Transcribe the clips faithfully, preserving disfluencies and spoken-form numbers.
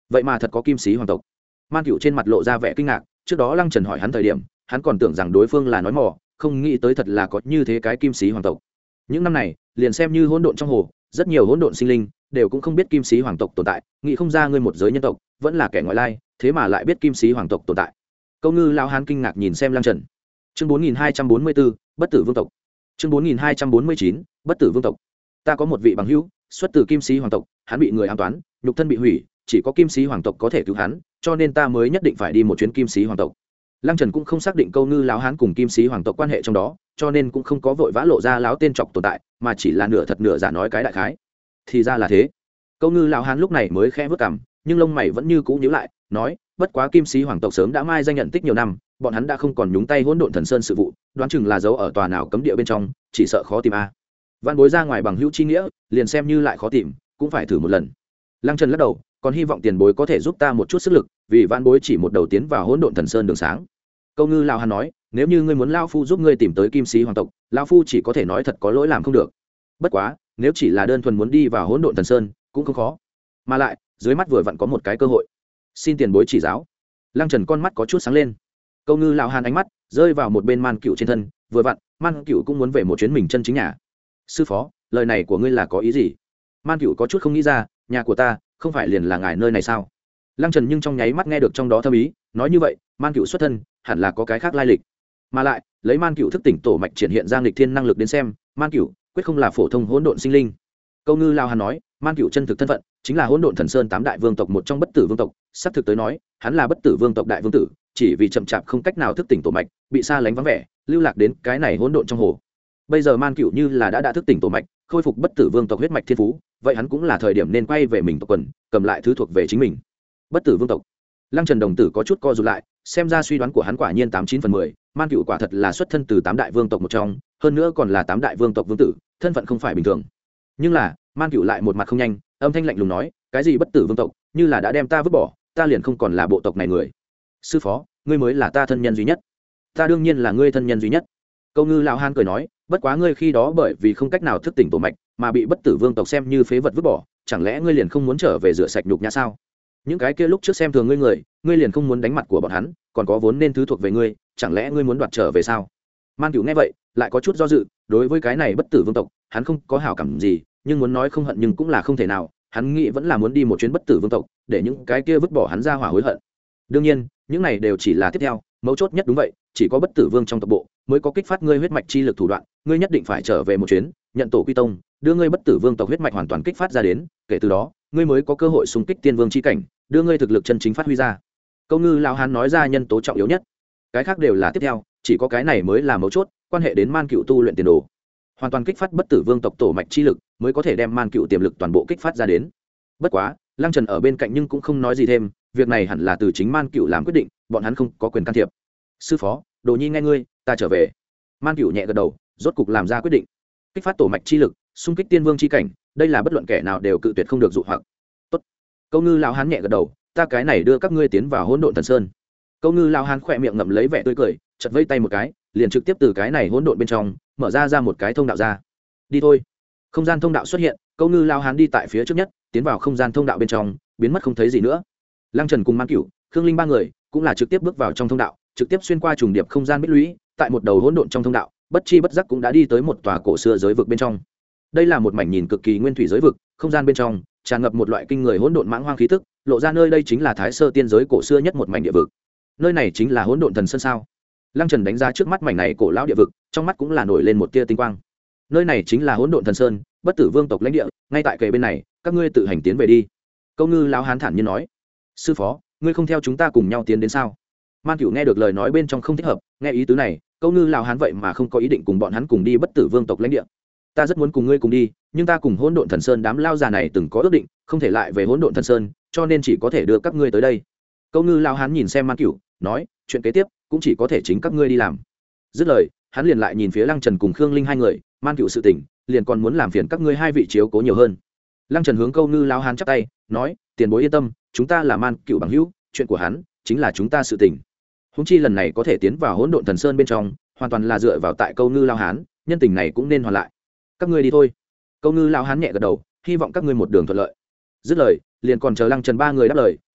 vậy mà thật có kim sĩ hoàng tộc. Man Cựu trên mặt lộ ra vẻ kinh ngạc, trước đó Lăng Trần hỏi hắn thời điểm hắn còn tưởng rằng đối phương là nói mò, không nghĩ tới thật là có như thế cái kim sĩ hoàng tộc. Những năm này liền xem như hỗn độn trong hồ, rất nhiều hỗn độn sinh linh đều cũng không biết kim sĩ hoàng tộc tồn tại, nghĩ không ra ngươi một giới nhân tộc vẫn là kẻ ngoại lai, thế mà lại biết kim sĩ hoàng tộc tồn tại. Câu Ngư lão hán kinh ngạc nhìn xem Lăng Trần. Chương bốn nghìn hai trăm bốn mươi bốn, bất tử vương tộc. Chương bốn nghìn hai trăm bốn mươi chín, bất tử vương tộc. Ta có một vị bằng hữu, xuất từ kim sĩ hoàng tộc, hắn bị người ám toán, nhục thân bị hủy, chỉ có kim sĩ hoàng tộc có thể cứu hắn, cho nên ta mới nhất định phải đi một chuyến kim sĩ hoàng tộc. Lăng Trần cũng không xác định Câu Ngư lão hán cùng kim sĩ hoàng tộc quan hệ trong đó, cho nên cũng không có vội vã lộ ra lão tên trọc tồn tại, mà chỉ là nửa thật nửa giả nói cái đại khái. Thì ra là thế. Câu Ngư lão hán lúc này mới khẽ vớt cằm, nhưng lông mày vẫn như cũ nhíu lại, nói, bất quá kim sĩ hoàng tộc sớm đã mai danh nhận tích nhiều năm, bọn hắn đã không còn nhúng tay hỗn độn thần sơn sự vụ, đoán chừng là giấu ở tòa nào cấm địa bên trong, chỉ sợ khó tìm a. Vạn bối ra ngoài bằng hữu chi nghĩa, liền xem như lại khó tìm, cũng phải thử một lần. Lăng Trần lắc đầu, còn hy vọng tiền bối có thể giúp ta một chút sức lực, vì vạn bối chỉ một đầu tiến vào hỗn độn thần sơn đường sáng. Câu Ngư lão hán nói, nếu như ngươi muốn lão phu giúp ngươi tìm tới kim sĩ hoàng tộc, lão phu chỉ có thể nói thật có lỗi làm không được. Bất quá, nếu chỉ là đơn thuần muốn đi vào hỗn độn thần sơn, cũng không khó. Mà lại, dưới mắt vừa vặn có một cái cơ hội. Xin tiền bối chỉ giáo. Lăng Trần con mắt có chút sáng lên. Câu Ngư lão hán ánh mắt rơi vào một bên Man Cựu trên thân, vừa vặn, Man Cựu cũng muốn về một chuyến mình chân chính nhà. Sư phó, lời này của ngươi là có ý gì? Man Cựu có chút không nghĩ ra, nhà của ta không phải liền là ngài nơi này sao? Lăng Trần nhưng trong nháy mắt nghe được trong đó thâm ý, nói như vậy, Man Cựu xuất thân hẳn là có cái khác lai lịch. Mà lại, lấy Man Cựu thức tỉnh tổ mạch triển hiện ra nghịch thiên năng lực đến xem, Man Cựu quyết không là phổ thông hỗn độn sinh linh. Câu Ngư lão hán nói, Man Cựu chân thực thân phận chính là hỗn độn thần sơn tám đại vương tộc một trong bất tử vương tộc, sắp thực tới nói, hắn là bất tử vương tộc đại vương tử, chỉ vì chậm chạp không cách nào thức tỉnh tổ mạch, bị xa lánh vắng vẻ, lưu lạc đến cái này hỗn độn trong hồ. Bây giờ Man Cựu như là đã đã thức tỉnh tổ mạch, khôi phục bất tử vương tộc huyết mạch thiên phú, vậy hắn cũng là thời điểm nên quay về mình tộc quần, cầm lại thứ thuộc về chính mình. Bất tử vương tộc. Lăng Trần đồng tử có chút co rụt lại, xem ra suy đoán của hắn quả nhiên tám chín phần mười, Man Cựu quả thật là xuất thân từ tám đại vương tộc một trong, hơn nữa còn là tám đại vương tộc vương tử, thân phận không phải bình thường. Nhưng là, Man Cựu lại một mặt không nhanh, âm thanh lạnh lùng nói, cái gì bất tử vương tộc, như là đã đem ta vứt bỏ, ta liền không còn là bộ tộc này người. Sư phó, ngươi mới là ta thân nhân duy nhất. Ta đương nhiên là ngươi thân nhân duy nhất. Câu Ngư lão hán cười nói, bất quá ngươi khi đó bởi vì không cách nào thức tỉnh tổ mạch, mà bị bất tử vương tộc xem như phế vật vứt bỏ, chẳng lẽ ngươi liền không muốn trở về rửa sạch nhục nhã sao? Những cái kia lúc trước xem thường ngươi người, ngươi liền không muốn đánh mặt của bọn hắn, còn có vốn nên thứ thuộc về ngươi, chẳng lẽ ngươi muốn đoạt trở về sao? Man Cựu nghe vậy, lại có chút do dự, đối với cái này bất tử vương tộc, hắn không có hảo cảm gì, nhưng muốn nói không hận nhưng cũng là không thể nào, hắn nghĩ vẫn là muốn đi một chuyến bất tử vương tộc, để những cái kia vứt bỏ hắn ra hỏa hối hận. Đương nhiên, những này đều chỉ là tiếp theo, mấu chốt nhất đúng vậy, chỉ có bất tử vương trong tộc bộ mới có kích phát ngươi huyết mạch chi lực thủ đoạn, ngươi nhất định phải trở về một chuyến, nhận tổ quy tông, đưa ngươi bất tử vương tộc huyết mạch hoàn toàn kích phát ra đến, kể từ đó, ngươi mới có cơ hội xung kích tiên vương chi cảnh, đưa ngươi thực lực chân chính phát huy ra. Câu Ngư lão hán nói ra nhân tố trọng yếu nhất, cái khác đều là tiếp theo, chỉ có cái này mới là mấu chốt, quan hệ đến Man Cựu tu luyện tiền đồ. Hoàn toàn kích phát bất tử vương tộc tổ mạch chi lực, mới có thể đem Man Cựu tiềm lực toàn bộ kích phát ra đến. Bất quá, Lăng Trần ở bên cạnh nhưng cũng không nói gì thêm, việc này hẳn là từ chính Man Cựu làm quyết định, bọn hắn không có quyền can thiệp. Sư phó, Đồ Nhi nghe ngươi, ta trở về. Man Cựu nhẹ gật đầu, rốt cục làm ra quyết định. Kích phát tổ mạch chi lực, xung kích tiên vương chi cảnh, đây là bất luận kẻ nào đều cự tuyệt không được dụ hoặc. Tốt. Câu Ngư lão hán nhẹ gật đầu, ta cái này đưa các ngươi tiến vào hỗn độn thần sơn. Câu Ngư lão hán khỏe miệng ngậm lấy vẻ tươi cười, chợt vây tay một cái, liền trực tiếp từ cái này hỗn độn bên trong mở ra ra một cái thông đạo ra. Đi thôi. Không gian thông đạo xuất hiện, Câu Ngư lão hán đi tại phía trước nhất, tiến vào không gian thông đạo bên trong, biến mất không thấy gì nữa. Lăng Trần cùng Man Cựu, Khương Linh ba người cũng là trực tiếp bước vào trong thông đạo, trực tiếp xuyên qua trùng điệp không gian bích lũy, tại một đầu hỗn độn trong thông đạo, bất chi bất giác cũng đã đi tới một tòa cổ xưa giới vực bên trong. Đây là một mảnh nhìn cực kỳ nguyên thủy giới vực, không gian bên trong tràn ngập một loại kinh người hỗn độn mãng hoang khí tức, lộ ra nơi đây chính là Thái Sơ tiên giới cổ xưa nhất một mảnh địa vực. Nơi này chính là hỗn độn thần sơn sao? Lăng Trần đánh giá trước mắt mảnh này cổ lão địa vực, trong mắt cũng là nổi lên một tia tinh quang. Nơi này chính là hỗn độn thần sơn, bất tử vương tộc lãnh địa, ngay tại kề bên này, các ngươi tự hành tiến về đi. Câu Ngư lão hán thản nhiên nói. Sư phó, ngươi không theo chúng ta cùng nhau tiến đến sao? Man Cựu nghe được lời nói bên trong không thích hợp, nghe ý tứ này, Câu Ngư lão hán vậy mà không có ý định cùng bọn hắn cùng đi bất tử vương tộc lãnh địa. Ta rất muốn cùng ngươi cùng đi, nhưng ta cùng hỗn độn thần sơn đám lao già này từng có ước định, không thể lại về hỗn độn thần sơn, cho nên chỉ có thể đưa các ngươi tới đây. Câu Ngư lão hán nhìn xem Man Cựu, nói, chuyện kế tiếp cũng chỉ có thể chính các ngươi đi làm. Dứt lời, hắn liền lại nhìn phía Lăng Trần cùng Khương Linh hai người, Man Cựu sự tình, liền còn muốn làm phiền các ngươi hai vị chiếu cố nhiều hơn. Lăng Trần hướng Câu Ngư lão hán chắp tay, nói, tiền bối yên tâm, chúng ta là Man Cựu bằng hữu, chuyện của hắn chính là chúng ta sự tình. Húng chi lần này có thể tiến vào hỗn độn thần sơn bên trong, hoàn toàn là dựa vào tại Câu Ngư lão hán, nhân tình này cũng nên hoàn lại. Các ngươi đi thôi. Câu Ngư lão hán nhẹ gật đầu, hy vọng các ngươi một đường thuận lợi. Dứt lời, liền còn chờ Lăng Trần ba người đáp lời,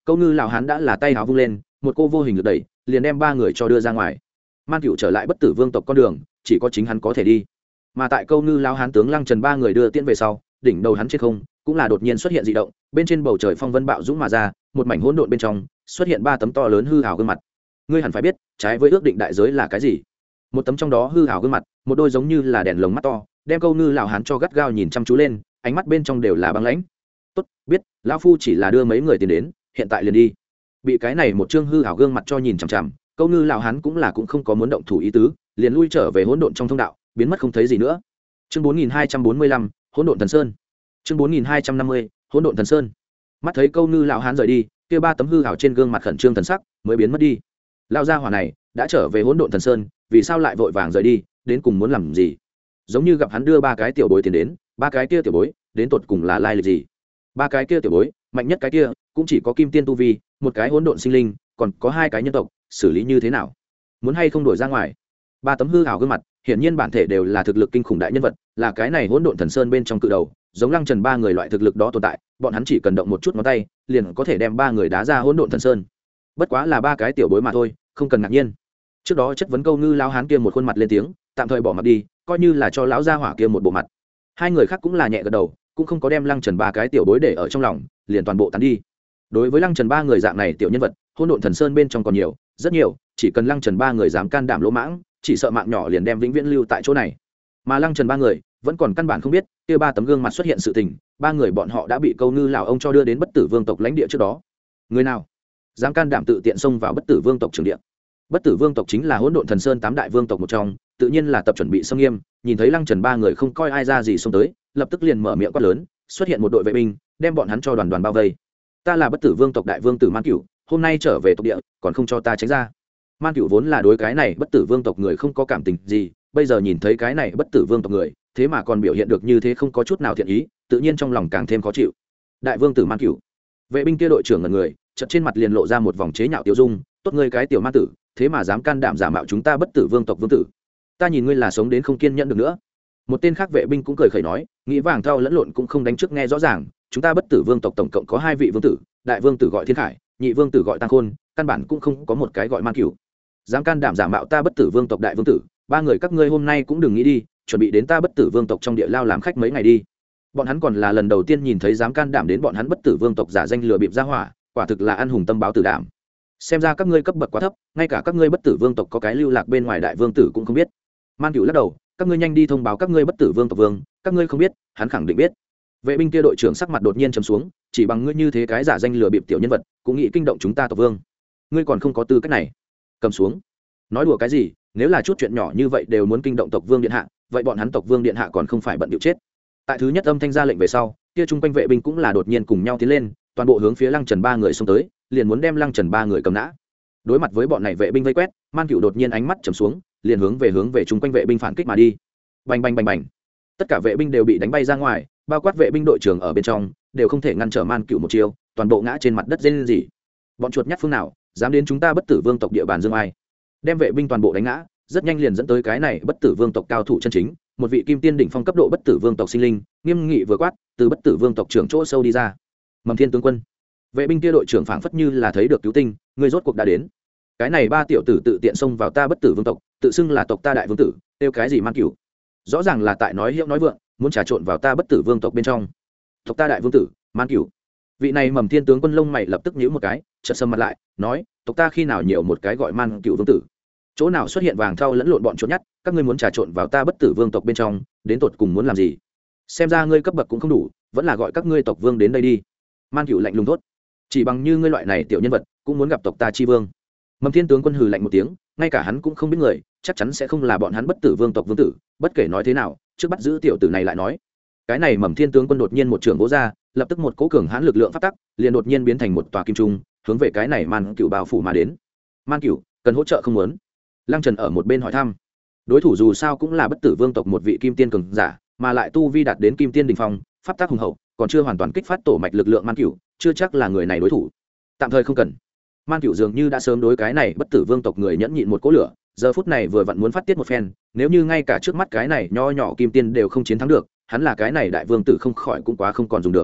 câu ngư lão hán đã là tay háo vung lên, một cô vô hình lực đẩy liền đem ba người cho đưa ra ngoài. Man Cựu trở lại bất tử vương tộc con đường chỉ có chính hắn có thể đi, mà tại câu ngư lão hán tướng Lăng Trần ba người đưa tiễn về sau, đỉnh đầu hắn trên không cũng là đột nhiên xuất hiện dị động, bên trên bầu trời phong vân bạo dũng mà ra, một mảnh hỗn độn bên trong xuất hiện ba tấm to lớn hư hào gương mặt. Ngươi hẳn phải biết trái với ước định đại giới là cái gì. Một tấm trong đó hư hào gương mặt, một đôi giống như là đèn lồng mắt to, đem câu ngư lão hán cho gắt gao nhìn chăm chú lên, ánh mắt bên trong đều là băng lãnh. Tốt, biết, lão phu chỉ là đưa mấy người tiền đến, hiện tại liền đi. Bị cái này một trương hư hào gương mặt cho nhìn chằm chằm, câu ngư lão hán cũng là cũng không có muốn động thủ ý tứ, liền lui trở về hỗn độn trong thông đạo, biến mất không thấy gì nữa. Chương bốn nghìn hai trăm bốn mươi lăm, hỗn độn thần sơn. Chương bốn nghìn hai trăm năm mươi, hỗn độn thần sơn. Mắt thấy câu ngư lão hán rời đi, kia ba tấm hư hào trên gương mặt khẩn trương thần sắc mới biến mất đi. Lão gia hỏa này đã trở về hỗn độn thần sơn, vì sao lại vội vàng rời đi, đến cùng muốn làm gì? Giống như gặp hắn đưa ba cái tiểu bối tiền đến, ba cái kia tiểu bối đến tột cùng là lai lịch gì? Ba cái kia tiểu bối, mạnh nhất cái kia cũng chỉ có kim tiên tu vi, một cái hỗn độn sinh linh, còn có hai cái nhân tộc, xử lý như thế nào? Muốn hay không đuổi ra ngoài? Ba tấm hư ảo gương mặt, hiển nhiên bản thể đều là thực lực kinh khủng đại nhân vật, là cái này hỗn độn thần sơn bên trong cự đầu, giống Lăng Trần ba người loại thực lực đó tồn tại, bọn hắn chỉ cần động một chút ngón tay, liền có thể đem ba người đá ra hỗn độn thần sơn. Bất quá là ba cái tiểu bối mà thôi, không cần ngạc nhiên. Trước đó chất vấn câu ngư lão hán kia một khuôn mặt lên tiếng, tạm thời bỏ mặt đi, coi như là cho lão gia hỏa kia một bộ mặt. Hai người khác cũng là nhẹ gật đầu, cũng không có đem Lăng Trần ba cái tiểu bối để ở trong lòng, liền toàn bộ tán đi. Đối với Lăng Trần ba người dạng này tiểu nhân vật, hỗn độn thần sơn bên trong còn nhiều, rất nhiều, chỉ cần Lăng Trần ba người dám can đảm lỗ mãng, chỉ sợ mạng nhỏ liền đem vĩnh viễn lưu tại chỗ này. Mà Lăng Trần ba người vẫn còn căn bản không biết, kia ba tấm gương mặt xuất hiện sự tình, ba người bọn họ đã bị câu ngư lão ông cho đưa đến bất tử vương tộc lãnh địa trước đó. Người nào dám can đảm tự tiện xông vào bất tử vương tộc trường địa? Bất tử vương tộc chính là hỗn độn thần sơn tám đại vương tộc một trong, tự nhiên là tập chuẩn bị xâm nghiêm, nhìn thấy Lăng Trần ba người không coi ai ra gì xông tới, lập tức liền mở miệng quát lớn, xuất hiện một đội vệ binh, đem bọn hắn cho đoàn đoàn bao vây. Ta là bất tử vương tộc đại vương tử Man Cửu, hôm nay trở về tộc địa, còn không cho ta tránh ra. Man Cửu vốn là đối cái này bất tử vương tộc người không có cảm tình gì, bây giờ nhìn thấy cái này bất tử vương tộc người, thế mà còn biểu hiện được như thế không có chút nào thiện ý, tự nhiên trong lòng càng thêm khó chịu. Đại vương tử Man Cửu, vệ binh kia đội trưởng ngẩn người, chợt trên mặt liền lộ ra một vòng chế nhạo tiêu dung, tốt ngươi cái tiểu ma tử, thế mà dám can đảm giả mạo chúng ta bất tử vương tộc vương tử, ta nhìn ngươi là sống đến không kiên nhẫn được nữa. Một tên khác vệ binh cũng cười khẩy nói, nghĩ vàng thao lẫn lộn cũng không đánh trước nghe rõ ràng, chúng ta bất tử vương tộc tổng cộng có hai vị vương tử, đại vương tử gọi Thiên Khải, nhị vương tử gọi Tăng Khôn, căn bản cũng không có một cái gọi Man Cửu. Dám can đảm giả mạo ta bất tử vương tộc đại vương tử, ba người các ngươi hôm nay cũng đừng nghĩ đi, chuẩn bị đến ta bất tử vương tộc trong địa lao làm khách mấy ngày đi. Bọn hắn còn là lần đầu tiên nhìn thấy dám can đảm đến bọn hắn bất tử vương tộc giả danh lừa bịp ra hỏa, quả thực là ăn hùng tâm báo tử đảm. Xem ra các ngươi cấp bậc quá thấp, ngay cả các ngươi bất tử vương tộc có cái lưu lạc bên ngoài đại vương tử cũng không biết. Man Cửu lắc đầu, các ngươi nhanh đi thông báo các ngươi bất tử vương tộc vương, các ngươi không biết, hắn khẳng định biết. Vệ binh kia đội trưởng sắc mặt đột nhiên trầm xuống, chỉ bằng ngươi như thế cái giả danh lừa bịp tiểu nhân vật, cũng nghĩ kinh động chúng ta tộc vương, ngươi còn không có tư cách này. Cầm xuống. Nói đùa cái gì, nếu là chút chuyện nhỏ như vậy đều muốn kinh động tộc vương điện hạ, vậy bọn hắn tộc vương điện hạ còn không phải bận điệu chết. Tại thứ nhất âm thanh ra lệnh về sau, kia trung quanh vệ binh cũng là đột nhiên cùng nhau tiến lên, toàn bộ hướng phía Lăng Trần ba người xông tới, liền muốn đem Lăng Trần ba người cầm nã. Đối mặt với bọn này vệ binh vây quét, Man Cửu đột nhiên ánh mắt trầm xuống, liền hướng về hướng về trung quanh vệ binh phản kích mà đi. Bành bành bành bành. Tất cả vệ binh đều bị đánh bay ra ngoài, bao quát vệ binh đội trưởng ở bên trong, đều không thể ngăn trở Man Cửu một chiêu, toàn bộ ngã trên mặt đất rên rỉ. Bọn chuột nhắt phương nào, dám đến chúng ta bất tử vương tộc địa bàn dương ai? Đem vệ binh toàn bộ đánh ngã, rất nhanh liền dẫn tới cái này bất tử vương tộc cao thủ chân chính, một vị kim tiên đỉnh phong cấp độ bất tử vương tộc sinh linh, nghiêm nghị vừa quát, từ bất tử vương tộc trưởng chỗ sâu đi ra. Mầm Thiên tướng quân. Vệ binh kia đội trưởng phảng phất như là thấy được cứu tinh, người rốt cuộc đã đến. Cái này ba tiểu tử tự tiện xông vào ta bất tử vương tộc, tự xưng là tộc ta đại vương tử, tiêu cái gì Man Cửu? Rõ ràng là tại nói hiệu nói vượng, muốn trà trộn vào ta bất tử vương tộc bên trong. Tộc ta đại vương tử, Man Cửu. Vị này Mầm Thiên tướng quân lông mày lập tức nhíu một cái, chợt sầm mặt lại, nói, tộc ta khi nào nhiều một cái gọi Man Cửu vương tử? Chỗ nào xuất hiện vàng thau lẫn lộn bọn trốn nhát, các ngươi muốn trà trộn vào ta bất tử vương tộc bên trong, đến tột cùng muốn làm gì? Xem ra ngươi cấp bậc cũng không đủ, vẫn là gọi các ngươi tộc vương đến đây đi. Man Cửu lạnh lùng thốt, chỉ bằng như ngươi loại này tiểu nhân vật cũng muốn gặp tộc ta chi vương? Mầm Thiên tướng quân hừ lạnh một tiếng, ngay cả hắn cũng không biết người, chắc chắn sẽ không là bọn hắn bất tử vương tộc vương tử, bất kể nói thế nào, trước bắt giữ tiểu tử này lại nói. Cái này Mầm Thiên tướng quân đột nhiên một trường vỗ ra, lập tức một cỗ cường hãn lực lượng phát tắc, liền đột nhiên biến thành một tòa kim trung, hướng về cái này Man Cửu bao phủ mà đến. Man Cửu, cần hỗ trợ không muốn? Lăng Trần ở một bên hỏi thăm. Đối thủ dù sao cũng là bất tử vương tộc một vị kim tiên cường giả, mà lại tu vi đạt đến kim tiên đỉnh phong, pháp tác hùng hậu, còn chưa hoàn toàn kích phát tổ mạch lực lượng Man Cửu, chưa chắc là người này đối thủ. Tạm thời không cần. Man Cửu dường như đã sớm đối cái này bất tử vương tộc người nhẫn nhịn một cỗ lửa, giờ phút này vừa vặn muốn phát tiết một phen, nếu như ngay cả trước mắt cái này nho nhỏ kim tiên đều không chiến thắng được, hắn là cái này đại vương tử không khỏi cũng quá không còn dùng được.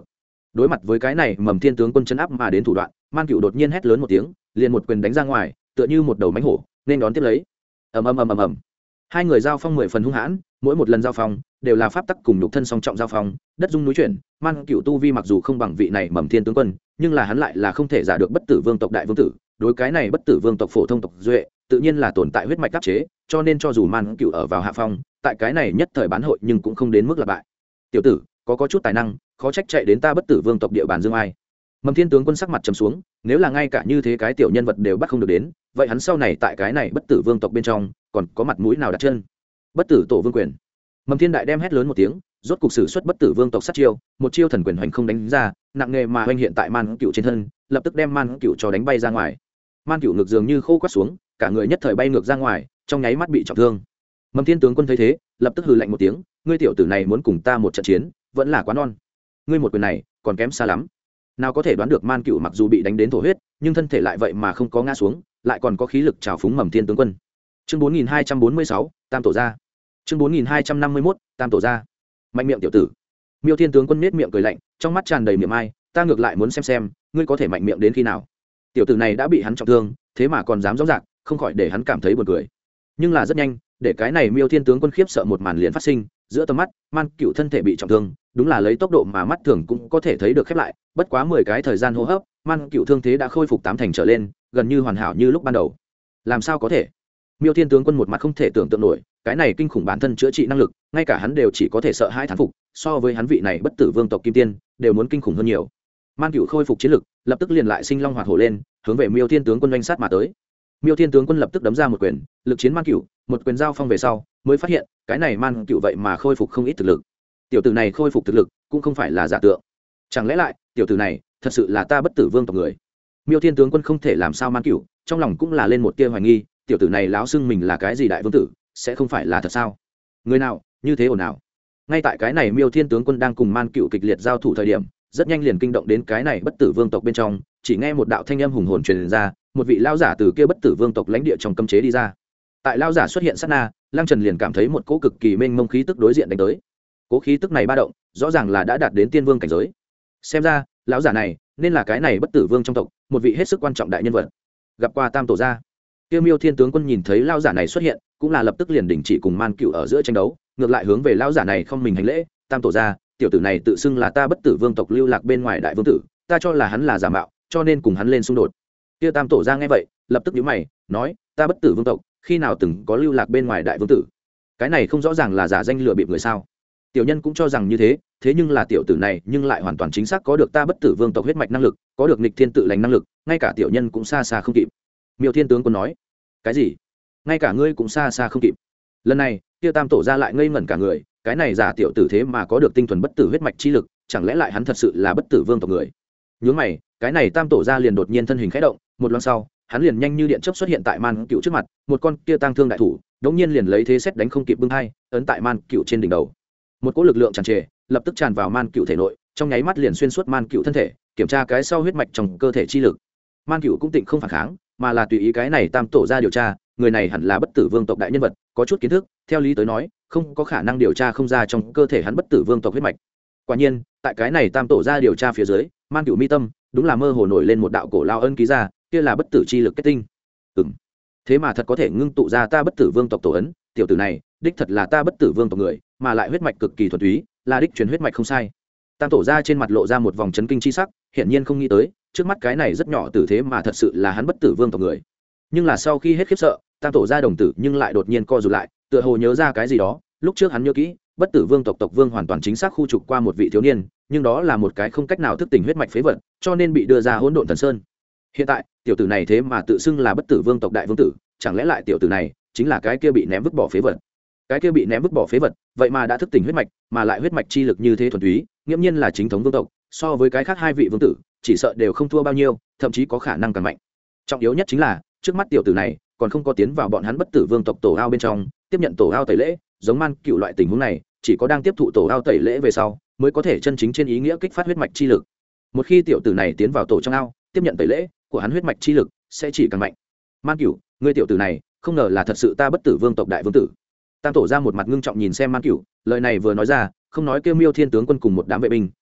đối mặt với cái này mầm thiên tướng quân chấn áp mà đến thủ đoạn, Man Cựu đột nhiên hét lớn một tiếng, liền một quyền đánh ra ngoài, tựa như một đầu mãnh hổ nên đón tiếp lấy. ầm ầm ầm ầm ầm, hai người giao phong mười phần hung hãn, mỗi một lần giao phong đều là pháp tắc cùng nhục thân song trọng giao phong, đất dung núi chuyển. Man Cựu tu vi mặc dù không bằng vị này mầm thiên tướng quân, nhưng là hắn lại là không thể giả được bất tử vương tộc đại vương tử, đối cái này bất tử vương tộc phổ thông tộc duệ tự nhiên là tồn tại huyết mạch áp chế, cho nên cho dù Man Cựu ở vào hạ phong, tại cái này nhất thời bán hội nhưng cũng không đến mức là bại. Tiểu tử có có chút tài năng, khó trách chạy đến ta bất tử vương tộc địa bàn dương ai. Mầm thiên tướng quân sắc mặt trầm xuống, nếu là ngay cả như thế cái tiểu nhân vật đều bắt không được đến, vậy hắn sau này tại cái này bất tử vương tộc bên trong còn có mặt mũi nào đặt chân. Bất tử tổ vương quyền. Mầm thiên đại đem hét lớn một tiếng, rốt cục sử xuất bất tử vương tộc sát chiêu, một chiêu thần quyền hoành không đánh ra, nặng nề mà hoành hiện tại Man Cựu trên thân, lập tức đem Man Cựu cho đánh bay ra ngoài. Man Cựu ngực dường như khô quắt xuống, cả người nhất thời bay ngược ra ngoài, trong nháy mắt bị trọng thương. Mầm thiên tướng quân thấy thế, lập tức hừ lạnh một tiếng, ngươi tiểu tử này muốn cùng ta một trận chiến, vẫn là quá non. Ngươi một quyền này còn kém xa lắm. Nào có thể đoán được Man Cựu mặc dù bị đánh đến thổ huyết, nhưng thân thể lại vậy mà không có ngã xuống, lại còn có khí lực trào phúng Mầm thiên tướng quân. Chương bốn nghìn hai trăm bốn mươi sáu, Tam tổ gia. Chương bốn nghìn hai trăm năm mươi mốt, Tam tổ gia. Mạnh miệng tiểu tử. Miêu thiên tướng quân nết miệng cười lạnh, trong mắt tràn đầy miệng ai, ta ngược lại muốn xem xem, ngươi có thể mạnh miệng đến khi nào. Tiểu tử này đã bị hắn trọng thương, thế mà còn dám rõ ràng, không khỏi để hắn cảm thấy buồn cười. Nhưng là rất nhanh, để cái này Miêu thiên tướng quân khiếp sợ một màn liền phát sinh, giữa tầm mắt, Man Cựu thân thể bị trọng thương, đúng là lấy tốc độ mà mắt thường cũng có thể thấy được khép lại, bất quá mười cái thời gian hô hấp, Man Cựu thương thế đã khôi phục tám thành trở lên, gần như hoàn hảo như lúc ban đầu. Làm sao có thể? Miêu thiên tướng quân một mặt không thể tưởng tượng nổi, cái này kinh khủng bản thân chữa trị năng lực, ngay cả hắn đều chỉ có thể sợ hãi thán phục, so với hắn vị này bất tử vương tộc kim tiên, đều muốn kinh khủng hơn nhiều. Man Cựu khôi phục chiến lực, lập tức liền lại sinh long hoạt hổ lên, hướng về Miêu thiên tướng quân oanh sát mà tới. Miêu thiên tướng quân lập tức đấm ra một quyền, lực chiến Man Cựu, một quyền giao phong về sau, mới phát hiện, cái này Man Cựu vậy mà khôi phục không ít thực lực. Tiểu tử này khôi phục thực lực, cũng không phải là giả tượng. Chẳng lẽ lại, tiểu tử này, thật sự là ta bất tử vương tộc người? Miêu thiên tướng quân không thể làm sao Man Cựu, trong lòng cũng là lên một tia hoài nghi, tiểu tử này láo xưng mình là cái gì đại vương tử, sẽ không phải là thật sao? Người nào, như thế ồn ào. Ngay tại cái này Miêu thiên tướng quân đang cùng Man Cựu kịch liệt giao thủ thời điểm, rất nhanh liền kinh động đến cái này bất tử vương tộc bên trong, chỉ nghe một đạo thanh âm hùng hồn truyền ra, một vị lão giả từ kia bất tử vương tộc lãnh địa trong cấm chế đi ra. Tại lão giả xuất hiện sát na, Lăng Trần liền cảm thấy một cỗ cực kỳ mênh mông khí tức đối diện đánh tới. Cỗ khí tức này ba động, rõ ràng là đã đạt đến tiên vương cảnh giới. Xem ra, lão giả này nên là cái này bất tử vương trong tộc, một vị hết sức quan trọng đại nhân vật. Gặp qua Tam tổ gia. Tiêu Miêu thiên tướng quân nhìn thấy lão giả này xuất hiện, cũng là lập tức liền đình chỉ cùng Man Cựu ở giữa tranh đấu, ngược lại hướng về lão giả này không mình hành lễ, Tam tổ gia, tiểu tử này tự xưng là ta bất tử vương tộc lưu lạc bên ngoài đại vương tử, ta cho là hắn là giả mạo, cho nên cùng hắn lên xung đột. Tiêu Tam tổ gia nghe vậy, lập tức nhíu mày, nói, ta bất tử vương tộc, khi nào từng có lưu lạc bên ngoài đại vương tử? Cái này không rõ ràng là giả danh lừa bịp người sao? Tiểu nhân cũng cho rằng như thế, thế nhưng là tiểu tử này nhưng lại hoàn toàn chính xác có được ta bất tử vương tộc huyết mạch năng lực, có được nghịch thiên tự lành năng lực, ngay cả tiểu nhân cũng xa xa không kịp. Miêu thiên tướng quân nói, cái gì? Ngay cả ngươi cũng xa xa không kịp? Lần này, Tiêu Tam tổ gia lại ngây ngẩn cả người, cái này giả tiểu tử thế mà có được tinh thuần bất tử huyết mạch chi lực, chẳng lẽ lại hắn thật sự là bất tử vương tộc người? Nhướng mày, cái này Tam tổ gia liền đột nhiên thân hình khẽ động, một loáng sau, hắn liền nhanh như điện chớp xuất hiện tại Man Cựu trước mặt, một con kia tang thương đại thủ, đống nhiên liền lấy thế xét đánh không kịp bưng hai, ấn tại Man Cựu trên đỉnh đầu. Một cỗ lực lượng tràn trề, lập tức tràn vào Man Cựu thể nội, trong nháy mắt liền xuyên suốt Man Cựu thân thể, kiểm tra cái sau huyết mạch trong cơ thể chi lực. Man Cựu cũng tịnh không phản kháng, mà là tùy ý cái này Tam tổ gia điều tra, người này hẳn là bất tử vương tộc đại nhân vật, có chút kiến thức, theo lý tới nói, không có khả năng điều tra không ra trong cơ thể hắn bất tử vương tộc huyết mạch. Quả nhiên, tại cái này Tam tổ gia điều tra phía dưới, Man Cựu mi tâm đúng là mơ hồ nổi lên một đạo cổ lao ân ký ra, kia là bất tử chi lực kết tinh. Ừm, thế mà thật có thể ngưng tụ ra ta bất tử vương tộc tổ ấn, tiểu tử này, đích thật là ta bất tử vương tộc người, mà lại huyết mạch cực kỳ thuần túy, là đích truyền huyết mạch không sai. Tam tổ gia trên mặt lộ ra một vòng chấn kinh chi sắc, hiển nhiên không nghĩ tới, trước mắt cái này rất nhỏ tử thế mà thật sự là hắn bất tử vương tộc người. Nhưng là sau khi hết khiếp sợ, Tam tổ gia đồng tử nhưng lại đột nhiên co rụt lại, tựa hồ nhớ ra cái gì đó, lúc trước hắn nhớ kỹ, bất tử vương tộc tộc vương hoàn toàn chính xác khu trục qua một vị thiếu niên, nhưng đó là một cái không cách nào thức tỉnh huyết mạch phế vật, cho nên bị đưa ra hỗn độn thần sơn. Hiện tại, tiểu tử này thế mà tự xưng là bất tử vương tộc đại vương tử, chẳng lẽ lại tiểu tử này chính là cái kia bị ném vứt bỏ phế vật? Cái kia bị ném vứt bỏ phế vật, vậy mà đã thức tỉnh huyết mạch, mà lại huyết mạch chi lực như thế thuần túy, nghiễm nhiên là chính thống vương tộc, so với cái khác hai vị vương tử, chỉ sợ đều không thua bao nhiêu, thậm chí có khả năng càng mạnh. Trọng yếu nhất chính là, trước mắt tiểu tử này còn không có tiến vào bọn hắn bất tử vương tộc tổ ao bên trong, tiếp nhận tổ ao tẩy lễ, giống Man Cựu loại tình huống này, chỉ có đang tiếp thụ tổ ao tẩy lễ về sau, mới có thể chân chính trên ý nghĩa kích phát huyết mạch chi lực. Một khi tiểu tử này tiến vào tổ trong ao, tiếp nhận tẩy lễ của hắn, huyết mạch chi lực sẽ chỉ càng mạnh. Man Cựu, ngươi tiểu tử này, không ngờ là thật sự ta bất tử vương tộc đại vương tử. Tam tổ ra một mặt ngưng trọng nhìn xem Man Cựu, lời này vừa nói ra, không nói kêu Miêu thiên tướng quân cùng một đám vệ binh,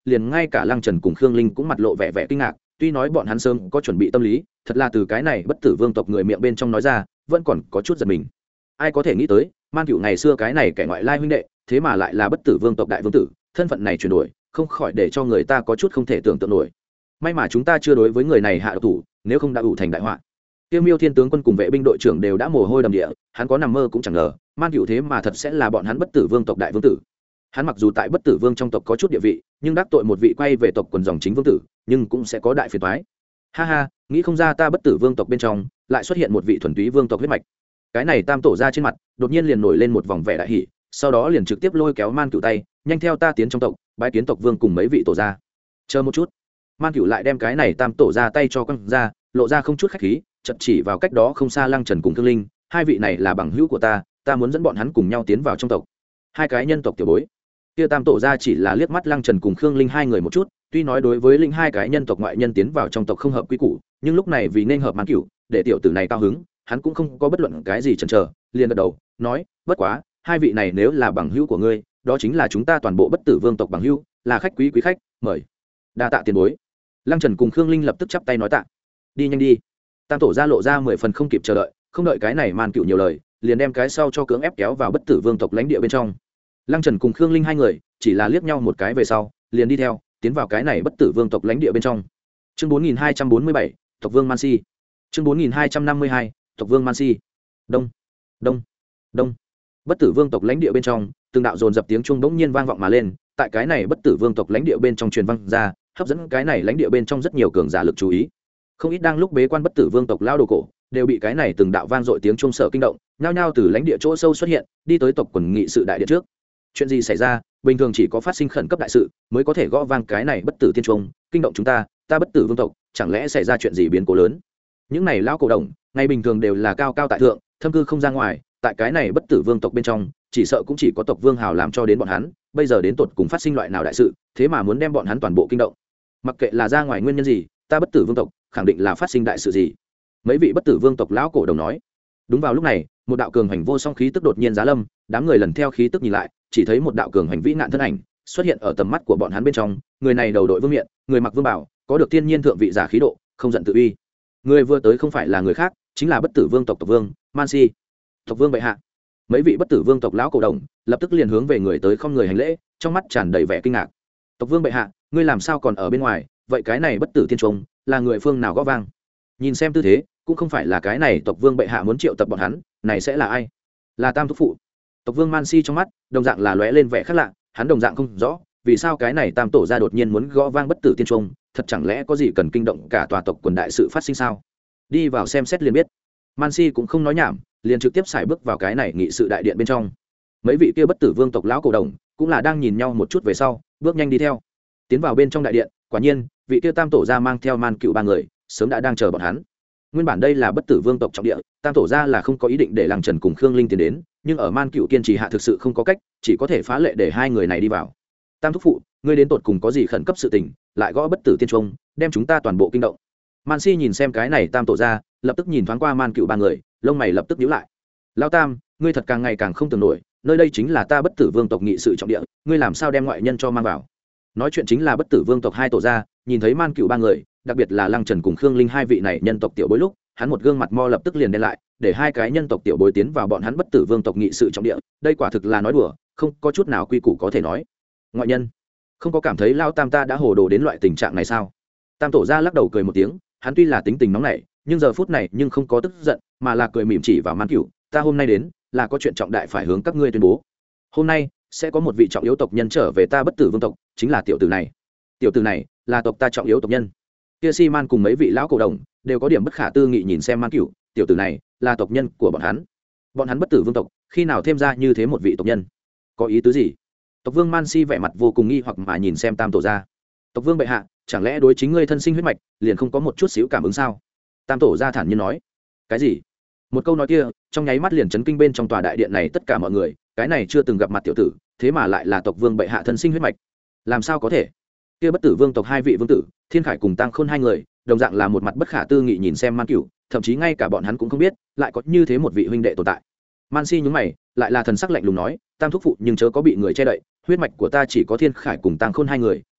liền ngay cả Lăng Trần cùng Khương Linh cũng mặt lộ vẻ vẻ kinh ngạc, tuy nói bọn hắn sớm có chuẩn bị tâm lý, thật là từ cái này bất tử vương tộc người miệng bên trong nói ra, vẫn còn có chút giật mình. Ai có thể nghĩ tới, Man Cựu ngày xưa cái này kẻ ngoại lai huynh đệ, thế mà lại là bất tử vương tộc đại vương tử, thân phận này chuyển đổi, không khỏi để cho người ta có chút không thể tưởng tượng nổi. May mà chúng ta chưa đối với người này hạ độc thủ, nếu không đã ủ thành đại họa. Tiêu Miêu Thiên tướng quân cùng vệ binh đội trưởng đều đã mồ hôi đầm địa, hắn có nằm mơ cũng chẳng ngờ, Man Cựu thế mà thật sẽ là bọn hắn bất tử vương tộc đại vương tử. Hắn mặc dù tại bất tử vương trong tộc có chút địa vị, nhưng đắc tội một vị quay về tộc quần dòng chính vương tử, nhưng cũng sẽ có đại phiền toái. Ha ha, nghĩ không ra ta bất tử vương tộc bên trong lại xuất hiện một vị thuần túy vương tộc huyết mạch. Cái này Tam tổ ra trên mặt, đột nhiên liền nổi lên một vòng vẻ đại hỉ, sau đó liền trực tiếp lôi kéo Man Cựu tay, nhanh theo ta tiến trong tộc, bái kiến tộc vương cùng mấy vị tổ gia. Chờ một chút. Man Cựu lại đem cái này Tam tổ ra tay cho quăng ra, lộ ra không chút khách khí, chợt chỉ vào cách đó không xa Lăng Trần cùng Thương Linh, hai vị này là bằng hữu của ta, ta muốn dẫn bọn hắn cùng nhau tiến vào trong tộc. Hai cái nhân tộc tiểu bối. Kia Tam tổ ra chỉ là liếc mắt Lăng Trần cùng Khương Linh hai người một chút, tuy nói đối với linh hai cái nhân tộc ngoại nhân tiến vào trong tộc không hợp quy củ, nhưng lúc này vì nên hợp Man Cựu, để tiểu tử này cao hứng, hắn cũng không có bất luận cái gì chần chờ, liền gật đầu, nói, bất quá, hai vị này nếu là bằng hữu của ngươi, đó chính là chúng ta toàn bộ bất tử vương tộc bằng hữu, là khách quý quý khách, mời. Đa tạ tiền bối. Lăng Trần cùng Khương Linh lập tức chắp tay nói tạ. Đi nhanh đi. Tam tổ ra lộ ra mười phần không kịp chờ đợi, không đợi cái này Man Cựu nhiều lời, liền đem cái sau cho cưỡng ép kéo vào bất tử vương tộc lãnh địa bên trong. Lăng Trần cùng Khương Linh hai người chỉ là liếc nhau một cái về sau, liền đi theo, tiến vào cái này bất tử vương tộc lãnh địa bên trong. Chương bốn nghìn hai trăm bốn mươi bảy, tộc vương Man Si. Chương bốn nghìn hai trăm năm mươi hai, tộc vương Man Si. Đông, đông, đông. Bất tử vương tộc lãnh địa bên trong, từng đạo dồn dập tiếng chuông bỗng nhiên vang vọng mà lên, tại cái này bất tử vương tộc lãnh địa bên trong truyền vang ra, hấp dẫn cái này lãnh địa bên trong rất nhiều cường giả lực chú ý. Không ít đang lúc bế quan bất tử vương tộc lao đồ cổ, đều bị cái này từng đạo vang dội tiếng chuông sợ kinh động, nhao nhao từ lãnh địa chỗ sâu xuất hiện, đi tới tộc quần nghị sự đại điện trước. Chuyện gì xảy ra? Bình thường chỉ có phát sinh khẩn cấp đại sự mới có thể gõ vang cái này bất tử tiên chuông, kinh động chúng ta, ta bất tử vương tộc, chẳng lẽ xảy ra chuyện gì biến cố lớn? Những này lão cổ đồng, ngày bình thường đều là cao cao tại thượng, thâm cư không ra ngoài, tại cái này bất tử vương tộc bên trong, chỉ sợ cũng chỉ có tộc vương hào làm cho đến bọn hắn, bây giờ đến tột cùng phát sinh loại nào đại sự, thế mà muốn đem bọn hắn toàn bộ kinh động. Mặc kệ là ra ngoài nguyên nhân gì, ta bất tử vương tộc khẳng định là phát sinh đại sự gì. Mấy vị bất tử vương tộc lão cổ đồng nói. Đúng vào lúc này, một đạo cường hành vô song khí tức đột nhiên giá lâm, đám người lần theo khí tức nhìn lại, chỉ thấy một đạo cường hành vĩ nạn thân ảnh xuất hiện ở tầm mắt của bọn hắn bên trong. Người này đầu đội vương miện, người mặc vương bảo, có được thiên nhiên thượng vị giả khí độ, không giận tự uy. Người vừa tới không phải là người khác, chính là bất tử vương tộc tộc vương Man Si. Tộc vương bệ hạ. Mấy vị bất tử vương tộc lão cổ đồng lập tức liền hướng về người tới không người hành lễ, trong mắt tràn đầy vẻ kinh ngạc. Tộc vương bệ hạ, ngươi làm sao còn ở bên ngoài? Vậy cái này bất tử tiên trung là người phương nào gõ vang? Nhìn xem tư thế, cũng không phải là cái này tộc vương bệ hạ muốn triệu tập bọn hắn, này sẽ là ai? Là Tam thúc phụ. Tộc vương Man Si trong mắt đồng dạng là lóe lên vẻ khác lạ, hắn đồng dạng không rõ vì sao cái này Tam tổ ra đột nhiên muốn gõ vang bất tử tiên trung, thật chẳng lẽ có gì cần kinh động cả tòa tộc quần đại sự phát sinh sao? Đi vào xem xét liền biết. Man Si cũng không nói nhảm, liền trực tiếp xài bước vào cái này nghị sự đại điện bên trong. Mấy vị kia bất tử vương tộc lão cổ đồng cũng là đang nhìn nhau một chút về sau, bước nhanh đi theo. Tiến vào bên trong đại điện, quả nhiên, vị kia Tam tổ gia mang theo Man Cựu ba người, sớm đã đang chờ bọn hắn. Nguyên bản đây là bất tử vương tộc trọng địa, Tam tổ gia là không có ý định để Lăng Trần cùng Khương Linh tiến đến, nhưng ở Man Cựu kiên trì hạ thực sự không có cách, chỉ có thể phá lệ để hai người này đi vào. Tam thúc phụ, ngươi đến tột cùng có gì khẩn cấp sự tình, lại gõ bất tử tiên trung, đem chúng ta toàn bộ kinh động. Man Si nhìn xem cái này Tam tổ gia, lập tức nhìn thoáng qua Man Cựu ba người, lông mày lập tức nhíu lại. Lão Tam, ngươi thật càng ngày càng không tưởng nổi, nơi đây chính là ta bất tử vương tộc nghị sự trọng địa, ngươi làm sao đem ngoại nhân cho mang vào? Nói chuyện chính là bất tử vương tộc hai tổ gia, nhìn thấy Man Cựu ba người, đặc biệt là Lăng Trần cùng Khương Linh hai vị này nhân tộc tiểu bối lúc, hắn một gương mặt mo lập tức liền đen lại, để hai cái nhân tộc tiểu bối tiến vào bọn hắn bất tử vương tộc nghị sự trọng địa, đây quả thực là nói đùa, không có chút nào quy củ có thể nói. Ngoại nhân, không có cảm thấy Lão Tam ta đã hồ đồ đến loại tình trạng này sao? Tam tổ gia lắc đầu cười một tiếng, hắn tuy là tính tình nóng nảy, nhưng giờ phút này nhưng không có tức giận, mà là cười mỉm chỉ vào Man Cựu, ta hôm nay đến là có chuyện trọng đại phải hướng các ngươi tuyên bố. Hôm nay sẽ có một vị trọng yếu tộc nhân trở về ta bất tử vương tộc, chính là tiểu tử này. Tiểu tử này là tộc ta trọng yếu tộc nhân. Kia Si Man cùng mấy vị lão cổ đồng đều có điểm bất khả tư nghị nhìn xem Man Cựu, tiểu tử này là tộc nhân của bọn hắn. Bọn hắn bất tử vương tộc khi nào thêm ra như thế một vị tộc nhân? Có ý tứ gì? Tộc vương Man Si vẻ mặt vô cùng nghi hoặc mà nhìn xem Tam tổ gia. Tộc vương bệ hạ, chẳng lẽ đối chính ngươi thân sinh huyết mạch liền không có một chút xíu cảm ứng sao? Tam tổ gia thản nhiên nói. Cái gì? Một câu nói kia trong nháy mắt liền chấn kinh bên trong tòa đại điện này tất cả mọi người, cái này chưa từng gặp mặt tiểu tử, thế mà lại là tộc vương bệ hạ thân sinh huyết mạch. Làm sao có thể? Kia bất tử vương tộc hai vị vương tử, Thiên Khải cùng Tăng Khôn hai người, đồng dạng là một mặt bất khả tư nghị nhìn xem Man Cựu, thậm chí ngay cả bọn hắn cũng không biết, lại có như thế một vị huynh đệ tồn tại. Man Si nhướng mày, lại là thần sắc lạnh lùng nói, Tam thúc phụ nhưng chớ có bị người che đậy, huyết mạch của ta chỉ có Thiên Khải cùng Tăng Khôn hai người,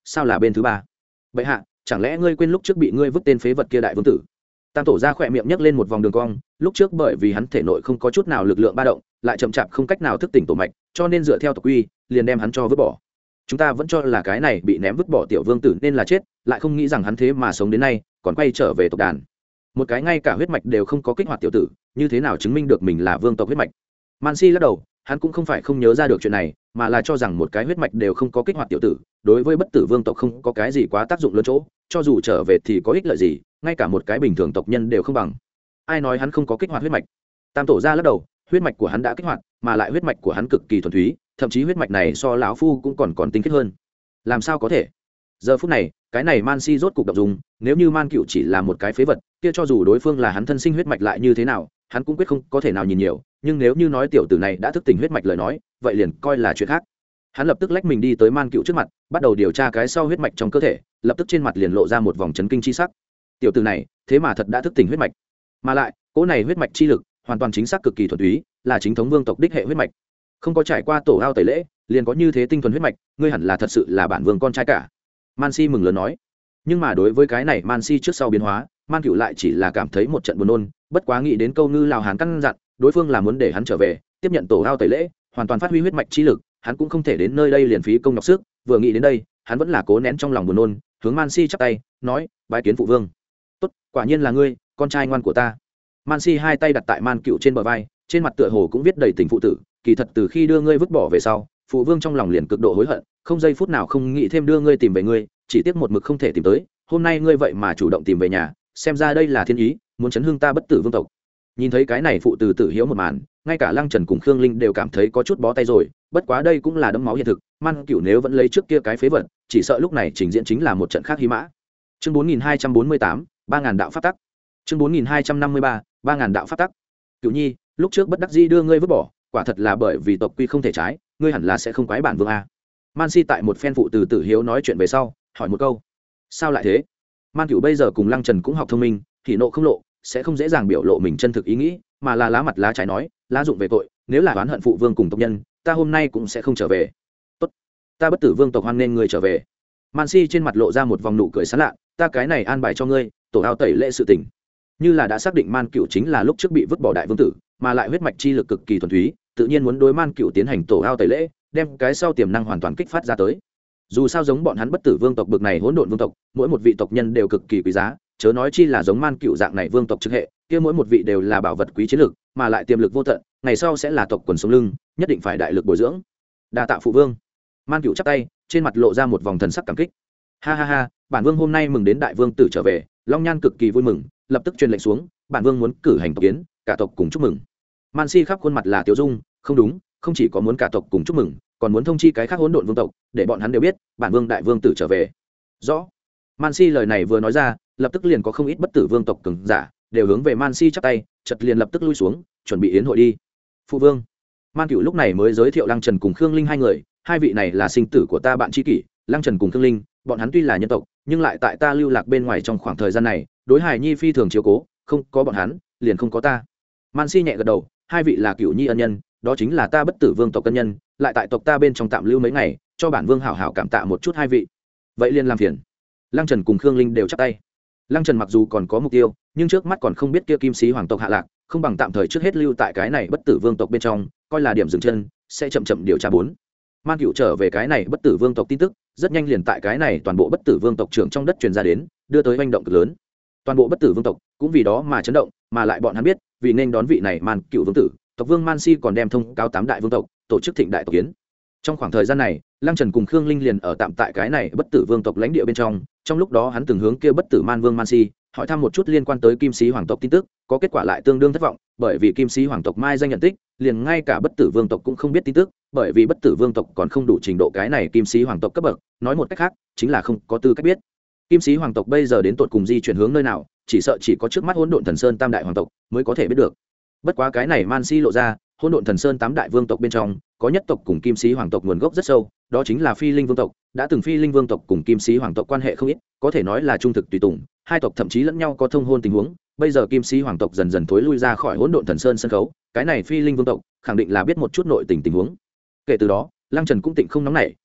sao là bên thứ ba? Bệ hạ, chẳng lẽ ngươi quên lúc trước bị ngươi vứt tên phế vật kia đại vương tử? Tam tổ ra khỏe miệng nhấc lên một vòng đường cong, lúc trước bởi vì hắn thể nội không có chút nào lực lượng ba động, lại chậm chạp không cách nào thức tỉnh tổ mạch, cho nên dựa theo tộc quy, liền đem hắn cho vứt bỏ. Chúng ta vẫn cho là cái này bị ném vứt bỏ tiểu vương tử nên là chết, lại không nghĩ rằng hắn thế mà sống đến nay, còn quay trở về tộc đàn. Một cái ngay cả huyết mạch đều không có kích hoạt tiểu tử, như thế nào chứng minh được mình là vương tộc huyết mạch? Man Si lắc đầu, hắn cũng không phải không nhớ ra được chuyện này, mà là cho rằng một cái huyết mạch đều không có kích hoạt tiểu tử, đối với bất tử vương tộc không có cái gì quá tác dụng lớn chỗ, cho dù trở về thì có ích lợi gì, ngay cả một cái bình thường tộc nhân đều không bằng. Ai nói hắn không có kích hoạt huyết mạch? Tam tổ ra lắc đầu, huyết mạch của hắn đã kích hoạt, mà lại huyết mạch của hắn cực kỳ thuần túy, thậm chí huyết mạch này so lão phu cũng còn còn tinh khiết hơn. Làm sao có thể? Giờ phút này, cái này Man Si rốt cục động dung, nếu như Man Cựu chỉ là một cái phế vật, kia cho dù đối phương là hắn thân sinh huyết mạch lại như thế nào, hắn cũng quyết không có thể nào nhìn nhiều, nhưng nếu như nói tiểu tử này đã thức tỉnh huyết mạch lời nói, vậy liền coi là chuyện khác. Hắn lập tức lách mình đi tới Man Cựu trước mặt, bắt đầu điều tra cái sau huyết mạch trong cơ thể, lập tức trên mặt liền lộ ra một vòng chấn kinh chi sắc. Tiểu tử này, thế mà thật đã thức tỉnh huyết mạch, mà lại, cỗ này huyết mạch chi lực, hoàn toàn chính xác cực kỳ thuần túy, là chính thống vương tộc đích hệ huyết mạch. Không có trải qua tổ ao tẩy lễ, liền có như thế tinh thuần huyết mạch, ngươi hẳn là thật sự là bản vương con trai cả. Man Si mừng lớn nói. Nhưng mà đối với cái này Man Si trước sau biến hóa, Man Cựu lại chỉ là cảm thấy một trận buồn nôn, bất quá nghĩ đến câu ngư lào hán căn dặn, đối phương là muốn để hắn trở về, tiếp nhận tổ ao tẩy lễ, hoàn toàn phát huy huyết mạch chi lực, hắn cũng không thể đến nơi đây liền phí công nhọc sức, vừa nghĩ đến đây, hắn vẫn là cố nén trong lòng buồn nôn, hướng Man Si chắp tay, nói: "Bái kiến phụ vương." "Tốt, quả nhiên là ngươi, con trai ngoan của ta." Man Si hai tay đặt tại Man Cựu trên bờ vai, trên mặt tựa hồ cũng viết đầy tình phụ tử, kỳ thật từ khi đưa ngươi vứt bỏ về sau, phụ vương trong lòng liền cực độ hối hận, không giây phút nào không nghĩ thêm đưa ngươi tìm về ngươi, chỉ tiếc một mực không thể tìm tới, hôm nay ngươi vậy mà chủ động tìm về nhà, xem ra đây là thiên ý, muốn chấn hương ta bất tử vương tộc. Nhìn thấy cái này phụ tử tử hiếu một màn, ngay cả Lăng Trần cùng Khương Linh đều cảm thấy có chút bó tay rồi, bất quá đây cũng là đẫm máu hiện thực, Man Cựu nếu vẫn lấy trước kia cái phế vật, chỉ sợ lúc này trình diễn chính là một trận khác hy mã. Chương bốn nghìn hai trăm bốn mươi tám, ba ngàn đạo pháp tắc. Chương bốn nghìn hai trăm năm mươi ba, ba ngàn đạo pháp tắc. Cựu Nhi, lúc trước bất đắc dĩ đưa ngươi vứt bỏ, quả thật là bởi vì tộc quy không thể trái, ngươi hẳn là sẽ không quái bản vương a. Man Si tại một phen phụ từ tử hiếu nói chuyện về sau, hỏi một câu: sao lại thế? Man Cựu bây giờ cùng Lăng Trần cũng học thông minh, thì nộ không lộ, sẽ không dễ dàng biểu lộ mình chân thực ý nghĩ, mà là lá mặt lá trái nói, lá dụng về tội, nếu là oán hận phụ vương cùng tộc nhân, ta hôm nay cũng sẽ không trở về. Tốt, ta bất tử vương tộc hoan nên người trở về. Man Si trên mặt lộ ra một vòng nụ cười sán lạ, ta cái này an bài cho ngươi, tổ ao tẩy lễ sự tình. Như là đã xác định Man Cựu chính là lúc trước bị vứt bỏ đại vương tử, mà lại huyết mạch chi lực cực kỳ thuần túy, tự nhiên muốn đối Man Cựu tiến hành tổ ao tẩy lễ, đem cái sau tiềm năng hoàn toàn kích phát ra tới. Dù sao giống bọn hắn bất tử vương tộc bực này hỗn độn vương tộc, mỗi một vị tộc nhân đều cực kỳ quý giá, chớ nói chi là giống Man Cựu dạng này vương tộc trực hệ, kia mỗi một vị đều là bảo vật quý chiến lực, mà lại tiềm lực vô tận, ngày sau sẽ là tộc quần sống lưng, nhất định phải đại lực bồi dưỡng. Đa tạ phụ vương. Man Cựu chắp tay, trên mặt lộ ra một vòng thần sắc cảm kích. Ha ha ha, bản vương hôm nay mừng đến đại vương tử trở về, Long Nhan cực kỳ vui mừng, lập tức truyền lệnh xuống, bản vương muốn cử hành tộc kiến, cả tộc cùng chúc mừng. Man Si khắp khuôn mặt là tiêu dung, không đúng, không chỉ có muốn cả tộc cùng chúc mừng, còn muốn thông chi cái khác hỗn độn vương tộc, để bọn hắn đều biết, bản vương đại vương tử trở về. Rõ. Man Si lời này vừa nói ra, lập tức liền có không ít bất tử vương tộc cường giả, đều hướng về Man Si chắp tay, chợt liền lập tức lui xuống, chuẩn bị yến hội đi. Phụ vương. Man Cựu lúc này mới giới thiệu Lăng Trần cùng Khương Linh hai người, hai vị này là sinh tử của ta bạn tri kỷ, Lăng Trần cùng Khương Linh, bọn hắn tuy là nhân tộc, nhưng lại tại ta lưu lạc bên ngoài trong khoảng thời gian này, đối hài nhi phi thường chiếu cố, không có bọn hắn, liền không có ta. Man Si nhẹ gật đầu, hai vị là Cựu Nhi ân nhân, đó chính là ta bất tử vương tộc ân nhân, lại tại tộc ta bên trong tạm lưu mấy ngày, cho bản vương hảo hảo cảm tạ một chút hai vị. Vậy liền làm phiền. Lăng Trần cùng Khương Linh đều chắp tay. Lăng Trần mặc dù còn có mục tiêu, nhưng trước mắt còn không biết kia kim sĩ hoàng tộc hạ lạc, không bằng tạm thời trước hết lưu tại cái này bất tử vương tộc bên trong, coi là điểm dừng chân, sẽ chậm chậm điều tra bốn. Man Cựu trở về cái này bất tử vương tộc tin tức, rất nhanh liền tại cái này toàn bộ bất tử vương tộc trưởng trong đất truyền ra đến, đưa tới hành động cực lớn. Toàn bộ bất tử vương tộc cũng vì đó mà chấn động, mà lại bọn hắn biết, vì nên đón vị này Man Cựu vương tử, tộc vương Man Si còn đem thông cáo tám đại vương tộc, tổ chức thịnh đại tộc kiến. Trong khoảng thời gian này, Lăng Trần cùng Khương Linh liền ở tạm tại cái này bất tử vương tộc lãnh địa bên trong, trong lúc đó hắn từng hướng kia bất tử man vương Man Si hỏi thăm một chút liên quan tới kim sĩ hoàng tộc tin tức, có kết quả lại tương đương thất vọng, bởi vì kim sĩ hoàng tộc mai danh nhận tích, liền ngay cả bất tử vương tộc cũng không biết tin tức, bởi vì bất tử vương tộc còn không đủ trình độ cái này kim sĩ hoàng tộc cấp bậc, nói một cách khác, chính là không có tư cách biết. Kim sĩ hoàng tộc bây giờ đến tột cùng di chuyển hướng nơi nào, chỉ sợ chỉ có trước mắt Hỗn Độn Thần Sơn tam đại hoàng tộc mới có thể biết được. Bất quá cái này Man Si lộ ra, Hỗn Độn Thần Sơn tám đại vương tộc bên trong, có nhất tộc cùng kim sĩ hoàng tộc nguồn gốc rất sâu, đó chính là Phi Linh vương tộc, đã từng Phi Linh vương tộc cùng kim sĩ hoàng tộc quan hệ không ít, có thể nói là trung thực tùy tùng, hai tộc thậm chí lẫn nhau có thông hôn tình huống. Bây giờ kim sĩ hoàng tộc dần dần thối lui ra khỏi Hỗn Độn Thần Sơn sân khấu, cái này Phi Linh vương tộc khẳng định là biết một chút nội tình tình huống. Kể từ đó, Lăng Trần cũng tịnh không nóng nảy,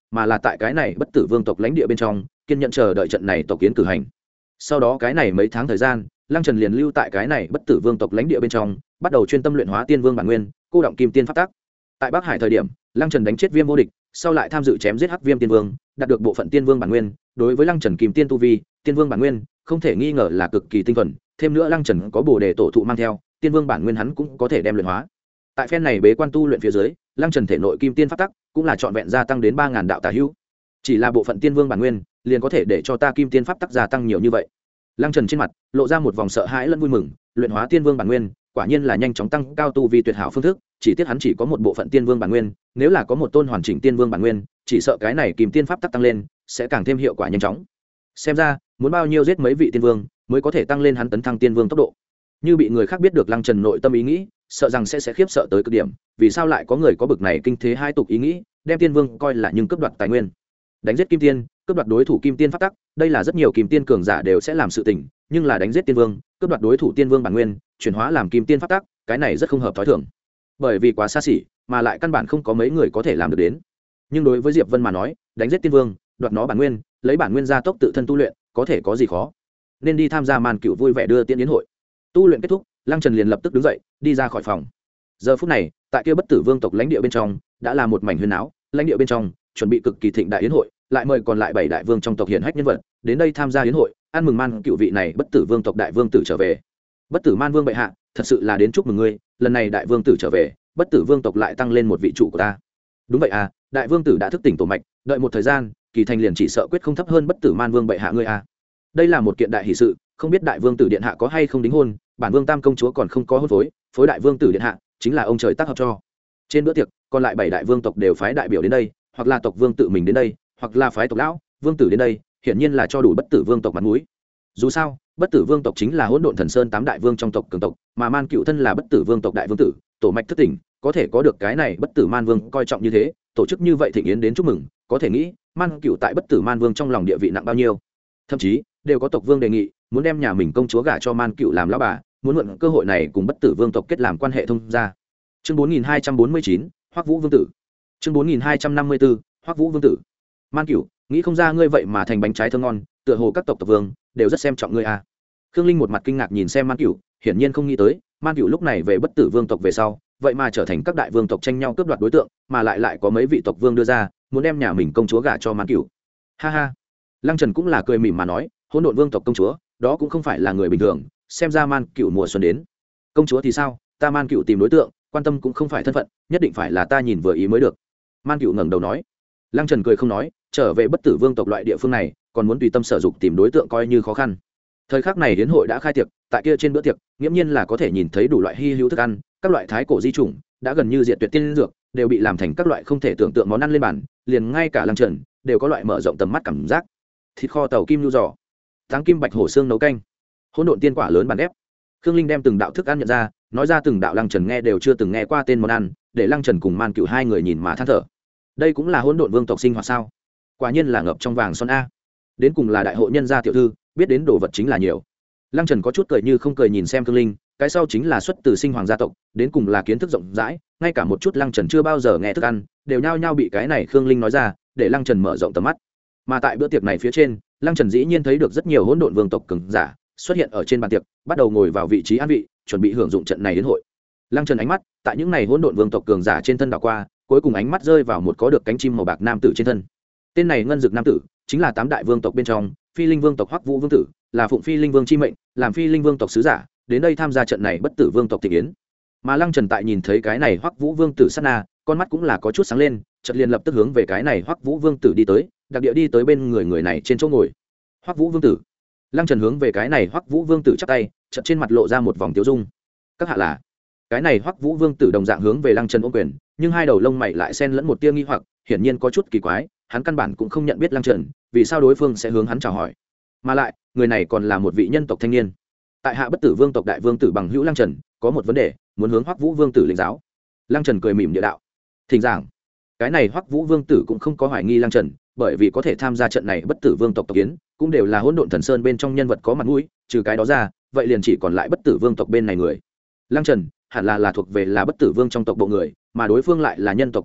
mà là tại cái này bất tử vương tộc lãnh địa bên trong kiên nhận chờ đợi trận này tộc kiến cử hành. Sau đó cái này mấy tháng thời gian, Lăng Trần liền lưu tại cái này bất tử vương tộc lãnh địa bên trong, bắt đầu chuyên tâm luyện hóa tiên vương bản nguyên, cô động kim tiên pháp tắc. Tại Bắc Hải thời điểm, Lăng Trần đánh chết Viêm vô địch, sau lại tham dự chém giết Hắc Viêm tiên vương, đạt được bộ phận tiên vương bản nguyên. Đối với Lăng Trần kim tiên tu vi, tiên vương bản nguyên không thể nghi ngờ là cực kỳ tinh thuần, thêm nữa Lăng Trần có Bồ Đề tổ thụ mang theo, tiên vương bản nguyên hắn cũng có thể đem luyện hóa. Tại phen này bế quan tu luyện phía dưới, Lăng Trần thể nội kim tiên pháp tắc cũng là trọn vẹn gia tăng đến ba ngàn đạo tà hữu. Chỉ là bộ phận tiên vương bản nguyên, liền có thể để cho ta kim tiên pháp tắc gia tăng nhiều như vậy. Lăng Trần trên mặt lộ ra một vòng sợ hãi lẫn vui mừng, luyện hóa tiên vương bản nguyên, quả nhiên là nhanh chóng tăng cao tu vi tuyệt hảo phương thức, chỉ tiếc hắn chỉ có một bộ phận tiên vương bản nguyên, nếu là có một tôn hoàn chỉnh tiên vương bản nguyên, chỉ sợ cái này kim tiên pháp tắc tăng lên sẽ càng thêm hiệu quả nhanh chóng. Xem ra, muốn bao nhiêu giết mấy vị tiên vương mới có thể tăng lên hắn tấn thăng tiên vương tốc độ. Như bị người khác biết được Lăng Trần nội tâm ý nghĩ, sợ rằng sẽ sẽ khiếp sợ tới cực điểm, vì sao lại có người có bực này kinh thế hai tục ý nghĩ, đem tiên vương coi là nhưng cướp đoạt tài nguyên. Đánh giết kim tiên, cướp đoạt đối thủ kim tiên pháp tắc, đây là rất nhiều kim tiên cường giả đều sẽ làm sự tình, nhưng là đánh giết tiên vương, cướp đoạt đối thủ tiên vương bản nguyên, chuyển hóa làm kim tiên pháp tắc, cái này rất không hợp thói thường. Bởi vì quá xa xỉ, mà lại căn bản không có mấy người có thể làm được đến. Nhưng đối với Diệp Vân mà nói, đánh giết tiên vương, đoạt nó bản nguyên, lấy bản nguyên gia tốc tự thân tu luyện, có thể có gì khó. Nên đi tham gia màn cựu vui vẻ đưa tiễn yến hội. Tu luyện kết thúc, Lăng Trần liền lập tức đứng dậy, đi ra khỏi phòng. Giờ phút này, tại kia bất tử vương tộc lãnh địa bên trong, đã là một mảnh huyên náo, lãnh địa bên trong chuẩn bị cực kỳ thịnh đại yến hội, lại mời còn lại bảy đại vương trong tộc hiển hách nhân vật đến đây tham gia yến hội, ăn mừng man cựu vị này bất tử vương tộc đại vương tử trở về. Bất tử man vương bệ hạ, thật sự là đến chúc mừng ngươi, lần này đại vương tử trở về, bất tử vương tộc lại tăng lên một vị trụ của ta. Đúng vậy à, đại vương tử đã thức tỉnh tổ mạch, đợi một thời gian, kỳ thành liền chỉ sợ quyết không thấp hơn bất tử man vương bệ hạ ngươi à. Đây là một kiện đại hỷ sự, không biết đại vương tử điện hạ có hay không đính hôn, bản vương tam công chúa còn không có hôn phối, phối đại vương tử điện hạ chính là ông trời tác hợp cho. Trên bữa tiệc, còn lại bảy đại vương tộc đều phái đại biểu đến đây, hoặc là tộc vương tự mình đến đây, hoặc là phái tộc lão vương tử đến đây, hiển nhiên là cho đủ bất tử vương tộc mặt mũi. Dù sao, bất tử vương tộc chính là hỗn độn thần sơn tám đại vương trong tộc cường tộc, mà man cựu thân là bất tử vương tộc đại vương tử, tổ mạch thất tỉnh, có thể có được cái này bất tử man vương coi trọng như thế, tổ chức như vậy thịnh yến đến chúc mừng, có thể nghĩ man cựu tại bất tử man vương trong lòng địa vị nặng bao nhiêu. Thậm chí đều có tộc vương đề nghị muốn đem nhà mình công chúa gả cho man cựu làm lão bà, muốn mượn cơ hội này cùng bất tử vương tộc kết làm quan hệ thông gia. Chương bốn nghìn hai trăm bốn mươi chín, Hoắc Vũ vương tử. Chương bốn nghìn hai trăm năm mươi bốn, Hoắc Vũ vương tử. Man cựu, nghĩ không ra ngươi vậy mà thành bánh trái thơm ngon, tựa hồ các tộc tộc vương đều rất xem trọng ngươi à. Khương Linh một mặt kinh ngạc nhìn xem Man cựu, hiển nhiên không nghĩ tới Man cựu lúc này về bất tử vương tộc về sau, vậy mà trở thành các đại vương tộc tranh nhau cướp đoạt đối tượng, mà lại lại có mấy vị tộc vương đưa ra muốn đem nhà mình công chúa gả cho Man cựu. Ha ha. Lăng Trần cũng là cười mỉm mà nói, hỗn độn vương tộc công chúa, đó cũng không phải là người bình thường, xem ra Man cựu mùa xuân đến. Công chúa thì sao, ta Man cựu tìm đối tượng, quan tâm cũng không phải thân phận, nhất định phải là ta nhìn vừa ý mới được. Man cựu ngẩng đầu nói. Lăng Trần cười không nói, trở về bất tử vương tộc loại địa phương này, còn muốn tùy tâm sở dục tìm đối tượng coi như khó khăn. Thời khắc này hiến hội đã khai tiệc, tại kia trên bữa tiệc, nghiễm nhiên là có thể nhìn thấy đủ loại hi hữu thức ăn, các loại thái cổ di chủng đã gần như diệt tuyệt tiên dược, đều bị làm thành các loại không thể tưởng tượng món ăn lên bàn, liền ngay cả Lăng Trần đều có loại mở rộng tầm mắt cảm giác. Thịt kho tàu kim lưu giò, tháng kim bạch hổ xương nấu canh, hỗn độn tiên quả lớn bàn ép. Khương Linh đem từng đạo thức ăn nhận ra, nói ra từng đạo Lăng Trần nghe đều chưa từng nghe qua tên món ăn, để Lăng Trần cùng Man Cựu hai người nhìn mà than thở. Đây cũng là hỗn độn vương tộc sinh hoạt sao? Quả nhiên là ngập trong vàng son a. Đến cùng là đại hộ nhân gia tiểu thư, biết đến đồ vật chính là nhiều. Lăng Trần có chút cười như không cười nhìn xem Khương Linh, cái sau chính là xuất từ sinh hoàng gia tộc, đến cùng là kiến thức rộng rãi, ngay cả một chút Lăng Trần chưa bao giờ nghe thức ăn, đều nhao nhao bị cái này Khương Linh nói ra, để Lăng Trần mở rộng tầm mắt. Mà tại bữa tiệc này phía trên, Lăng Trần dĩ nhiên thấy được rất nhiều hỗn độn vương tộc cường giả xuất hiện ở trên bàn tiệc, bắt đầu ngồi vào vị trí an vị, chuẩn bị hưởng dụng trận này đến hội. Lăng Trần ánh mắt tại những này hỗn độn vương tộc cường giả trên thân đảo qua, cuối cùng ánh mắt rơi vào một có được cánh chim màu bạc nam tử trên thân. Tên này ngân dực nam tử chính là tám đại vương tộc bên trong Phi Linh vương tộc Hoắc Vũ vương tử, là phụng Phi Linh vương chi mệnh, làm Phi Linh vương tộc sứ giả, đến đây tham gia trận này bất tử vương tộc thịnh yến. Mà Lăng Trần tại nhìn thấy cái này Hoắc Vũ vương tử sát na, con mắt cũng là có chút sáng lên, chợt liền lập tức hướng về cái này Hoắc Vũ vương tử đi tới, đặc địa đi tới bên người người này trên chỗ ngồi. Hoắc Vũ vương tử. Lăng Trần hướng về cái này Hoắc Vũ vương tử chắp tay, chợt trên mặt lộ ra một vòng tiêu dung. Các hạ là? Cái này Hoắc Vũ vương tử đồng dạng hướng về Lăng Trần ôm quyền, nhưng hai đầu lông mày lại xen lẫn một tia nghi hoặc, hiển nhiên có chút kỳ quái, hắn căn bản cũng không nhận biết Lăng Trần, vì sao đối phương sẽ hướng hắn chào hỏi. Mà lại, người này còn là một vị nhân tộc thanh niên. Tại hạ bất tử vương tộc đại vương tử bằng hữu Lăng Trần, có một vấn đề, muốn hướng Hoắc Vũ vương tử lĩnh giáo. Lăng Trần cười mỉm địa đạo. Thỉnh giảng. Cái này Hoắc Vũ vương tử cũng không có hoài nghi Lăng Trần, bởi vì có thể tham gia trận này bất tử vương tộc tộc kiến, cũng đều là hỗn độn thần sơn bên trong nhân vật có mặt mũi, trừ cái đó ra, vậy liền chỉ còn lại bất tử vương tộc bên này người. Lăng Trần hẳn là là thuộc về là bất tử vương trong tộc bộ người, mà đối phương lại là nhân tộc thân phận,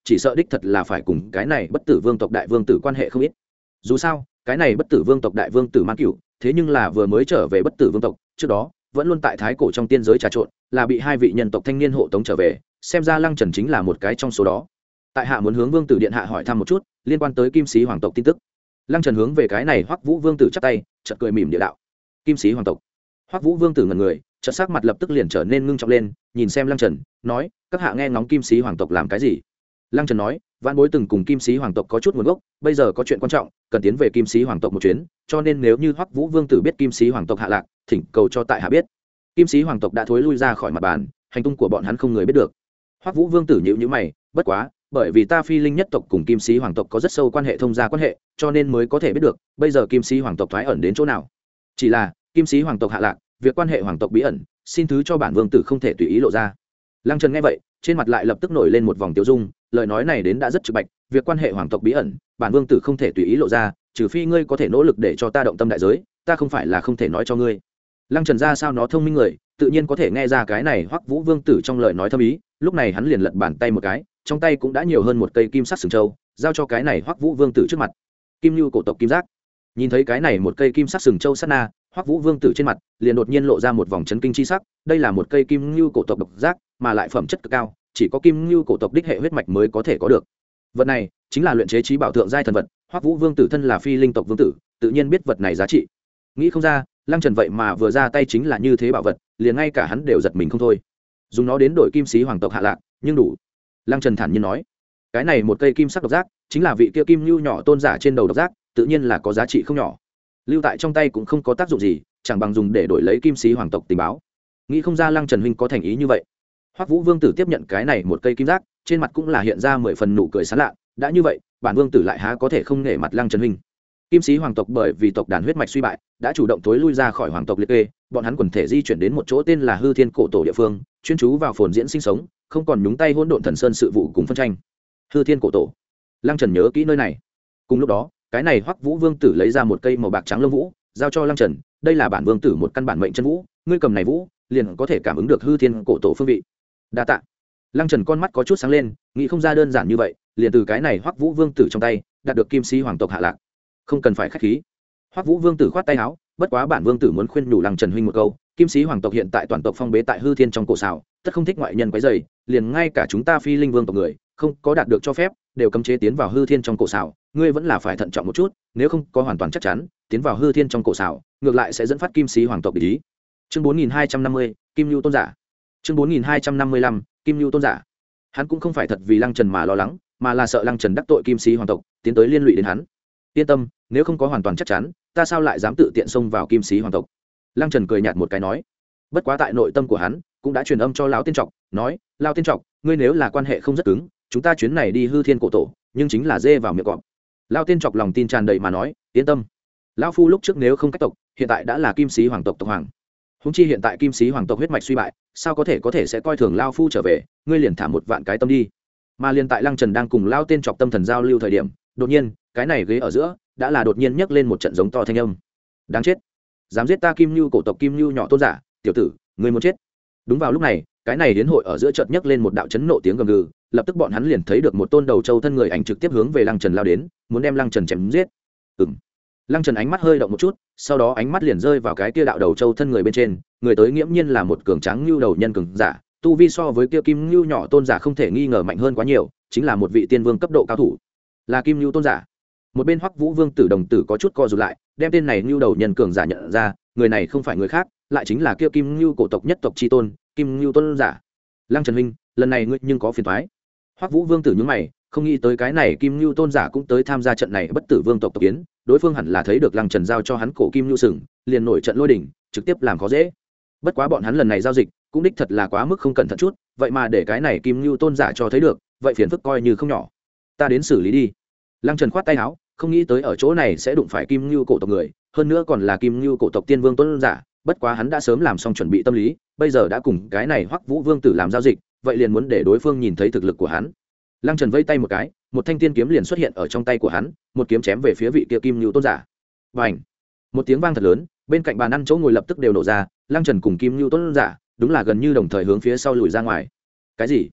chỉ sợ đích thật là phải cùng cái này bất tử vương tộc đại vương tử quan hệ không ít. Dù sao cái này bất tử vương tộc đại vương tử Man Cửu thế nhưng là vừa mới trở về bất tử vương tộc, trước đó vẫn luôn tại thái cổ trong tiên giới trà trộn, là bị hai vị nhân tộc thanh niên hộ tống trở về, xem ra Lăng Trần chính là một cái trong số đó. Tại hạ muốn hướng vương tử điện hạ hỏi thăm một chút liên quan tới kim sĩ hoàng tộc tin tức. Lăng Trần hướng về cái này Hoắc Vũ vương tử chắp tay, chợt cười mỉm địa đạo: kim sĩ hoàng tộc. Hoắc Vũ vương tử ngẩn người, chợt sắc mặt lập tức liền trở nên ngưng trọng lên, nhìn xem Lăng Trần nói: các hạ nghe ngóng kim sĩ hoàng tộc làm cái gì? Lăng Trần nói: vạn bối từng cùng kim sĩ hoàng tộc có chút nguồn gốc, bây giờ có chuyện quan trọng cần tiến về kim sĩ hoàng tộc một chuyến, cho nên nếu như Hoắc Vũ vương tử biết kim sĩ hoàng tộc hạ lạc, thỉnh cầu cho tại hạ biết. Kim sĩ hoàng tộc đã thối lui ra khỏi mặt bàn, hành tung của bọn hắn không người biết được. Hoắc Vũ vương tử nhíu nhíu mày, bất quá bởi vì ta Phi Linh nhất tộc cùng kim sĩ hoàng tộc có rất sâu quan hệ thông gia quan hệ, cho nên mới có thể biết được bây giờ kim sĩ hoàng tộc thoái ẩn đến chỗ nào. Chỉ là kim sĩ hoàng tộc hạ lạc, việc quan hệ hoàng tộc bí ẩn, xin thứ cho bản vương tử không thể tùy ý lộ ra. Lăng Trần nghe vậy, trên mặt lại lập tức nổi lên một vòng tiêu dung, lời nói này đến đã rất trực bạch, việc quan hệ hoàng tộc bí ẩn, bản vương tử không thể tùy ý lộ ra, trừ phi ngươi có thể nỗ lực để cho ta động tâm đại giới, ta không phải là không thể nói cho ngươi. Lăng Trần ra sao nó thông minh người, tự nhiên có thể nghe ra cái này Hoắc Vũ vương tử trong lời nói thâm ý, lúc này hắn liền lật bàn tay một cái, trong tay cũng đã nhiều hơn một cây kim sắc sừng châu, giao cho cái này Hoắc Vũ vương tử trước mặt. Kim Nưu cổ tộc kim giác. Nhìn thấy cái này một cây kim sắc sừng châu sát na, Hoắc Vũ vương tử trên mặt liền đột nhiên lộ ra một vòng chấn kinh chi sắc, đây là một cây kim Nưu cổ tộc độc giác, mà lại phẩm chất cực cao, chỉ có kim Nưu cổ tộc đích hệ huyết mạch mới có thể có được. Vật này chính là luyện chế trí bảo thượng giai thần vật, Hoắc Vũ vương tử thân là Phi Linh tộc vương tử, tự nhiên biết vật này giá trị. Nghĩ không ra, Lăng Trần vậy mà vừa ra tay chính là như thế bảo vật, liền ngay cả hắn đều giật mình không thôi. Dùng nó đến đổi kim sĩ hoàng tộc hạ lạc, nhưng đủ. Lăng Trần thản nhiên nói, cái này một cây kim sắc độc giác, chính là vị kia kim lưu nhỏ tôn giả trên đầu độc giác, tự nhiên là có giá trị không nhỏ. Lưu tại trong tay cũng không có tác dụng gì, chẳng bằng dùng để đổi lấy kim sĩ hoàng tộc tình báo. Nghĩ không ra Lăng Trần huynh có thành ý như vậy. Hoắc Vũ vương tử tiếp nhận cái này một cây kim giác, trên mặt cũng là hiện ra mười phần nụ cười sán lạ, đã như vậy, bản vương tử lại há có thể không nể mặt Lăng Trần huynh. Kim sĩ hoàng tộc bởi vì tộc đàn huyết mạch suy bại, đã chủ động tối lui ra khỏi hoàng tộc liệt kê, bọn hắn quần thể di chuyển đến một chỗ tên là Hư Thiên cổ tổ địa phương, chuyên trú vào phồn diễn sinh sống, không còn nhúng tay hỗn độn thần sơn sự vụ cùng phân tranh. Hư Thiên cổ tổ. Lăng Trần nhớ kỹ nơi này. Cùng lúc đó, cái này Hoắc Vũ vương tử lấy ra một cây màu bạc trắng lông vũ, giao cho Lăng Trần, đây là bản vương tử một căn bản mệnh chân vũ, ngươi cầm này vũ, liền có thể cảm ứng được Hư Thiên cổ tổ phương vị. Đa tạ. Lăng Trần con mắt có chút sáng lên, nghĩ không ra đơn giản như vậy, liền từ cái này Hoắc Vũ vương tử trong tay đạt được kim sĩ hoàng tộc hạ lạc. Không cần phải khách khí. Hoắc Vũ vương tử khoát tay áo, bất quá bản vương tử muốn khuyên nhủ Lăng Trần huynh một câu, kim sĩ hoàng tộc hiện tại toàn tộc phong bế tại Hư Thiên trong cổ xào, tất không thích ngoại nhân quấy rầy, liền ngay cả chúng ta Phi Linh vương tộc người, không có đạt được cho phép, đều cấm chế tiến vào Hư Thiên trong cổ xào, ngươi vẫn là phải thận trọng một chút, nếu không có hoàn toàn chắc chắn, tiến vào Hư Thiên trong cổ xào, ngược lại sẽ dẫn phát kim sĩ hoàng tộc để ý. Chương bốn nghìn hai trăm năm mươi, Kim Nưu tôn giả. Chương bốn nghìn hai trăm năm mươi lăm, Kim Nưu tôn giả. Hắn cũng không phải thật vì Lăng Trần mà lo lắng, mà là sợ Lăng Trần đắc tội kim sĩ hoàng tộc, tiến tới liên lụy đến hắn. Yên tâm, nếu không có hoàn toàn chắc chắn, ta sao lại dám tự tiện xông vào kim sĩ hoàng tộc. Lăng Trần cười nhạt một cái nói. Bất quá tại nội tâm của hắn cũng đã truyền âm cho lão tiên trọc, nói: lão tiên trọc, ngươi nếu là quan hệ không rất cứng, chúng ta chuyến này đi Hư Thiên cổ tổ, nhưng chính là dê vào miệng cọp. Lão tiên trọc lòng tin tràn đầy mà nói: yên tâm, lão phu lúc trước nếu không cách tộc, hiện tại đã là kim sĩ hoàng tộc tộc hoàng. Húng chi hiện tại kim sĩ hoàng tộc huyết mạch suy bại, sao có thể có thể sẽ coi thường lão phu trở về, ngươi liền thả một vạn cái tâm đi. Mà liền tại Lăng Trần đang cùng lão tiên trọc tâm thần giao lưu thời điểm, đột nhiên cái này ghế ở giữa đã là đột nhiên nhấc lên một trận giống to thanh âm. Đáng chết, dám giết ta Kim Nưu cổ tộc Kim Nưu nhỏ tôn giả, tiểu tử, ngươi muốn chết. Đúng vào lúc này, cái này đến hội ở giữa chợt nhấc lên một đạo chấn nộ tiếng gầm gừ, lập tức bọn hắn liền thấy được một tôn đầu trâu thân người ảnh trực tiếp hướng về Lăng Trần lao đến, muốn đem Lăng Trần chém giết. Ừm. Lăng Trần ánh mắt hơi động một chút, sau đó ánh mắt liền rơi vào cái kia đạo đầu trâu thân người bên trên, người tới nghiễm nhiên là một cường tráng nưu đầu nhân cường giả, tu vi so với kia Kim Nưu nhỏ tôn giả không thể nghi ngờ mạnh hơn quá nhiều, chính là một vị tiên vương cấp độ cao thủ. Là Kim Nưu tôn giả. Một bên Hoắc Vũ vương tử đồng tử có chút co rụt lại, đem tên này nưu đầu nhân cường giả nhận ra, người này không phải người khác, lại chính là kia Kim Nưu cổ tộc nhất tộc chi tôn, Kim Nưu tôn giả. Lăng Trần huynh, lần này ngươi nhưng có phiền toái. Hoắc Vũ vương tử nhướng mày, không nghĩ tới cái này Kim Nưu tôn giả cũng tới tham gia trận này bất tử vương tộc tộc kiến, đối phương hẳn là thấy được Lăng Trần giao cho hắn cổ Kim Nưu sừng, liền nổi trận lôi đình, trực tiếp làm khó dễ. Bất quá bọn hắn lần này giao dịch, cũng đích thật là quá mức không cẩn thận chút, vậy mà để cái này Kim Nưu tôn giả cho thấy được, vậy phiền phức coi như không nhỏ. Ta đến xử lý đi. Lăng Trần khoát tay áo, không nghĩ tới ở chỗ này sẽ đụng phải Kim Nưu cổ tộc người, hơn nữa còn là Kim Nưu cổ tộc tiên vương tôn giả, bất quá hắn đã sớm làm xong chuẩn bị tâm lý, bây giờ đã cùng cái này Hoắc Vũ vương tử làm giao dịch, vậy liền muốn để đối phương nhìn thấy thực lực của hắn. Lăng Trần vẫy tay một cái, một thanh tiên kiếm liền xuất hiện ở trong tay của hắn, một kiếm chém về phía vị kia Kim Nưu tôn giả. Bành! Một tiếng vang thật lớn, bên cạnh bàn ăn chỗ ngồi lập tức đều nổ ra, Lăng Trần cùng Kim Nưu tôn giả, đúng là gần như đồng thời hướng phía sau lùi ra ngoài. Cái gì?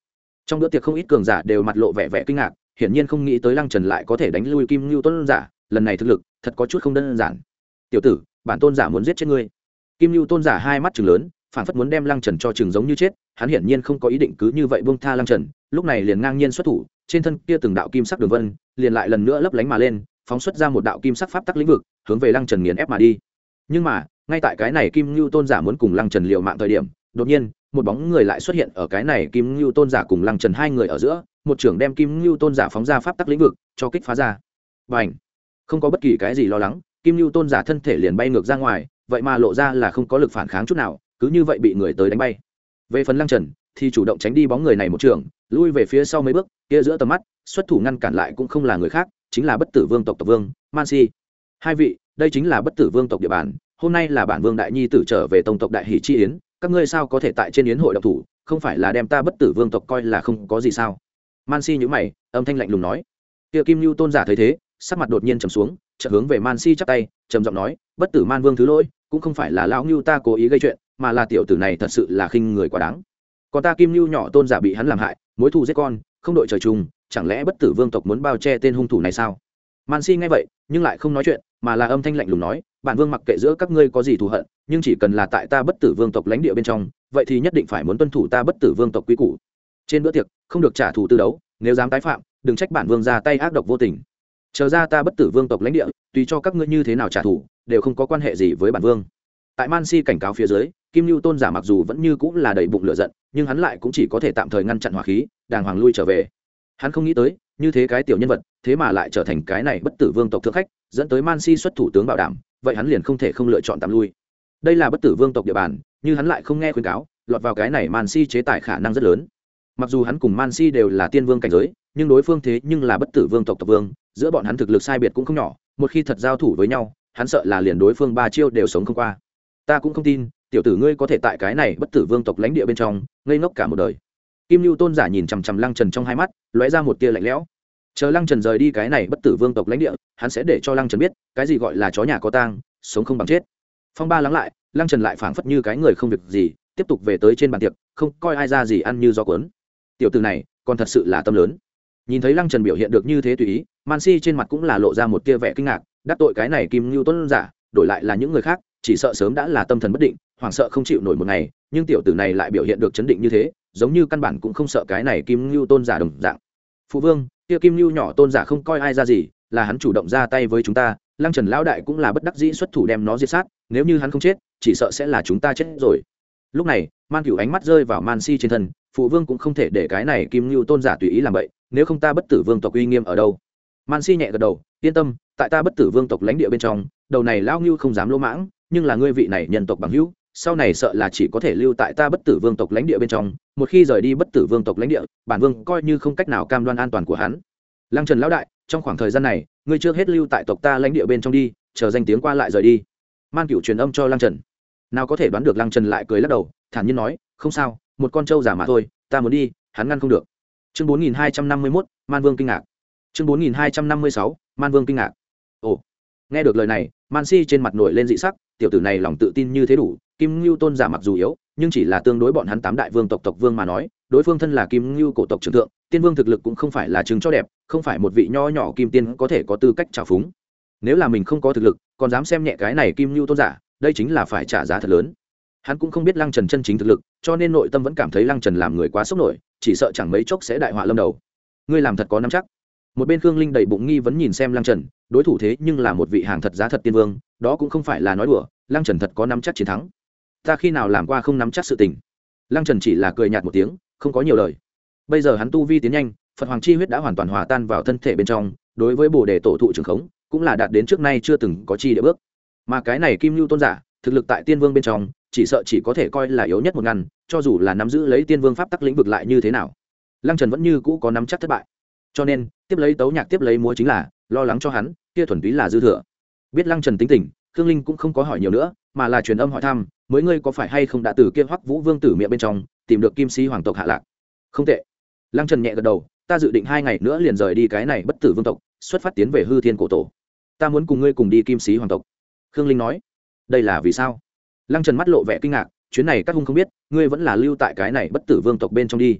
Trong bữa tiệc không ít cường giả đều mặt lộ vẻ vẻ kinh ngạc, hiển nhiên không nghĩ tới Lăng Trần lại có thể đánh lui Kim Nưu Tôn giả, lần này thực lực thật có chút không đơn giản. Tiểu tử, bản tôn giả muốn giết chết ngươi. Kim Nưu Tôn giả hai mắt trừng lớn, phản phất muốn đem Lăng Trần cho trừng giống như chết, hắn hiển nhiên không có ý định cứ như vậy buông tha Lăng Trần, lúc này liền ngang nhiên xuất thủ, trên thân kia từng đạo kim sắc đường vân, liền lại lần nữa lấp lánh mà lên, phóng xuất ra một đạo kim sắc pháp tắc lĩnh vực, hướng về Lăng Trần nghiền ép mà đi. Nhưng mà, ngay tại cái này Kim Nưu Tôn giả muốn cùng Lăng Trần liều mạng thời điểm, đột nhiên, một bóng người lại xuất hiện ở cái này Kim Nưu Tôn giả cùng Lăng Trần hai người ở giữa, một trưởng đem Kim Nưu Tôn giả phóng ra pháp tắc lĩnh vực, cho kích phá ra. Bành! Không có bất kỳ cái gì lo lắng, Kim Nưu Tôn giả thân thể liền bay ngược ra ngoài, vậy mà lộ ra là không có lực phản kháng chút nào, cứ như vậy bị người tới đánh bay. Về phần Lăng Trần thì chủ động tránh đi bóng người này một trường, lui về phía sau mấy bước, kia giữa tầm mắt, xuất thủ ngăn cản lại cũng không là người khác, chính là Bất Tử Vương tộc tộc vương, Man Si. Hai vị, đây chính là Bất Tử Vương tộc địa bàn, hôm nay là bản vương đại nhi tử trở về tông tộc đại hỷ chi yến, các ngươi sao có thể tại trên yến hội động thủ, không phải là đem ta Bất Tử Vương tộc coi là không có gì sao? Man Si nhíu mày, âm thanh lạnh lùng nói. Kia Kim Nưu Tôn giả thấy thế, sắc mặt đột nhiên trầm xuống, chợt hướng về Man Si chắp tay, trầm giọng nói, Bất Tử Man Vương thứ lỗi, cũng không phải là lão Nưu ta cố ý gây chuyện, mà là tiểu tử này thật sự là khinh người quá đáng. Còn ta Kim Nưu nhỏ tôn giả bị hắn làm hại, mối thù giết con, không đội trời chung, chẳng lẽ Bất Tử Vương tộc muốn bao che tên hung thủ này sao? Man Si nghe vậy, nhưng lại không nói chuyện, mà là âm thanh lạnh lùng nói, bản vương mặc kệ giữa các ngươi có gì thù hận, nhưng chỉ cần là tại ta Bất Tử Vương tộc lãnh địa bên trong, vậy thì nhất định phải muốn tuân thủ ta Bất Tử Vương tộc quy củ. Trên bữa tiệc, không được trả thù tư đấu, nếu dám tái phạm, đừng trách bản vương ra tay ác độc vô tình. Chờ ra ta Bất Tử Vương tộc lãnh địa, tùy cho các ngươi như thế nào trả thù, đều không có quan hệ gì với bản vương. Tại Man Si cảnh cáo phía dưới, Kim Nưu Tôn giả mặc dù vẫn như cũng là đầy bụng lửa giận, nhưng hắn lại cũng chỉ có thể tạm thời ngăn chặn hỏa khí, đàng hoàng lui trở về. Hắn không nghĩ tới, như thế cái tiểu nhân vật, thế mà lại trở thành cái này Bất Tử Vương tộc thượng khách, dẫn tới Man Si xuất thủ tướng bảo đảm, vậy hắn liền không thể không lựa chọn tạm lui. Đây là Bất Tử Vương tộc địa bàn, như hắn lại không nghe khuyên cáo, lọt vào cái này Man Si chế tài khả năng rất lớn. Mặc dù hắn cùng Man Si đều là tiên vương cảnh giới, nhưng đối phương thế nhưng là Bất Tử Vương tộc tộc vương, giữa bọn hắn thực lực sai biệt cũng không nhỏ, một khi thật giao thủ với nhau, hắn sợ là liền đối phương ba chiêu đều sống không qua. Ta cũng không tin, tiểu tử ngươi có thể tại cái này Bất Tử Vương tộc lãnh địa bên trong ngây ngốc cả một đời. Kim Nưu Tôn giả nhìn chằm chằm Lăng Trần trong hai mắt, lóe ra một tia lạnh lẽo. Chờ Lăng Trần rời đi cái này Bất Tử Vương tộc lãnh địa, hắn sẽ để cho Lăng Trần biết cái gì gọi là chó nhà có tang, sống không bằng chết. Phong ba lắng lại, Lăng Trần lại phảng phất như cái người không việc gì, tiếp tục về tới trên bàn tiệc, không coi ai ra gì ăn như gió cuốn. Tiểu tử này còn thật sự là tâm lớn. Nhìn thấy Lăng Trần biểu hiện được như thế tùy ý, Man Si trên mặt cũng là lộ ra một tia vẻ kinh ngạc, đắc tội cái này Kim Nưu Tôn giả, đổi lại là những người khác, chỉ sợ sớm đã là tâm thần bất định, hoảng sợ không chịu nổi một ngày, nhưng tiểu tử này lại biểu hiện được chấn định như thế, giống như căn bản cũng không sợ cái này Kim Nưu Tôn giả đồng dạng. Phụ vương, kia Kim Nưu nhỏ tôn giả không coi ai ra gì, là hắn chủ động ra tay với chúng ta, Lăng Trần lão đại cũng là bất đắc dĩ xuất thủ đem nó diệt sát, nếu như hắn không chết, chỉ sợ sẽ là chúng ta chết rồi. Lúc này, Man Cửu ánh mắt rơi vào Man Si trên thân, phụ vương cũng không thể để cái này Kim Nưu tôn giả tùy ý làm vậy, nếu không ta Bất Tử Vương tộc uy nghiêm ở đâu? Man Si nhẹ gật đầu, yên tâm, tại ta Bất Tử Vương tộc lãnh địa bên trong, đầu này lão Nưu không dám lỗ mãng, nhưng là ngươi vị này nhân tộc bằng hữu, sau này sợ là chỉ có thể lưu tại ta Bất Tử Vương tộc lãnh địa bên trong, một khi rời đi Bất Tử Vương tộc lãnh địa, bản vương coi như không cách nào cam đoan an toàn của hắn. Lăng Trần lão đại, trong khoảng thời gian này, ngươi trước hết lưu tại tộc ta lãnh địa bên trong đi, chờ danh tiếng qua lại rời đi. Man Cửu truyền âm cho Lăng Trần. Nào có thể đoán được Lăng Trần lại cười lắc đầu, thản nhiên nói, không sao, một con trâu giả mà thôi, ta muốn đi, hắn ngăn không được. Chương bốn nghìn hai trăm năm mươi mốt, Man Vương kinh ngạc. Chương bốn nghìn hai trăm năm mươi sáu, Man Vương kinh ngạc. Ồ. Nghe được lời này, Man Si trên mặt nổi lên dị sắc, tiểu tử này lòng tự tin như thế đủ, Kim Nưu tôn giả mặc dù yếu, nhưng chỉ là tương đối bọn hắn tám đại vương tộc tộc vương mà nói, đối phương thân là Kim Nưu cổ tộc trưởng thượng, tiên vương thực lực cũng không phải là chứng cho đẹp, không phải một vị nho nhỏ kim tiên có thể có tư cách trào phúng. Nếu là mình không có thực lực, còn dám xem nhẹ cái này Kim Nưu tôn giả, đây chính là phải trả giá thật lớn. Hắn cũng không biết Lăng Trần chân chính thực lực, cho nên nội tâm vẫn cảm thấy Lăng Trần làm người quá sốc nổi, chỉ sợ chẳng mấy chốc sẽ đại họa lâm đầu. Ngươi làm thật có nắm chắc. Một bên Khương Linh đầy bụng nghi vấn nhìn xem Lăng Trần, đối thủ thế nhưng là một vị hàng thật giá thật tiên vương, đó cũng không phải là nói đùa, Lăng Trần thật có nắm chắc chiến thắng. Ta khi nào làm qua không nắm chắc sự tình. Lăng Trần chỉ là cười nhạt một tiếng, không có nhiều lời. Bây giờ hắn tu vi tiến nhanh, Phật Hoàng chi huyết đã hoàn toàn hòa tan vào thân thể bên trong, đối với Bồ Đề tổ thụ trường khống, cũng là đạt đến trước nay chưa từng có chi địa bước. Mà cái này Kim Nưu tôn giả, thực lực tại tiên vương bên trong, chỉ sợ chỉ có thể coi là yếu nhất một ngăn, cho dù là nắm giữ lấy tiên vương pháp tắc lĩnh vực lại như thế nào, Lăng Trần vẫn như cũ có nắm chắc thất bại. Cho nên, tiếp lấy tấu nhạc tiếp lấy múa chính là lo lắng cho hắn, kia thuần túy là dư thừa. Biết Lăng Trần tính tình, Khương Linh cũng không có hỏi nhiều nữa, mà là truyền âm hỏi thăm, mới ngươi có phải hay không đã từ kia Hoắc Vũ Vương tử miệng bên trong tìm được Kim Sĩ hoàng tộc hạ lạc? Không tệ. Lăng Trần nhẹ gật đầu, ta dự định hai ngày nữa liền rời đi cái này Bất Tử Vương tộc, xuất phát tiến về Hư Thiên cổ tổ. Ta muốn cùng ngươi cùng đi Kim Sĩ hoàng tộc. Khương Linh nói. Đây là vì sao? Lăng Trần mắt lộ vẻ kinh ngạc, chuyến này các hung không biết, ngươi vẫn là lưu tại cái này Bất Tử Vương tộc bên trong đi.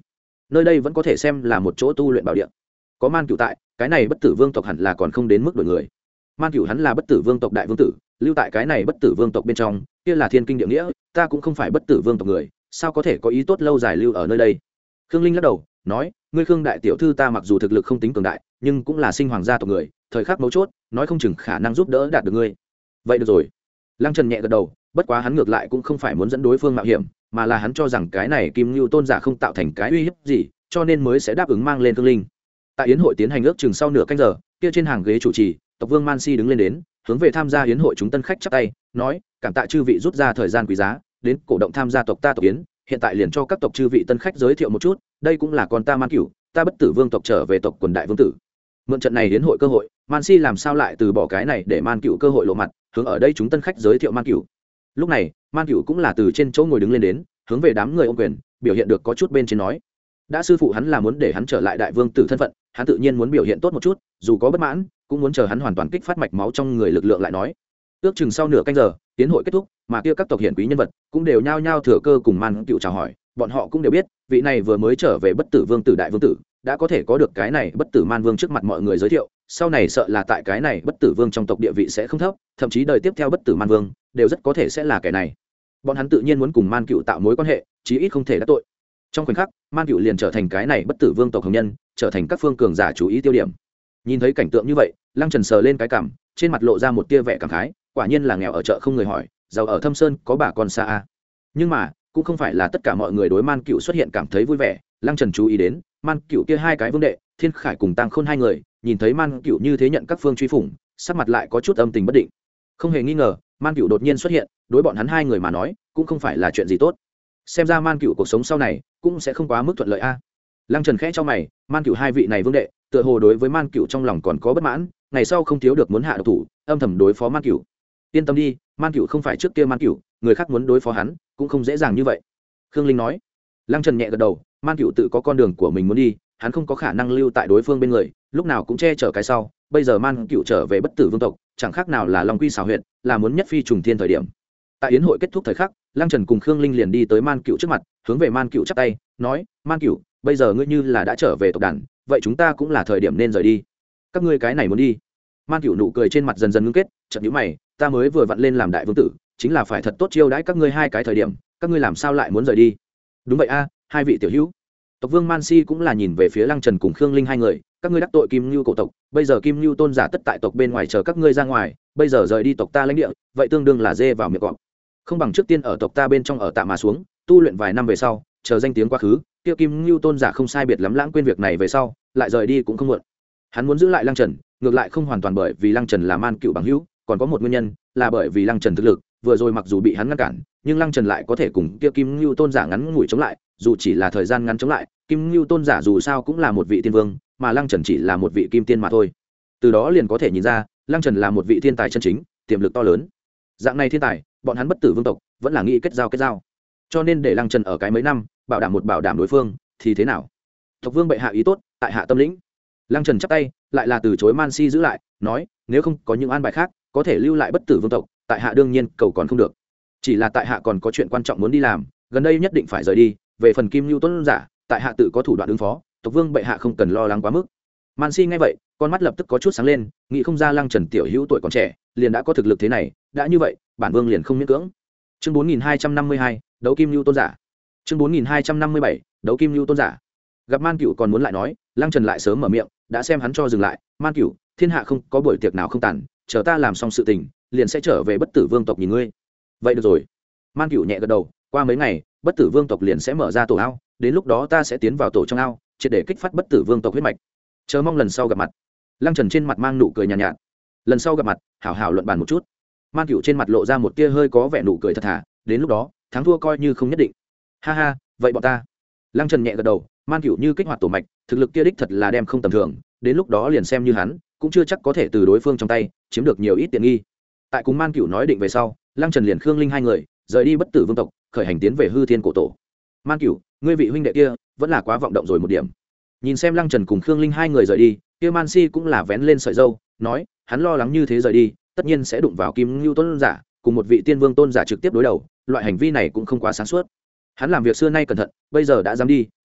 nơi đây vẫn có thể xem là một chỗ tu luyện bảo địa. Có Man Cựu tại, cái này bất tử vương tộc hẳn là còn không đến mức đổi người. Man Cựu hắn là bất tử vương tộc đại vương tử, lưu tại cái này bất tử vương tộc bên trong, kia là thiên kinh địa nghĩa, ta cũng không phải bất tử vương tộc người, sao có thể có ý tốt lâu dài lưu ở nơi đây. Khương Linh lắc đầu nói, ngươi Khương đại tiểu thư ta mặc dù thực lực không tính cường đại, nhưng cũng là sinh hoàng gia tộc người, thời khắc mấu chốt nói không chừng khả năng giúp đỡ đạt được ngươi. Vậy được rồi. Lăng Trần nhẹ gật đầu, bất quá hắn ngược lại cũng không phải muốn dẫn đối phương mạo hiểm, mà là hắn cho rằng cái này Kim Nưu tôn giả không tạo thành cái uy hiếp gì, cho nên mới sẽ đáp ứng mang lên Khương Linh. Tại yến hội tiến hành ước chừng sau nửa canh giờ, kia trên hàng ghế chủ trì, tộc vương Man Si đứng lên đến, hướng về tham gia yến hội chúng tân khách chắp tay, nói, cảm tạ chư vị rút ra thời gian quý giá, đến cổ động tham gia tộc ta tộc yến, hiện tại liền cho các tộc chư vị tân khách giới thiệu một chút, đây cũng là con ta Man Cửu, ta bất tử vương tộc trở về tộc quần đại vương tử. Mượn trận này yến hội cơ hội, Man Si làm sao lại từ bỏ cái này để Man Cửu cơ hội lộ mặt, hướng ở đây chúng tân khách giới thiệu Man Cửu. Lúc này, Man Cửu cũng là từ trên chỗ ngồi đứng lên đến, hướng về đám người ôm quyền, biểu hiện được có chút bên trên nói, đã sư phụ hắn là muốn để hắn trở lại đại vương tử thân phận, hắn tự nhiên muốn biểu hiện tốt một chút, dù có bất mãn cũng muốn chờ hắn hoàn toàn kích phát mạch máu trong người lực lượng lại nói. Ước chừng sau nửa canh giờ, tiến hội kết thúc, mà kia các tộc hiển quý nhân vật cũng đều nhao nhao thừa cơ cùng Man Cựu chào hỏi, bọn họ cũng đều biết vị này vừa mới trở về bất tử vương tử đại vương tử đã có thể có được cái này bất tử man vương trước mặt mọi người giới thiệu, sau này sợ là tại cái này bất tử vương trong tộc địa vị sẽ không thấp, thậm chí đời tiếp theo bất tử man vương đều rất có thể sẽ là kẻ này. Bọn hắn tự nhiên muốn cùng Man Cựu tạo mối quan hệ, chí ít không thể đắc tội. Trong khoảnh khắc, Man Cựu liền trở thành cái này bất tử vương tộc hồng nhân, trở thành các phương cường giả chú ý tiêu điểm. Nhìn thấy cảnh tượng như vậy, Lăng Trần sờ lên cái cằm, trên mặt lộ ra một tia vẻ cảm khái, quả nhiên là nghèo ở chợ không người hỏi, giàu ở thâm sơn có bà con xa a. Nhưng mà cũng không phải là tất cả mọi người đối Man Cựu xuất hiện cảm thấy vui vẻ. Lăng Trần chú ý đến Man Cựu kia hai cái vương đệ Thiên Khải cùng Tàng Khôn hai người, nhìn thấy Man Cựu như thế nhận các phương truy phủng, sắc mặt lại có chút âm tình bất định. Không hề nghi ngờ, Man Cựu đột nhiên xuất hiện, đối bọn hắn hai người mà nói cũng không phải là chuyện gì tốt. Xem ra Man Cựu cuộc sống sau này cũng sẽ không quá mức thuận lợi a. Lăng Trần khẽ cho mày, Man Cựu hai vị này vương đệ tựa hồ đối với Man Cựu trong lòng còn có bất mãn, ngày sau không thiếu được muốn hạ độc thủ, âm thầm đối phó Man Cựu. Yên tâm đi, Man Cựu không phải trước kia Man Cựu, người khác muốn đối phó hắn cũng không dễ dàng như vậy. Khương Linh nói. Lăng Trần nhẹ gật đầu, Man Cựu tự có con đường của mình muốn đi, hắn không có khả năng lưu tại đối phương bên người, lúc nào cũng che chở cái sau. Bây giờ Man Cựu trở về bất tử vương tộc, chẳng khác nào là Long Quy xảo huyệt, là muốn nhất phi trùng thiên thời điểm. Tại yến hội kết thúc thời khắc, Lăng Trần cùng Khương Linh liền đi tới Man Cựu trước mặt, hướng về Man Cựu chắp tay, nói, Man Cựu, bây giờ ngươi như là đã trở về tộc đàn, vậy chúng ta cũng là thời điểm nên rời đi. Các ngươi cái này muốn đi? Man Cựu nụ cười trên mặt dần dần ngưng kết, chợt nhíu mày, ta mới vừa vặn lên làm đại vương tử, chính là phải thật tốt chiêu đãi các ngươi hai cái thời điểm, các ngươi làm sao lại muốn rời đi? Đúng vậy a, hai vị tiểu hữu. Tộc vương Man Si cũng là nhìn về phía Lăng Trần cùng Khương Linh hai người, các ngươi đắc tội Kim Nưu cổ tộc, bây giờ Kim Nưu tôn giả tất tại tộc bên ngoài chờ các ngươi ra ngoài, bây giờ rời đi tộc ta lãnh địa, vậy tương đương là dê vào miệng cọp. Không bằng trước tiên ở tộc ta bên trong ở tạm mà xuống, tu luyện vài năm về sau, chờ danh tiếng quá khứ, kia Kim Nưu tôn giả không sai biệt lắm lãng quên việc này về sau, lại rời đi cũng không muộn. Hắn muốn giữ lại Lăng Trần, ngược lại không hoàn toàn bởi vì Lăng Trần là Man Cựu bằng hữu, còn có một nguyên nhân là bởi vì Lăng Trần thực lực, vừa rồi mặc dù bị hắn ngăn cản, nhưng Lăng Trần lại có thể cùng kia Kim Nưu tôn giả ngắn ngủi chống lại, dù chỉ là thời gian ngắn chống lại, Kim Nưu tôn giả dù sao cũng là một vị tiên vương, mà Lăng Trần chỉ là một vị kim tiên mà thôi. Từ đó liền có thể nhìn ra, Lăng Trần là một vị thiên tài chân chính, tiềm lực to lớn. Dạng này thiên tài, bọn hắn bất tử vương tộc vẫn là nghĩ kết giao kết giao. Cho nên để Lăng Trần ở cái mấy năm, bảo đảm một bảo đảm đối phương, thì thế nào? Tộc vương bệ hạ ý tốt, tại hạ tâm lĩnh. Lăng Trần chắp tay, lại là từ chối Man Si giữ lại, nói, nếu không có những an bài khác, có thể lưu lại bất tử vương tộc, tại hạ đương nhiên cầu còn không được. Chỉ là tại hạ còn có chuyện quan trọng muốn đi làm, gần đây nhất định phải rời đi, về phần Kim Nưu tôn giả, tại hạ tự có thủ đoạn ứng phó, tộc vương bệ hạ không cần lo lắng quá mức. Man Si nghe vậy, con mắt lập tức có chút sáng lên, nghĩ không ra Lăng Trần tiểu hữu tuổi còn trẻ, liền đã có thực lực thế này, đã như vậy, bản vương liền không miễn cưỡng. Chương bốn nghìn hai trăm năm mươi hai, đấu Kim Nưu tôn giả. Chương bốn nghìn hai trăm năm mươi bảy, đấu Kim Nưu tôn giả. Gặp Man Cựu còn muốn lại nói, Lăng Trần lại sớm mở miệng, đã xem hắn cho dừng lại, Man Cựu, thiên hạ không có buổi tiệc nào không tàn, chờ ta làm xong sự tình, liền sẽ trở về bất tử vương tộc nhìn ngươi. Vậy được rồi. Man Cựu nhẹ gật đầu, qua mấy ngày, bất tử vương tộc liền sẽ mở ra tổ ao, đến lúc đó ta sẽ tiến vào tổ trong ao, triệt để kích phát bất tử vương tộc huyết mạch. Chờ mong lần sau gặp mặt. Lăng Trần trên mặt mang nụ cười nhàn nhạt, nhạt. Lần sau gặp mặt, hảo hảo luận bàn một chút. Man Cựu trên mặt lộ ra một tia hơi có vẻ nụ cười thật thà, đến lúc đó, thắng thua coi như không nhất định. Ha ha, vậy bọn ta. Lăng Trần nhẹ gật đầu, Man Cựu như kích hoạt tổ mạch, thực lực kia đích thật là đem không tầm thường, đến lúc đó liền xem như hắn, cũng chưa chắc có thể từ đối phương trong tay chiếm được nhiều ít tiện nghi. Tại cùng Man Cựu nói định về sau, Lăng Trần liền Khương Linh hai người rời đi bất tử vương tộc, khởi hành tiến về hư thiên cổ tổ. Man Cựu, ngươi vị huynh đệ kia vẫn là quá vọng động rồi một điểm. Nhìn xem Lăng Trần cùng Khương Linh hai người rời đi, kia Man Si cũng là vén lên sợi râu, nói, hắn lo lắng như thế rời đi, tất nhiên sẽ đụng vào Kim Nưu tôn giả, cùng một vị tiên vương tôn giả trực tiếp đối đầu, loại hành vi này cũng không quá sáng suốt. Hắn làm việc xưa nay cẩn thận, bây giờ đã dám đi,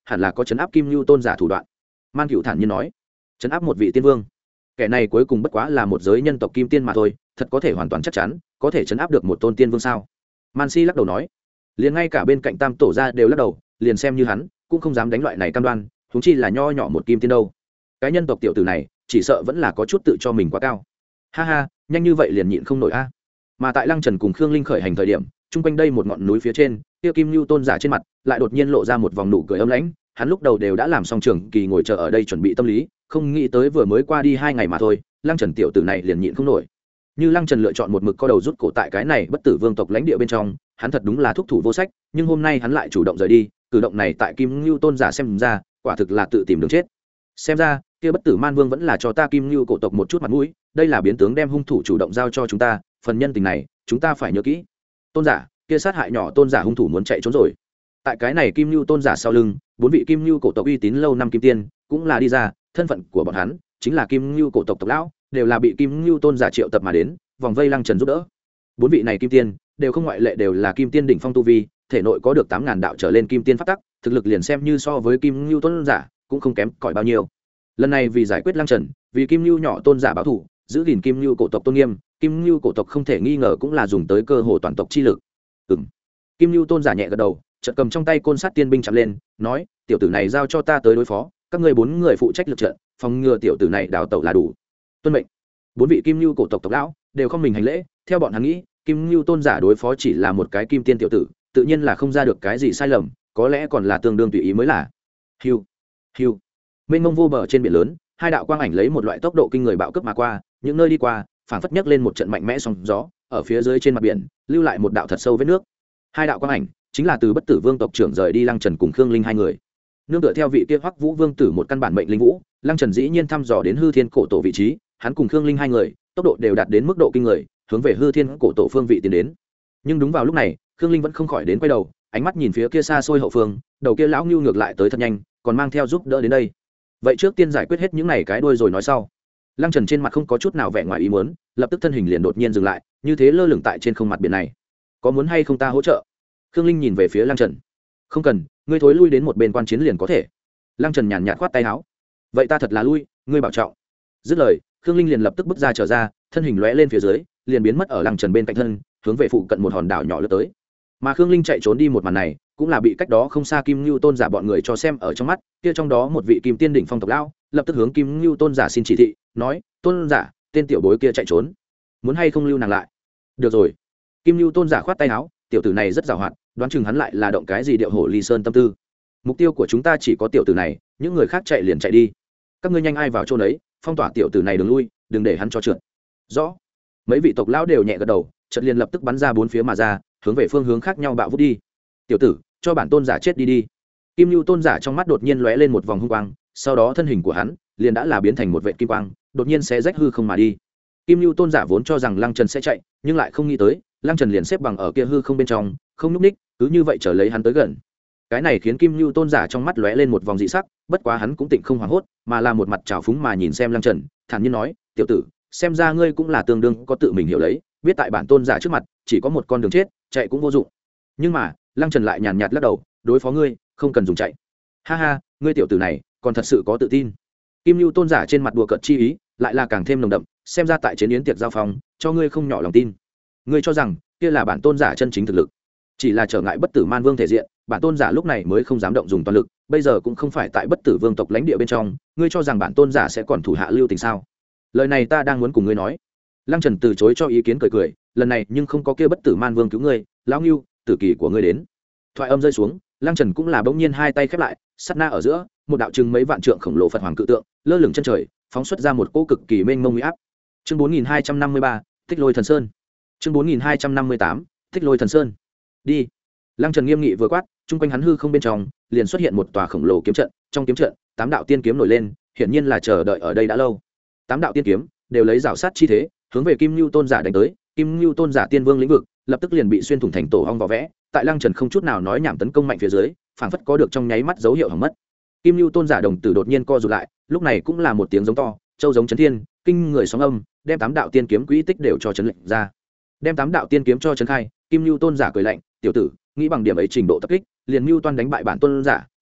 hẳn là có chấn áp kim lưu tôn giả thủ đoạn. Man Cựu thản nhiên nói. Chấn áp một vị tiên vương, kẻ này cuối cùng bất quá là một giới nhân tộc kim tiên mà thôi, thật có thể hoàn toàn chắc chắn có thể chấn áp được một tôn tiên vương sao? Man Si lắc đầu nói. Liền ngay cả bên cạnh tam tổ gia đều lắc đầu, liền xem như hắn cũng không dám đánh loại này cam đoan, huống chi là nho nhỏ một kim tiên đâu. Cái nhân tộc tiểu tử này chỉ sợ vẫn là có chút tự cho mình quá cao. Ha ha, nhanh như vậy liền nhịn không nổi a. Mà tại Lăng Trần cùng Khương Linh khởi hành thời điểm, trung quanh đây một ngọn núi phía trên, kia kim lưu tôn giả trên mặt lại đột nhiên lộ ra một vòng nụ cười âm lãnh. Hắn lúc đầu đều đã làm xong trường kỳ ngồi chờ ở đây chuẩn bị tâm lý, không nghĩ tới vừa mới qua đi hai ngày mà thôi, Lăng Trần tiểu tử này liền nhịn không nổi. Như Lăng Trần lựa chọn một mực co đầu rút cổ tại cái này bất tử vương tộc lãnh địa bên trong, hắn thật đúng là thúc thủ vô sách, nhưng hôm nay hắn lại chủ động rời đi, cử động này tại Kim Ngưu tôn giả xem ra, quả thực là tự tìm đường chết. Xem ra, kia bất tử man vương vẫn là cho ta Kim Ngưu cổ tộc một chút mặt mũi, đây là biến tướng đem hung thủ chủ động giao cho chúng ta, phần nhân tình này, chúng ta phải nhớ kỹ. Tôn giả, kia sát hại nhỏ tôn giả hung thủ muốn chạy trốn rồi. Tại cái này Kim Ngưu tôn giả sau lưng, bốn vị Kim Ngưu cổ tộc uy tín lâu năm kim tiên, cũng là đi ra, thân phận của bọn hắn chính là Kim Ngưu cổ tộc tộc lão, đều là bị Kim Ngưu tôn giả triệu tập mà đến, vòng vây Lăng Trần giúp đỡ. Bốn vị này kim tiên đều không ngoại lệ đều là kim tiên đỉnh phong tu vi, thể nội có được tám ngàn đạo trở lên kim tiên pháp tắc, thực lực liền xem như so với Kim Ngưu tôn giả cũng không kém cỏi bao nhiêu. Lần này vì giải quyết Lăng Trần, vì Kim Ngưu nhỏ tôn giả báo thù, giữ gìn Kim Ngưu cổ tộc tôn nghiêm, Kim Ngưu cổ tộc không thể nghi ngờ cũng là dùng tới cơ hồ toàn tộc chi lực. Ừm. Kim Ngưu tôn giả nhẹ gật đầu, chợt cầm trong tay côn sát tiên binh chạm lên, nói: "Tiểu tử này giao cho ta tới đối phó, các ngươi bốn người phụ trách lực trận, phòng ngừa tiểu tử này đào tẩu là đủ." Tuân mệnh. Bốn vị Kim Ngưu cổ tộc tộc lão đều không mình hành lễ, theo bọn hắn nghĩ, Kim Ngưu tôn giả đối phó chỉ là một cái kim tiên tiểu tử, tự nhiên là không ra được cái gì sai lầm, có lẽ còn là tương đương tùy ý mới là. Hiu, hiu. Mênh mông vô bờ trên biển lớn, hai đạo quang ảnh lấy một loại tốc độ kinh người bạo cướp mà qua, những nơi đi qua, phảng phất nhấc lên một trận mạnh mẽ sóng gió, ở phía dưới trên mặt biển, lưu lại một đạo thật sâu vết nước. Hai đạo quang ảnh chính là từ bất tử vương tộc trưởng rời đi Lăng Trần cùng Khương Linh hai người. Nương tựa theo vị kia Hoắc Vũ vương tử một căn bản mệnh linh vũ, Lăng Trần dĩ nhiên thăm dò đến hư thiên cổ tổ vị trí, hắn cùng Khương Linh hai người, tốc độ đều đạt đến mức độ kinh người, hướng về hư thiên cổ tổ phương vị tiến đến. Nhưng đúng vào lúc này, Khương Linh vẫn không khỏi đến quay đầu, ánh mắt nhìn phía kia xa xôi hậu phương, đầu kia lão Ngưu ngược lại tới thật nhanh, còn mang theo giúp đỡ đến đây. Vậy trước tiên giải quyết hết những này cái đuôi rồi nói sau. Lăng Trần trên mặt không có chút nào vẻ ngoài ý muốn, lập tức thân hình liền đột nhiên dừng lại, như thế lơ lửng tại trên không mặt biển này. Có muốn hay không ta hỗ trợ? Khương Linh nhìn về phía Lăng Trần. Không cần, ngươi thối lui đến một bên quan chiến liền có thể. Lăng Trần nhàn nhạt khoát tay áo. Vậy ta thật là lui, ngươi bảo trọng. Dứt lời, Khương Linh liền lập tức bước ra trở ra, thân hình lóe lên phía dưới, liền biến mất ở Lăng Trần bên cạnh thân, hướng về phụ cận một hòn đảo nhỏ lướt tới. Mà Khương Linh chạy trốn đi một màn này, cũng là bị cách đó không xa Kim Ngưu tôn giả bọn người cho xem ở trong mắt, kia trong đó một vị kim tiên đỉnh phong tộc lão, lập tức hướng Kim Ngưu tôn giả xin chỉ thị, nói: "Tôn giả, tên tiểu bối kia chạy trốn, muốn hay không lưu nàng lại?" "Được rồi." Kim Ngưu tôn giả khoát tay áo, tiểu tử này rất giàu hoạt, đoán chừng hắn lại là động cái gì điệu hổ ly sơn tâm tư. Mục tiêu của chúng ta chỉ có tiểu tử này, những người khác chạy liền chạy đi. Các ngươi nhanh ai vào chỗ đấy, phong tỏa tiểu tử này đường lui, đừng để hắn cho trượt. Rõ. Mấy vị tộc lão đều nhẹ gật đầu, chợt liền lập tức bắn ra bốn phía mà ra, hướng về phương hướng khác nhau bạo vút đi. Tiểu tử, cho bản tôn giả chết đi đi. Kim Lưu tôn giả trong mắt đột nhiên lóe lên một vòng hung quang, sau đó thân hình của hắn liền đã là biến thành một vệt kim quang, đột nhiên sẽ rách hư không mà đi. Kim Lưu tôn giả vốn cho rằng Lăng Trần sẽ chạy, nhưng lại không nghĩ tới, Lăng Trần liền xếp bằng ở kia hư không bên trong, không nhúc ních, cứ như vậy chờ lấy hắn tới gần. Cái này khiến Kim Lưu tôn giả trong mắt lóe lên một vòng dị sắc, bất quá hắn cũng tịnh không hoảng hốt, mà là một mặt trào phúng mà nhìn xem Lăng Trần, thản nhiên nói: "Tiểu tử, xem ra ngươi cũng là tương đương có tự mình hiểu lấy, biết tại bản tôn giả trước mặt, chỉ có một con đường chết, chạy cũng vô dụng." Nhưng mà, Lăng Trần lại nhàn nhạt lắc đầu, đối phó ngươi, không cần dùng chạy. Ha ha, ngươi tiểu tử này, còn thật sự có tự tin. Kim Lưu tôn giả trên mặt đùa cợt chi ý, lại là càng thêm nồng đậm, xem ra tại chiến yến tiệc giao phong, cho ngươi không nhỏ lòng tin. Ngươi cho rằng, kia là bản tôn giả chân chính thực lực, chỉ là trở ngại bất tử man vương thể diện, bản tôn giả lúc này mới không dám động dùng toàn lực, bây giờ cũng không phải tại bất tử vương tộc lãnh địa bên trong, ngươi cho rằng bản tôn giả sẽ còn thủ hạ lưu tình sao? Lời này ta đang muốn cùng ngươi nói. Lăng Trần từ chối cho ý kiến cười cười, lần này nhưng không có kia bất tử man vương cứu ngươi, lão Ngưu, tử kỳ của ngươi đến. Thoại âm rơi xuống, Lăng Trần cũng là bỗng nhiên hai tay khép lại, sát na ở giữa, một đạo trưng mấy vạn trượng khổng lồ Phật hoàng cự tượng, lơ lửng chân trời, phóng xuất ra một cỗ cực kỳ mênh mông uy áp. Chương bốn nghìn hai trăm năm mươi ba, Tích Lôi Thần Sơn. Chương bốn nghìn hai trăm năm mươi tám, Tích Lôi Thần Sơn. Đi. Lăng Trần nghiêm nghị vừa quát, trung quanh hắn hư không bên trong, liền xuất hiện một tòa khổng lồ kiếm trận, trong kiếm trận, tám đạo tiên kiếm nổi lên, hiển nhiên là chờ đợi ở đây đã lâu. Tám đạo tiên kiếm đều lấy rào sát chi thế, hướng về Kim Lưu tôn giả đánh tới, Kim Lưu tôn giả tiên vương lĩnh vực, lập tức liền bị xuyên thủng thành tổ ong vỏ vẽ, tại Lăng Trần không chút nào nói nhảm tấn công mạnh phía dưới, phảng phất có được trong nháy mắt dấu hiệu hỏng mất. Kim Lưu tôn giả đồng tử đột nhiên co rụt lại, lúc này cũng là một tiếng giống to, châu giống chấn thiên, kinh người sóng âm, đem tám đạo tiên kiếm quỹ tích đều cho chấn lệnh ra. Đem tám đạo tiên kiếm cho chấn khai, Kim Lưu tôn giả cười lạnh, tiểu tử, nghĩ bằng điểm ấy trình độ tập kích, liền mưu toan đánh bại bản tôn giả,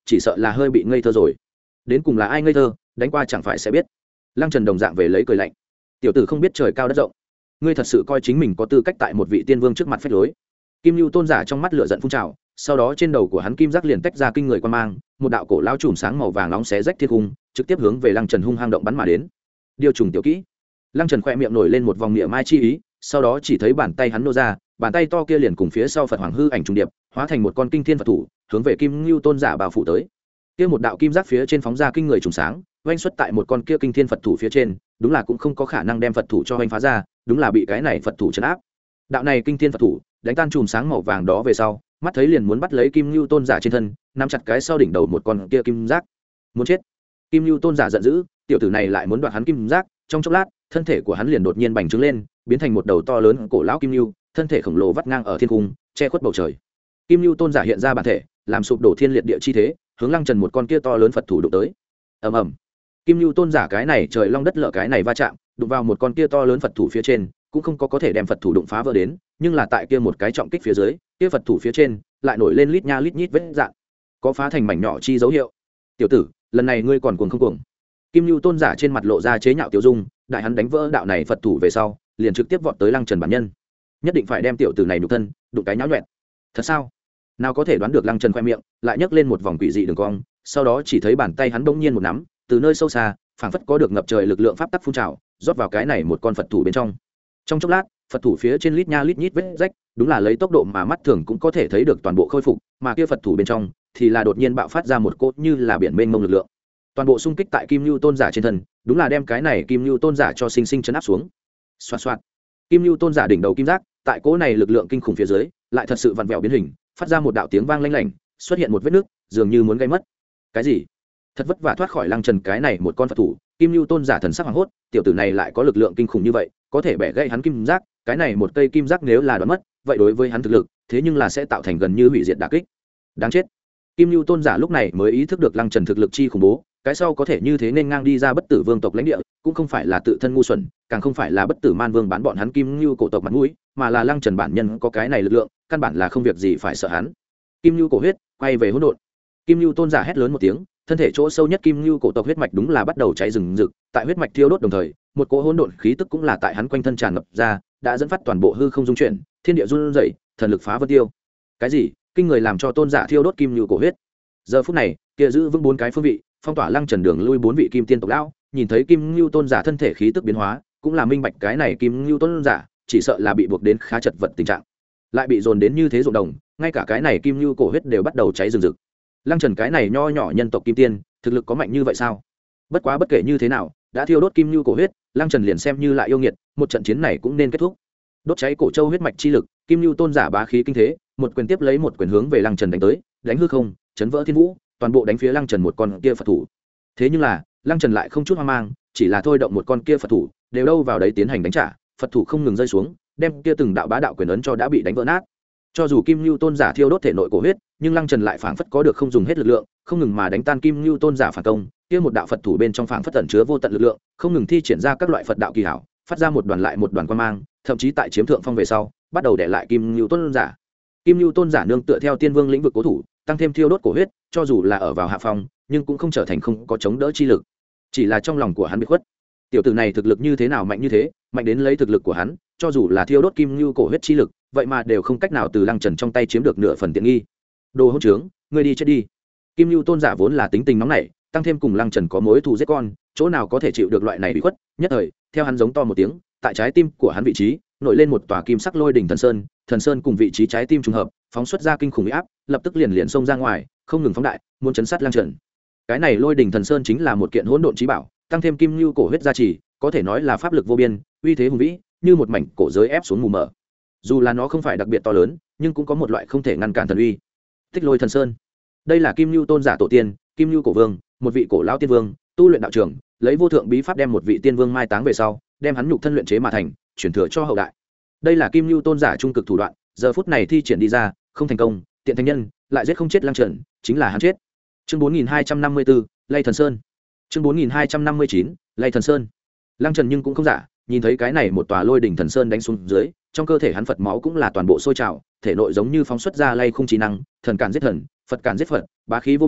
chỉ sợ là hơi bị ngây thơ rồi. Đến cùng là ai ngây thơ, đánh qua chẳng phải sẽ biết. Lăng Trần đồng dạng về lấy cười lạnh. Tiểu tử không biết trời cao đất rộng, ngươi thật sự coi chính mình có tư cách tại một vị tiên vương trước mặt phách lối. Kim Lưu tôn giả trong mắt lửa giận phun trào, sau đó trên đầu của hắn kim giác liền tách ra kinh người quan mang, một đạo cổ lao chùm sáng màu vàng nóng xé rách thiên cung, trực tiếp hướng về Lăng Trần hung hăng động bắn mà đến. Điều trùng tiểu kỹ. Lăng Trần khoe miệng nổi lên một vòng niệm mai chi ý, sau đó chỉ thấy bàn tay hắn nô ra, bàn tay to kia liền cùng phía sau Phật Hoàng hư ảnh trùng điệp, hóa thành một con kinh thiên Phật thủ, hướng về Kim Lưu tôn giả bao phủ tới. Kia một đạo kim giác phía trên phóng ra kinh người trùng sáng, oanh xuất tại một con kia kinh thiên Phật thủ phía trên, đúng là cũng không có khả năng đem Phật thủ cho oanh phá ra, đúng là bị cái này Phật thủ trấn áp. Đạo này kinh thiên Phật thủ, đánh tan chùm sáng màu vàng đó về sau, mắt thấy liền muốn bắt lấy Kim Lưu tôn giả trên thân, nắm chặt cái sau đỉnh đầu một con kia kim giác. Muốn chết. Kim Lưu tôn giả giận dữ, tiểu tử này lại muốn đoạt hắn kim giác, trong chốc lát, thân thể của hắn liền đột nhiên bành trướng lên, biến thành một đầu to lớn cổ lão kim lưu, thân thể khổng lồ vắt ngang ở thiên cung, che khuất bầu trời. Kim lưu tôn giả hiện ra bản thể, làm sụp đổ thiên liệt địa chi thế, hướng Lăng Trần một con kia to lớn Phật thủ đụng tới. Ầm ầm. Kim lưu tôn giả cái này trời long đất lở cái này va chạm, đụng vào một con kia to lớn Phật thủ phía trên, cũng không có có thể đem Phật thủ đụng phá vỡ đến, nhưng là tại kia một cái trọng kích phía dưới, kia Phật thủ phía trên lại nổi lên lít nha lít nhít vết rạn, có phá thành mảnh nhỏ chi dấu hiệu. Tiểu tử, lần này ngươi còn cuồng không cuồng? Kim lưu tôn giả trên mặt lộ ra chế nhạo tiểu dung, đại hắn đánh vỡ đạo này Phật thủ về sau, liền trực tiếp vọt tới Lăng Trần bản nhân, nhất định phải đem tiểu tử này nhục thân đụng cái nháo nhuẹn. Thật sao? Nào có thể đoán được Lăng Trần khoe miệng lại nhấc lên một vòng quỷ dị đường cong, sau đó chỉ thấy bàn tay hắn bỗng nhiên một nắm, từ nơi sâu xa phảng phất có được ngập trời lực lượng pháp tắc phun trào, rót vào cái này một con Phật thủ bên trong. Trong chốc lát, Phật thủ phía trên lít nha lít nhít vết rách, đúng là lấy tốc độ mà mắt thường cũng có thể thấy được toàn bộ khôi phục, mà kia Phật thủ bên trong thì là đột nhiên bạo phát ra một cỗ như là biển mênh mông lực lượng. Toàn bộ xung kích tại Kim Lưu tôn giả trên thân, đúng là đem cái này Kim Lưu tôn giả cho sinh sinh chấn áp xuống. Xoạt xoạt. Kim Lưu tôn giả đỉnh đầu kim giác, tại cỗ này lực lượng kinh khủng phía dưới, lại thật sự vặn vẹo biến hình, phát ra một đạo tiếng vang lanh lảnh, xuất hiện một vết nứt, dường như muốn gây mất. Cái gì? Thật vất vả thoát khỏi Lăng Trần cái này một con Phật thủ, Kim Lưu tôn giả thần sắc hoảng hốt, tiểu tử này lại có lực lượng kinh khủng như vậy, có thể bẻ gãy hắn kim giác, cái này một cây kim giác nếu là đoán mất, vậy đối với hắn thực lực, thế nhưng là sẽ tạo thành gần như hủy diệt đả kích. Đáng chết. Kim Lưu tôn giả lúc này mới ý thức được Lăng Trần thực lực chi khủng bố, cái sau có thể như thế nên ngang đi ra bất tử vương tộc lãnh địa, cũng không phải là tự thân ngu xuẩn, càng không phải là bất tử man vương bán bọn hắn Kim Lưu cổ tộc mặt mũi, mà là Lăng Trần bản nhân có cái này lực lượng, căn bản là không việc gì phải sợ hắn. Kim Lưu cổ huyết, quay về hỗn độn. Kim Lưu tôn giả hét lớn một tiếng, thân thể chỗ sâu nhất Kim Lưu cổ tộc huyết mạch đúng là bắt đầu cháy rừng rực, tại huyết mạch thiêu đốt đồng thời, một cỗ hỗn độn khí tức cũng là tại hắn quanh thân tràn ngập ra, đã dẫn phát toàn bộ hư không dung chuyển, thiên địa run rẩy, thần lực phá vân tiêu. Cái gì? Kinh người làm cho tôn giả thiêu đốt Kim Lưu cổ huyết. Giờ phút này, kia giữ vững bốn cái phương vị, phong tỏa Lăng Trần đường lui bốn vị kim tiên tộc lão, nhìn thấy Kim Lưu tôn giả thân thể khí tức biến hóa, cũng là minh bạch cái này Kim Lưu tôn giả chỉ sợ là bị buộc đến khá chật vật tình trạng, lại bị dồn đến như thế ruộng đồng, ngay cả cái này Kim Lưu cổ huyết đều bắt đầu cháy rừng rực. Lăng Trần cái này nho nhỏ nhân tộc kim tiên, thực lực có mạnh như vậy sao? Bất quá bất kể như thế nào, đã thiêu đốt Kim Lưu cổ huyết, Lăng Trần liền xem như lại yêu nghiệt, một trận chiến này cũng nên kết thúc. Đốt cháy cổ châu huyết mạch chi lực, Kim Lưu tôn giả bá khí kinh thế, một quyền tiếp lấy một quyền hướng về Lăng Trần đánh tới, đánh hư không, chấn vỡ thiên vũ, toàn bộ đánh phía Lăng Trần một con kia Phật thủ. Thế nhưng là, Lăng Trần lại không chút hoang mang, chỉ là thôi động một con kia Phật thủ, đều đâu vào đấy tiến hành đánh trả, Phật thủ không ngừng rơi xuống, đem kia từng đạo bá đạo quyền ấn cho đã bị đánh vỡ nát. Cho dù Kim Lưu tôn giả thiêu đốt thể nội cổ huyết, nhưng Lăng Trần lại phảng phất có được không dùng hết lực lượng, không ngừng mà đánh tan Kim Lưu tôn giả phản công, kia một đạo Phật thủ bên trong phảng phất ẩn chứa vô tận lực lượng, không ngừng thi triển ra các loại Phật đạo kỳ hảo, phát ra một đoàn lại một đoàn quang mang, thậm chí tại chiếm thượng phong về sau, bắt đầu đè lại Kim Lưu tôn giả. Kim Lưu tôn giả nương tựa theo Tiên Vương lĩnh vực cố thủ, tăng thêm thiêu đốt cổ huyết, cho dù là ở vào hạ phong, nhưng cũng không trở thành không có chống đỡ chi lực. Chỉ là trong lòng của hắn bị khuất. Tiểu tử này thực lực như thế nào mạnh như thế, mạnh đến lấy thực lực của hắn, cho dù là thiêu đốt Kim Lưu cổ huyết chi lực, vậy mà đều không cách nào từ Lăng Trần trong tay chiếm được nửa phần tiện nghi. Đồ hỗn trướng, ngươi đi chết đi. Kim Lưu tôn giả vốn là tính tình nóng nảy, tăng thêm cùng Lăng Trần có mối thù giết con, chỗ nào có thể chịu được loại này bị khuất, nhất thời, theo hắn giống to một tiếng, tại trái tim của hắn vị trí, nổi lên một tòa kim sắc lôi đỉnh thần sơn, thần sơn cùng vị trí trái tim trùng hợp, phóng xuất ra kinh khủng uy áp, lập tức liền liền xông ra ngoài, không ngừng phóng đại, muốn chấn sát Lăng Trần. Cái này lôi đỉnh thần sơn chính là một kiện hỗn độn chí bảo, tăng thêm Kim Lưu cổ huyết gia trì, có thể nói là pháp lực vô biên, uy thế hùng vĩ, như một mảnh cổ giới ép xuống mù mờ. Dù là nó không phải đặc biệt to lớn, nhưng cũng có một loại không thể ngăn cản thần uy. Tích Lôi thần sơn, đây là Kim Lưu tôn giả tổ tiên, Kim Lưu cổ vương, một vị cổ lão tiên vương, tu luyện đạo trưởng, lấy vô thượng bí pháp đem một vị tiên vương mai táng về sau, đem hắn nhục thân luyện chế mà thành, truyền thừa cho hậu đại. Đây là Kim Lưu tôn giả trung cực thủ đoạn, giờ phút này thi triển đi ra, không thành công, tiện thành nhân, lại giết không chết Lăng Trần, chính là hắn chết. Chương bốn nghìn hai trăm năm mươi bốn, Lay Thần Sơn. Chương bốn nghìn hai trăm năm mươi chín, Lay Thần Sơn. Lăng Trần nhưng cũng không giả, nhìn thấy cái này một tòa lôi đỉnh thần sơn đánh xuống dưới, trong cơ thể hắn Phật máu cũng là toàn bộ sôi trào, thể nội giống như phóng xuất ra lay khung trí năng, thần cản giết thần, Phật cản giết Phật, bá khí vô biên,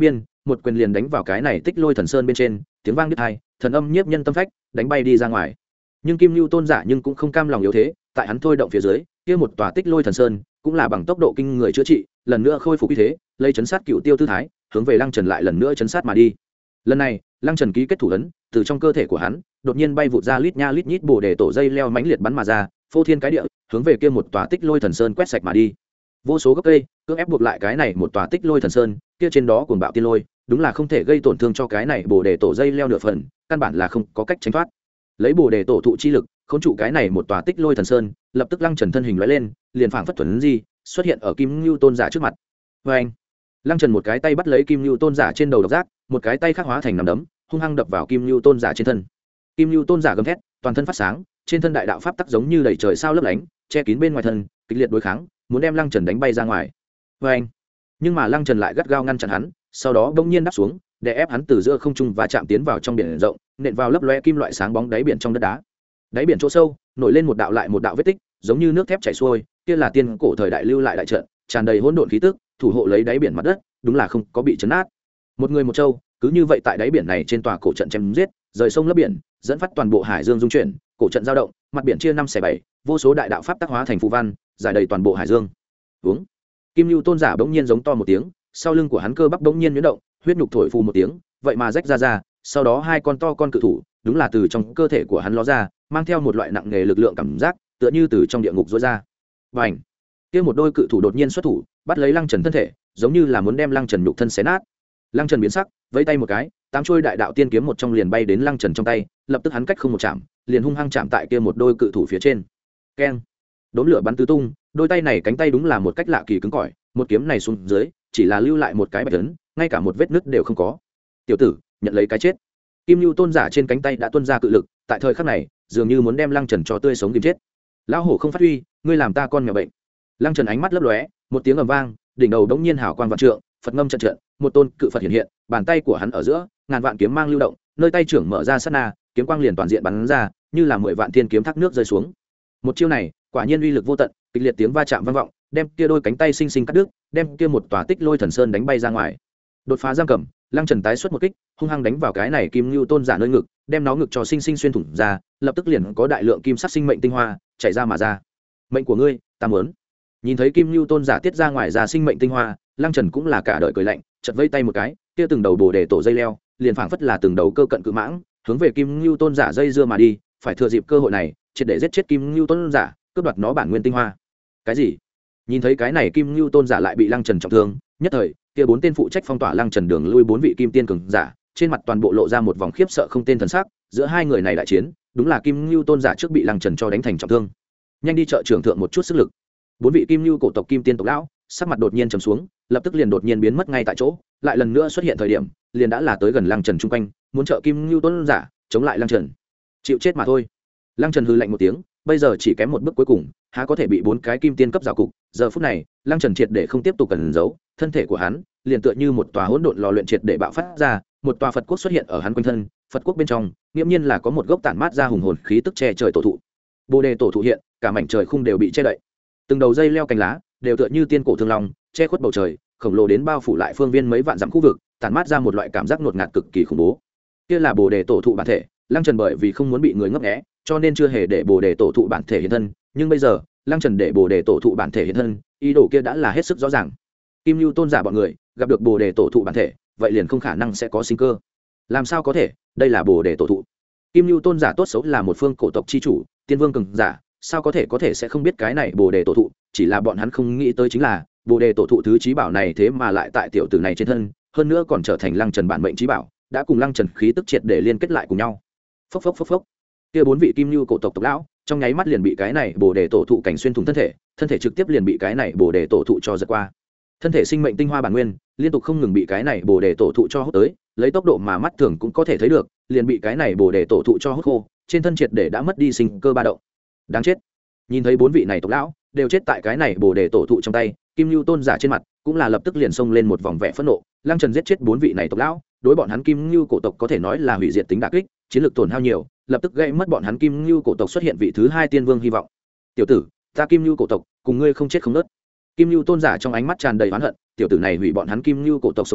một quyền liền đánh vào cái này tích lôi thần sơn bên trên, tiếng vang đứt tai, thần âm nhiếp nhân tâm phách, đánh bay đi ra ngoài. Nhưng Kim Lưu Tôn giả nhưng cũng không cam lòng yếu thế, tại hắn thôi động phía dưới, kia một tòa tích lôi thần sơn cũng là bằng tốc độ kinh người chữa trị, lần nữa khôi phục uy thế, lấy chấn sát cựu tiêu tư thái, hướng về Lăng Trần lại lần nữa chấn sát mà đi. Lần này, Lăng Trần ký kết thủ ấn, từ trong cơ thể của hắn, đột nhiên bay vụt ra lít nha lít nhít bổ đề tổ dây leo mãnh liệt bắn mà ra, phô thiên cái địa, hướng về kia một tòa tích lôi thần sơn quét sạch mà đi. Vô số gốc cây cưỡng ép buộc lại cái này một tòa tích lôi thần sơn, kia trên đó cuồng bạo tiên lôi, đúng là không thể gây tổn thương cho cái này bổ đề tổ dây leo nửa phần, căn bản là không có cách tránh thoát. Lấy bổ đề tổ thụ chi lực, khống trụ cái này một tòa tích lôi thần sơn, lập tức Lăng Trần thân hình lóe lên, liền phảng phất thuần di, xuất hiện ở Kim Lưu Tôn giả trước mặt. Và anh, Lăng Trần một cái tay bắt lấy Kim Lưu Tôn giả trên đầu độc giác, một cái tay khác hóa thành nắm đấm, hung hăng đập vào Kim Lưu Tôn giả trên thân. Kim Lưu Tôn giả gầm thét, toàn thân phát sáng, trên thân đại đạo pháp tắc giống như đầy trời sao lấp lánh, che kín bên ngoài thân, kịch liệt đối kháng, muốn đem Lăng Trần đánh bay ra ngoài. Và anh, nhưng mà Lăng Trần lại gắt gao ngăn chặn hắn, sau đó bỗng nhiên đáp xuống, để ép hắn từ giữa không trung và chạm tiến vào trong biển rộng, nện vào lấp loe kim loại sáng bóng đáy biển trong đất đá. Đáy biển chỗ sâu, nổi lên một đạo lại một đạo vết tích, giống như nước thép chảy xuôi, kia là tiên cổ thời đại lưu lại đại trận, tràn đầy hỗn độn khí tức, thủ hộ lấy đáy biển mặt đất, đúng là không có bị chấn nát. Một người một châu, cứ như vậy tại đáy biển này trên tòa cổ trận chém giết, rời sông lấp biển, dẫn phát toàn bộ hải dương dung chuyển, cổ trận dao động, mặt biển chia năm xẻ bảy, vô số đại đạo pháp tác hóa thành phù văn, giải đầy toàn bộ hải dương. Uống. Kim Lưu Tôn giả bỗng nhiên giống to một tiếng, sau lưng của hắn cơ bắp bỗng nhiên nhuyễn động, huyết nhục thổi phù một tiếng, vậy mà rách ra ra, sau đó hai con to con cự thủ, đúng là từ trong cơ thể của hắn ló ra, mang theo một loại nặng nề lực lượng cảm giác, tựa như từ trong địa ngục rối ra. Bành! Kia một đôi cự thủ đột nhiên xuất thủ, bắt lấy Lăng Trần thân thể, giống như là muốn đem Lăng Trần nhục thân xé nát. Lăng Trần biến sắc, vẫy tay một cái, tám chuôi đại đạo tiên kiếm một trong liền bay đến Lăng Trần trong tay, lập tức hắn cách không một chạm, liền hung hăng chạm tại kia một đôi cự thủ phía trên. Keng! Đốm lửa bắn tứ tung, đôi tay này cánh tay đúng là một cách lạ kỳ cứng cỏi, một kiếm này xuống dưới, chỉ là lưu lại một cái bạch ấn, ngay cả một vết nứt đều không có. Tiểu tử, nhận lấy cái chết. Kim Lưu Tôn giả trên cánh tay đã tuôn ra cự lực, tại thời khắc này, dường như muốn đem Lăng Trần cho tươi sống tìm chết. Lão hổ không phát huy, ngươi làm ta con mèo bệnh. Lăng Trần ánh mắt lấp lóe, một tiếng ầm vang, đỉnh đầu đống nhiên hào quang vạn trượng, Phật ngâm trận trận, một tôn cự Phật hiện hiện, bàn tay của hắn ở giữa, ngàn vạn kiếm mang lưu động, nơi tay trưởng mở ra sát na, kiếm quang liền toàn diện bắn ra, như là mười vạn thiên kiếm thác nước rơi xuống. Một chiêu này, quả nhiên uy lực vô tận, kịch liệt tiếng va chạm vang vọng, đem kia đôi cánh tay sinh sinh cắt đứt, đem kia một tòa tích lôi thần sơn đánh bay ra ngoài. Đột phá giam cầm, Lăng Trần tái xuất một kích, hung hăng đánh vào cái này Kim Lưu Tôn giả nơi ngực, đem nó ngực cho sinh sinh xuyên thủng ra, lập tức liền có đại lượng kim sắc sinh mệnh tinh hoa chảy ra mà ra. Mệnh của ngươi, ta muốn. Nhìn thấy Kim Lưu Tôn giả tiết ra ngoài ra sinh mệnh tinh hoa, Lăng Trần cũng là cả đời cười lạnh, chợt vây tay một cái, kia từng đầu bồ đề tổ dây leo, liền phảng phất là từng đầu cơ cận cự mãng, hướng về Kim Lưu Tôn giả dây dưa mà đi, phải thừa dịp cơ hội này, triệt để giết chết Kim Lưu Tôn giả, cướp đoạt nó bản nguyên tinh hoa. Cái gì? Nhìn thấy cái này Kim Lưu Tôn giả lại bị Lăng Trần trọng thương, nhất thời, kia bốn tên phụ trách phong tỏa Lăng Trần đường lui bốn vị kim tiên cường giả, trên mặt toàn bộ lộ ra một vòng khiếp sợ không tên thần sắc, giữa hai người này đại chiến, đúng là Kim Lưu Tôn giả trước bị Lăng Trần cho đánh thành trọng thương. Nhanh đi trợ trưởng thượng một chút sức lực. Bốn vị Kim Lưu cổ tộc kim tiên tộc lão, sắc mặt đột nhiên trầm xuống, lập tức liền đột nhiên biến mất ngay tại chỗ, lại lần nữa xuất hiện thời điểm, liền đã là tới gần Lăng Trần chung quanh, muốn trợ Kim Lưu Tôn giả chống lại Lăng Trần. Chịu chết mà thôi. Lăng Trần hừ lạnh một tiếng, bây giờ chỉ kém một bước cuối cùng, há có thể bị bốn cái kim tiên cấp rào cục. Giờ phút này, Lăng Trần triệt để không tiếp tục cần giấu, thân thể của hắn liền tựa như một tòa hỗn độn lò luyện triệt để bạo phát ra, một tòa Phật quốc xuất hiện ở hắn quanh thân. Phật quốc bên trong, nghiêm nhiên là có một gốc tản mát ra hùng hồn khí tức che trời tổ thụ. Bồ đề tổ thụ hiện, cả mảnh trời khung đều bị che đậy. Từng đầu dây leo cành lá đều tựa như tiên cổ thương long, che khuất bầu trời, khổng lồ đến bao phủ lại phương viên mấy vạn dặm khu vực, tản mát ra một loại cảm giác ngột ngạt cực kỳ khủng bố. Kia là bồ đề tổ thụ bản thể. Lăng Trần bởi vì không muốn bị người ngấp nghé, cho nên chưa hề để bồ đề tổ thụ bản thể hiện thân, nhưng bây giờ, Lăng Trần để bồ đề tổ thụ bản thể hiện thân, ý đồ kia đã là hết sức rõ ràng. Kim Lưu Tôn giả bọn người gặp được bồ đề tổ thụ bản thể, vậy liền không khả năng sẽ có sinh cơ. Làm sao có thể? Đây là bồ đề tổ thụ. Kim Lưu Tôn giả tốt xấu là một phương cổ tộc chi chủ, tiên vương cường giả, sao có thể có thể sẽ không biết cái này bồ đề tổ thụ? Chỉ là bọn hắn không nghĩ tới chính là bồ đề tổ thụ thứ chí bảo này thế mà lại tại tiểu tử này trên thân, hơn nữa còn trở thành Lăng Trần bản mệnh chí bảo, đã cùng Lăng Trần khí tức triệt để liên kết lại cùng nhau. Phốc phốc phốc phốc. Kia bốn vị Kim Lưu cổ tộc tộc lão, trong nháy mắt liền bị cái này bồ đề tổ thụ cảnh xuyên thủng thân thể, thân thể trực tiếp liền bị cái này bồ đề tổ thụ cho giật qua. Thân thể sinh mệnh tinh hoa bản nguyên liên tục không ngừng bị cái này bồ đề tổ thụ cho hút tới, lấy tốc độ mà mắt thường cũng có thể thấy được, liền bị cái này bồ đề tổ thụ cho hút khô, trên thân triệt để đã mất đi sinh cơ ba động. Đáng chết. Nhìn thấy bốn vị này tộc lão đều chết tại cái này bồ đề tổ thụ trong tay, Kim Lưu Tôn giả trên mặt cũng là lập tức liền xông lên một vòng vẻ phẫn nộ. Lăng Trần giết chết bốn vị này tộc lão, đối bọn hắn Kim Lưu cổ tộc có thể nói là hủy diệt tính đả kích, chiến lược tổn hao nhiều, lập tức gây mất bọn hắn Kim Lưu cổ tộc xuất hiện vị thứ hai tiên vương hy vọng. Tiểu tử, ta Kim Lưu cổ tộc cùng ngươi không chết không nứt. Kim Lưu Tôn giả trong ánh mắt tràn đầy oán hận, tiểu tử này hủy bọn hắn Kim Lưu cổ tộc sống lưng,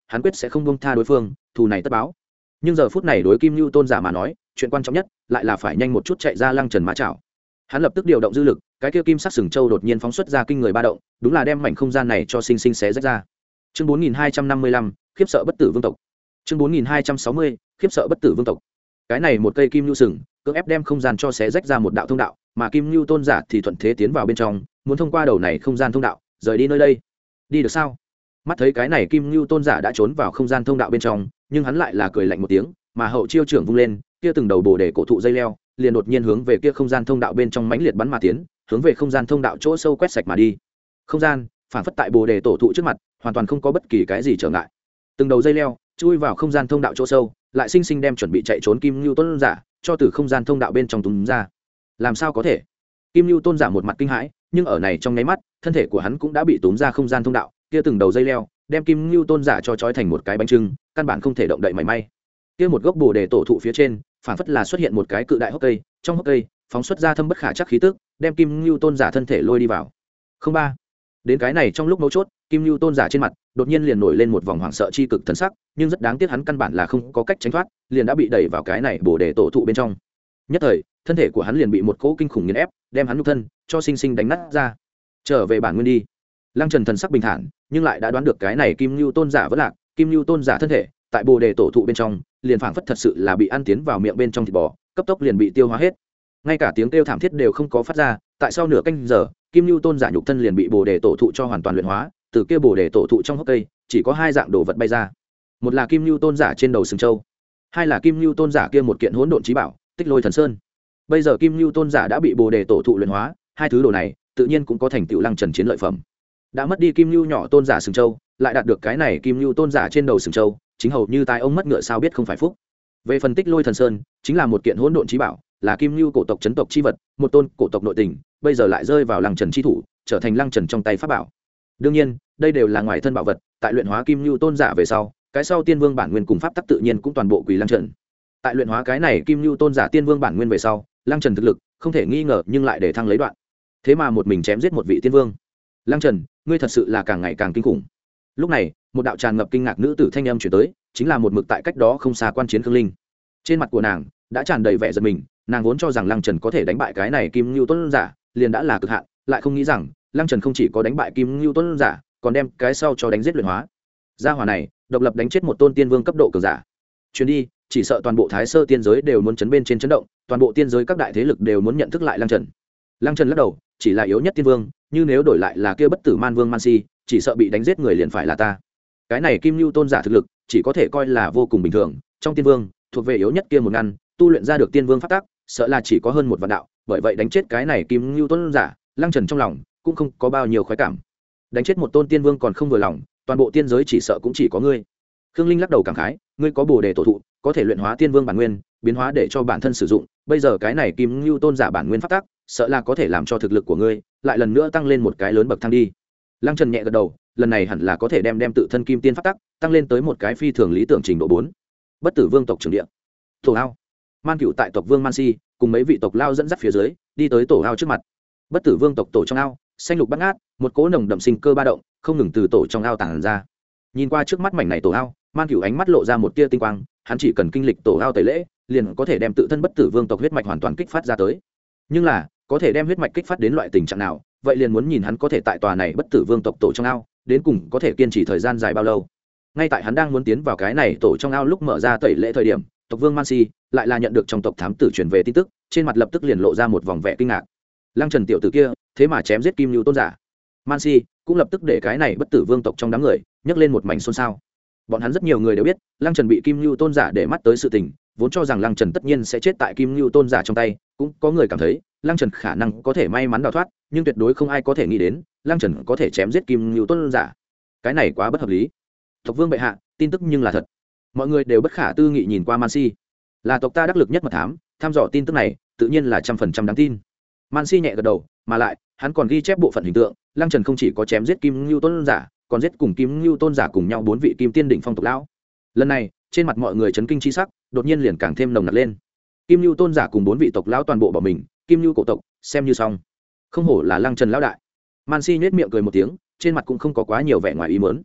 hắn quyết sẽ không bông tha đối phương, thù này tất báo. Nhưng giờ phút này đối Kim Nưu Tôn giả mà nói, chuyện quan trọng nhất lại là phải nhanh một chút chạy ra Lăng Trần mã chảo. Hắn lập tức điều động dư lực, cái kia kim sắc sừng châu đột nhiên phóng xuất ra kinh người ba động, đúng là đem mảnh không gian này cho sinh sinh xé rách ra. Chương bốn nghìn hai trăm năm mươi lăm, khiếp sợ bất tử vương tộc. Chương bốn nghìn hai trăm sáu mươi, khiếp sợ bất tử vương tộc. Cái này một cây kim nhu sừng, cưỡng ép đem không gian cho xé rách ra một đạo thông đạo, mà Kim Nưu Tôn giả thì thuận thế tiến vào bên trong, muốn thông qua đầu này không gian thông đạo, rời đi nơi đây. Đi được sao? Mắt thấy cái này Kim Nưu Tôn giả đã trốn vào không gian thông đạo bên trong, nhưng hắn lại là cười lạnh một tiếng, mà hậu chiêu trưởng vung lên, kia từng đầu bồ đề cổ thụ dây leo, liền đột nhiên hướng về kia không gian thông đạo bên trong mãnh liệt bắn mà tiến, hướng về không gian thông đạo chỗ sâu quét sạch mà đi. Không gian phản phất tại bồ đề tổ thụ trước mặt, hoàn toàn không có bất kỳ cái gì trở ngại. Từng đầu dây leo chui vào không gian thông đạo chỗ sâu, lại sinh sinh đem chuẩn bị chạy trốn Kim Nưu Tôn giả cho từ không gian thông đạo bên trong túm ra. Làm sao có thể? Kim Nưu Tôn giả một mặt kinh hãi, nhưng ở này trong nháy mắt, thân thể của hắn cũng đã bị túm ra không gian thông đạo, kia từng đầu dây leo đem Kim Nưu Tôn giả cho trói thành một cái bánh trưng, căn bản không thể động đậy mảy may. Kia một gốc bồ đề tổ thụ phía trên, phản phất là xuất hiện một cái cự đại hốc cây, trong hốc cây phóng xuất ra thâm bất khả chắc khí tức, đem Kim Nưu Tôn giả thân thể lôi đi vào. Không ba. Đến cái này trong lúc mấu chốt, Kim Nưu Tôn giả trên mặt đột nhiên liền nổi lên một vòng hoảng sợ chi cực thần sắc, nhưng rất đáng tiếc hắn căn bản là không có cách tránh thoát, liền đã bị đẩy vào cái này bồ đề tổ thụ bên trong. Nhất thời, thân thể của hắn liền bị một cỗ kinh khủng nghiền ép, đem hắn nhục thân cho sinh sinh đánh nát ra. Trở về bản nguyên đi. Lăng Trần thần sắc bình thản, nhưng lại đã đoán được cái này Kim Nưu Tôn giả vẫn lạc, Kim Nưu Tôn giả thân thể tại bồ đề tổ thụ bên trong, liền phảng phất thật sự là bị ăn tiến vào miệng bên trong thịt bò, cấp tốc liền bị tiêu hóa hết. Ngay cả tiếng kêu thảm thiết đều không có phát ra, tại sau nửa canh giờ, Kim Nưu Tôn giả nhục thân liền bị bồ đề tổ thụ cho hoàn toàn luyện hóa, từ kia bồ đề tổ thụ trong hốc cây, chỉ có hai dạng đồ vật bay ra. Một là Kim Nưu Tôn giả trên đầu sừng châu, hai là Kim Nưu Tôn giả kia một kiện hỗn độn chí bảo, Tích Lôi Thần Sơn. Bây giờ Kim Nưu Tôn giả đã bị bồ đề tổ thụ luyện hóa, hai thứ đồ này tự nhiên cũng có thành tựu Lăng Trần chiến lợi phẩm. Đã mất đi Kim Nưu nhỏ Tôn giả sừng châu, lại đạt được cái này Kim Nưu Tôn giả trên đầu sừng châu, chính hầu như tai ông mất ngựa sao biết không phải phúc. Về phần Tích Lôi Thần Sơn, chính là một kiện hỗn độn chí bảo, là Kim Nưu cổ tộc chấn tộc chi vật, một tôn cổ tộc nội tình, bây giờ lại rơi vào Lăng Trần chi thủ, trở thành Lăng Trần trong tay pháp bảo. Đương nhiên, đây đều là ngoài thân bảo vật, tại luyện hóa Kim Nưu Tôn giả về sau, cái sau Tiên Vương bản nguyên cùng pháp tắc tự nhiên cũng toàn bộ quỳ Lăng Trần. Tại luyện hóa cái này Kim Nưu Tôn giả Tiên Vương bản nguyên về sau, Lăng Trần thực lực không thể nghi ngờ nhưng lại để thăng lấy đoạn. Thế mà một mình chém giết một vị tiên vương. Lăng Trần, ngươi thật sự là càng ngày càng kinh khủng. Lúc này, một đạo tràn ngập kinh ngạc nữ tử thanh âm truyền tới, chính là một mực tại cách đó không xa quan chiến Khương Linh. Trên mặt của nàng đã tràn đầy vẻ giận mình, nàng vốn cho rằng Lăng Trần có thể đánh bại cái này Kim Nưu Tôn giả, liền đã là cực hạn, lại không nghĩ rằng Lăng Trần không chỉ có đánh bại Kim Nưu Tôn giả, còn đem cái sau cho đánh giết luyện hóa. Gia hỏa này, độc lập đánh chết một tôn tiên vương cấp độ cường giả. Chuyến đi, chỉ sợ toàn bộ Thái Sơ tiên giới đều muốn chấn bên trên chấn động, toàn bộ tiên giới các đại thế lực đều muốn nhận thức lại Lăng Trần. Lăng Trần lắc đầu, chỉ là yếu nhất tiên vương, như nếu đổi lại là kia bất tử man vương Man Si, chỉ sợ bị đánh giết người liền phải là ta. Cái này Kim Nưu Tôn giả thực lực, chỉ có thể coi là vô cùng bình thường, trong tiên vương, thuộc về yếu nhất kia một ngăn, tu luyện ra được tiên vương pháp tắc, sợ là chỉ có hơn một vạn đạo, bởi vậy đánh chết cái này Kim Nưu Tôn giả, Lăng Trần trong lòng cũng không có bao nhiêu khoái cảm. Đánh chết một tôn tiên vương còn không vừa lòng, toàn bộ tiên giới chỉ sợ cũng chỉ có ngươi. Khương Linh lắc đầu cảm khái, ngươi có bồ đề tổ thụ, có thể luyện hóa tiên vương bản nguyên, biến hóa để cho bản thân sử dụng, bây giờ cái này Kim Nưu Tôn giả bản nguyên pháp tắc, sợ là có thể làm cho thực lực của ngươi lại lần nữa tăng lên một cái lớn bậc thang đi. Lăng Trần nhẹ gật đầu, lần này hẳn là có thể đem đem tự thân kim tiên pháp tắc tăng lên tới một cái phi thường lý tưởng trình độ bốn. Bất tử vương tộc trưởng địa. Tổ ao. Man Cựu tại tộc vương Man Si cùng mấy vị tộc lao dẫn dắt phía dưới, đi tới tổ ao trước mặt. Bất tử vương tộc tổ trong ao, xanh lục bát ngát, một cỗ nồng đậm sinh cơ ba động, không ngừng từ tổ trong ao tản ra. Nhìn qua trước mắt mảnh này tổ ao, Man Cựu ánh mắt lộ ra một tia tinh quang, hắn chỉ cần kinh lịch tổ ao tẩy lễ, liền có thể đem tự thân bất tử vương tộc huyết mạch hoàn toàn kích phát ra tới. Nhưng là, có thể đem huyết mạch kích phát đến loại tình trạng nào, vậy liền muốn nhìn hắn có thể tại tòa này bất tử vương tộc tổ trong ao, đến cùng có thể kiên trì thời gian dài bao lâu. Ngay tại hắn đang muốn tiến vào cái này tổ trong ao lúc mở ra tẩy lễ thời điểm, tộc vương Man Si lại là nhận được trong tộc thám tử truyền về tin tức, trên mặt lập tức liền lộ ra một vòng vẻ kinh ngạc. Lăng Trần tiểu tử kia, thế mà chém giết Kim Nưu Tôn giả. Man Si cũng lập tức để cái này bất tử vương tộc trong đám người nhấc lên một mảnh xôn xao. Bọn hắn rất nhiều người đều biết, Lăng Trần bị Kim Nưu Tôn giả để mắt tới sự tình, vốn cho rằng Lăng Trần tất nhiên sẽ chết tại Kim Nưu Tôn giả trong tay, cũng có người cảm thấy Lăng Trần khả năng có thể may mắn đào thoát, nhưng tuyệt đối không ai có thể nghĩ đến Lăng Trần có thể chém giết Kim Nưu Tôn giả. Cái này quá bất hợp lý. Tộc vương bệ hạ, tin tức nhưng là thật. Mọi người đều bất khả tư nghị nhìn qua Man Si. Là tộc ta đắc lực nhất mật thám, thăm dò tin tức này, tự nhiên là trăm phần trăm đáng tin. Man Si nhẹ gật đầu, mà lại, hắn còn ghi chép bộ phận hình tượng, Lăng Trần không chỉ có chém giết Kim Nưu Tôn giả, còn giết cùng Kim Nưu Tôn giả cùng nhau bốn vị kim tiên đỉnh phong tộc lão. Lần này, trên mặt mọi người chấn kinh chi sắc, đột nhiên liền càng thêm nồng nặc lên. Kim Nưu Tôn giả cùng bốn vị tộc lão toàn bộ bỏ mình, Kim Nưu cổ tộc xem như xong. Không hổ là Lăng Trần lão đại. Man Si nhếch miệng cười một tiếng, trên mặt cũng không có quá nhiều vẻ ngoài ý muốn.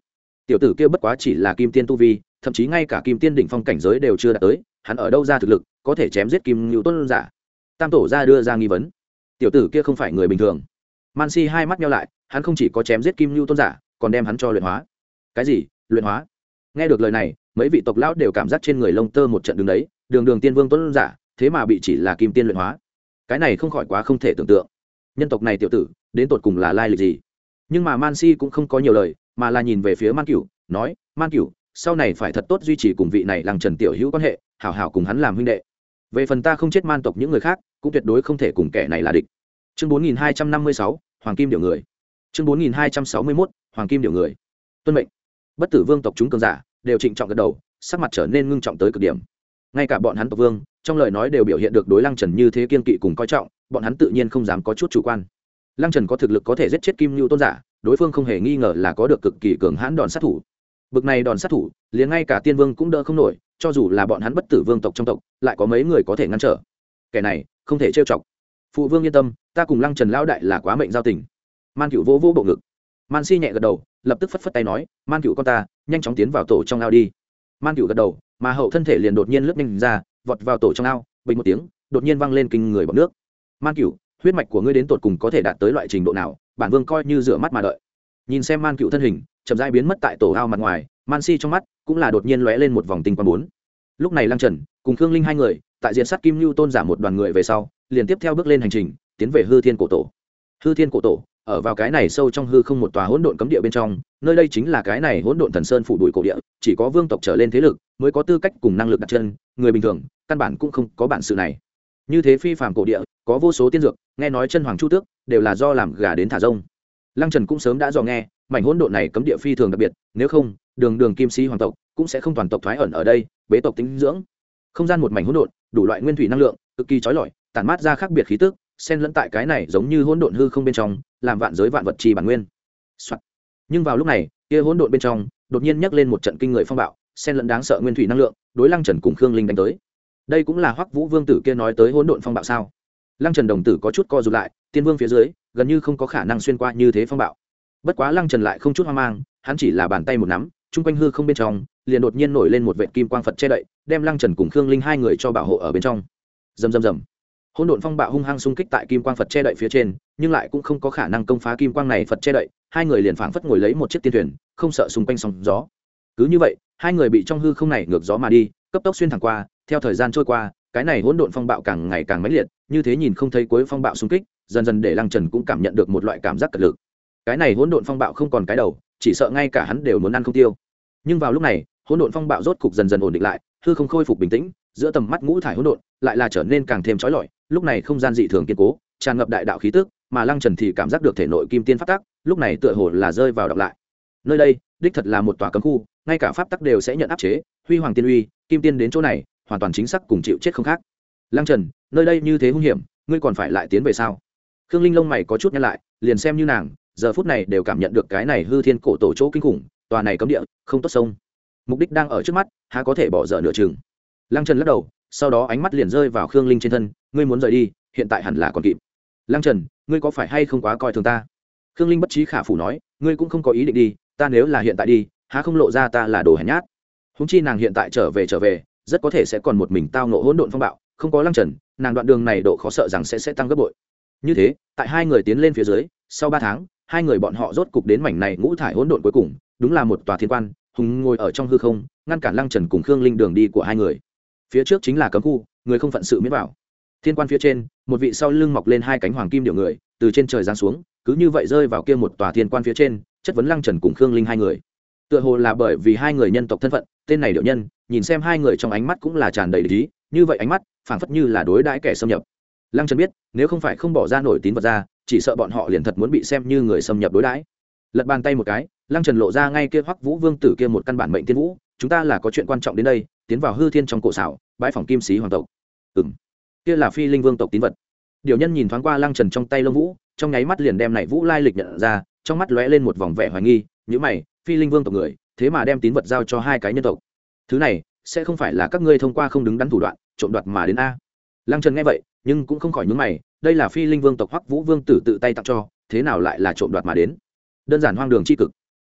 tiểu tử kia bất quá chỉ là kim tiên tu vi, thậm chí ngay cả kim tiên đỉnh phong cảnh giới đều chưa đạt tới, hắn ở đâu ra thực lực có thể chém giết kim ngưu tôn giả? Tam tổ ra đưa ra nghi vấn. Tiểu tử kia không phải người bình thường. Man Si hai mắt nheo lại, hắn không chỉ có chém giết kim ngưu tôn giả, còn đem hắn cho luyện hóa. Cái gì? Luyện hóa? Nghe được lời này, mấy vị tộc lão đều cảm giác trên người lông tơ một trận đứng đấy, đường đường tiên vương tôn giả, thế mà bị chỉ là kim tiên luyện hóa. Cái này không khỏi quá không thể tưởng tượng. Nhân tộc này tiểu tử, đến tột cùng là lai lịch gì? Nhưng mà Man Si cũng không có nhiều lời, mà là nhìn về phía Man Cửu, nói: "Man Cửu, sau này phải thật tốt duy trì cùng vị này Lăng Trần tiểu hữu quan hệ, hảo hảo cùng hắn làm huynh đệ. Về phần ta không chết man tộc những người khác, cũng tuyệt đối không thể cùng kẻ này là địch." Chương bốn nghìn hai trăm năm mươi sáu, Hoàng Kim Điểu Người. Chương bốn nghìn hai trăm sáu mươi mốt, Hoàng Kim Điểu Người. Tuân mệnh. Bất Tử Vương tộc chúng cường giả đều trịnh trọng gật đầu, sắc mặt trở nên ngưng trọng tới cực điểm. Ngay cả bọn hắn tộc vương, trong lời nói đều biểu hiện được đối Lăng Trần như thế kiên kỵ cùng coi trọng, bọn hắn tự nhiên không dám có chút chủ quan. Lăng Trần có thực lực có thể giết chết Kim Nưu tôn giả, đối phương không hề nghi ngờ là có được cực kỳ cường hãn đòn sát thủ. Bực này đòn sát thủ, liền ngay cả tiên vương cũng đỡ không nổi, cho dù là bọn hắn Bất Tử Vương tộc trong tộc, lại có mấy người có thể ngăn trở. Kẻ này, không thể trêu chọc. Phụ vương yên tâm, ta cùng Lăng Trần lão đại là quá mệnh giao tình. Man Cửu vỗ vỗ bộ ngực. Man Si nhẹ gật đầu, lập tức phất phất tay nói: "Man Cửu con ta, nhanh chóng tiến vào tổ trong ao đi." Man Cửu gật đầu, mà hậu thân thể liền đột nhiên lướt nhanh ra, vọt vào tổ trong ao, bình một tiếng, đột nhiên văng lên kinh người bọt nước. "Man Cửu, huyết mạch của ngươi đến tột cùng có thể đạt tới loại trình độ nào, bản vương coi như rửa mắt mà đợi." Nhìn xem Man Cửu thân hình chậm rãi biến mất tại tổ ao mặt ngoài, Man Si trong mắt cũng là đột nhiên lóe lên một vòng tinh quang bốn. Lúc này Lăng Trần cùng Khương Linh hai người tại diện sát Kim Nưu tôn giả một đoàn người về sau, liền tiếp theo bước lên hành trình, tiến về Hư Thiên cổ tổ. Hư Thiên cổ tổ ở vào cái này sâu trong hư không một tòa hỗn độn cấm địa bên trong, nơi đây chính là cái này hỗn độn thần sơn phủ đuổi cổ địa, chỉ có vương tộc trở lên thế lực mới có tư cách cùng năng lực đặt chân, người bình thường căn bản cũng không có bản sự này. Như thế phi phàm cổ địa, có vô số tiên dược, nghe nói chân hoàng chu tước đều là do làm gà đến thả rông. Lăng Trần cũng sớm đã dò nghe, mảnh hỗn độn này cấm địa phi thường đặc biệt, nếu không, đường đường kim sĩ hoàng tộc cũng sẽ không toàn tộc thoái ẩn ở đây, bế tộc tính dưỡng. Không gian một mảnh hỗn độn, đủ loại nguyên thủy năng lượng, cực kỳ chói lọi, tản mát ra khác biệt khí tức, xen lẫn tại cái này giống như hỗn độn hư không bên trong, làm vạn giới vạn vật chi bản nguyên. Soạn. Nhưng vào lúc này, kia hỗn độn bên trong đột nhiên nhấc lên một trận kinh người phong bạo, xen lẫn đáng sợ nguyên thủy năng lượng, đối Lăng Trần cùng Khương Linh đánh tới. Đây cũng là Hoắc Vũ Vương tử kia nói tới hỗn độn phong bạo sao? Lăng Trần đồng tử có chút co rụt lại, tiên vương phía dưới, gần như không có khả năng xuyên qua như thế phong bạo. Bất quá Lăng Trần lại không chút hoang mang, hắn chỉ là bàn tay một nắm, trung quanh hư không bên trong liền đột nhiên nổi lên một vệt kim quang Phật che đậy, đem Lăng Trần cùng Khương Linh hai người cho bảo hộ ở bên trong. Rầm rầm rầm. Hỗn độn phong bạo hung hăng xung kích tại kim quang Phật che đậy phía trên, nhưng lại cũng không có khả năng công phá kim quang này Phật che đậy, hai người liền phảng phất ngồi lấy một chiếc tiên thuyền, không sợ xung quanh sóng gió. Cứ như vậy, hai người bị trong hư không này ngược gió mà đi, cấp tốc xuyên thẳng qua, theo thời gian trôi qua, cái này hỗn độn phong bạo càng ngày càng mãnh liệt, như thế nhìn không thấy cuối phong bạo xung kích, dần dần để Lăng Trần cũng cảm nhận được một loại cảm giác cật lực. Cái này hỗn độn phong bạo không còn cái đầu, chỉ sợ ngay cả hắn đều muốn ăn không tiêu. Nhưng vào lúc này, hỗn độn phong bạo rốt cục dần dần ổn định lại, hư không khôi phục bình tĩnh, giữa tầm mắt ngũ thải hỗn độn lại là trở nên càng thêm chói lọi, lúc này không gian dị thường kiên cố, tràn ngập đại đạo khí tức, mà Lăng Trần thì cảm giác được thể nội kim tiên pháp tắc, lúc này tựa hồ là rơi vào đọc lại. Nơi đây, đích thật là một tòa cấm khu, ngay cả pháp tắc đều sẽ nhận áp chế, huy hoàng tiên uy, kim tiên đến chỗ này, hoàn toàn chính xác cùng chịu chết không khác. Lăng Trần, nơi đây như thế hung hiểm, ngươi còn phải lại tiến về sao? Khương Linh lông mày có chút nhăn lại, liền xem như nàng, giờ phút này đều cảm nhận được cái này Hư Thiên cổ tổ chỗ kinh khủng, tòa này cấm địa, không tốt sông. Mục đích đang ở trước mắt, há có thể bỏ dở nửa chừng. Lăng Trần lắc đầu, sau đó ánh mắt liền rơi vào Khương Linh trên thân, ngươi muốn rời đi, hiện tại hẳn là còn kịp. Lăng Trần, ngươi có phải hay không quá coi thường ta? Khương Linh bất trí khả phủ nói, ngươi cũng không có ý định đi, ta nếu là hiện tại đi, há không lộ ra ta là đồ hèn nhát. Huống chi nàng hiện tại trở về trở về, rất có thể sẽ còn một mình tao ngộ hỗn độn phong bạo, không có Lăng Trần, nàng đoạn đường này độ khó sợ rằng sẽ sẽ tăng gấp bội. Như thế, tại hai người tiến lên phía dưới, sau ba tháng, hai người bọn họ rốt cục đến mảnh này ngũ thải hỗn độn cuối cùng, đúng là một tòa thiên quan, hùng ngồi ở trong hư không, ngăn cản Lăng Trần cùng Khương Linh đường đi của hai người. Phía trước chính là cấm khu, người không phận sự miễn vào. Thiên quan phía trên, một vị sau lưng mọc lên hai cánh hoàng kim điểu người, từ trên trời giáng xuống, cứ như vậy rơi vào kia một tòa thiên quan phía trên, chất vấn Lăng Trần cùng Khương Linh hai người. Tựa hồ là bởi vì hai người nhân tộc thân phận, tên này điểu nhân, nhìn xem hai người trong ánh mắt cũng là tràn đầy lý, như vậy ánh mắt, phảng phất như là đối đãi kẻ xâm nhập. Lăng Trần biết, nếu không phải không bỏ ra nổi tín vật ra, chỉ sợ bọn họ liền thật muốn bị xem như người xâm nhập đối đãi. Lật bàn tay một cái, Lăng Trần lộ ra ngay kia Hoắc Vũ Vương tử kia một căn bản mệnh tiên vũ, chúng ta là có chuyện quan trọng đến đây, tiến vào Hư Thiên trong cổ xảo, bãi phòng kim sĩ hoàng tộc. Ừm, kia là Phi Linh Vương tộc tín vật. Điều nhân nhìn thoáng qua Lăng Trần trong tay lông vũ, trong nháy mắt liền đem này vũ lai lịch nhận ra, trong mắt lóe lên một vòng vẻ hoài nghi, nhíu mày, Phi Linh Vương tộc người, thế mà đem tín vật giao cho hai cái nhân tộc. Thứ này, sẽ không phải là các ngươi thông qua không đứng đắn thủ đoạn, trộm đoạt mà đến a? Lăng Trần nghe vậy, nhưng cũng không khỏi nhướng mày, đây là Phi Linh Vương tộc Hoắc Vũ Vương tử tự tay tặng cho, thế nào lại là trộm đoạt mà đến? Đơn giản hoang đường chi cực.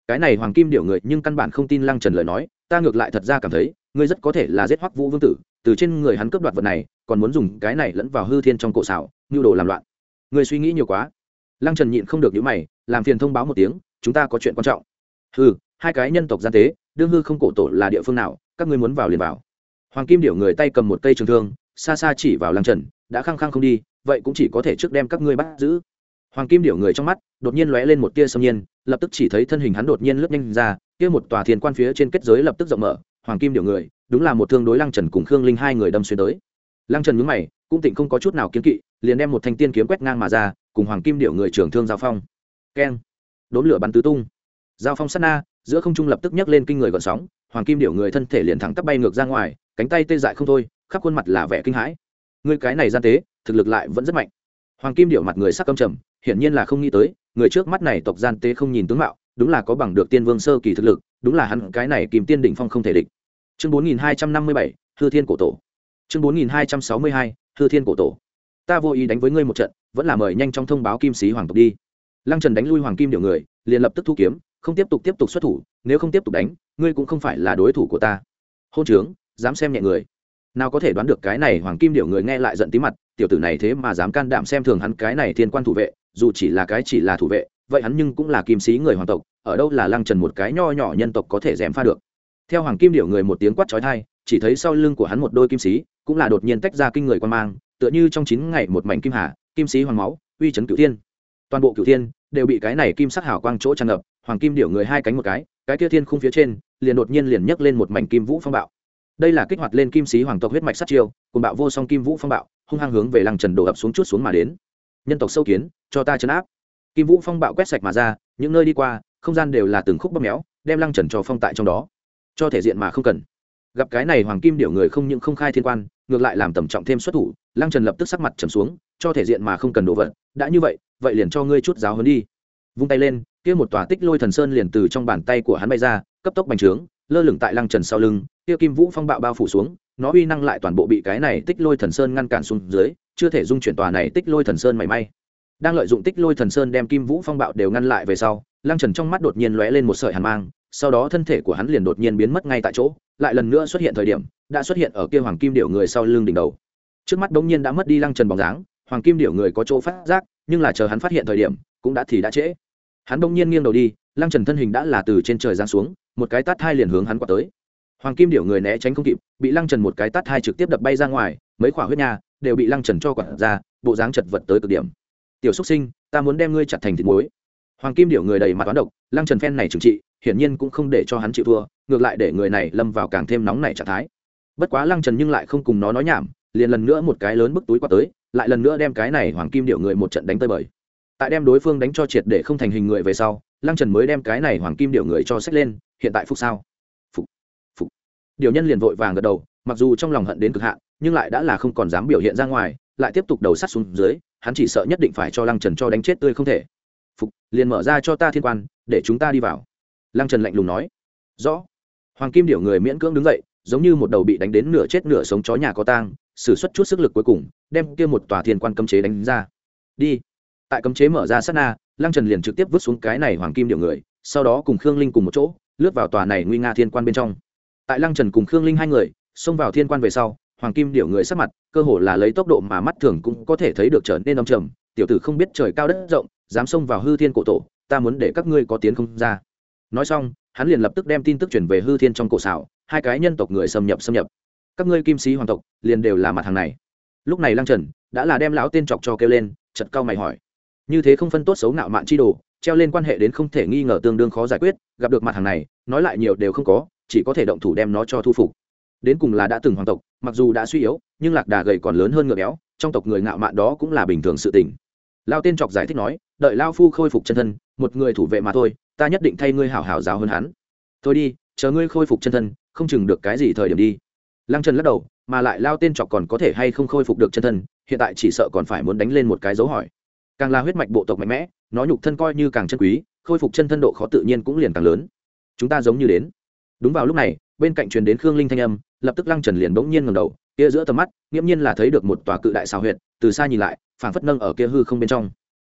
cái này hoàng kim điểu người nhưng căn bản không tin lăng trần lời nói, ta ngược lại thật ra cảm thấy ngươi rất có thể là giết Hoắc Vũ vương tử, từ trên người hắn cướp đoạt vật này, còn muốn dùng cái này lẫn vào hư thiên trong cổ xảo, nhu đồ làm loạn. Ngươi suy nghĩ nhiều quá. Lăng Trần nhịn không được nhíu mày, làm phiền thông báo một tiếng, chúng ta có chuyện quan trọng. Hừ, hai cái nhân tộc gian tế, đương hư không cổ tổ là địa phương nào, các ngươi muốn vào liền vào. Hoàng kim điểu người tay cầm một cây trường thương, xa xa chỉ vào Lăng Trần, đã khăng khăng không đi, vậy cũng chỉ có thể trước đem các ngươi bắt giữ. Hoàng kim điểu người trong mắt đột nhiên lóe lên một tia xâm nhiên, lập tức chỉ thấy thân hình hắn đột nhiên lướt nhanh ra, kia một tòa thiên quan phía trên kết giới lập tức rộng mở, hoàng kim điểu người đúng là một thương đối Lăng Trần cùng Khương Linh hai người đâm xuyên tới. Lăng Trần nhướng mày, cũng tịnh không có chút nào kiêng kỵ, liền đem một thanh tiên kiếm quét ngang mà ra, cùng hoàng kim điểu người trường thương giao phong. Keng! Đốn lửa bắn tứ tung. Giao phong sát na, giữa không trung lập tức nhấc lên kinh người gợn sóng, hoàng kim điểu người thân thể liền thẳng tắp bay ngược ra ngoài, cánh tay tê dại không thôi, khắp khuôn mặt là vẻ kinh hãi. Người cái này gian tế, thực lực lại vẫn rất mạnh. Hoàng kim điểu mặt người sắc căm trầm, hiển nhiên là không nghĩ tới, người trước mắt này tộc gian tế không nhìn tướng mạo, đúng là có bằng được tiên vương sơ kỳ thực lực, đúng là hắn cái này kim tiên đỉnh phong không thể địch. Chương bốn nghìn hai trăm năm mươi bảy, Hư Thiên cổ tổ. Chương bốn nghìn hai trăm sáu mươi hai, Hư Thiên cổ tổ. Ta vô ý đánh với ngươi một trận, vẫn là mời nhanh trong thông báo kim sĩ hoàng tộc đi. Lăng Trần đánh lui hoàng kim điểu người, liền lập tức thu kiếm, không tiếp tục tiếp tục xuất thủ, nếu không tiếp tục đánh, ngươi cũng không phải là đối thủ của ta. Hôn trướng, dám xem nhẹ người. Nào có thể đoán được cái này hoàng kim điểu người nghe lại giận tí mặt, tiểu tử này thế mà dám can đảm xem thường hắn cái này thiên quan thủ vệ, dù chỉ là cái chỉ là thủ vệ, vậy hắn nhưng cũng là kim sĩ người hoàng tộc, ở đâu là Lăng Trần một cái nho nhỏ nhân tộc có thể dèm pha được. Theo hoàng kim điểu người một tiếng quát chói tai, chỉ thấy sau lưng của hắn một đôi kim sĩ cũng là đột nhiên tách ra kinh người quan mang, tựa như trong chín ngày một mảnh kim hà, kim sĩ hoàng máu, uy chấn cửu thiên. Toàn bộ cửu thiên đều bị cái này kim sắc hào quang chỗ tràn ngập, hoàng kim điểu người hai cánh một cái, cái kia thiên khung phía trên liền đột nhiên liền nhấc lên một mảnh kim vũ phong bạo. Đây là kích hoạt lên kim sĩ hoàng tộc huyết mạch sát chiêu, cùng bạo vô song kim vũ phong bạo, hung hăng hướng về Lăng Trần đổ ập xuống chút xuống mà đến. Nhân tộc sâu kiến, cho ta trấn áp. Kim vũ phong bạo quét sạch mà ra, những nơi đi qua, không gian đều là từng khúc bóp méo, đem Lăng Trần cho phong tại trong đó. Cho thể diện mà không cần. Gặp cái này hoàng kim điểu người không những không khai thiên quan, ngược lại làm tầm trọng thêm xuất thủ, Lăng Trần lập tức sắc mặt trầm xuống, cho thể diện mà không cần đổ vật, đã như vậy, vậy liền cho ngươi chút giáo huấn đi. Vung tay lên, kia một tòa tích lôi thần sơn liền từ trong bàn tay của hắn bay ra, cấp tốc bành trướng, lơ lửng tại Lăng Trần sau lưng, kia kim vũ phong bạo bao phủ xuống, nó uy năng lại toàn bộ bị cái này tích lôi thần sơn ngăn cản xuống dưới, chưa thể dung chuyển tòa này tích lôi thần sơn mảy may. Đang lợi dụng tích lôi thần sơn đem kim vũ phong bạo đều ngăn lại về sau, Lăng Trần trong mắt đột nhiên lóe lên một sợi hàn mang, sau đó thân thể của hắn liền đột nhiên biến mất ngay tại chỗ, lại lần nữa xuất hiện thời điểm, đã xuất hiện ở kia hoàng kim điểu người sau lưng đỉnh đầu. Trước mắt bỗng nhiên đã mất đi Lăng Trần bóng dáng, hoàng kim điểu người có chỗ phát giác, nhưng là chờ hắn phát hiện thời điểm, cũng đã thì đã trễ. Hắn bỗng nhiên nghiêng đầu đi, Lăng Trần thân hình đã là từ trên trời giáng xuống, một cái tát hai liền hướng hắn quạt tới. Hoàng kim điểu người né tránh không kịp, bị Lăng Trần một cái tát hai trực tiếp đập bay ra ngoài, mấy quả huyết nha đều bị Lăng Trần cho quạt ra, bộ dáng chật vật tới cực điểm. Tiểu xuất sinh, ta muốn đem ngươi chặt thành thịt muối. Hoàng kim điểu người đầy mặt toán độc, Lăng Trần phen này trừng trị, hiển nhiên cũng không để cho hắn chịu thua, ngược lại để người này lâm vào càng thêm nóng nảy trạng thái. Bất quá Lăng Trần nhưng lại không cùng nó nói nhảm, liền lần nữa một cái lớn bức túi quát tới, lại lần nữa đem cái này hoàng kim điểu người một trận đánh tơi bời. Tại đem đối phương đánh cho triệt để không thành hình người về sau, Lăng Trần mới đem cái này hoàng kim điểu người cho xách lên, hiện tại phục sao? Phục. Phục. Điều nhân liền vội vàng gật đầu, mặc dù trong lòng hận đến cực hạn, nhưng lại đã là không còn dám biểu hiện ra ngoài, lại tiếp tục đầu sắt xuống dưới, hắn chỉ sợ nhất định phải cho Lăng Trần cho đánh chết tươi không thể. Phục, liền mở ra cho ta thiên quan, để chúng ta đi vào. Lăng Trần lạnh lùng nói. Rõ. Hoàng kim điểu người miễn cưỡng đứng dậy, giống như một đầu bị đánh đến nửa chết nửa sống chó nhà có tang, sử xuất chút sức lực cuối cùng, đem kia một tòa thiên quan cấm chế đánh ra. Đi. Tại cấm chế mở ra sát na, Lăng Trần liền trực tiếp vứt xuống cái này hoàng kim điểu người, sau đó cùng Khương Linh cùng một chỗ, lướt vào tòa này nguy nga thiên quan bên trong. Tại Lăng Trần cùng Khương Linh hai người xông vào thiên quan về sau, hoàng kim điểu người sắc mặt, cơ hồ là lấy tốc độ mà mắt thường cũng có thể thấy được trở nên âm trầm, tiểu tử không biết trời cao đất rộng, dám xông vào hư thiên cổ tổ, ta muốn để các ngươi có tiến không ra. Nói xong, hắn liền lập tức đem tin tức chuyển về hư thiên trong cổ xảo, hai cái nhân tộc người xâm nhập xâm nhập, các ngươi kim sĩ hoàng tộc liền đều là mặt hàng này. Lúc này Lăng Trần đã là đem lão tên chọc cho kêu lên, chật cau mày hỏi, như thế không phân tốt xấu ngạo mạn chi đồ, treo lên quan hệ đến không thể nghi ngờ tương đương khó giải quyết, gặp được mặt hàng này, nói lại nhiều đều không có, chỉ có thể động thủ đem nó cho thu phục. Đến cùng là đã từng hoàng tộc, mặc dù đã suy yếu, nhưng lạc đà gầy còn lớn hơn ngựa béo, trong tộc người ngạo mạn đó cũng là bình thường sự tình. Lão tên chọc giải thích nói, đợi lão phu khôi phục chân thân, một người thủ vệ mà thôi, ta nhất định thay ngươi hảo hảo giáo hơn hắn. Thôi đi, chờ ngươi khôi phục chân thân, không chừng được cái gì thời điểm đi. Lăng Trần lắc đầu, mà lại lao tên chọc còn có thể hay không khôi phục được chân thân, hiện tại chỉ sợ còn phải muốn đánh lên một cái dấu hỏi. Càng là huyết mạch bộ tộc mạnh mẽ, nó nhục thân coi như càng chân quý, khôi phục chân thân độ khó tự nhiên cũng liền càng lớn. Chúng ta giống như đến. Đúng vào lúc này, bên cạnh truyền đến Khương Linh thanh âm, lập tức Lăng Trần liền bỗng nhiên ngẩng đầu, kia giữa tầm mắt, nghiêm nhiên là thấy được một tòa cự đại xào huyệt, từ xa nhìn lại, phảng phất nâng ở kia hư không bên trong.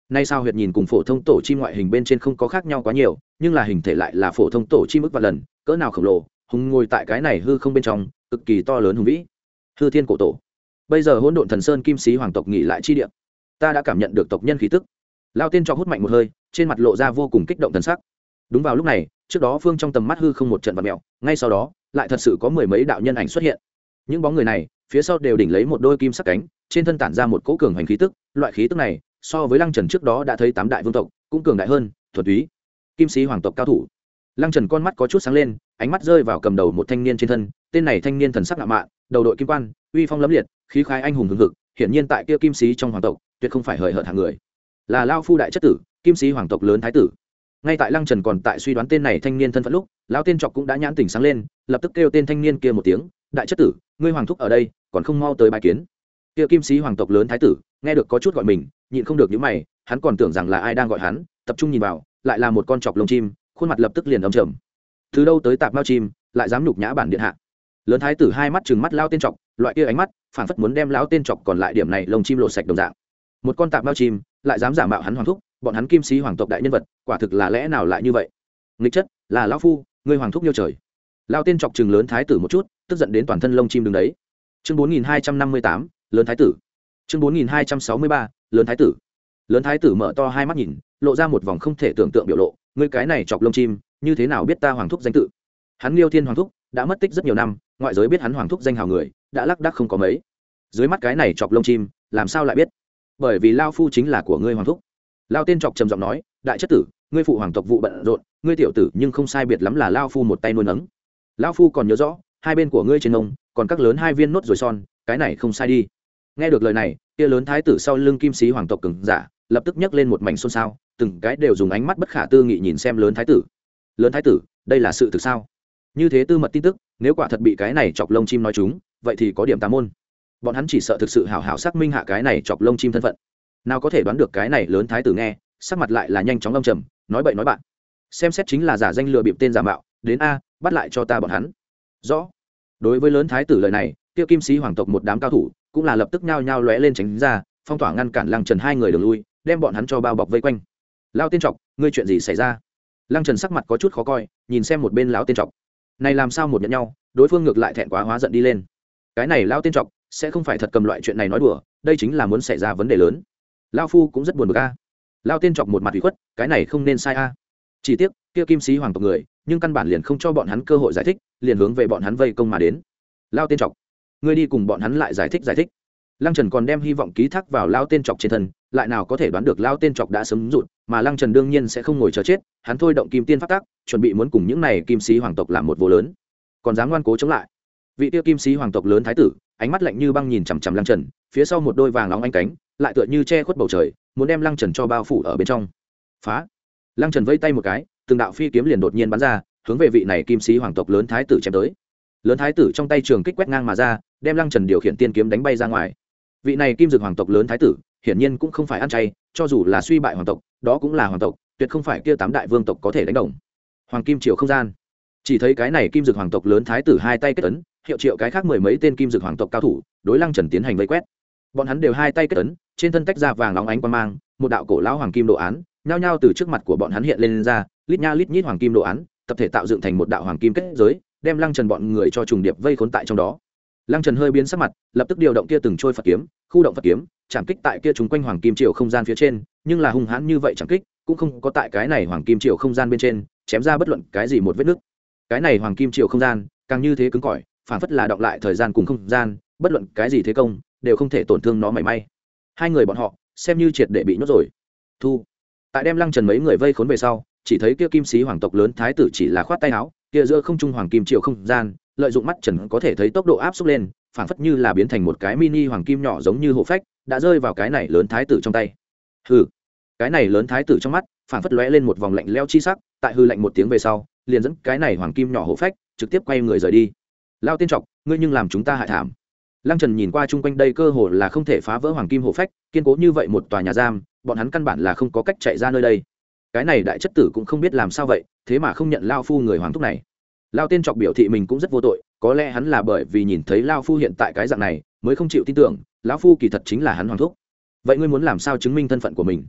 nay sao huyệt nhìn cùng phổ thông tổ chim ngoại hình bên trên không có khác nhau quá nhiều, nhưng là hình thể lại là phổ thông tổ chim ức vạn lần, cỡ nào khổng lồ, hùng ngồi tại cái này hư không bên trong, cực kỳ to lớn hùng vĩ. Hư thiên cổ tổ. Bây giờ hỗn độn thần sơn kim sĩ hoàng tộc nghỉ lại chi địa, ta đã cảm nhận được tộc nhân khí tức. Lao tiên Trọc hút mạnh một hơi, trên mặt lộ ra vô cùng kích động thần sắc. Đúng vào lúc này, trước đó phương trong tầm mắt hư không một trận vặn mèo, ngay sau đó lại thật sự có mười mấy đạo nhân ảnh xuất hiện. Những bóng người này phía sau đều đỉnh lấy một đôi kim sắc cánh, trên thân tản ra một cỗ cường hành khí tức, loại khí tức này so với Lăng Trần trước đó đã thấy tám đại vương tộc cũng cường đại hơn, thuần túy kim sĩ hoàng tộc cao thủ. Lăng Trần con mắt có chút sáng lên, ánh mắt rơi vào cầm đầu một thanh niên trên thân, tên này thanh niên thần sắc ngạo mạn, đầu đội kim quan, uy phong lẫm liệt, khí khái anh hùng hùng hực, hiển nhiên tại kia kim sĩ trong hoàng tộc tuyệt không phải hời hợt hạng người, là lao phu đại chất tử, kim sĩ hoàng tộc lớn thái tử. Ngay tại Lăng Trần còn tại suy đoán tên này thanh niên thân phận lúc, lão tiên Trọc cũng đã nhãn tỉnh sáng lên, lập tức kêu tên thanh niên kia một tiếng, đại chất tử, ngươi hoàng thúc ở đây, còn không mau tới bài kiến. Kia kim sĩ hoàng tộc lớn thái tử nghe được có chút gọi mình, nhịn không được những mày, hắn còn tưởng rằng là ai đang gọi hắn, tập trung nhìn vào, lại là một con chọc lông chim, khuôn mặt lập tức liền âm trầm. Từ đâu tới tạp mao chim, lại dám nhục nhã bản điện hạ? Lớn thái tử hai mắt trừng mắt lao tên Trọc, loại kia ánh mắt phản phất muốn đem lão tên Trọc còn lại điểm này lông chim lột sạch đồng dạng. Một con tạp mao chim lại dám giả mạo hắn hoàng thúc, bọn hắn kim sĩ hoàng tộc đại nhân vật, quả thực là lẽ nào lại như vậy? Nghịch chất, là lão phu, ngươi hoàng thúc nhiêu trời. Lao tên Trọc trừng lớn thái tử một chút, tức giận đến toàn thân lông chim đứng đấy. Chương bốn nghìn hai trăm năm mươi tám, lớn thái tử. Chương bốn nghìn hai trăm sáu mươi ba, lớn thái tử. Lớn thái tử mở to hai mắt nhìn, lộ ra một vòng không thể tưởng tượng biểu lộ, ngươi cái này chọc lông chim, như thế nào biết ta hoàng thúc danh tự? Hắn Liêu Thiên hoàng thúc đã mất tích rất nhiều năm, ngoại giới biết hắn hoàng thúc danh hào người đã lác đác không có mấy. Dưới mắt cái này chọc lông chim, làm sao lại biết? Bởi vì lao phu chính là của ngươi hoàng thúc. Lao tên Trọc trầm giọng nói, đại chất tử, ngươi phụ hoàng tộc vụ bận rộn, ngươi tiểu tử nhưng không sai biệt lắm là lao phu một tay nuôi nấng. Lao phu còn nhớ rõ, hai bên của ngươi trên ông, còn các lớn hai viên nốt rồi son, cái này không sai đi. Nghe được lời này, kia lớn thái tử sau lưng kim sĩ hoàng tộc cường giả lập tức nhấc lên một mảnh xôn xao, từng cái đều dùng ánh mắt bất khả tư nghị nhìn xem lớn thái tử. Lớn thái tử, đây là sự thực sao? Như thế tư mật tin tức, nếu quả thật bị cái này chọc lông chim nói chúng, vậy thì có điểm tà môn. Bọn hắn chỉ sợ thực sự hảo hảo xác minh hạ cái này chọc lông chim thân phận. Nào có thể đoán được cái này lớn thái tử nghe, sắc mặt lại là nhanh chóng âm trầm, nói bậy nói bạn. Xem xét chính là giả danh lừa bịp tên giả mạo, đến a, bắt lại cho ta bọn hắn. Rõ. Đối với lớn thái tử lời này, kia kim sĩ hoàng tộc một đám cao thủ cũng là lập tức nhao nhao lóe lên tránh ra, phong tỏa ngăn cản Lăng Trần hai người đường lui, đem bọn hắn cho bao bọc vây quanh. Lão tiên Trọc, ngươi chuyện gì xảy ra? Lăng Trần sắc mặt có chút khó coi, nhìn xem một bên lão tiên Trọc. Này làm sao một nhận nhau, đối phương ngược lại thẹn quá hóa giận đi lên. Cái này lão tiên Trọc sẽ không phải thật cầm loại chuyện này nói đùa, đây chính là muốn xảy ra vấn đề lớn. Lão phu cũng rất buồn bực a. Lão tiên Trọc một mặt ủy khuất, cái này không nên sai a. Chỉ tiếc, kia kim sĩ hoàng tộc người, nhưng căn bản liền không cho bọn hắn cơ hội giải thích, liền hướng về bọn hắn vây công mà đến. Lão tiên Trọc, ngươi đi cùng bọn hắn lại giải thích giải thích. Lăng Trần còn đem hy vọng ký thác vào Lão tên Trọc trên thân, lại nào có thể đoán được Lão tên Trọc đã sớm rụt, mà Lăng Trần đương nhiên sẽ không ngồi chờ chết, hắn thôi động kim tiên pháp tắc, chuẩn bị muốn cùng những này kim sĩ hoàng tộc làm một vô lớn. Còn dám ngoan cố chống lại. Vị tiêu kim sĩ hoàng tộc lớn thái tử, ánh mắt lạnh như băng nhìn chằm chằm Lăng Trần, phía sau một đôi vàng óng ánh cánh, lại tựa như che khuất bầu trời, muốn đem Lăng Trần cho bao phủ ở bên trong. Phá! Lăng Trần vẫy tay một cái, từng đạo phi kiếm liền đột nhiên bắn ra, hướng về vị này kim sĩ hoàng tộc lớn thái tử chém tới. Lớn thái tử trong tay trường kích quét ngang mà ra, đem Lăng Trần điều khiển tiên kiếm đánh bay ra ngoài. Vị này kim dược hoàng tộc lớn thái tử, hiển nhiên cũng không phải ăn chay, cho dù là suy bại hoàng tộc, đó cũng là hoàng tộc, tuyệt không phải kia tám đại vương tộc có thể đánh đồng. Hoàng kim triều không gian. Chỉ thấy cái này kim dược hoàng tộc lớn thái tử hai tay kết ấn, hiệu triệu cái khác mười mấy tên kim dược hoàng tộc cao thủ, đối Lăng Trần tiến hành vây quét. Bọn hắn đều hai tay kết ấn, trên thân tách ra vàng óng ánh quang mang, một đạo cổ lão hoàng kim đồ án, nhao nhao từ trước mặt của bọn hắn hiện lên, lên ra, lít nha lít nhít hoàng kim đồ án, tập thể tạo dựng thành một đạo hoàng kim kết giới, đem Lăng Trần bọn người cho trùng điệp vây khốn tại trong đó. Lăng Trần hơi biến sắc mặt, lập tức điều động kia từng trôi Phật kiếm, khu động Phật kiếm, chạm kích tại kia chúng quanh hoàng kim triều không gian phía trên, nhưng là hung hãn như vậy chạm kích, cũng không có tại cái này hoàng kim triều không gian bên trên chém ra bất luận cái gì một vết nứt. Cái này hoàng kim triều không gian, càng như thế cứng cỏi, phản phất là động lại thời gian cùng không gian, bất luận cái gì thế công, đều không thể tổn thương nó mảy may. Hai người bọn họ, xem như triệt để bị nhốt rồi. Thu. Tại đem Lăng Trần mấy người vây khốn về sau, chỉ thấy kia kim sĩ hoàng tộc lớn thái tử chỉ là khoát tay áo, kia giữa không trung hoàng kim triều không gian, lợi dụng mắt Trần có thể thấy tốc độ áp xúc lên, phảng phất như là biến thành một cái mini hoàng kim nhỏ giống như hộ phách, đã rơi vào cái này lớn thái tử trong tay. Hừ. Cái này lớn thái tử trong mắt, phảng phất lóe lên một vòng lạnh lẽo chi sắc, tại hư lạnh một tiếng về sau, liền dẫn cái này hoàng kim nhỏ hộ phách, trực tiếp quay người rời đi. Lao tiên Trọc, ngươi nhưng làm chúng ta hại thảm. Lăng Trần nhìn qua chung quanh đây cơ hồ là không thể phá vỡ hoàng kim hộ phách, kiên cố như vậy một tòa nhà giam, bọn hắn căn bản là không có cách chạy ra nơi đây. Cái này đại chất tử cũng không biết làm sao vậy, thế mà không nhận lao phu người hoàng thúc này. Lao tiên Trọc biểu thị mình cũng rất vô tội, có lẽ hắn là bởi vì nhìn thấy lao phu hiện tại cái dạng này, mới không chịu tin tưởng lão phu kỳ thật chính là hắn hoàng thúc. Vậy ngươi muốn làm sao chứng minh thân phận của mình?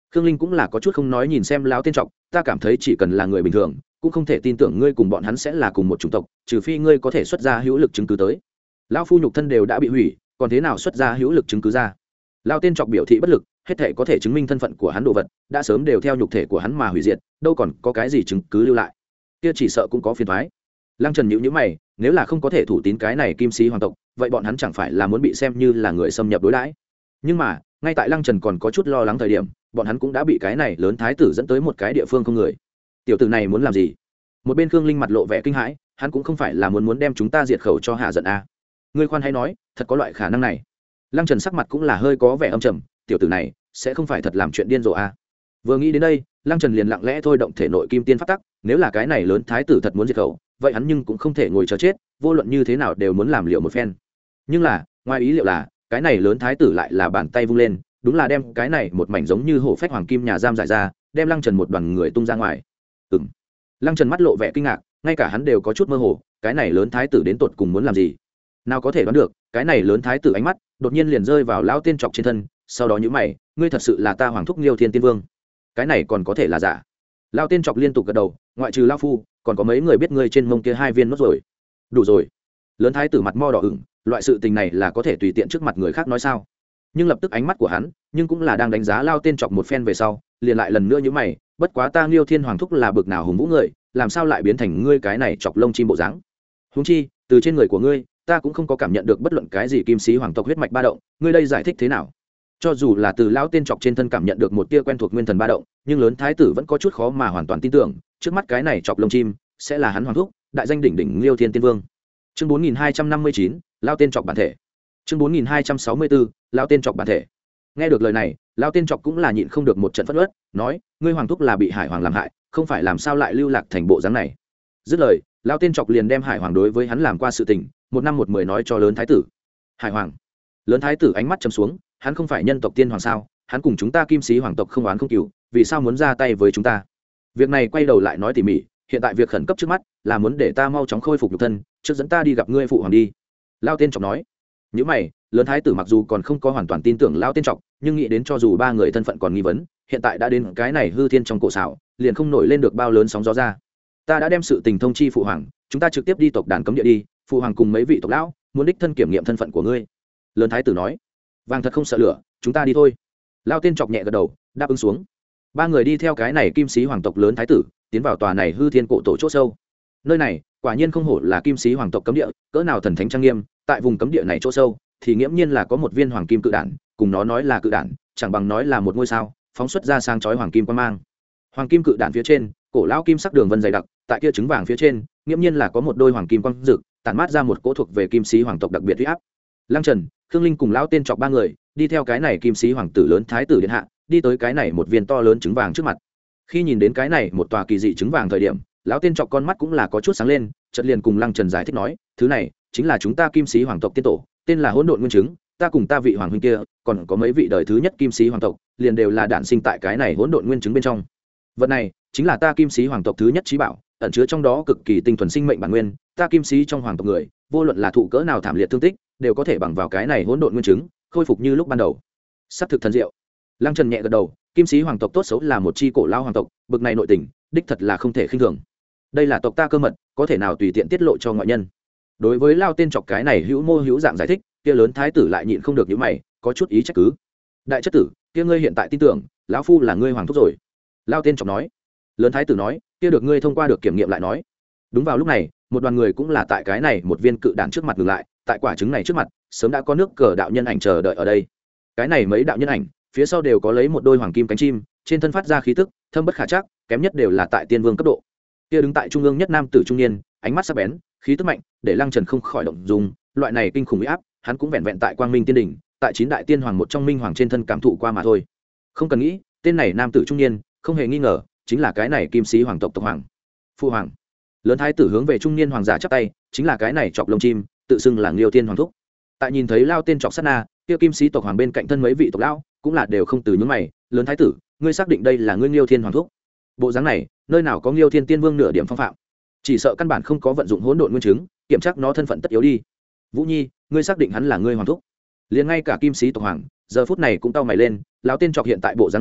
Khương Linh cũng là có chút không nói nhìn xem lão tên trọc, ta cảm thấy chỉ cần là người bình thường cũng không thể tin tưởng ngươi cùng bọn hắn sẽ là cùng một chủng tộc, trừ phi ngươi có thể xuất ra hữu lực chứng cứ tới. Lão phu nhục thân đều đã bị hủy, còn thế nào xuất ra hữu lực chứng cứ ra? Lão tên trọc biểu thị bất lực, hết thể có thể chứng minh thân phận của hắn đồ vật đã sớm đều theo nhục thể của hắn mà hủy diệt, đâu còn có cái gì chứng cứ lưu lại. Kia chỉ sợ cũng có phiền toái. Lăng Trần nhíu nhíu mày, nếu là không có thể thủ tín cái này kim sĩ hoàng tộc, vậy bọn hắn chẳng phải là muốn bị xem như là người xâm nhập đối đãi? Nhưng mà, ngay tại Lăng Trần còn có chút lo lắng thời điểm, bọn hắn cũng đã bị cái này lớn thái tử dẫn tới một cái địa phương không người. Tiểu tử này muốn làm gì? Một bên Khương Linh mặt lộ vẻ kinh hãi, hắn cũng không phải là muốn muốn đem chúng ta diệt khẩu cho hạ giận a. Ngươi khoan hãy nói, thật có loại khả năng này. Lăng Trần sắc mặt cũng là hơi có vẻ âm trầm, tiểu tử này sẽ không phải thật làm chuyện điên rồ a. Vừa nghĩ đến đây, Lăng Trần liền lặng lẽ thôi động thể nội kim tiên pháp tắc, nếu là cái này lớn thái tử thật muốn diệt khẩu, vậy hắn nhưng cũng không thể ngồi chờ chết, vô luận như thế nào đều muốn làm liệu một phen. Nhưng là, ngoài ý liệu là, cái này lớn thái tử lại là bàn tay vung lên, đúng là đem cái này một mảnh giống như hổ phách hoàng kim nhà giam giải ra, đem Lăng Trần một đoàn người tung ra ngoài. Ừm. Lăng Trần mắt lộ vẻ kinh ngạc, ngay cả hắn đều có chút mơ hồ, cái này lớn thái tử đến tột cùng muốn làm gì? Nào có thể đoán được, cái này lớn thái tử ánh mắt đột nhiên liền rơi vào lão tên trọc trên thân, sau đó nhíu mày, ngươi thật sự là ta hoàng thúc Liêu Thiên Tiên Vương? Cái này còn có thể là giả? Lão tên trọc liên tục gật đầu, ngoại trừ lão phu, còn có mấy người biết ngươi trên mông kia hai viên nốt rồi. Đủ rồi. Lớn thái tử mặt mo đỏ ửng, loại sự tình này là có thể tùy tiện trước mặt người khác nói sao? Nhưng lập tức ánh mắt của hắn, nhưng cũng là đang đánh giá Lão tên trọc một phen về sau, liền lại lần nữa nhíu mày, bất quá ta Liêu Thiên hoàng thúc là bực nào hùng vũ người, làm sao lại biến thành ngươi cái này chọc lông chim bộ dáng? Huống chi, từ trên người của ngươi, ta cũng không có cảm nhận được bất luận cái gì kim sĩ hoàng tộc huyết mạch ba động, ngươi đây giải thích thế nào? Cho dù là từ lão tên chọc trên thân cảm nhận được một tia quen thuộc nguyên thần ba động, nhưng lớn thái tử vẫn có chút khó mà hoàn toàn tin tưởng, trước mắt cái này chọc lông chim sẽ là hắn hoàng thúc, đại danh đỉnh đỉnh Liêu Thiên Tiên Vương. Chương bốn nghìn hai trăm năm mươi chín, lão tên chọc bản thể. Chương bốn nghìn hai trăm sáu mươi bốn, lão tên chọc bản thể. Nghe được lời này, lão tên chọc cũng là nhịn không được một trận phẫn uất, nói, ngươi hoàng thúc là bị Hải Hoàng làm hại, không phải làm sao lại lưu lạc thành bộ dáng này. Dứt lời, lão tên chọc liền đem Hải Hoàng đối với hắn làm qua sự tình, một năm một mười nói cho lớn thái tử. Hải Hoàng. Lớn thái tử ánh mắt trầm xuống, hắn không phải nhân tộc tiên hoàng sao? Hắn cùng chúng ta kim sĩ hoàng tộc không oán không cừu, vì sao muốn ra tay với chúng ta? Việc này quay đầu lại nói tỉ mỉ, hiện tại việc khẩn cấp trước mắt là muốn để ta mau chóng khôi phục nhục thân, trước dẫn ta đi gặp ngươi phụ hoàng đi. Lão tên chọc nói. Những mày, lớn thái tử mặc dù còn không có hoàn toàn tin tưởng lão tên chọc, nhưng nghĩ đến cho dù ba người thân phận còn nghi vấn, hiện tại đã đến cái này hư thiên trong cổ xảo, liền không nổi lên được bao lớn sóng gió ra. Ta đã đem sự tình thông chi phụ hoàng, chúng ta trực tiếp đi tộc đàn cấm địa đi, phụ hoàng cùng mấy vị tộc lão muốn đích thân kiểm nghiệm thân phận của ngươi. Lớn thái tử nói. Vàng thật không sợ lửa, chúng ta đi thôi. Lão tên chọc nhẹ gật đầu, đáp ứng xuống. Ba người đi theo cái này kim sĩ hoàng tộc lớn thái tử, tiến vào tòa này hư thiên cổ tổ chỗ sâu. Nơi này, quả nhiên không hổ là kim sĩ hoàng tộc cấm địa, cỡ nào thần thánh trang nghiêm, tại vùng cấm địa này chỗ sâu, thì nghiễm nhiên là có một viên hoàng kim cự đản, cùng nó nói là cự đản, chẳng bằng nói là một ngôi sao, phóng xuất ra sáng chói hoàng kim quang mang. Hoàng kim cự đản phía trên, cổ lão kim sắc đường vân dày đặc, tại kia trứng vàng phía trên, nghiễm nhiên là có một đôi hoàng kim quang rực, tản mát ra một cỗ thuộc về kim sĩ hoàng tộc đặc biệt uy áp. Lăng Trần, Khương Linh cùng lão tên chọc ba người, đi theo cái này kim sĩ hoàng tử lớn thái tử điện hạ, đi tới cái này một viên to lớn trứng vàng trước mặt. Khi nhìn đến cái này một tòa kỳ dị trứng vàng thời điểm, lão tên chọc con mắt cũng là có chút sáng lên, chợt liền cùng Lăng Trần giải thích nói, thứ này chính là chúng ta kim sĩ hoàng tộc tiên tổ, tên là hỗn độn nguyên trứng, ta cùng ta vị hoàng huynh kia, còn có mấy vị đời thứ nhất kim sĩ hoàng tộc, liền đều là đản sinh tại cái này hỗn độn nguyên trứng bên trong. Vật này chính là ta kim sĩ hoàng tộc thứ nhất trí bảo, ẩn chứa trong đó cực kỳ tinh thuần sinh mệnh bản nguyên, ta kim sĩ trong hoàng tộc người, vô luận là thụ cỡ nào thảm liệt thương tích, đều có thể bằng vào cái này hỗn độn nguyên trứng, khôi phục như lúc ban đầu. Sắp thực thần diệu. Lăng Trần nhẹ gật đầu, kim sĩ hoàng tộc tốt xấu là một chi cổ lao hoàng tộc, bực này nội tình, đích thật là không thể khinh thường. Đây là tộc ta cơ mật, có thể nào tùy tiện tiết lộ cho ngoại nhân. Đối với lao tên chọc cái này hữu mô hữu dạng giải thích, kia lớn thái tử lại nhịn không được những mày, có chút ý trách cứ. Đại chất tử, kia ngươi hiện tại tin tưởng lão phu là ngươi hoàng thúc rồi? Lao tên chọc nói. Lớn thái tử nói, kia được ngươi thông qua được kiểm nghiệm lại nói. Đúng vào lúc này, một đoàn người cũng là tại cái này một viên cự đản trước mặt ngừng lại, tại quả trứng này trước mặt, sớm đã có nước cờ đạo nhân ảnh chờ đợi ở đây. Cái này mấy đạo nhân ảnh, phía sau đều có lấy một đôi hoàng kim cánh chim, trên thân phát ra khí tức thâm bất khả trắc, kém nhất đều là tại tiên vương cấp độ. Kia đứng tại trung ương nhất nam tử trung niên, ánh mắt sắc bén, khí tức mạnh, để Lăng Trần không khỏi động dung, loại này kinh khủng uy áp, hắn cũng vẹn vẹn tại Quang Minh Tiên đỉnh, tại chín đại tiên hoàng một trong minh hoàng trên thân cảm thụ qua mà thôi. Không cần nghĩ, tên này nam tử trung niên, không hề nghi ngờ, chính là cái này kim sĩ hoàng tộc tộc hoàng. Phu hoàng. Lớn thái tử hướng về trung niên hoàng giả chắp tay, chính là cái này chọc lông chim, tự xưng là Liêu Tiên hoàng thúc. Tại nhìn thấy lao tên chọc sát na, kia kim sĩ tộc hoàng bên cạnh thân mấy vị tộc lão, cũng là đều không từ những mày, lớn thái tử, ngươi xác định đây là ngươi Liêu Thiên hoàng thúc? Bộ dáng này, nơi nào có Liêu Thiên tiên vương nửa điểm phong phạm, chỉ sợ căn bản không có vận dụng hỗn độn nguyên chứng, kiểm tra nó thân phận tất yếu đi. Vũ Nhi, ngươi xác định hắn là ngươi hoàng thúc? Liền ngay cả kim sĩ tộc hoàng giờ phút này cũng cau mày lên, lão tên chọc hiện tại bộ dáng này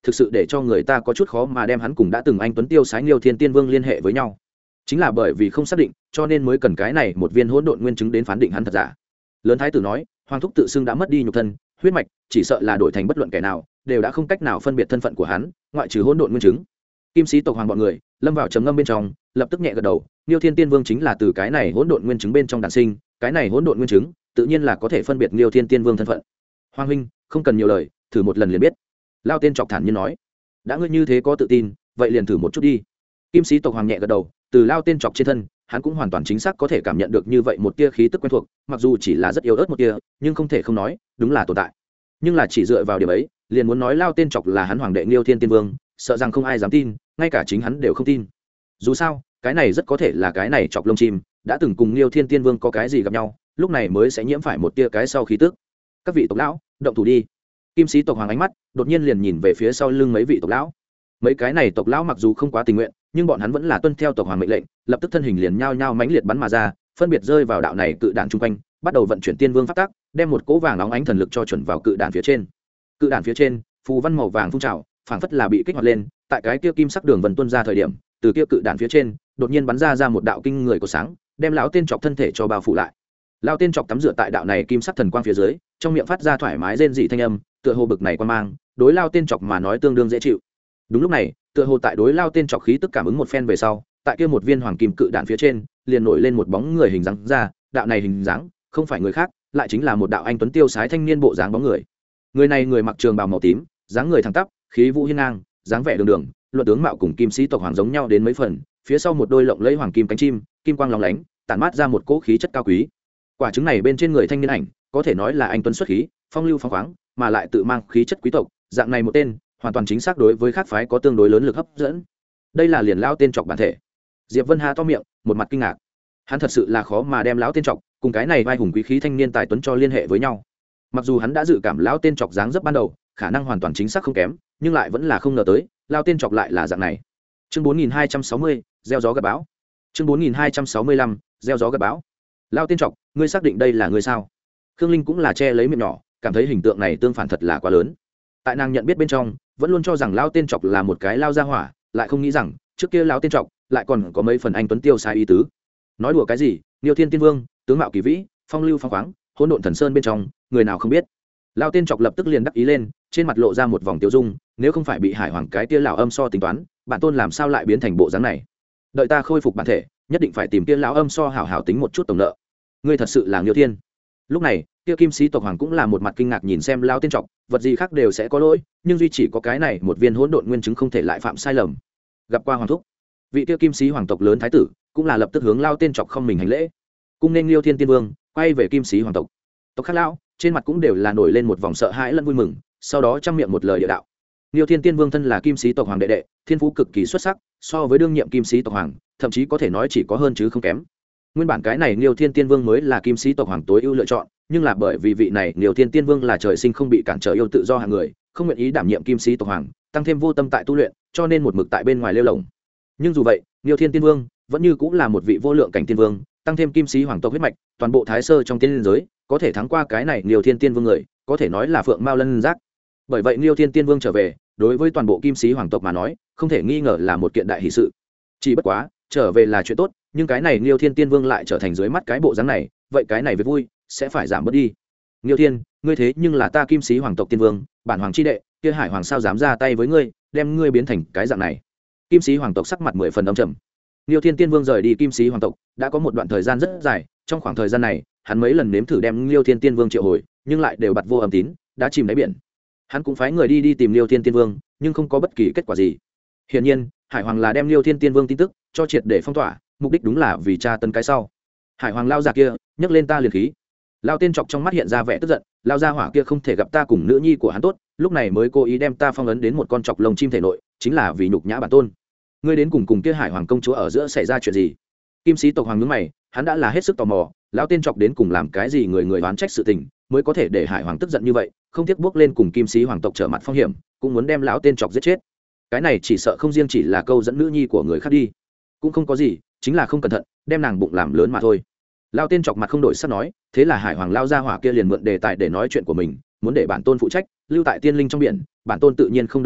thực sự để cho người ta có chút khó mà đem hắn cùng đã từng anh tuấn tiêu sái Liêu Thiên Tiên Vương liên hệ với nhau. Chính là bởi vì không xác định, cho nên mới cần cái này một viên hỗn độn nguyên chứng đến phán định hắn thật giả. Lớn thái tử nói, Hoàng thúc tự xưng đã mất đi nhục thân, huyết mạch, chỉ sợ là đổi thành bất luận kẻ nào, đều đã không cách nào phân biệt thân phận của hắn, ngoại trừ hỗn độn nguyên chứng. Kim sĩ tộc hoàng bọn người lâm vào trầm ngâm bên trong, lập tức nhẹ gật đầu, Liêu Thiên Tiên Vương chính là từ cái này hỗn độn nguyên chứng bên trong đản sinh, cái này hỗn độn nguyên chứng, tự nhiên là có thể phân biệt Liêu Thiên Tiên Vương thân phận. Hoàng huynh, không cần nhiều lời, thử một lần liền biết. Lao tên Trọc thản nhiên nói. Đã ngươi như thế có tự tin, vậy liền thử một chút đi. Kim sĩ tộc hoàng nhẹ gật đầu, từ Lao tên Trọc trên thân, hắn cũng hoàn toàn chính xác có thể cảm nhận được như vậy một tia khí tức quen thuộc, mặc dù chỉ là rất yếu ớt một tia, nhưng không thể không nói, đúng là tồn tại. Nhưng là chỉ dựa vào điểm ấy, liền muốn nói Lao tên Trọc là hắn hoàng đệ Liêu Thiên Tiên Vương, sợ rằng không ai dám tin, ngay cả chính hắn đều không tin. Dù sao, cái này rất có thể là cái này chọc lông chim đã từng cùng Liêu Thiên Tiên Vương có cái gì gặp nhau, lúc này mới sẽ nhiễm phải một tia cái sau khí tức. Các vị tộc lão, động thủ đi. Kim sĩ tộc hoàng ánh mắt đột nhiên liền nhìn về phía sau lưng mấy vị tộc lão. Mấy cái này tộc lão mặc dù không quá tình nguyện, nhưng bọn hắn vẫn là tuân theo tộc hoàng mệnh lệnh, lập tức thân hình liền nhao nhao mãnh liệt bắn mà ra, phân biệt rơi vào đạo này cự đạn trung quanh, bắt đầu vận chuyển tiên vương pháp tắc, đem một cỗ vàng óng ánh thần lực cho chuẩn vào cự đạn phía trên. Cự đạn phía trên, phù văn màu vàng phun trào, phảng phất là bị kích hoạt lên, tại cái kia kim sắc đường vân tuôn ra thời điểm, từ kia cự đạn phía trên, đột nhiên bắn ra ra một đạo kinh người của sáng, đem lão tên Trọc thân thể cho bao phủ lại. Lão tên Trọc tắm rửa tại đạo này kim sắc thần quang phía dưới, trong miệng phát ra thoải mái rên rỉ thanh âm, tựa hồ bực này quan mang, đối Lão tên Trọc mà nói tương đương dễ chịu. Đúng lúc này, tựa hồ tại đối Lão tên Trọc khí tức cảm ứng một phen về sau, tại kia một viên hoàng kim cự đạn phía trên, liền nổi lên một bóng người hình dáng ra, đạo này hình dáng, không phải người khác, lại chính là một đạo anh tuấn tiêu sái thanh niên bộ dáng bóng người. Người này người mặc trường bào màu tím, dáng người thẳng tắp, khí vũ hiên ngang, dáng vẻ đường đường, luận tướng mạo cùng kim sĩ tộc hoàng giống nhau đến mấy phần, phía sau một đôi lộng lẫy hoàng kim cánh chim, kim quang lóng lánh, tản mát ra một cỗ khí chất cao quý. Quả trứng này bên trên người thanh niên ảnh, có thể nói là anh tuấn xuất khí, phong lưu phong khoáng, mà lại tự mang khí chất quý tộc, dạng này một tên, hoàn toàn chính xác đối với khác phái có tương đối lớn lực hấp dẫn. Đây là liền lão tên Trọc bản thể. Diệp Vân Hà to miệng, một mặt kinh ngạc. Hắn thật sự là khó mà đem lão tên Trọc cùng cái này vai hùng quý khí thanh niên tài tuấn cho liên hệ với nhau. Mặc dù hắn đã dự cảm lão tên Trọc dáng dấp ban đầu, khả năng hoàn toàn chính xác không kém, nhưng lại vẫn là không ngờ tới, lão tên Trọc lại là dạng này. Chương bốn nghìn hai trăm sáu mươi, gieo gió gặt bão. Chương bốn nghìn hai trăm sáu mươi lăm, gieo gió gặt bão. Lão tên Trọc, ngươi xác định đây là ngươi sao? Khương Linh cũng là che lấy miệng nhỏ, cảm thấy hình tượng này tương phản thật là quá lớn. Tại nàng nhận biết bên trong, vẫn luôn cho rằng lão tên Trọc là một cái lao gia hỏa, lại không nghĩ rằng, trước kia lão tên Trọc lại còn có mấy phần anh tuấn tiêu sai ý tứ. Nói đùa cái gì? Liêu Thiên Tiên Vương, tướng mạo kỳ vĩ, phong lưu phong khoáng, hỗn độn thần sơn bên trong, người nào không biết. Lão tên Trọc lập tức liền đắc ý lên, trên mặt lộ ra một vòng tiêu dung, nếu không phải bị Hải Hoàng cái tia lão âm so tính toán, bản tôn làm sao lại biến thành bộ dáng này? Đợi ta khôi phục bản thể, nhất định phải tìm kia lão âm so hảo hảo tính một chút tổng nợ. Ngươi thật sự là Liêu Thiên. Lúc này, kia kim sĩ tộc hoàng cũng là một mặt kinh ngạc nhìn xem lão tên Trọc, vật gì khác đều sẽ có lỗi, nhưng duy chỉ có cái này một viên hỗn độn nguyên chứng không thể lại phạm sai lầm. Gặp qua hoàng thúc, vị kia kim sĩ hoàng tộc lớn thái tử, cũng là lập tức hướng lão tên Trọc không mình hành lễ. Cung nên Liêu Thiên Tiên Vương, quay về kim sĩ hoàng tộc. Tộc khác lão, trên mặt cũng đều là nổi lên một vòng sợ hãi lẫn vui mừng, sau đó trăm miệng một lời địa đạo. Liêu Thiên Tiên Vương thân là kim sĩ tộc hoàng đệ đệ, thiên phú cực kỳ xuất sắc, so với đương nhiệm kim sĩ tộc hoàng, thậm chí có thể nói chỉ có hơn chứ không kém. Nguyên bản cái này Liêu Thiên Tiên Vương mới là kim sĩ tộc hoàng tối ưu lựa chọn, nhưng là bởi vì vị này Liêu Thiên Tiên Vương là trời sinh không bị cản trở yêu tự do hạng người, không nguyện ý đảm nhiệm kim sĩ tộc hoàng, tăng thêm vô tâm tại tu luyện, cho nên một mực tại bên ngoài lêu lổng. Nhưng dù vậy, Liêu Thiên Tiên Vương vẫn như cũng là một vị vô lượng cảnh tiên vương, tăng thêm kim sĩ hoàng tộc huyết mạch, toàn bộ thái sơ trong tiên liên giới, có thể thắng qua cái này Liêu Thiên Tiên Vương người, có thể nói là phượng mao lân giác. Bởi vậy Liêu Thiên Tiên Vương trở về, đối với toàn bộ kim sĩ hoàng tộc mà nói, không thể nghi ngờ là một kiện đại hỷ sự. Chỉ bất quá, trở về là chuyện tốt, nhưng cái này Liêu Thiên Tiên Vương lại trở thành dưới mắt cái bộ dáng này, vậy cái này với vui sẽ phải giảm bớt đi. Liêu Thiên, ngươi thế nhưng là ta kim sĩ hoàng tộc tiên vương, bản hoàng chi đệ, kia Hải Hoàng sao dám ra tay với ngươi, đem ngươi biến thành cái dạng này? Kim sĩ hoàng tộc sắc mặt mười phần âm trầm. Liêu Thiên Tiên Vương rời đi kim sĩ hoàng tộc, đã có một đoạn thời gian rất dài, trong khoảng thời gian này, hắn mấy lần nếm thử đem Liêu Thiên Tiên Vương triệu hồi, nhưng lại đều bặt vô âm tín, đã chìm đáy biển. Hắn cũng phái người đi đi tìm Liêu Thiên Tiên Vương, nhưng không có bất kỳ kết quả gì. Hiển nhiên, Hải Hoàng là đem Liêu Thiên Tiên Vương tin tức cho triệt để phong tỏa, mục đích đúng là vì tra tấn cái sau. Hải Hoàng lao già kia, nhấc lên ta liền khí. Lao tên Trọc trong mắt hiện ra vẻ tức giận, lao gia hỏa kia không thể gặp ta cùng nữ nhi của hắn tốt, lúc này mới cố ý đem ta phong ấn đến một con trọc lông chim thể nội, chính là vì nhục nhã bản tôn. Ngươi đến cùng cùng kia Hải Hoàng công chúa ở giữa xảy ra chuyện gì? Kim sĩ tộc hoàng nhướng mày, hắn đã là hết sức tò mò, lão tên Trọc đến cùng làm cái gì người người oán trách sự tình, mới có thể để Hải Hoàng tức giận như vậy, không tiếc bước lên cùng kim sĩ hoàng tộc trở mặt phong hiểm, cũng muốn đem lão tên Trọc giết chết. Cái này chỉ sợ không riêng chỉ là câu dẫn nữ nhi của người khác đi, cũng không có gì, chính là không cẩn thận đem nàng bụng làm lớn mà thôi. Lão tên Trọc mặt không đổi sắc nói, thế là Hải Hoàng lao ra hỏa kia liền mượn đề tài để nói chuyện của mình, muốn để bản tôn phụ trách lưu tại tiên linh trong biển, bản tôn tự nhiên không đồng ý,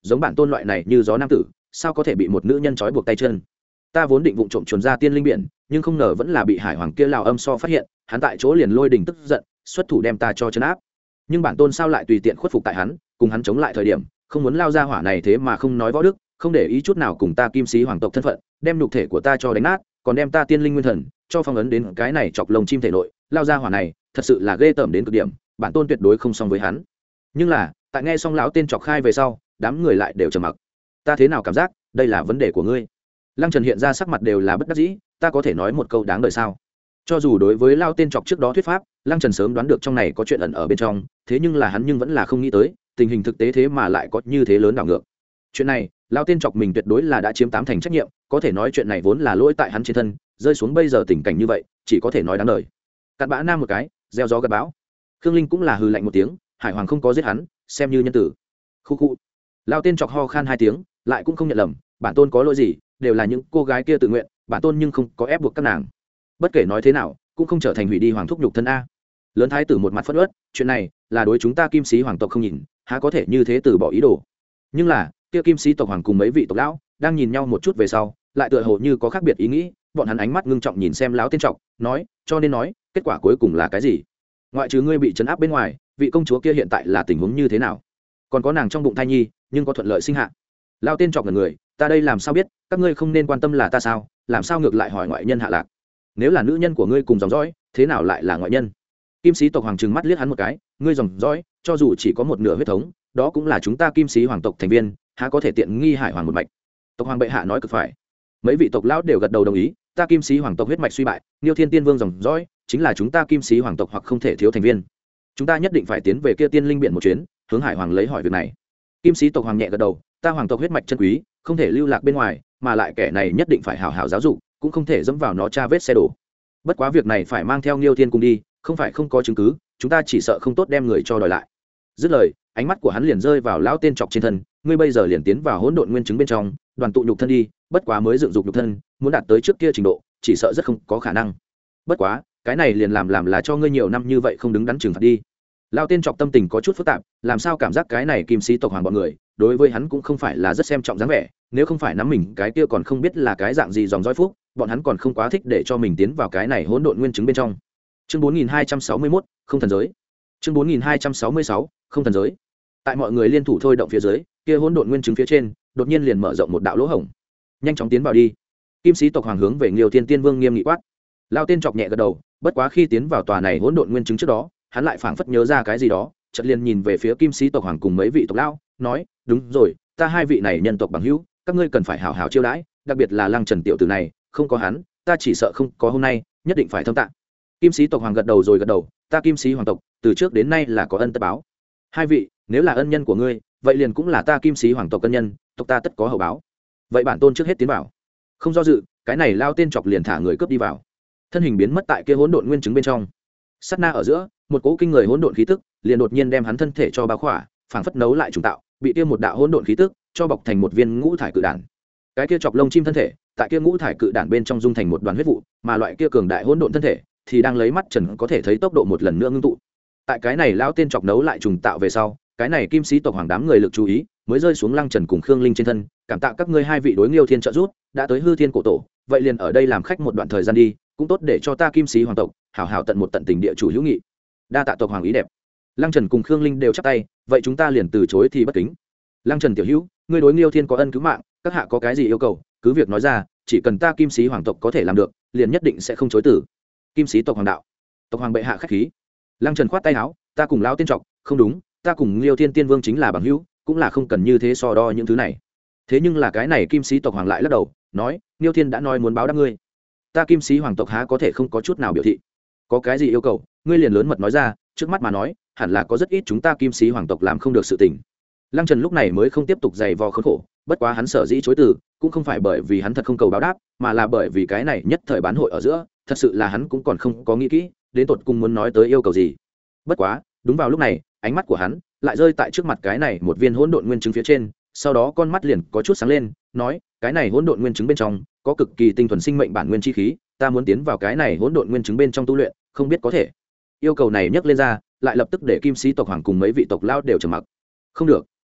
giống bản tôn loại này như gió nam tử sao có thể bị một nữ nhân trói buộc tay chân. Ta vốn định vụng trộm chuồn ra tiên linh biển, nhưng không ngờ vẫn là bị hải hoàng kia lào âm so phát hiện, hắn tại chỗ liền lôi đình tức giận, xuất thủ đem ta cho chấn áp. Nhưng bản tôn sao lại tùy tiện khuất phục tại hắn, cùng hắn chống lại thời điểm không muốn lao ra hỏa này thế mà không nói võ đức, không để ý chút nào cùng ta kim sĩ hoàng tộc thân phận, đem nhục thể của ta cho đánh nát, còn đem ta tiên linh nguyên thần cho phong ấn đến cái này chọc lồng chim thể nội. Lao ra hỏa này thật sự là ghê tởm đến cực điểm, bản tôn tuyệt đối không xong với hắn. Nhưng là tại nghe xong lão tên chọc khai về sau, đám người lại đều trầm mặc. Ta thế nào cảm giác đây là vấn đề của ngươi? Lăng Trần hiện ra sắc mặt đều là bất đắc dĩ, ta có thể nói một câu đáng đời sao? Cho dù đối với lao tên chọc trước đó thuyết pháp, Lăng Trần sớm đoán được trong này có chuyện ẩn ở bên trong, thế nhưng là hắn nhưng vẫn là không nghĩ tới tình hình thực tế thế mà lại có như thế lớn đảo ngược. Chuyện này lao tên chọc mình tuyệt đối là đã chiếm tám thành trách nhiệm, có thể nói chuyện này vốn là lỗi tại hắn trên thân, rơi xuống bây giờ tình cảnh như vậy chỉ có thể nói đáng đời. Cặn bã nam một cái, gieo gió gặt bão. Khương Linh cũng là hừ lạnh một tiếng, hải hoàng không có giết hắn, xem như nhân tử. Khu khu. Lao tên chọc ho khan hai tiếng, lại cũng không nhận lầm, bản tôn có lỗi gì, đều là những cô gái kia tự nguyện, bản tôn nhưng không có ép buộc các nàng. Bất kể nói thế nào cũng không trở thành hủy đi hoàng thúc nhục thân a. Lớn thái tử một mặt phẫn uất, chuyện này là đối chúng ta kim sĩ hoàng tộc không nhìn, há có thể như thế từ bỏ ý đồ. Nhưng là kia kim sĩ tộc hoàng cùng mấy vị tộc lão đang nhìn nhau một chút về sau, lại tựa hồ như có khác biệt ý nghĩ, bọn hắn ánh mắt ngưng trọng nhìn xem lão tiên trọng, nói, cho nên nói kết quả cuối cùng là cái gì? Ngoại trừ ngươi bị trấn áp bên ngoài, vị công chúa kia hiện tại là tình huống như thế nào? Còn có nàng trong bụng thai nhi nhưng có thuận lợi sinh hạ. Lão tiên trọng ngẩn người, ta đây làm sao biết, các ngươi không nên quan tâm là ta sao, làm sao ngược lại hỏi ngoại nhân hạ lạc? Nếu là nữ nhân của ngươi cùng dòng dõi, thế nào lại là ngoại nhân? Kim sĩ tộc hoàng trừng mắt liếc hắn một cái, ngươi dòng dõi cho dù chỉ có một nửa huyết thống, đó cũng là chúng ta kim sĩ hoàng tộc thành viên, há có thể tiện nghi hải hoàng một mạch? Tộc hoàng bệ hạ nói cực phải. Mấy vị tộc lão đều gật đầu đồng ý, ta kim sĩ hoàng tộc huyết mạch suy bại, Niêu Thiên Tiên Vương dòng dõi chính là chúng ta kim sĩ hoàng tộc hoặc không thể thiếu thành viên. Chúng ta nhất định phải tiến về kia tiên linh biển một chuyến, hướng hải hoàng lấy hỏi việc này. Kim sĩ tộc hoàng nhẹ gật đầu, ta hoàng tộc huyết mạch chân quý, không thể lưu lạc bên ngoài, mà lại kẻ này nhất định phải hảo hảo giáo dục, cũng không thể dẫm vào nó tra vết xe đổ. Bất quá việc này phải mang theo Niêu Thiên cùng đi, không phải không có chứng cứ, chúng ta chỉ sợ không tốt đem người cho đòi lại. Dứt lời, ánh mắt của hắn liền rơi vào lão tên chọc trên thân, ngươi bây giờ liền tiến vào hỗn độn nguyên chứng bên trong, đoàn tụ nhục thân đi, bất quá mới dựng dục nhục thân, muốn đạt tới trước kia trình độ, chỉ sợ rất không có khả năng. Bất quá, cái này liền làm làm là cho ngươi nhiều năm như vậy không đứng đắn trừng phạt đi. Lão tên chọc tâm tình có chút phức tạp, làm sao cảm giác cái này kim sĩ tộc hoàng bọn người, đối với hắn cũng không phải là rất xem trọng dáng vẻ, nếu không phải nắm mình cái kia còn không biết là cái dạng gì dòng dõi phúc, bọn hắn còn không quá thích để cho mình tiến vào cái này hỗn độn nguyên chứng bên trong. Chương bốn nghìn hai trăm sáu mươi mốt, không thần giới. Chương bốn nghìn hai trăm sáu mươi sáu, không thần giới. Tại mọi người liên thủ thôi động phía dưới, kia hỗn độn nguyên chứng phía trên, đột nhiên liền mở rộng một đạo lỗ hổng. Nhanh chóng tiến vào đi. Kim sĩ tộc hoàng hướng về Liêu Thiên Tiên Vương nghiêm nghị quát. Lao tên chọc nhẹ gật đầu, bất quá khi tiến vào tòa này hỗn độn nguyên chứng trước đó, hắn lại phảng phất nhớ ra cái gì đó, chợt liền nhìn về phía kim sĩ tộc hoàng cùng mấy vị tộc lão, nói, đúng rồi, ta hai vị này nhân tộc bằng hữu, các ngươi cần phải hảo hảo chiêu đãi, đặc biệt là Lăng Trần tiểu tử này, không có hắn, ta chỉ sợ không có hôm nay, nhất định phải thâm tạ. Kim sĩ tộc hoàng gật đầu rồi gật đầu, ta kim sĩ hoàng tộc từ trước đến nay là có ân tất báo. Hai vị, nếu là ân nhân của ngươi, vậy liền cũng là ta kim sĩ hoàng tộc ân nhân, tộc ta tất có hậu báo. Vậy bản tôn trước hết tiến vào. Không do dự, cái này lao tên chọc liền thả người cướp đi vào. Thân hình biến mất tại kia hỗn độn nguyên chứng bên trong. Sát na ở giữa, một cỗ kinh người hỗn độn khí tức liền đột nhiên đem hắn thân thể cho bao khỏa, phảng phất nấu lại trùng tạo, bị kia một đạo hỗn độn khí tức cho bọc thành một viên ngũ thải cự đản. Cái kia chọc lông chim thân thể, tại kia ngũ thải cự đản bên trong dung thành một đoàn huyết vụ, mà loại kia cường đại hỗn độn thân thể thì đang lấy mắt trần có thể thấy tốc độ một lần nữa ngưng tụ. Tại cái này lão tên chọc nấu lại trùng tạo về sau, cái này kim sĩ tộc hoàng đám người lực chú ý mới rơi xuống Lăng Trần cùng Khương Linh trên thân, cảm tạ các ngươi hai vị đối Liêu Thiên trợ giúp, đã tới hư thiên cổ tổ, vậy liền ở đây làm khách một đoạn thời gian đi, cũng tốt để cho ta kim sĩ hoàng tộc hảo hảo tận một tận tình địa chủ hữu nghị. Đa tạ tộc hoàng ý đẹp. Lăng Trần cùng Khương Linh đều chắp tay, vậy chúng ta liền từ chối thì bất kính. Lăng Trần tiểu hữu, ngươi đối Liêu Thiên có ân cứu mạng, các hạ có cái gì yêu cầu, cứ việc nói ra, chỉ cần ta kim sĩ hoàng tộc có thể làm được, liền nhất định sẽ không chối từ. Kim sĩ tộc hoàng đạo. Tộc hoàng bệ hạ khách khí. Lăng Trần khoát tay áo, ta cùng lão tiên trọc, không đúng, ta cùng Liêu Thiên Tiên Vương chính là bằng hữu, cũng là không cần như thế so đo những thứ này. Thế nhưng là cái này kim sĩ tộc hoàng lại lắc đầu, nói, Liêu Thiên đã nói muốn báo đáp ngươi, ta kim sĩ hoàng tộc há có thể không có chút nào biểu thị. Có cái gì yêu cầu, ngươi liền lớn mật nói ra, trước mắt mà nói, hẳn là có rất ít chúng ta kim sĩ hoàng tộc làm không được sự tình. Lăng Trần lúc này mới không tiếp tục giày vò khốn khổ, bất quá hắn sở dĩ chối từ, cũng không phải bởi vì hắn thật không cầu báo đáp, mà là bởi vì cái này nhất thời bán hội ở giữa, thật sự là hắn cũng còn không có nghĩ kỹ, đến tột cùng muốn nói tới yêu cầu gì. Bất quá, đúng vào lúc này, ánh mắt của hắn lại rơi tại trước mặt cái này một viên hỗn độn nguyên chứng phía trên, sau đó con mắt liền có chút sáng lên, nói, cái này hỗn độn nguyên chứng bên trong có cực kỳ tinh thuần sinh mệnh bản nguyên chi khí, ta muốn tiến vào cái này hỗn độn nguyên chứng bên trong tu luyện, không biết có thể. Yêu cầu này nhắc lên ra, lại lập tức để kim sĩ tộc hoàng cùng mấy vị tộc lão đều trầm mặc. Không được.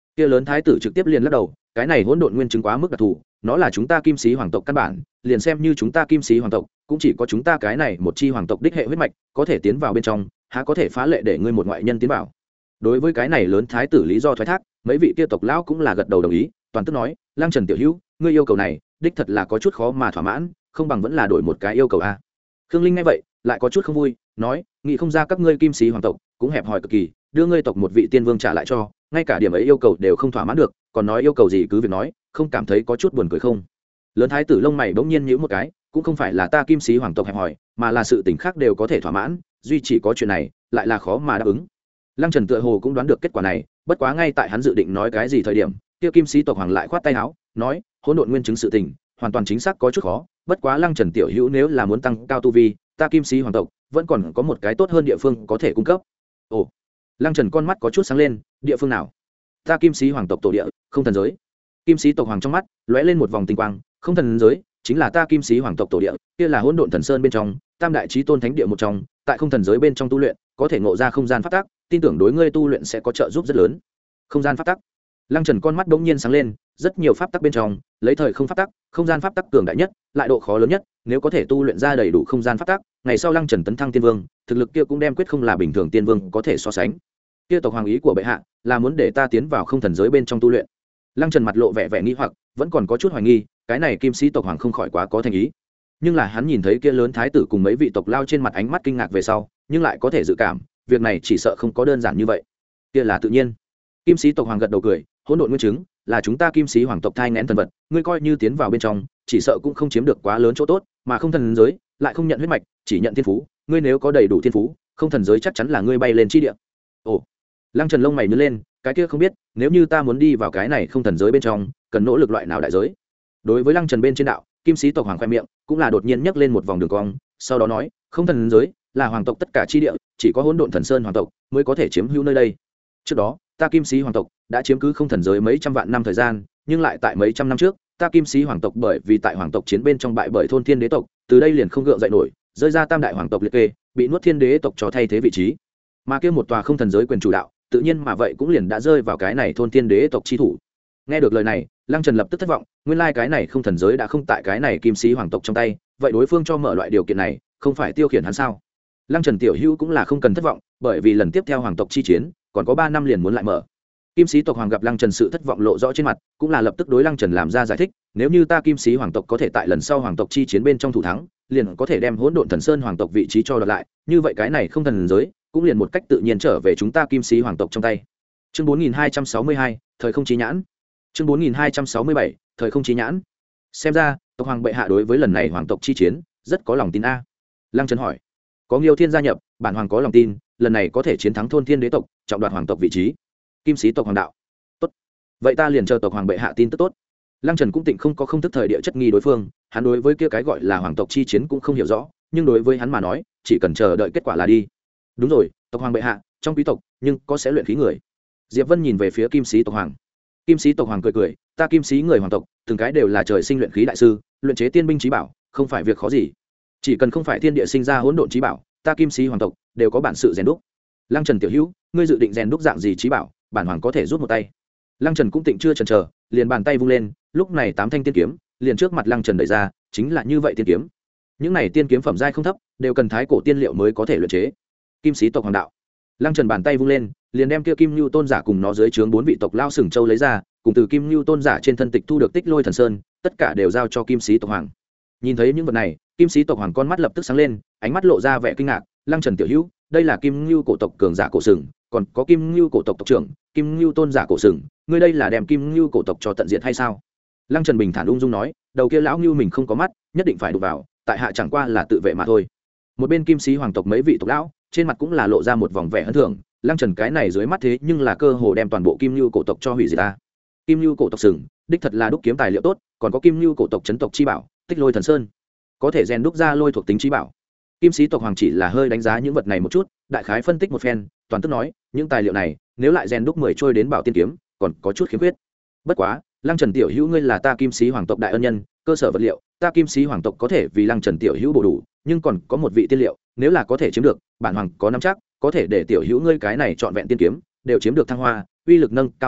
Kia lớn thái tử trực tiếp liền lắc đầu, cái này hỗn độn nguyên chứng quá mức đặc thù, nó là chúng ta kim sĩ hoàng tộc căn bản, liền xem như chúng ta kim sĩ hoàng tộc cũng chỉ có chúng ta cái này một chi hoàng tộc đích hệ huyết mạch có thể tiến vào bên trong, há có thể phá lệ để ngươi một ngoại nhân tiến vào. Đối với cái này lớn thái tử lý do thoái thác, mấy vị kia tộc lão cũng là gật đầu đồng ý, toàn tức nói, Lang Trần tiểu hữu, ngươi yêu cầu này đích thật là có chút khó mà thỏa mãn, không bằng vẫn là đổi một cái yêu cầu a. Khương Linh nghe vậy lại có chút không vui, nói, nghĩ không ra các ngươi kim sĩ hoàng tộc cũng hẹp hòi cực kỳ, đưa ngươi tộc một vị tiên vương trả lại cho, ngay cả điểm ấy yêu cầu đều không thỏa mãn được, còn nói yêu cầu gì cứ việc nói, không cảm thấy có chút buồn cười không? Lớn thái tử lông mày bỗng nhiên nhíu một cái, cũng không phải là ta kim sĩ hoàng tộc hẹp hòi, mà là sự tình khác đều có thể thỏa mãn, duy chỉ có chuyện này lại là khó mà đáp ứng. Lăng Trần tựa hồ cũng đoán được kết quả này, bất quá ngay tại hắn dự định nói cái gì thời điểm, kia kim sĩ tộc hoàng lại khoát tay áo, nói, hỗn độn nguyên chứng sự tình, hoàn toàn chính xác có chút khó, bất quá Lăng Trần tiểu hữu nếu là muốn tăng cao tu vi, ta kim sĩ hoàng tộc vẫn còn có một cái tốt hơn địa phương có thể cung cấp. Ồ. Lăng Trần con mắt có chút sáng lên, địa phương nào? Ta kim sĩ hoàng tộc tổ địa, không thần giới. Kim sĩ tộc hoàng trong mắt lóe lên một vòng tinh quang, không thần giới chính là ta kim sĩ hoàng tộc tổ địa, kia là hỗn độn thần sơn bên trong tam đại chí tôn thánh địa một trong, tại không thần giới bên trong tu luyện có thể ngộ ra không gian pháp tắc, tin tưởng đối ngươi tu luyện sẽ có trợ giúp rất lớn. Không gian pháp tắc. Lăng Trần con mắt bỗng nhiên sáng lên, rất nhiều pháp tắc bên trong lấy thời không pháp tắc, không gian pháp tắc cường đại nhất, lại độ khó lớn nhất, nếu có thể tu luyện ra đầy đủ không gian pháp tắc, ngày sau Lăng Trần tấn thăng tiên vương, thực lực kia cũng đem quyết không là bình thường tiên vương có thể so sánh. Kia tộc hoàng ý của bệ hạ là muốn để ta tiến vào không thần giới bên trong tu luyện. Lăng Trần mặt lộ vẻ vẻ nghi hoặc, vẫn còn có chút hoài nghi, cái này kim sĩ tộc hoàng không khỏi quá có thành ý. Nhưng là hắn nhìn thấy kia lớn thái tử cùng mấy vị tộc lao trên mặt ánh mắt kinh ngạc về sau, nhưng lại có thể dự cảm, việc này chỉ sợ không có đơn giản như vậy. Kia là tự nhiên. Kim sĩ tộc hoàng gật đầu cười, hỗn độn nguyên chứng là chúng ta kim sĩ hoàng tộc thai nghén thần vật, ngươi coi như tiến vào bên trong, chỉ sợ cũng không chiếm được quá lớn chỗ tốt, mà không thần giới lại không nhận huyết mạch, chỉ nhận thiên phú, ngươi nếu có đầy đủ thiên phú, không thần giới chắc chắn là ngươi bay lên chi địa. Ồ. Lăng Trần lông mày nhướng lên, cái kia không biết, nếu như ta muốn đi vào cái này không thần giới bên trong, cần nỗ lực loại nào đại giới? Đối với Lăng Trần bên trên đạo, kim sĩ tộc hoàng khoe miệng cũng là đột nhiên nhấc lên một vòng đường cong, sau đó nói, không thần giới là hoàng tộc tất cả chi địa, chỉ có hỗn độn thần sơn hoàng tộc mới có thể chiếm hữu nơi đây. Trước đó ta kim sĩ hoàng tộc đã chiếm cứ không thần giới mấy trăm vạn năm thời gian, nhưng lại tại mấy trăm năm trước ta kim sĩ hoàng tộc bởi vì tại hoàng tộc chiến bên trong bại bởi thôn thiên đế tộc, từ đây liền không gượng dậy nổi, rơi ra tam đại hoàng tộc liệt kê, bị nuốt thiên đế tộc cho thay thế vị trí, mà kia một tòa không thần giới quyền chủ đạo tự nhiên mà vậy cũng liền đã rơi vào cái này thôn thiên đế tộc chi thủ. Nghe được lời này, Lăng Trần lập tức thất vọng, nguyên lai cái này không thần giới đã không tại cái này kim sĩ hoàng tộc trong tay, vậy đối phương cho mở loại điều kiện này không phải tiêu khiển hắn sao? Lăng Trần tiểu hữu cũng là không cần thất vọng, bởi vì lần tiếp theo hoàng tộc chi chiến còn có ba năm liền muốn lại mở. Kim sĩ tộc hoàng gặp Lăng Trần sự thất vọng lộ rõ trên mặt, cũng là lập tức đối Lăng Trần làm ra giải thích, nếu như ta kim sĩ hoàng tộc có thể tại lần sau hoàng tộc chi chiến bên trong thủ thắng, liền có thể đem hỗn độn thần sơn hoàng tộc vị trí cho đoạt lại, như vậy cái này không thần giới cũng liền một cách tự nhiên trở về chúng ta kim sĩ hoàng tộc trong tay. Chương bốn nghìn hai trăm sáu mươi hai, thời không chí nhãn. Chương bốn nghìn hai trăm sáu mươi bảy, thời không chí nhãn. Xem ra tộc hoàng bệ hạ đối với lần này hoàng tộc chi chiến rất có lòng tin a. Lăng Trần hỏi. Có Nghiêu Thiên gia nhập, bản hoàng có lòng tin lần này có thể chiến thắng thôn thiên đế tộc, trọng đoạt hoàng tộc vị trí. Kim sĩ tộc hoàng đạo. Tốt, vậy ta liền chờ tộc hoàng bệ hạ tin tức tốt. Lăng Trần cũng tịnh không có không thức thời địa chất nghi đối phương, hắn đối với kia cái gọi là hoàng tộc chi chiến cũng không hiểu rõ, nhưng đối với hắn mà nói chỉ cần chờ đợi kết quả là đi. Đúng rồi, tộc hoàng bệ hạ trong quý tộc nhưng có sẽ luyện khí người. Diệp Vân nhìn về phía kim sĩ tộc hoàng. Kim sĩ tộc hoàng cười cười, ta kim sĩ người hoàng tộc từng cái đều là trời sinh luyện khí đại sư, luyện chế tiên binh trí bảo không phải việc khó gì, chỉ cần không phải thiên địa sinh ra hỗn độn trí bảo, ta kim sĩ hoàng tộc đều có bản sự rèn đúc. Lăng Trần tiểu hữu, ngươi dự định rèn đúc dạng gì trí bảo, bản hoàng có thể rút một tay. Lăng Trần cũng tịnh chưa chần chờ, liền bàn tay vung lên, lúc này tám thanh tiên kiếm liền trước mặt Lăng Trần đẩy ra, chính là như vậy tiên kiếm. Những này tiên kiếm phẩm giai không thấp, đều cần thái cổ tiên liệu mới có thể luyện chế. Kim sĩ tộc hoàng đạo. Lăng Trần bàn tay vung lên, liền đem kia Kim Nưu Tôn giả cùng nó dưới trướng bốn vị tộc lao sừng châu lấy ra, cùng từ Kim Nưu Tôn giả trên thân tịch thu được Tích Lôi Thần Sơn, tất cả đều giao cho Kim sĩ tộc hoàng. Nhìn thấy những vật này, Kim sĩ tộc hoàng con mắt lập tức sáng lên, ánh mắt lộ ra vẻ kinh ngạc, Lăng Trần tiểu hữu, đây là Kim Nưu cổ tộc cường giả cổ sừng, còn có Kim Nưu cổ tộc tộc trưởng, Kim Nưu Tôn giả cổ sừng, ngươi đây là đem Kim Nưu cổ tộc cho tận diệt hay sao? Lăng Trần bình thản ung dung nói, đầu kia lão Nưu mình không có mắt, nhất định phải đụng vào, tại hạ chẳng qua là tự vệ mà thôi. Một bên Kim sĩ hoàng tộc mấy vị tộc lão, trên mặt cũng là lộ ra một vòng vẻ hân thưởng, Lăng Trần cái này dưới mắt thế nhưng là cơ hồ đem toàn bộ Kim Nưu cổ tộc cho hủy diệt ta. Kim Nưu cổ tộc sừng, đích thật là đúc kiếm tài liệu tốt, còn có Kim Nưu cổ tộc chấn tộc chi bảo, Tích Lôi Thần Sơn, có thể rèn đúc ra lôi thuộc tính chi bảo. Kim sĩ tộc hoàng chỉ là hơi đánh giá những vật này một chút, đại khái phân tích một phen, toàn tức nói, những tài liệu này, nếu lại rèn đúc mười trôi đến bảo tiên kiếm, còn có chút khiếm khuyết. Bất quá, Lăng Trần tiểu hữu ngươi là ta Kim sĩ hoàng tộc đại ân nhân, cơ sở vật liệu, ta Kim sĩ hoàng tộc có thể vì Lăng Trần tiểu hữu bổ đủ, nhưng còn có một vị tiên liệu, nếu là có thể chiếm được, bản hoàng có nắm chắc, có thể để tiểu hữu ngươi cái này trọn vẹn tiên kiếm đều chiếm được thăng hoa, uy lực nâng cao một bước,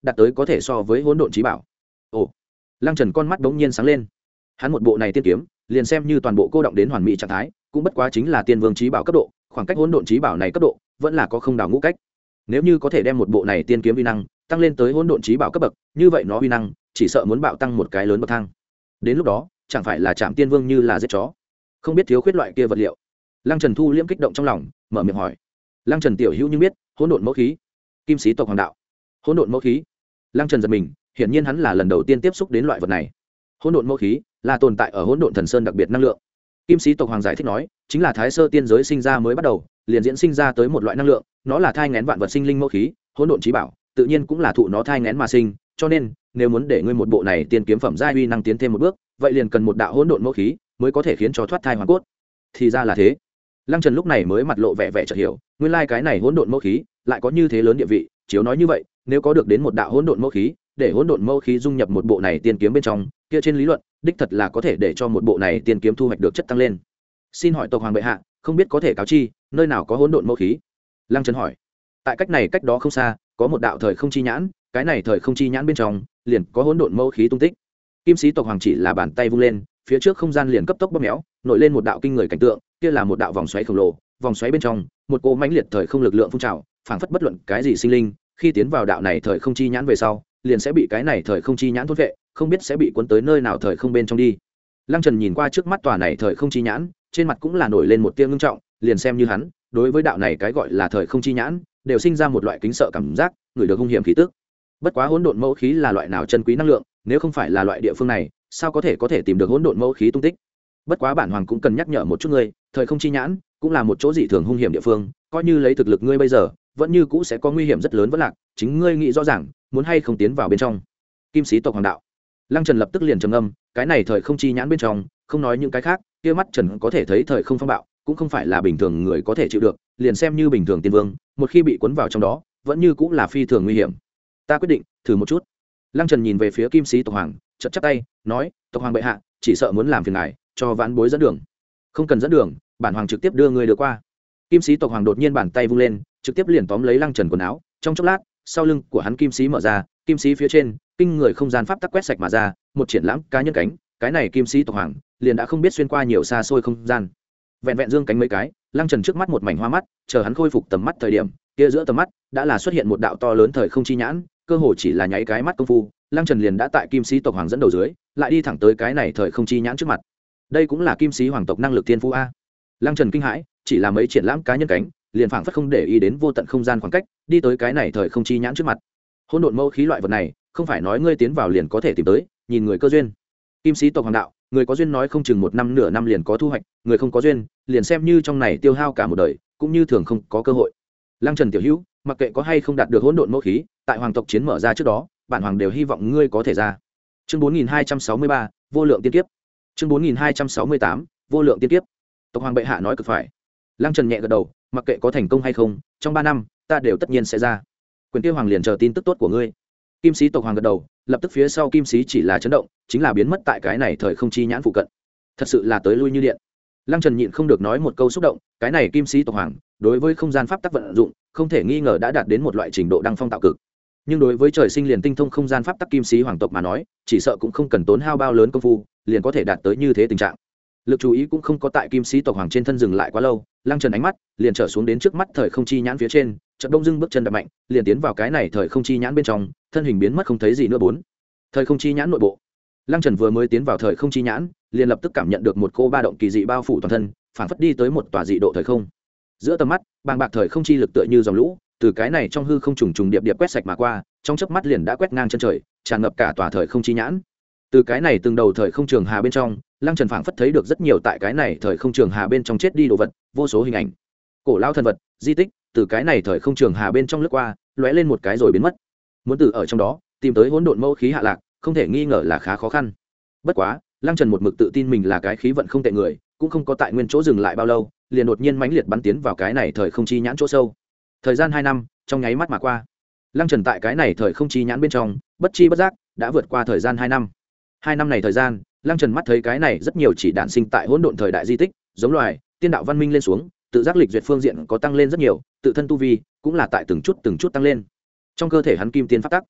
đạt tới có thể so với hỗn độn trí bảo. Ồ, Lăng Trần con mắt bỗng nhiên sáng lên. Hắn một bộ này tiên kiếm liền xem như toàn bộ cô động đến hoàn mỹ trạng thái cũng bất quá chính là tiên vương trí bảo cấp độ, khoảng cách hỗn độn trí bảo này cấp độ vẫn là có không đào ngũ cách. Nếu như có thể đem một bộ này tiên kiếm uy năng tăng lên tới hỗn độn trí bảo cấp bậc, như vậy nó uy năng chỉ sợ muốn bạo tăng một cái lớn bậc thang. Đến lúc đó chẳng phải là chạm tiên vương như là giết chó. Không biết thiếu khuyết loại kia vật liệu. Lăng Trần thu liễm kích động trong lòng, mở miệng hỏi. Lăng Trần tiểu hữu nhưng biết hỗn độn mẫu khí, kim sĩ tộc hoàng đạo. Hỗn độn mẫu khí. Lăng Trần giật mình, hiển nhiên hắn là lần đầu tiên tiếp xúc đến loại vật này. Hỗn độn mẫu khí là tồn tại ở hỗn độn thần sơn đặc biệt năng lượng. Kim sĩ tộc hoàng giải thích nói, chính là thái sơ tiên giới sinh ra mới bắt đầu, liền diễn sinh ra tới một loại năng lượng, nó là thai nghén vạn vật sinh linh mẫu khí, hỗn độn trí bảo, tự nhiên cũng là thụ nó thai nghén mà sinh, cho nên nếu muốn để ngươi một bộ này tiên kiếm phẩm giai uy năng tiến thêm một bước, vậy liền cần một đạo hỗn độn mẫu khí mới có thể khiến cho thoát thai hoàn cốt. Thì ra là thế. Lăng Trần lúc này mới mặt lộ vẻ vẻ chợt hiểu, nguyên lai cái này hỗn độn mẫu khí lại có như thế lớn địa vị, chiếu nói như vậy, nếu có được đến một đạo hỗn độn mẫu khí, để hỗn độn mẫu khí dung nhập một bộ này tiên kiếm bên trong, kia trên lý luận, đích thật là có thể để cho một bộ này tiên kiếm thu hoạch được chất tăng lên. Xin hỏi tộc hoàng bệ hạ, không biết có thể cáo chi, nơi nào có hỗn độn mẫu khí? Lăng Trần hỏi. Tại cách này cách đó không xa, có một đạo thời không chi nhãn, cái này thời không chi nhãn bên trong, liền có hỗn độn mẫu khí tung tích. Kim sĩ tộc hoàng chỉ là bàn tay vung lên, phía trước không gian liền cấp tốc bóp méo, nổi lên một đạo kinh người cảnh tượng, kia là một đạo vòng xoáy khổng lồ, vòng xoáy bên trong, một cỗ mãnh liệt thời không lực lượng phun trào, phảng phất bất luận cái gì sinh linh, khi tiến vào đạo này thời không chi nhãn về sau, liền sẽ bị cái này thời không chi nhãn thôn vệ, không biết sẽ bị cuốn tới nơi nào thời không bên trong đi. Lăng Trần nhìn qua trước mắt tòa này thời không chi nhãn, trên mặt cũng là nổi lên một tia ngưng trọng, liền xem như hắn, đối với đạo này cái gọi là thời không chi nhãn, đều sinh ra một loại kính sợ cảm giác, người được hung hiểm khí tức. Bất quá hỗn độn mẫu khí là loại nào chân quý năng lượng, nếu không phải là loại địa phương này, sao có thể có thể tìm được hỗn độn mẫu khí tung tích? Bất quá bản hoàng cũng cần nhắc nhở một chút ngươi, thời không chi nhãn cũng là một chỗ dị thường hung hiểm địa phương, coi như lấy thực lực ngươi bây giờ, vẫn như cũ sẽ có nguy hiểm rất lớn vẫn lạc, chính ngươi nghĩ rõ ràng, muốn hay không tiến vào bên trong. Kim sĩ tộc hoàng đạo. Lăng Trần lập tức liền trầm ngâm, cái này thời không chi nhãn bên trong, không nói những cái khác, kia mắt Trần có thể thấy thời không phong bạo, cũng không phải là bình thường người có thể chịu được, liền xem như bình thường tiên vương, một khi bị cuốn vào trong đó, vẫn như cũng là phi thường nguy hiểm. Ta quyết định thử một chút. Lăng Trần nhìn về phía Kim sĩ tộc hoàng, chợt chắp tay, nói, tộc hoàng bệ hạ, chỉ sợ muốn làm phiền ngài, cho vãn bối dẫn đường. Không cần dẫn đường, bản hoàng trực tiếp đưa ngươi được qua. Kim sĩ tộc hoàng đột nhiên bàn tay vung lên, trực tiếp liền tóm lấy Lăng Trần quần áo, trong chốc lát, sau lưng của hắn kim sĩ mở ra, kim sĩ phía trên, kinh người không gian pháp tắc quét sạch mà ra, một triển lãm cá nhân cánh, cái này kim sĩ tộc hoàng liền đã không biết xuyên qua nhiều xa xôi không gian. Vẹn vẹn dương cánh mấy cái, Lăng Trần trước mắt một mảnh hoa mắt, chờ hắn khôi phục tầm mắt thời điểm, kia giữa tầm mắt đã là xuất hiện một đạo to lớn thời không chi nhãn, cơ hồ chỉ là nháy cái mắt công phu, Lăng Trần liền đã tại kim sĩ tộc hoàng dẫn đầu dưới, lại đi thẳng tới cái này thời không chi nhãn trước mặt. Đây cũng là kim sĩ hoàng tộc năng lực tiên phú a. Lăng Trần kinh hãi, chỉ là mấy triển lãm cá nhân cánh, liền phảng phất không để ý đến vô tận không gian khoảng cách, đi tới cái này thời không chi nhãn trước mặt. Hỗn độn mẫu khí loại vật này, không phải nói ngươi tiến vào liền có thể tìm tới, nhìn người cơ duyên. Kim sĩ tộc hoàng đạo, người có duyên nói không chừng một năm nửa năm liền có thu hoạch, người không có duyên, liền xem như trong này tiêu hao cả một đời, cũng như thường không có cơ hội. Lăng Trần tiểu hữu, mặc kệ có hay không đạt được hỗn độn mẫu khí, tại hoàng tộc chiến mở ra trước đó, bản hoàng đều hy vọng ngươi có thể ra. Chương bốn nghìn hai trăm sáu mươi ba, vô lượng tiên kiếp. Chương bốn nghìn hai trăm sáu mươi tám, vô lượng tiên kiếp. Tộc hoàng bệ hạ nói cực phải. Lăng Trần nhẹ gật đầu, mặc kệ có thành công hay không, trong ba năm, ta đều tất nhiên sẽ ra. Quyền Tiêu hoàng liền chờ tin tức tốt của ngươi. Kim sĩ tộc hoàng gật đầu, lập tức phía sau kim sĩ chỉ là chấn động, chính là biến mất tại cái này thời không chi nhãn phụ cận. Thật sự là tới lui như điện. Lăng Trần nhịn không được nói một câu xúc động, cái này kim sĩ tộc hoàng, đối với không gian pháp tắc vận dụng, không thể nghi ngờ đã đạt đến một loại trình độ đăng phong tạo cực. Nhưng đối với trời sinh liền tinh thông không gian pháp tắc kim sĩ hoàng tộc mà nói, chỉ sợ cũng không cần tốn hao bao lớn công phu, liền có thể đạt tới như thế tình trạng. Lực chú ý cũng không có tại kim sĩ tộc hoàng trên thân dừng lại quá lâu, Lăng Trần ánh mắt liền trở xuống đến trước mắt thời không chi nhãn phía trên, chợt đông dưng bước chân đập mạnh, liền tiến vào cái này thời không chi nhãn bên trong, thân hình biến mất không thấy gì nữa. Bốn, thời không chi nhãn nội bộ. Lăng Trần vừa mới tiến vào thời không chi nhãn, liền lập tức cảm nhận được một cô ba động kỳ dị bao phủ toàn thân, phảng phất đi tới một tòa dị độ thời không. Giữa tầm mắt, bàng bạc thời không chi lực tựa như dòng lũ, từ cái này trong hư không trùng trùng điệp điệp quét sạch mà qua, trong chớp mắt liền đã quét ngang chân trời, tràn ngập cả tòa thời không chi nhãn. Từ cái này từng đầu thời không trường hà bên trong, Lăng Trần phảng phất thấy được rất nhiều tại cái này thời không trường hà bên trong chết đi đồ vật, vô số hình ảnh, cổ lao thần vật, di tích, từ cái này thời không trường hà bên trong lướt qua, lóe lên một cái rồi biến mất. Muốn từ ở trong đó tìm tới hỗn độn mẫu khí hạ lạc, không thể nghi ngờ là khá khó khăn. Bất quá, Lăng Trần một mực tự tin mình là cái khí vận không tệ người, cũng không có tại nguyên chỗ dừng lại bao lâu, liền đột nhiên mãnh liệt bắn tiến vào cái này thời không chi nhãn chỗ sâu. Thời gian hai năm, trong nháy mắt mà qua. Lăng Trần tại cái này thời không chi nhãn bên trong, bất chi bất giác đã vượt qua thời gian hai năm. Hai năm này thời gian, Lăng Trần mắt thấy cái này rất nhiều chỉ đản sinh tại hỗn độn thời đại di tích, giống loài, tiên đạo văn minh lên xuống, tự giác lịch duyệt phương diện có tăng lên rất nhiều, tự thân tu vi cũng là tại từng chút từng chút tăng lên. Trong cơ thể hắn kim tiên pháp tắc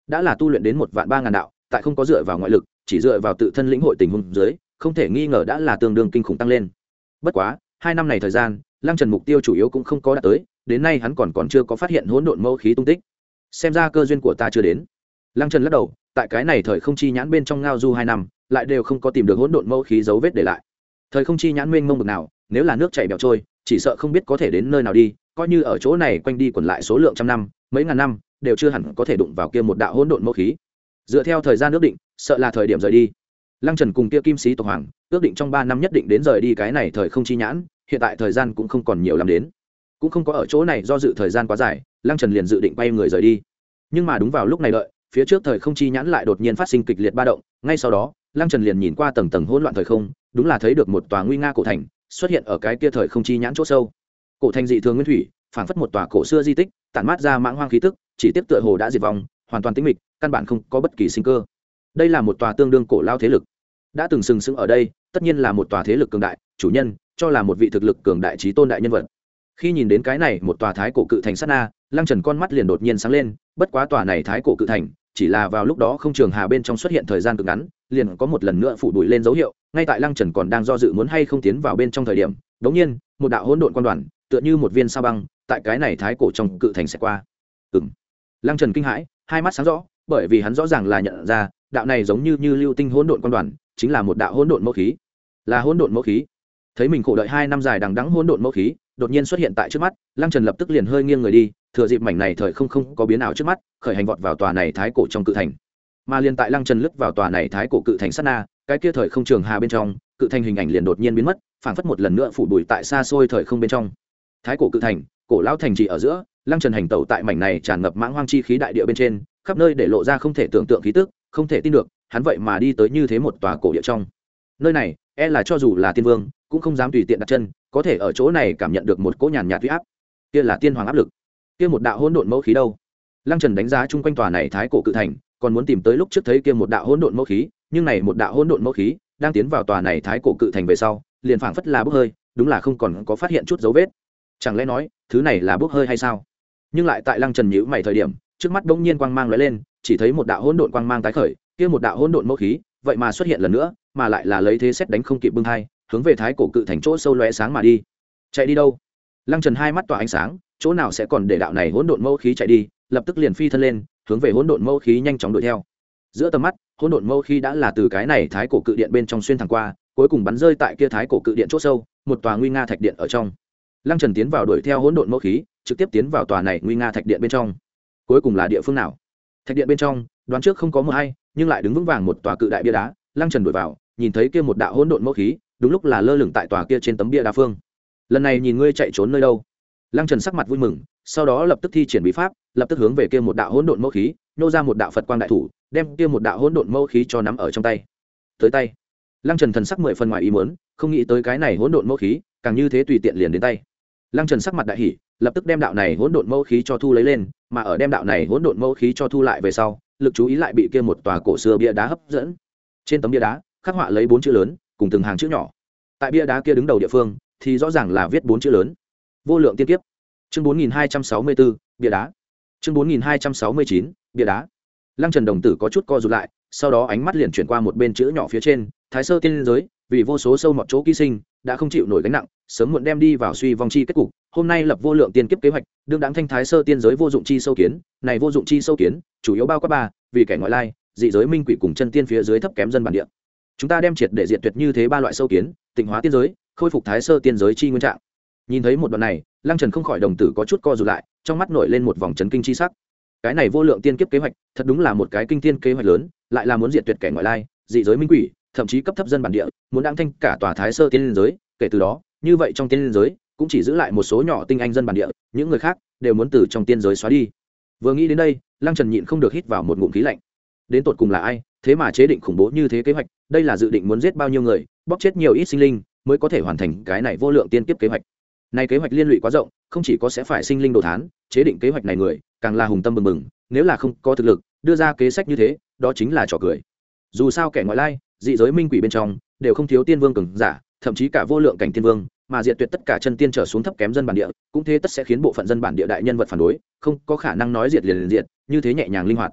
đã là tu luyện đến một vạn ba ngàn đạo, tại không có dựa vào ngoại lực, chỉ dựa vào tự thân lĩnh hội tình huống dưới, không thể nghi ngờ đã là tương đương kinh khủng tăng lên. Bất quá hai năm này thời gian, Lăng Trần mục tiêu chủ yếu cũng không có đạt tới, đến nay hắn còn còn chưa có phát hiện hỗn độn mâu khí tung tích. Xem ra cơ duyên của ta chưa đến. Lăng Trần lắc đầu, tại cái này thời không chi nhãn bên trong ngao du hai năm, lại đều không có tìm được hỗn độn mâu khí dấu vết để lại. Thời không chi nhãn mênh mông bực nào, nếu là nước chảy bèo trôi, chỉ sợ không biết có thể đến nơi nào đi, coi như ở chỗ này quanh đi quẩn lại số lượng trăm năm, mấy ngàn năm, đều chưa hẳn có thể đụng vào kia một đạo hỗn độn mâu khí. Dựa theo thời gian ước định, sợ là thời điểm rời đi. Lăng Trần cùng kia Kim Sĩ tộc hoàng, ước định trong ba năm nhất định đến rời đi cái này thời không chi nhãn, hiện tại thời gian cũng không còn nhiều lắm đến. Cũng không có ở chỗ này do dự thời gian quá dài, Lăng Trần liền dự định bay người rời đi. Nhưng mà đúng vào lúc này đợi, phía trước thời không chi nhãn lại đột nhiên phát sinh kịch liệt ba động, ngay sau đó, Lăng Trần liền nhìn qua tầng tầng hỗn loạn thời không, đúng là thấy được một tòa nguy nga cổ thành xuất hiện ở cái kia thời không chi nhãn chỗ sâu. Cổ thành dị thường nguyên thủy, phảng phất một tòa cổ xưa di tích, tản mát ra mãng hoang khí tức, chỉ tiếc tựa hồ đã diệt vong, hoàn toàn tĩnh mịch, căn bản không có bất kỳ sinh cơ. Đây là một tòa tương đương cổ lao thế lực, đã từng sừng sững ở đây, tất nhiên là một tòa thế lực cường đại, chủ nhân cho là một vị thực lực cường đại trí tôn đại nhân vật. Khi nhìn đến cái này một tòa thái cổ cự thành sát na, Lăng Trần con mắt liền đột nhiên sáng lên, bất quá tòa này thái cổ cự thành, chỉ là vào lúc đó không trường hà bên trong xuất hiện thời gian cực ngắn, liền có một lần nữa phủ đuổi lên dấu hiệu, ngay tại Lăng Trần còn đang do dự muốn hay không tiến vào bên trong thời điểm, đột nhiên, một đạo hỗn độn quan đoàn, tựa như một viên sao băng, tại cái này thái cổ trong cự thành sẽ qua. Ừm. Lăng Trần kinh hãi, hai mắt sáng rõ, bởi vì hắn rõ ràng là nhận ra, đạo này giống như như lưu tinh hỗn độn quan đoàn, chính là một đạo hỗn độn mẫu khí. Là hỗn độn mẫu khí. Thấy mình khổ đợi hai năm dài đằng đẵng hỗn độn mẫu khí, đột nhiên xuất hiện tại trước mắt, Lăng Trần lập tức liền hơi nghiêng người đi, thừa dịp mảnh này thời không không có biến ảo trước mắt, khởi hành vọt vào tòa này thái cổ trong cự thành. Mà liền tại Lăng Trần lướt vào tòa này thái cổ cự thành sát na, cái kia thời không trường hà bên trong, cự thành hình ảnh liền đột nhiên biến mất, phảng phất một lần nữa phủ bụi tại xa xôi thời không bên trong. Thái cổ cự thành, cổ lão thành trì ở giữa, Lăng Trần hành tẩu tại mảnh này tràn ngập mãng hoang chi khí đại địa bên trên, khắp nơi để lộ ra không thể tưởng tượng khí tức, không thể tin được, hắn vậy mà đi tới như thế một tòa cổ địa trong. Nơi này, e là cho dù là tiên vương, cũng không dám tùy tiện đặt chân, có thể ở chỗ này cảm nhận được một cỗ nhàn nhạt uy áp. Kia là tiên hoàng áp lực. Kia một đạo hỗn độn mẫu khí đâu? Lăng Trần đánh giá chung quanh tòa này thái cổ cự thành, còn muốn tìm tới lúc trước thấy kia một đạo hỗn độn mẫu khí, nhưng này một đạo hỗn độn mẫu khí đang tiến vào tòa này thái cổ cự thành về sau, liền phảng phất là bốc hơi, đúng là không còn có phát hiện chút dấu vết. Chẳng lẽ nói, thứ này là bốc hơi hay sao? Nhưng lại tại Lăng Trần nhíu mày thời điểm, trước mắt bỗng nhiên quang mang lóe lên, chỉ thấy một đạo hỗn độn quang mang tái khởi, kia một đạo hỗn độn mẫu khí, vậy mà xuất hiện lần nữa, mà lại là lấy thế xét đánh không kịp bưng hai, hướng về thái cổ cự thành chỗ sâu lóe sáng mà đi. Chạy đi đâu? Lăng Trần hai mắt tỏa ánh sáng, chỗ nào sẽ còn để đạo này hỗn độn mẫu khí chạy đi, lập tức liền phi thân lên, hướng về hỗn độn mẫu khí nhanh chóng đuổi theo. Giữa tầm mắt, hỗn độn mẫu khí đã là từ cái này thái cổ cự điện bên trong xuyên thẳng qua, cuối cùng bắn rơi tại kia thái cổ cự điện chỗ sâu, một tòa nguy nga thạch điện ở trong. Lăng Trần tiến vào đuổi theo hỗn độn mẫu khí, trực tiếp tiến vào tòa này nguy nga thạch điện bên trong. Cuối cùng là địa phương nào? Thạch điện bên trong, đoán trước không có mưa hay, nhưng lại đứng vững vàng một tòa cự đại bia đá. Lăng Trần đuổi vào, nhìn thấy kia một đạo hỗn độn mẫu khí, đúng lúc là lơ lửng tại tòa kia trên tấm bia đá phương. Lần này nhìn ngươi chạy trốn nơi đâu? Lăng Trần sắc mặt vui mừng, sau đó lập tức thi triển bí pháp, lập tức hướng về kia một đạo hỗn độn mẫu khí, nô ra một đạo Phật quang đại thủ, đem kia một đạo hỗn độn mẫu khí cho nắm ở trong tay. Tới tay. Lăng Trần thần sắc mười phần ngoài ý muốn, không nghĩ tới cái này hỗn độn mẫu khí, càng như thế tùy tiện liền đến tay. Lăng Trần sắc mặt đại hỉ, lập tức đem đạo này hỗn độn mẫu khí cho thu lấy lên, mà ở đem đạo này hỗn độn mẫu khí cho thu lại về sau, lực chú ý lại bị kia một tòa cổ xưa bia đá hấp dẫn. Trên tấm bia đá, khắc họa lấy bốn chữ lớn, cùng từng hàng chữ nhỏ. Tại bia đá kia đứng đầu địa phương, thì rõ ràng là viết bốn chữ lớn: Vô lượng tiên kiếp. Chương bốn nghìn hai trăm sáu mươi bốn, bia đá. Chương bốn nghìn hai trăm sáu mươi chín, bia đá. Lăng Trần đồng tử có chút co rụt lại, sau đó ánh mắt liền chuyển qua một bên chữ nhỏ phía trên: Thái Sơ tiên giới, vì vô số sâu mọt chỗ ký sinh, đã không chịu nổi gánh nặng, sớm muộn đem đi vào suy vong chi kết cục. Hôm nay lập vô lượng tiên kiếp kế hoạch, đương đáng thanh Thái Sơ tiên giới vô dụng chi sâu kiến, này vô dụng chi sâu kiến, chủ yếu bao quát ba, vì kẻ ngoại lai, dị giới minh quỷ cùng chân tiên phía dưới thấp kém dân bản địa. Chúng ta đem triệt để diệt tuyệt như thế ba loại sâu kiến, tịnh hóa tiên giới, khôi phục Thái Sơ tiên giới chi nguyên trạng. Nhìn thấy một đoạn này, Lăng Trần không khỏi đồng tử có chút co rụt lại, trong mắt nổi lên một vòng chấn kinh chi sắc. Cái này vô lượng tiên kiếp kế hoạch, thật đúng là một cái kinh thiên kế hoạch lớn, lại là muốn diệt tuyệt kẻ ngoại lai, dị giới minh quỷ, thậm chí cấp thấp dân bản địa, muốn đãng thanh cả tòa Thái Sơ tiên giới, kể từ đó, như vậy trong tiên giới cũng chỉ giữ lại một số nhỏ tinh anh dân bản địa, những người khác đều muốn từ trong tiên giới xóa đi. Vừa nghĩ đến đây, Lăng Trần nhịn không được hít vào một ngụm khí lạnh. Đến tột cùng là ai, thế mà chế định khủng bố như thế kế hoạch, đây là dự định muốn giết bao nhiêu người, bóp chết nhiều ít sinh linh, mới có thể hoàn thành cái này vô lượng tiên kiếp kế hoạch. Này kế hoạch liên lụy quá rộng, không chỉ có sẽ phải sinh linh đồ thán, chế định kế hoạch này người, càng là hùng tâm bừng bừng, nếu là không có thực lực, đưa ra kế sách như thế, đó chính là trò cười. Dù sao kẻ ngoại lai, dị giới minh quỷ bên trong, đều không thiếu tiên vương cường giả, thậm chí cả vô lượng cảnh tiên vương, mà diệt tuyệt tất cả chân tiên trở xuống thấp kém dân bản địa, cũng thế tất sẽ khiến bộ phận dân bản địa đại nhân vật phản đối, không có khả năng nói diệt liền liền diệt, như thế nhẹ nhàng linh hoạt.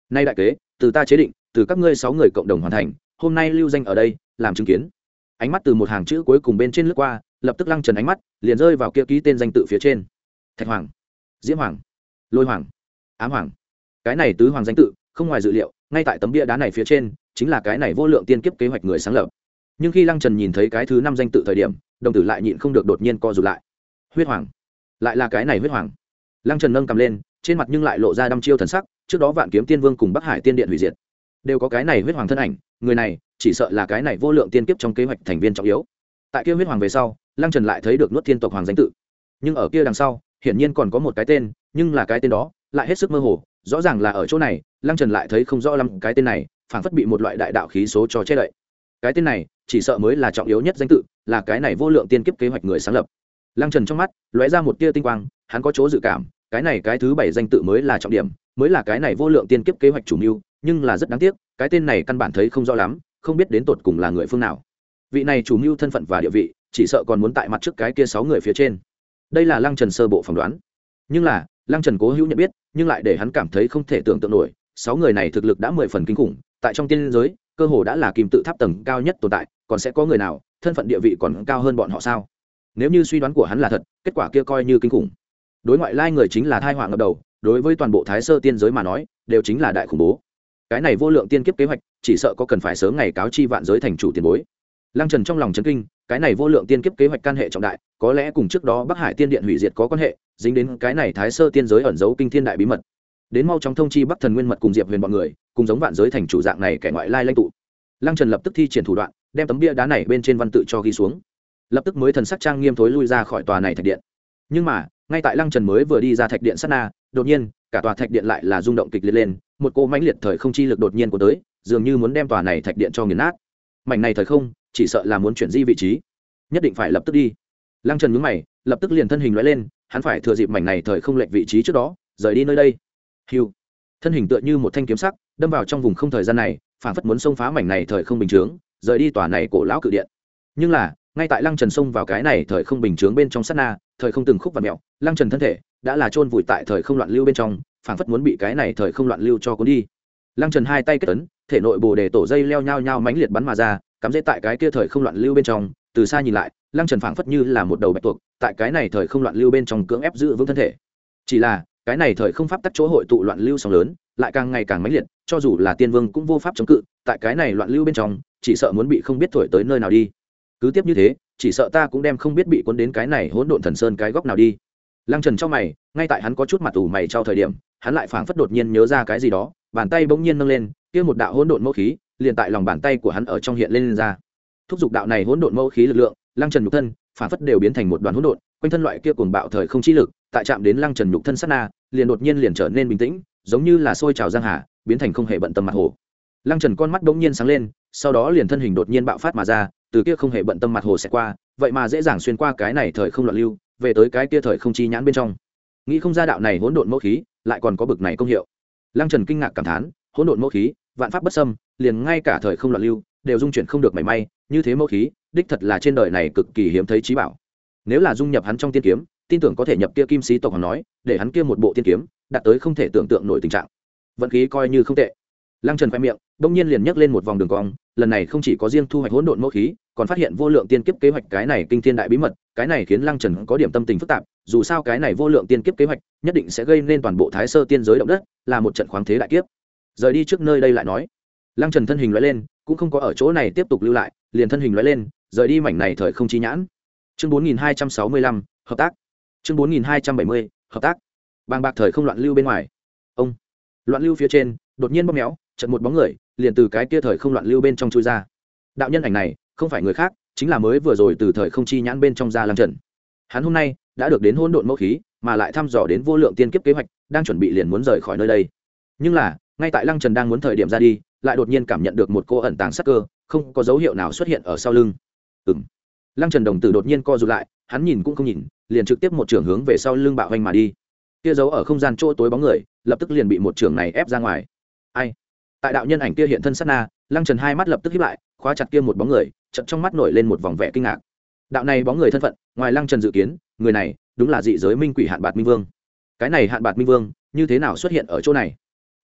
nay đại kế từ ta chế định, từ các ngươi sáu người cộng đồng hoàn thành, hôm nay lưu danh ở đây làm chứng kiến. Ánh mắt từ một hàng chữ cuối cùng bên trên lướt qua, lập tức Lăng Trần ánh mắt liền rơi vào kia ký tên danh tự phía trên. Thạch Hoàng, Diễm Hoàng, Lôi Hoàng, Ám Hoàng. Cái này tứ hoàng danh tự không ngoài dự liệu, ngay tại tấm bia đá này phía trên chính là cái này vô lượng tiên kiếp kế hoạch người sáng lập. Nhưng khi Lăng Trần nhìn thấy cái thứ năm danh tự thời điểm, đồng tử lại nhịn không được đột nhiên co rụt lại. Huyết Hoàng, lại là cái này Huyết Hoàng. Lăng Trần nâng cầm lên, trên mặt nhưng lại lộ ra đăm chiêu thần sắc. Trước đó Vạn Kiếm Tiên Vương cùng Bắc Hải Tiên Điện hủy diệt, đều có cái này Huyết Hoàng thân ảnh. Người này chỉ sợ là cái này vô lượng tiên kiếp trong kế hoạch thành viên trọng yếu. Tại kia Huyết Hoàng về sau, Lăng Trần lại thấy được Nuốt Thiên tộc hoàng danh tự, nhưng ở kia đằng sau hiển nhiên còn có một cái tên, nhưng là cái tên đó lại hết sức mơ hồ. Rõ ràng là ở chỗ này, Lăng Trần lại thấy không rõ lắm cái tên này, phảng phất bị một loại đại đạo khí số cho che đậy. Cái tên này chỉ sợ mới là trọng yếu nhất danh tự, là cái này vô lượng tiên kiếp kế hoạch người sáng lập. Lăng Trần trong mắt lóe ra một tia tinh quang, hắn có chỗ dự cảm, cái này cái thứ bảy danh tự mới là trọng điểm, mới là cái này vô lượng tiên kiếp kế hoạch chủ mưu. Nhưng là rất đáng tiếc, cái tên này căn bản thấy không rõ lắm, không biết đến tột cùng là người phương nào. Vị này chủ mưu thân phận và địa vị, chỉ sợ còn muốn tại mặt trước cái kia sáu người phía trên. Đây là Lăng Trần sơ bộ phỏng đoán. Nhưng là Lăng Trần cố hữu nhận biết, nhưng lại để hắn cảm thấy không thể tưởng tượng nổi, sáu người này thực lực đã mười phần kinh khủng, tại trong tiên giới cơ hồ đã là kim tự tháp tầng cao nhất tồn tại, còn sẽ có người nào thân phận địa vị còn cao hơn bọn họ sao? Nếu như suy đoán của hắn là thật, kết quả kia coi như kinh khủng. Đối ngoại lai người chính là tai họa ngập đầu, đối với toàn bộ Thái Sơ tiên giới mà nói, đều chính là đại khủng bố. Cái này vô lượng tiên kiếp kế hoạch, chỉ sợ có cần phải sớm ngày cáo chi vạn giới thành chủ tiền bối. Lăng Trần trong lòng chấn kinh, cái này vô lượng tiên kiếp kế hoạch can hệ trọng đại, có lẽ cùng trước đó Bắc Hải Tiên Điện hủy diệt có quan hệ, dính đến cái này Thái Sơ tiên giới ẩn giấu kinh thiên đại bí mật. Đến mau chóng thông chi Bắc Thần Nguyên Mật cùng Diệp Huyền bọn người, cùng giống vạn giới thành chủ dạng này kẻ ngoại lai lãnh tụ. Lăng Trần lập tức thi triển thủ đoạn, đem tấm bia đá này bên trên văn tự cho ghi xuống. Lập tức mới thần sắc trang nghiêm thối lui ra khỏi tòa này thạch điện. Nhưng mà, ngay tại Lăng Trần mới vừa đi ra thạch điện sát na, đột nhiên, cả tòa thạch điện lại là rung động kịch liệt lên, một cô mãnh liệt thời không chi lực đột nhiên của tới, dường như muốn đem tòa này thạch điện cho nghiền nát. Mảnh này thời không, chỉ sợ là muốn chuyển di vị trí, nhất định phải lập tức đi. Lăng Trần nhướng mày, lập tức liền thân hình lóe lên, hắn phải thừa dịp mảnh này thời không lệch vị trí trước đó, rời đi nơi đây. Hưu, thân hình tựa như một thanh kiếm sắc, đâm vào trong vùng không thời gian này, phản phất muốn xông phá mảnh này thời không bình chướng, rời đi tòa này cổ lão cự điện. Nhưng là, ngay tại Lăng Trần xông vào cái này thời không bình chướng bên trong sát na, thời không từng khúc và mẹo, Lăng Trần thân thể đã là chôn vùi tại thời không loạn lưu bên trong, phản phất muốn bị cái này thời không loạn lưu cho cuốn đi. Lăng Trần hai tay kết ấn, thể nội bồ đề tổ dây leo nhau nhau mãnh liệt bắn mà ra, cắm rễ tại cái kia thời không loạn lưu bên trong. Từ xa nhìn lại, Lăng Trần phảng phất như là một đầu bạch tuộc, tại cái này thời không loạn lưu bên trong cưỡng ép giữ vững thân thể. Chỉ là, cái này thời không pháp tắc chỗ hội tụ loạn lưu sóng lớn, lại càng ngày càng mãnh liệt, cho dù là tiên vương cũng vô pháp chống cự, tại cái này loạn lưu bên trong, chỉ sợ muốn bị không biết thổi tới nơi nào đi. Cứ tiếp như thế, chỉ sợ ta cũng đem không biết bị cuốn đến cái này hỗn độn thần sơn cái góc nào đi. Lăng Trần trong mày, ngay tại hắn có chút mặt ủ mày trao thời điểm, hắn lại phảng phất đột nhiên nhớ ra cái gì đó, bàn tay bỗng nhiên nâng lên, kia một đạo hỗn độn mẫu khí, liền tại lòng bàn tay của hắn ở trong hiện lên, lên ra. Thúc giục đạo này hỗn độn mẫu khí lực lượng, Lăng Trần nhục thân phảng phất đều biến thành một đoàn hỗn độn, quanh thân loại kia cuồng bạo thời không chi lực, tại chạm đến Lăng Trần nhục thân sát na, liền đột nhiên liền trở nên bình tĩnh, giống như là sôi trào giang hà, biến thành không hề bận tâm mặt hồ. Lăng Trần con mắt bỗng nhiên sáng lên, sau đó liền thân hình đột nhiên bạo phát mà ra, từ kia không hề bận tâm mặt hồ sẽ qua, vậy mà dễ dàng xuyên qua cái này thời không loạn lưu, về tới cái kia thời không chi nhãn bên trong. Nghĩ không ra đạo này hỗn độn mẫu khí, lại còn có bực này công hiệu. Lăng Trần kinh ngạc cảm thán, hỗn độn mẫu khí, vạn pháp bất xâm, liền ngay cả thời không loạn lưu đều dung chuyển không được mảy may, như thế mẫu khí, đích thật là trên đời này cực kỳ hiếm thấy chí bảo. Nếu là dung nhập hắn trong tiên kiếm, tin tưởng có thể nhập kia kim sĩ tộc hoàng nói, để hắn kia một bộ tiên kiếm, đạt tới không thể tưởng tượng nổi tình trạng. Vận khí coi như không tệ. Lăng Trần khoe miệng, bỗng nhiên liền nhấc lên một vòng đường cong, lần này không chỉ có riêng thu hoạch hỗn độn mẫu khí, còn phát hiện vô lượng tiên kiếp kế hoạch cái này kinh thiên đại bí mật, cái này khiến Lăng Trần có điểm tâm tình phức tạp, dù sao cái này vô lượng tiên kiếp kế hoạch, nhất định sẽ gây nên toàn bộ Thái Sơ tiên giới động đất, là một trận khoáng thế đại kiếp. Rời đi trước nơi đây lại nói. Lăng Trần thân hình lóe lên, cũng không có ở chỗ này tiếp tục lưu lại, liền thân hình lóe lên, rời đi mảnh này thời không chi nhãn. Chương bốn nghìn hai trăm sáu mươi lăm, hợp tác. Chương bốn nghìn hai trăm bảy mươi, hợp tác. Bàng bạc thời không loạn lưu bên ngoài. Ông. Loạn lưu phía trên, đột nhiên bóp méo, chợt một bóng người, liền từ cái kia thời không loạn lưu bên trong chui ra. Đạo nhân ảnh này, không phải người khác, chính là mới vừa rồi từ thời không chi nhãn bên trong ra Lăng Trần. Hắn hôm nay đã được đến hỗn độn mẫu khí, mà lại thăm dò đến vô lượng tiên kiếp kế hoạch, đang chuẩn bị liền muốn rời khỏi nơi đây. Nhưng là, ngay tại Lăng Trần đang muốn thời điểm ra đi, lại đột nhiên cảm nhận được một cô ẩn tàng sát cơ, không có dấu hiệu nào xuất hiện ở sau lưng. Ừm. Lăng Trần đồng tử đột nhiên co rụt lại, hắn nhìn cũng không nhìn, liền trực tiếp một trường hướng về sau lưng bạo hoành mà đi. Kia giấu ở không gian chỗ tối bóng người, lập tức liền bị một trường này ép ra ngoài. Ai? Tại đạo nhân ảnh kia hiện thân sát na, Lăng Trần hai mắt lập tức híp lại, khóa chặt kia một bóng người, chợt trong mắt nổi lên một vòng vẻ kinh ngạc. Đạo này bóng người thân phận, ngoài Lăng Trần dự kiến, người này đúng là dị giới minh quỷ Hạn Bạt Minh Vương. Cái này Hạn Bạt Minh Vương, như thế nào xuất hiện ở chỗ này? Tiểu tử,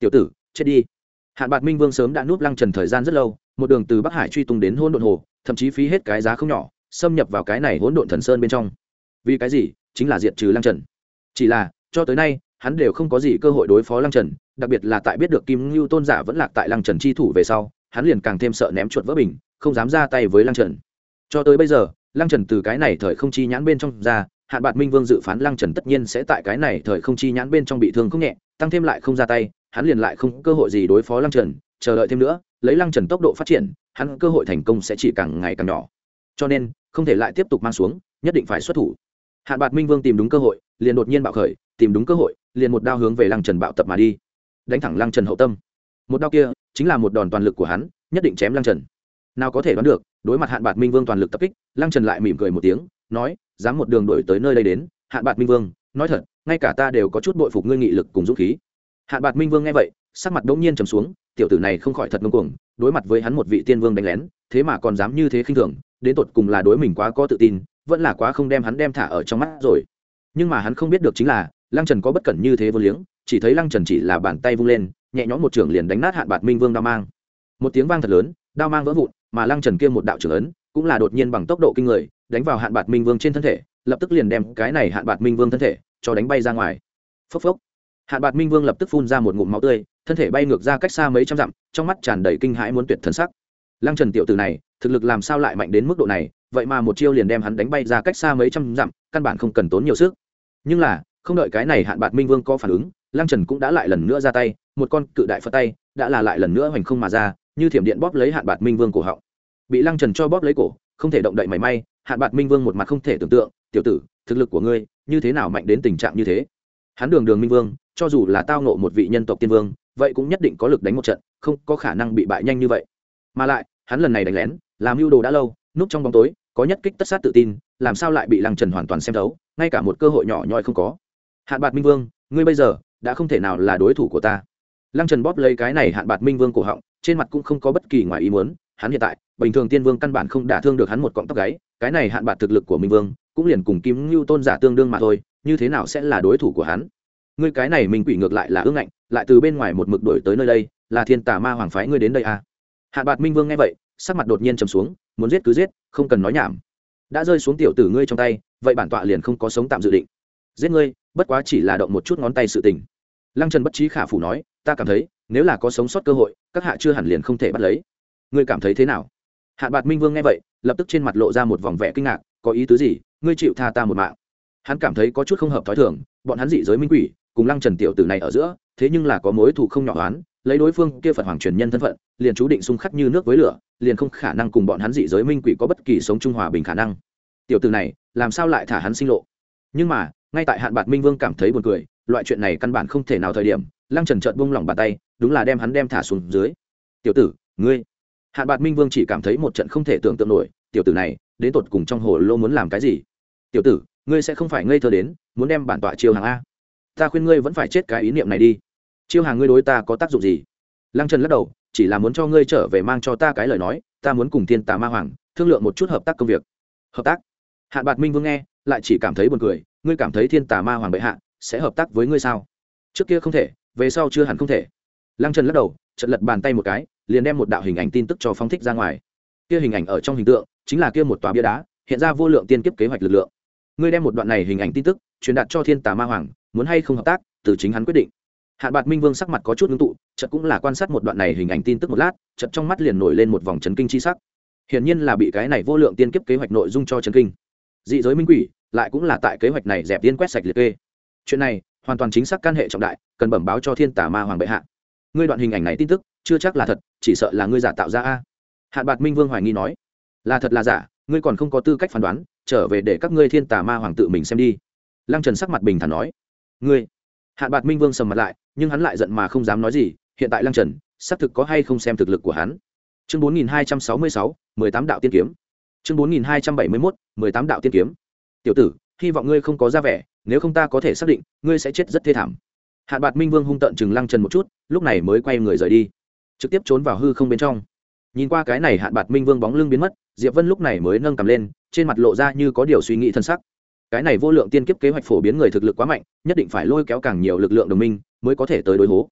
chết đi. Hạn Bạt Minh Vương sớm đã núp Lăng Trần thời gian rất lâu, một đường từ Bắc Hải truy tung đến Hỗn Độn Hồ, thậm chí phí hết cái giá không nhỏ, xâm nhập vào cái này Hỗn Độn Thần Sơn bên trong. Vì cái gì? Chính là diệt trừ Lăng Trần. Chỉ là, cho tới nay, hắn đều không có gì cơ hội đối phó Lăng Trần, đặc biệt là tại biết được Kim Ngưu Tôn giả vẫn lạc tại Lăng Trần chi thủ về sau, hắn liền càng thêm sợ ném chuột vỡ bình, không dám ra tay với Lăng Trần. Cho tới bây giờ, Lăng Trần từ cái này thời không chi nhãn bên trong ra, Hạn Bạt Minh Vương dự phán Lăng Trần tất nhiên sẽ tại cái này thời không chi nhãn bên trong bị thương không nhẹ, tăng thêm lại không ra tay, hắn liền lại không cơ hội gì đối phó Lăng Trần, chờ đợi thêm nữa, lấy Lăng Trần tốc độ phát triển, hắn cơ hội thành công sẽ chỉ càng ngày càng nhỏ. Cho nên, không thể lại tiếp tục mang xuống, nhất định phải xuất thủ. Hạn Bạt Minh Vương tìm đúng cơ hội, liền đột nhiên bạo khởi, tìm đúng cơ hội, liền một đao hướng về Lăng Trần bạo tập mà đi, đánh thẳng Lăng Trần hậu tâm. Một đao kia, chính là một đòn toàn lực của hắn, nhất định chém Lăng Trần. Nào có thể đoán được, đối mặt Hạn Bạt Minh Vương toàn lực tập kích, Lăng Trần lại mỉm cười một tiếng, nói, dám một đường đuổi tới nơi đây đến, Hạn Bạt Minh Vương, nói thật, ngay cả ta đều có chút bội phục ngươi nghị lực cùng dũng khí. Hạn Bạt Minh Vương nghe vậy, sắc mặt đống nhiên trầm xuống, tiểu tử này không khỏi thật ngông cuồng, đối mặt với hắn một vị tiên vương đánh lén, thế mà còn dám như thế khinh thường, đến tột cùng là đối mình quá có tự tin, vẫn là quá không đem hắn đem thả ở trong mắt rồi. Nhưng mà hắn không biết được chính là, Lăng Trần có bất cẩn như thế vô liếng, chỉ thấy Lăng Trần chỉ là bàn tay vung lên, nhẹ nhõm một trường liền đánh nát Hạn Bạt Minh Vương đao mang. Một tiếng vang thật lớn, đao mang vỡ vụn, mà Lăng Trần kia một đạo trưởng ấn, cũng là đột nhiên bằng tốc độ kinh người, đánh vào Hạn Bạt Minh Vương trên thân thể, lập tức liền đem cái này Hạn Bạt Minh Vương thân thể cho đánh bay ra ngoài. Phốc phốc. Hạn Bạt Minh Vương lập tức phun ra một ngụm máu tươi, thân thể bay ngược ra cách xa mấy trăm dặm, trong mắt tràn đầy kinh hãi muốn tuyệt thần sắc. Lăng Trần tiểu tử này, thực lực làm sao lại mạnh đến mức độ này, vậy mà một chiêu liền đem hắn đánh bay ra cách xa mấy trăm dặm, căn bản không cần tốn nhiều sức. Nhưng là, không đợi cái này Hạn Bạt Minh Vương có phản ứng, Lăng Trần cũng đã lại lần nữa ra tay, một con cự đại phất tay, đã là lại lần nữa hoành không mà ra, như thiểm điện bóp lấy Hạn Bạt Minh Vương cổ họng. Bị Lăng Trần cho bóp lấy cổ, không thể động đậy mảy may, Hạn Bạt Minh Vương một mặt không thể tưởng tượng, tiểu tử, thực lực của ngươi, như thế nào mạnh đến tình trạng như thế? Hắn đường đường Minh Vương, cho dù là tao ngộ một vị nhân tộc tiên vương, vậy cũng nhất định có lực đánh một trận, không có khả năng bị bại nhanh như vậy. Mà lại, hắn lần này đánh lén, làm mưu đồ đã lâu, núp trong bóng tối, có nhất kích tất sát tự tin, làm sao lại bị Lăng Trần hoàn toàn xem thấu, ngay cả một cơ hội nhỏ nhoi không có. Hạn Bạt Minh Vương, ngươi bây giờ đã không thể nào là đối thủ của ta. Lăng Trần bóp lấy cái này Hạn Bạt Minh Vương cổ họng, trên mặt cũng không có bất kỳ ngoài ý muốn, hắn hiện tại, bình thường tiên vương căn bản không đả thương được hắn một cọng tóc gáy, cái này Hạn Bạt thực lực của Minh Vương, cũng liền cùng Kim Ngưu Tôn giả tương đương mà thôi, như thế nào sẽ là đối thủ của hắn? Ngươi cái này Minh Quỷ ngược lại là ương ngạnh, lại từ bên ngoài một mực đuổi tới nơi đây, là Thiên Tà Ma Hoàng phái ngươi đến đây à? Hạn Bạt Minh Vương nghe vậy, sắc mặt đột nhiên trầm xuống, muốn giết cứ giết, không cần nói nhảm. Đã rơi xuống tiểu tử ngươi trong tay, vậy bản tọa liền không có sống tạm dự định. Giết ngươi, bất quá chỉ là động một chút ngón tay sự tình. Lăng Trần bất trí khả phủ nói, ta cảm thấy, nếu là có sống sót cơ hội, các hạ chưa hẳn liền không thể bắt lấy. Ngươi cảm thấy thế nào? Hạn Bạt Minh Vương nghe vậy, lập tức trên mặt lộ ra một vòng vẻ kinh ngạc, có ý tứ gì? Ngươi chịu tha ta một mạng? Hắn cảm thấy có chút không hợp thói thường, bọn hắn dị giới minh quỷ, cùng Lăng Trần tiểu tử này ở giữa, thế nhưng là có mối thù không nhỏ oán, lấy đối phương kia Phật Hoàng truyền nhân thân phận, liền chú định xung khắc như nước với lửa, liền không khả năng cùng bọn hắn dị giới minh quỷ có bất kỳ sống chung hòa bình khả năng. Tiểu tử này, làm sao lại thả hắn sinh lộ? Nhưng mà, ngay tại Hạn Bạt Minh Vương cảm thấy buồn cười, loại chuyện này căn bản không thể nào thời điểm, Lăng Trần chợt buông lỏng bàn tay, đúng là đem hắn đem thả xuống dưới. "Tiểu tử, ngươi." Hạn Bạt Minh Vương chỉ cảm thấy một trận không thể tưởng tượng nổi, tiểu tử này, đến tột cùng trong hồ lô muốn làm cái gì? "Tiểu tử, ngươi sẽ không phải ngây thơ đến, muốn đem bản tọa chiêu hàng a? Ta khuyên ngươi vẫn phải chết cái ý niệm này đi. Chiêu hàng ngươi đối ta có tác dụng gì?" Lăng Trần lắc đầu, chỉ là muốn cho ngươi trở về mang cho ta cái lời nói, ta muốn cùng Thiên Tà Ma Hoàng thương lượng một chút hợp tác công việc. Hợp tác? Hạn Bạt Minh Vương nghe, lại chỉ cảm thấy buồn cười, ngươi cảm thấy Thiên Tà Ma Hoàng bệ hạ sẽ hợp tác với ngươi sao? Trước kia không thể, về sau chưa hẳn không thể. Lăng Trần lắc đầu, chợt lật bàn tay một cái, liền đem một đạo hình ảnh tin tức cho phóng thích ra ngoài. Kia hình ảnh ở trong hình tượng, chính là kia một tòa bia đá, hiện ra vô lượng tiên kiếp kế hoạch lực lượng. Ngươi đem một đoạn này hình ảnh tin tức truyền đạt cho Thiên Tà Ma Hoàng, muốn hay không hợp tác, từ chính hắn quyết định. Hạn Bạt Minh Vương sắc mặt có chút ngưng tụ, chợt cũng là quan sát một đoạn này hình ảnh tin tức một lát, chợt trong mắt liền nổi lên một vòng chấn kinh chi sắc. Hiển nhiên là bị cái này vô lượng tiên kiếp kế hoạch nội dung cho chấn kinh. Dị giới minh quỷ, lại cũng là tại kế hoạch này dẹp tiên quét sạch liệt kê. Chuyện này, hoàn toàn chính xác can hệ trọng đại, cần bẩm báo cho Thiên Tà Ma Hoàng bệ hạ. Ngươi đoạn hình ảnh này tin tức, chưa chắc là thật, chỉ sợ là ngươi giả tạo ra a. Hạn Bạt Minh Vương hoài nghi nói, là thật là giả, ngươi còn không có tư cách phán đoán, trở về để các ngươi Thiên Tà Ma Hoàng tự mình xem đi. Lăng Trần sắc mặt bình thản nói, ngươi. Hạn Bạt Minh Vương sầm mặt lại, nhưng hắn lại giận mà không dám nói gì, hiện tại Lăng Trần, xác thực có hay không xem thực lực của hắn. Chương bốn nghìn hai trăm sáu mươi sáu, mười tám đạo tiên kiếm. Chương bốn nghìn hai trăm bảy mươi mốt, mười tám đạo tiên kiếm. Tiểu tử, hy vọng ngươi không có ra vẻ, nếu không ta có thể xác định, ngươi sẽ chết rất thê thảm. Hạn Bạt Minh Vương hung tợn chừng Lăng Trần một chút, lúc này mới quay người rời đi, trực tiếp trốn vào hư không bên trong. Nhìn qua cái này Hạn Bạt Minh Vương bóng lưng biến mất, Diệp Vân lúc này mới nâng cầm lên, trên mặt lộ ra như có điều suy nghĩ thân sắc. Cái này vô lượng tiên kiếp kế hoạch phổ biến người thực lực quá mạnh, nhất định phải lôi kéo càng nhiều lực lượng đồng minh mới có thể tới đối hố.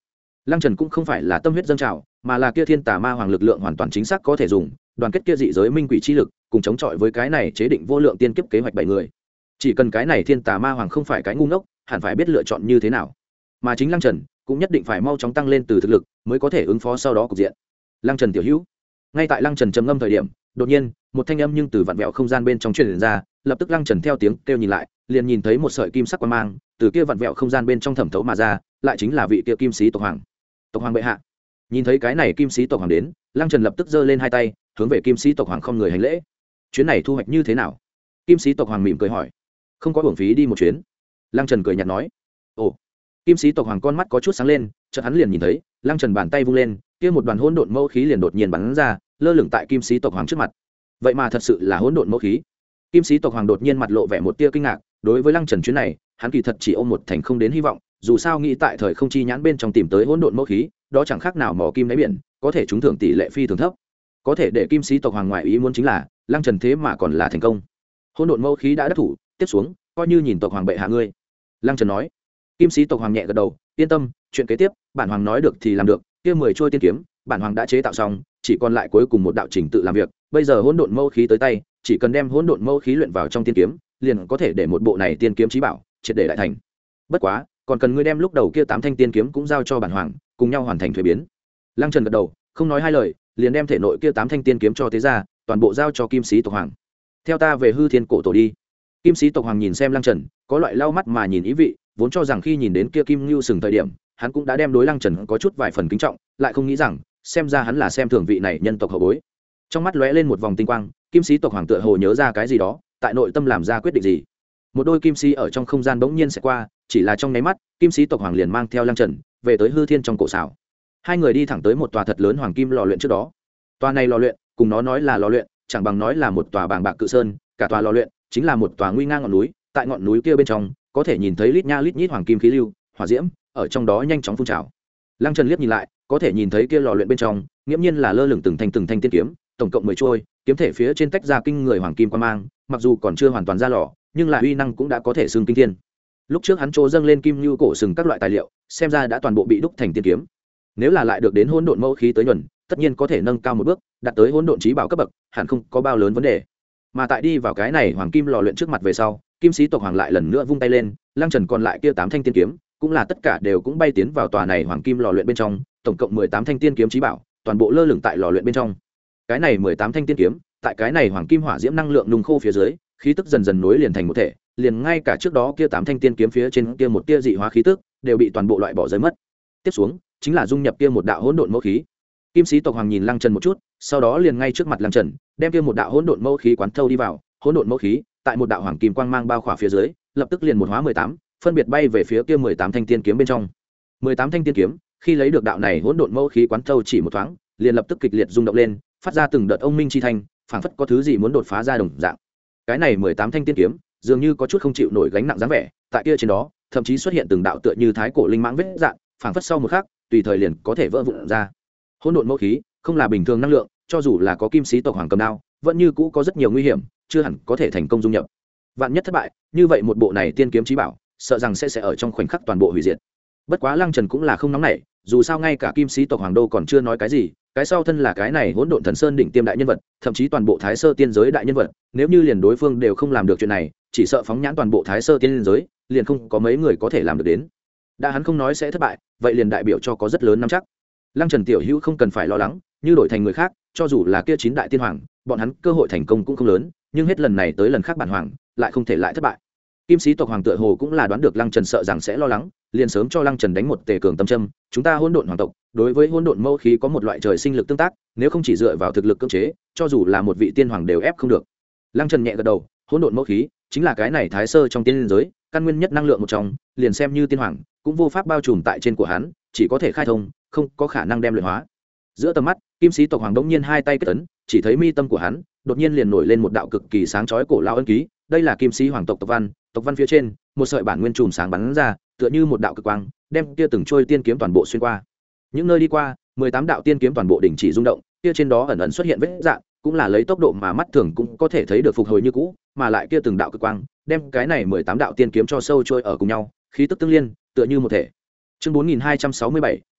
Lăng Trần cũng không phải là tâm huyết dâng trào, mà là kia thiên tà ma hoàng lực lượng hoàn toàn chính xác có thể dùng, đoàn kết kia dị giới minh quỷ chi lực, cùng chống chọi với cái này chế định vô lượng tiên kiếp kế hoạch bảy người. Chỉ cần cái này thiên tà ma hoàng không phải cái ngu ngốc, hẳn phải biết lựa chọn như thế nào. Mà chính Lăng Trần cũng nhất định phải mau chóng tăng lên từ thực lực, mới có thể ứng phó sau đó cục diện. Lăng Trần tiểu hữu. Ngay tại Lăng Trần trầm ngâm thời điểm, đột nhiên, một thanh âm nhưng từ vặn vẹo không gian bên trong truyền ra, lập tức Lăng Trần theo tiếng kêu nhìn lại, liền nhìn thấy một sợi kim sắc quang mang, từ kia vặn vẹo không gian bên trong thẩm thấu mà ra, lại chính là vị kia kim sĩ tộc hoàng. Tộc hoàng bệ hạ. Nhìn thấy cái này kim sĩ tộc hoàng đến, Lăng Trần lập tức giơ lên hai tay, hướng về kim sĩ tộc hoàng không người hành lễ. Chuyến này thu hoạch như thế nào? Kim sĩ tộc hoàng mỉm cười hỏi. Không có uổng phí đi một chuyến. Lăng Trần cười nhạt nói. Ồ. Kim sĩ tộc hoàng con mắt có chút sáng lên, chợt hắn liền nhìn thấy, Lăng Trần bàn tay vung lên, kia một đoàn hỗn độn mâu khí liền đột nhiên bắn ra, lơ lửng tại kim sĩ tộc hoàng trước mặt. Vậy mà thật sự là hỗn độn mâu khí. Kim sĩ tộc hoàng đột nhiên mặt lộ vẻ một tia kinh ngạc, đối với Lăng Trần chuyến này, hắn kỳ thật chỉ ôm một thành không đến hy vọng, dù sao nghĩ tại thời không chi nhãn bên trong tìm tới hỗn độn mâu khí, đó chẳng khác nào mỏ kim đáy biển, có thể trúng thưởng tỷ lệ phi thường thấp. Có thể để kim sĩ tộc hoàng ngoại ý muốn chính là, Lăng Trần thế mà còn là thành công. Hỗn độn mâu khí đã đắc thủ, tiếp xuống, coi như nhìn tộc hoàng bệ hạ ngươi. Lăng Trần nói. Kim sĩ tộc hoàng nhẹ gật đầu, yên tâm, chuyện kế tiếp, bản hoàng nói được thì làm được, kia mười trôi tiên kiếm, bản hoàng đã chế tạo xong, chỉ còn lại cuối cùng một đạo trình tự làm việc, bây giờ hỗn độn mâu khí tới tay, chỉ cần đem hỗn độn mâu khí luyện vào trong tiên kiếm, liền có thể để một bộ này tiên kiếm chí bảo triệt để đại thành. Bất quá, còn cần ngươi đem lúc đầu kia tám thanh tiên kiếm cũng giao cho bản hoàng, cùng nhau hoàn thành thuế biến. Lăng Trần gật đầu, không nói hai lời, liền đem thể nội kia tám thanh tiên kiếm cho tế ra, toàn bộ giao cho kim sĩ tộc hoàng. Theo ta về hư thiên cổ tổ đi. Kim sĩ tộc hoàng nhìn xem Lăng Trần, có loại lau mắt mà nhìn ý vị, vốn cho rằng khi nhìn đến kia kim lưu sừng thời điểm, hắn cũng đã đem đối Lăng Trần có chút vài phần kính trọng, lại không nghĩ rằng, xem ra hắn là xem thường vị này nhân tộc hậu bối. Trong mắt lóe lên một vòng tinh quang, kim sĩ tộc hoàng tựa hồ nhớ ra cái gì đó, tại nội tâm làm ra quyết định gì. Một đôi kim sĩ ở trong không gian bỗng nhiên sẽ qua, chỉ là trong nháy mắt, kim sĩ tộc hoàng liền mang theo Lăng Trần về tới hư thiên trong cổ xảo. Hai người đi thẳng tới một tòa thật lớn hoàng kim lò luyện trước đó. Tòa này lò luyện, cùng nó nói là lò luyện, chẳng bằng nói là một tòa bàng bạc cự sơn, cả tòa lò luyện chính là một tòa nguy ngang ngọn núi, tại ngọn núi kia bên trong, có thể nhìn thấy lít nha lít nhít hoàng kim khí lưu, hỏa diễm ở trong đó nhanh chóng phun trào. Lăng Trần liếc nhìn lại, có thể nhìn thấy kia lò luyện bên trong, nghiễm nhiên là lơ lửng từng thanh từng thanh tiên kiếm, tổng cộng mười trôi, kiếm thể phía trên tách ra kinh người hoàng kim quang mang, mặc dù còn chưa hoàn toàn ra lò, nhưng là uy năng cũng đã có thể xưng kinh thiên. Lúc trước hắn trô dâng lên kim lưu cổ sừng các loại tài liệu, xem ra đã toàn bộ bị đúc thành tiên kiếm. Nếu là lại được đến hỗn độn mẫu khí tới nhuần, tất nhiên có thể nâng cao một bước, đạt tới hỗn độn chí bảo cấp bậc, hẳn không có bao lớn vấn đề. Mà tại đi vào cái này hoàng kim lò luyện trước mặt về sau, kim sĩ tộc hoàng lại lần nữa vung tay lên, Lăng Trần còn lại kia tám thanh tiên kiếm, cũng là tất cả đều cũng bay tiến vào tòa này hoàng kim lò luyện bên trong, tổng cộng mười tám thanh tiên kiếm chí bảo, toàn bộ lơ lửng tại lò luyện bên trong. Cái này mười tám thanh tiên kiếm, tại cái này hoàng kim hỏa diễm năng lượng nung khô phía dưới, khí tức dần dần nối liền thành một thể, liền ngay cả trước đó kia tám thanh tiên kiếm phía trên kia một tia dị hóa khí tức, đều bị toàn bộ loại bỏ rơi mất. Tiếp xuống, chính là dung nhập kia một đạo hỗn độn mẫu khí. Kim sĩ tộc hoàng nhìn Lăng Trần một chút, sau đó liền ngay trước mặt Lăng Trần, đem kia một đạo hỗn độn mẫu khí quán thâu đi vào, hỗn độn mẫu khí, tại một đạo hoàng kim quang mang bao khỏa phía dưới, lập tức liền một hóa mười tám, phân biệt bay về phía kia mười tám thanh tiên kiếm bên trong. mười tám thanh tiên kiếm, khi lấy được đạo này hỗn độn mẫu khí quán thâu chỉ một thoáng, liền lập tức kịch liệt rung động lên, phát ra từng đợt ông minh chi thanh, phảng phất có thứ gì muốn đột phá ra đồng dạng. Cái này mười tám thanh tiên kiếm, dường như có chút không chịu nổi gánh nặng dáng vẻ, tại kia trên đó, thậm chí xuất hiện từng đạo tựa như thái cổ linh mãng vết dạn, phảng phất sau một khắc, tùy thời liền có thể vỡ vụn ra. Hỗn độn mẫu khí, không là bình thường năng lượng, cho dù là có kim sĩ tộc hoàng cầm đao, vẫn như cũ có rất nhiều nguy hiểm, chưa hẳn có thể thành công dung nhập. Vạn nhất thất bại, như vậy một bộ này tiên kiếm chí bảo, sợ rằng sẽ sẽ ở trong khoảnh khắc toàn bộ hủy diệt. Bất quá Lăng Trần cũng là không nóng nảy, dù sao ngay cả kim sĩ tộc hoàng đô còn chưa nói cái gì, cái sau thân là cái này hỗn độn thần sơn đỉnh tiêm đại nhân vật, thậm chí toàn bộ thái sơ tiên giới đại nhân vật, nếu như liền đối phương đều không làm được chuyện này, chỉ sợ phóng nhãn toàn bộ thái sơ tiên giới, liền không có mấy người có thể làm được đến. Đã hắn không nói sẽ thất bại, vậy liền đại biểu cho có rất lớn nắm chắc. Lăng Trần tiểu hữu không cần phải lo lắng, như đổi thành người khác, cho dù là kia chín đại tiên hoàng, bọn hắn cơ hội thành công cũng không lớn, nhưng hết lần này tới lần khác bản hoàng lại không thể lại thất bại. Kim sĩ tộc hoàng tựa hồ cũng là đoán được Lăng Trần sợ rằng sẽ lo lắng, liền sớm cho Lăng Trần đánh một tề cường tâm châm, chúng ta hỗn độn hoàng tộc, đối với hỗn độn mâu khí có một loại trời sinh lực tương tác, nếu không chỉ dựa vào thực lực cưỡng chế, cho dù là một vị tiên hoàng đều ép không được. Lăng Trần nhẹ gật đầu, hỗn độn mâu khí chính là cái này thái sơ trong tiên giới, căn nguyên nhất năng lượng một trong, liền xem như tiên hoàng cũng vô pháp bao trùm tại trên của hắn, chỉ có thể khai thông, không có khả năng đem luyện hóa. Giữa tầm mắt, kim sĩ tộc hoàng đống nhiên hai tay kết ấn, chỉ thấy mi tâm của hắn đột nhiên liền nổi lên một đạo cực kỳ sáng chói cổ lao ân ký, đây là kim sĩ hoàng tộc tộc văn, tộc văn phía trên, một sợi bản nguyên chùm sáng bắn ra, tựa như một đạo cực quang, đem kia từng trôi tiên kiếm toàn bộ xuyên qua. Những nơi đi qua, mười tám đạo tiên kiếm toàn bộ đình chỉ rung động, kia trên đó ẩn ẩn xuất hiện vết rạn, cũng là lấy tốc độ mà mắt thường cũng có thể thấy được phục hồi như cũ, mà lại kia từng đạo cực quang, đem cái này mười tám đạo tiên kiếm cho sâu trôi ở cùng nhau, khí tức tương liên, tựa như một thể. Chương bốn nghìn hai trăm sáu mươi bảy,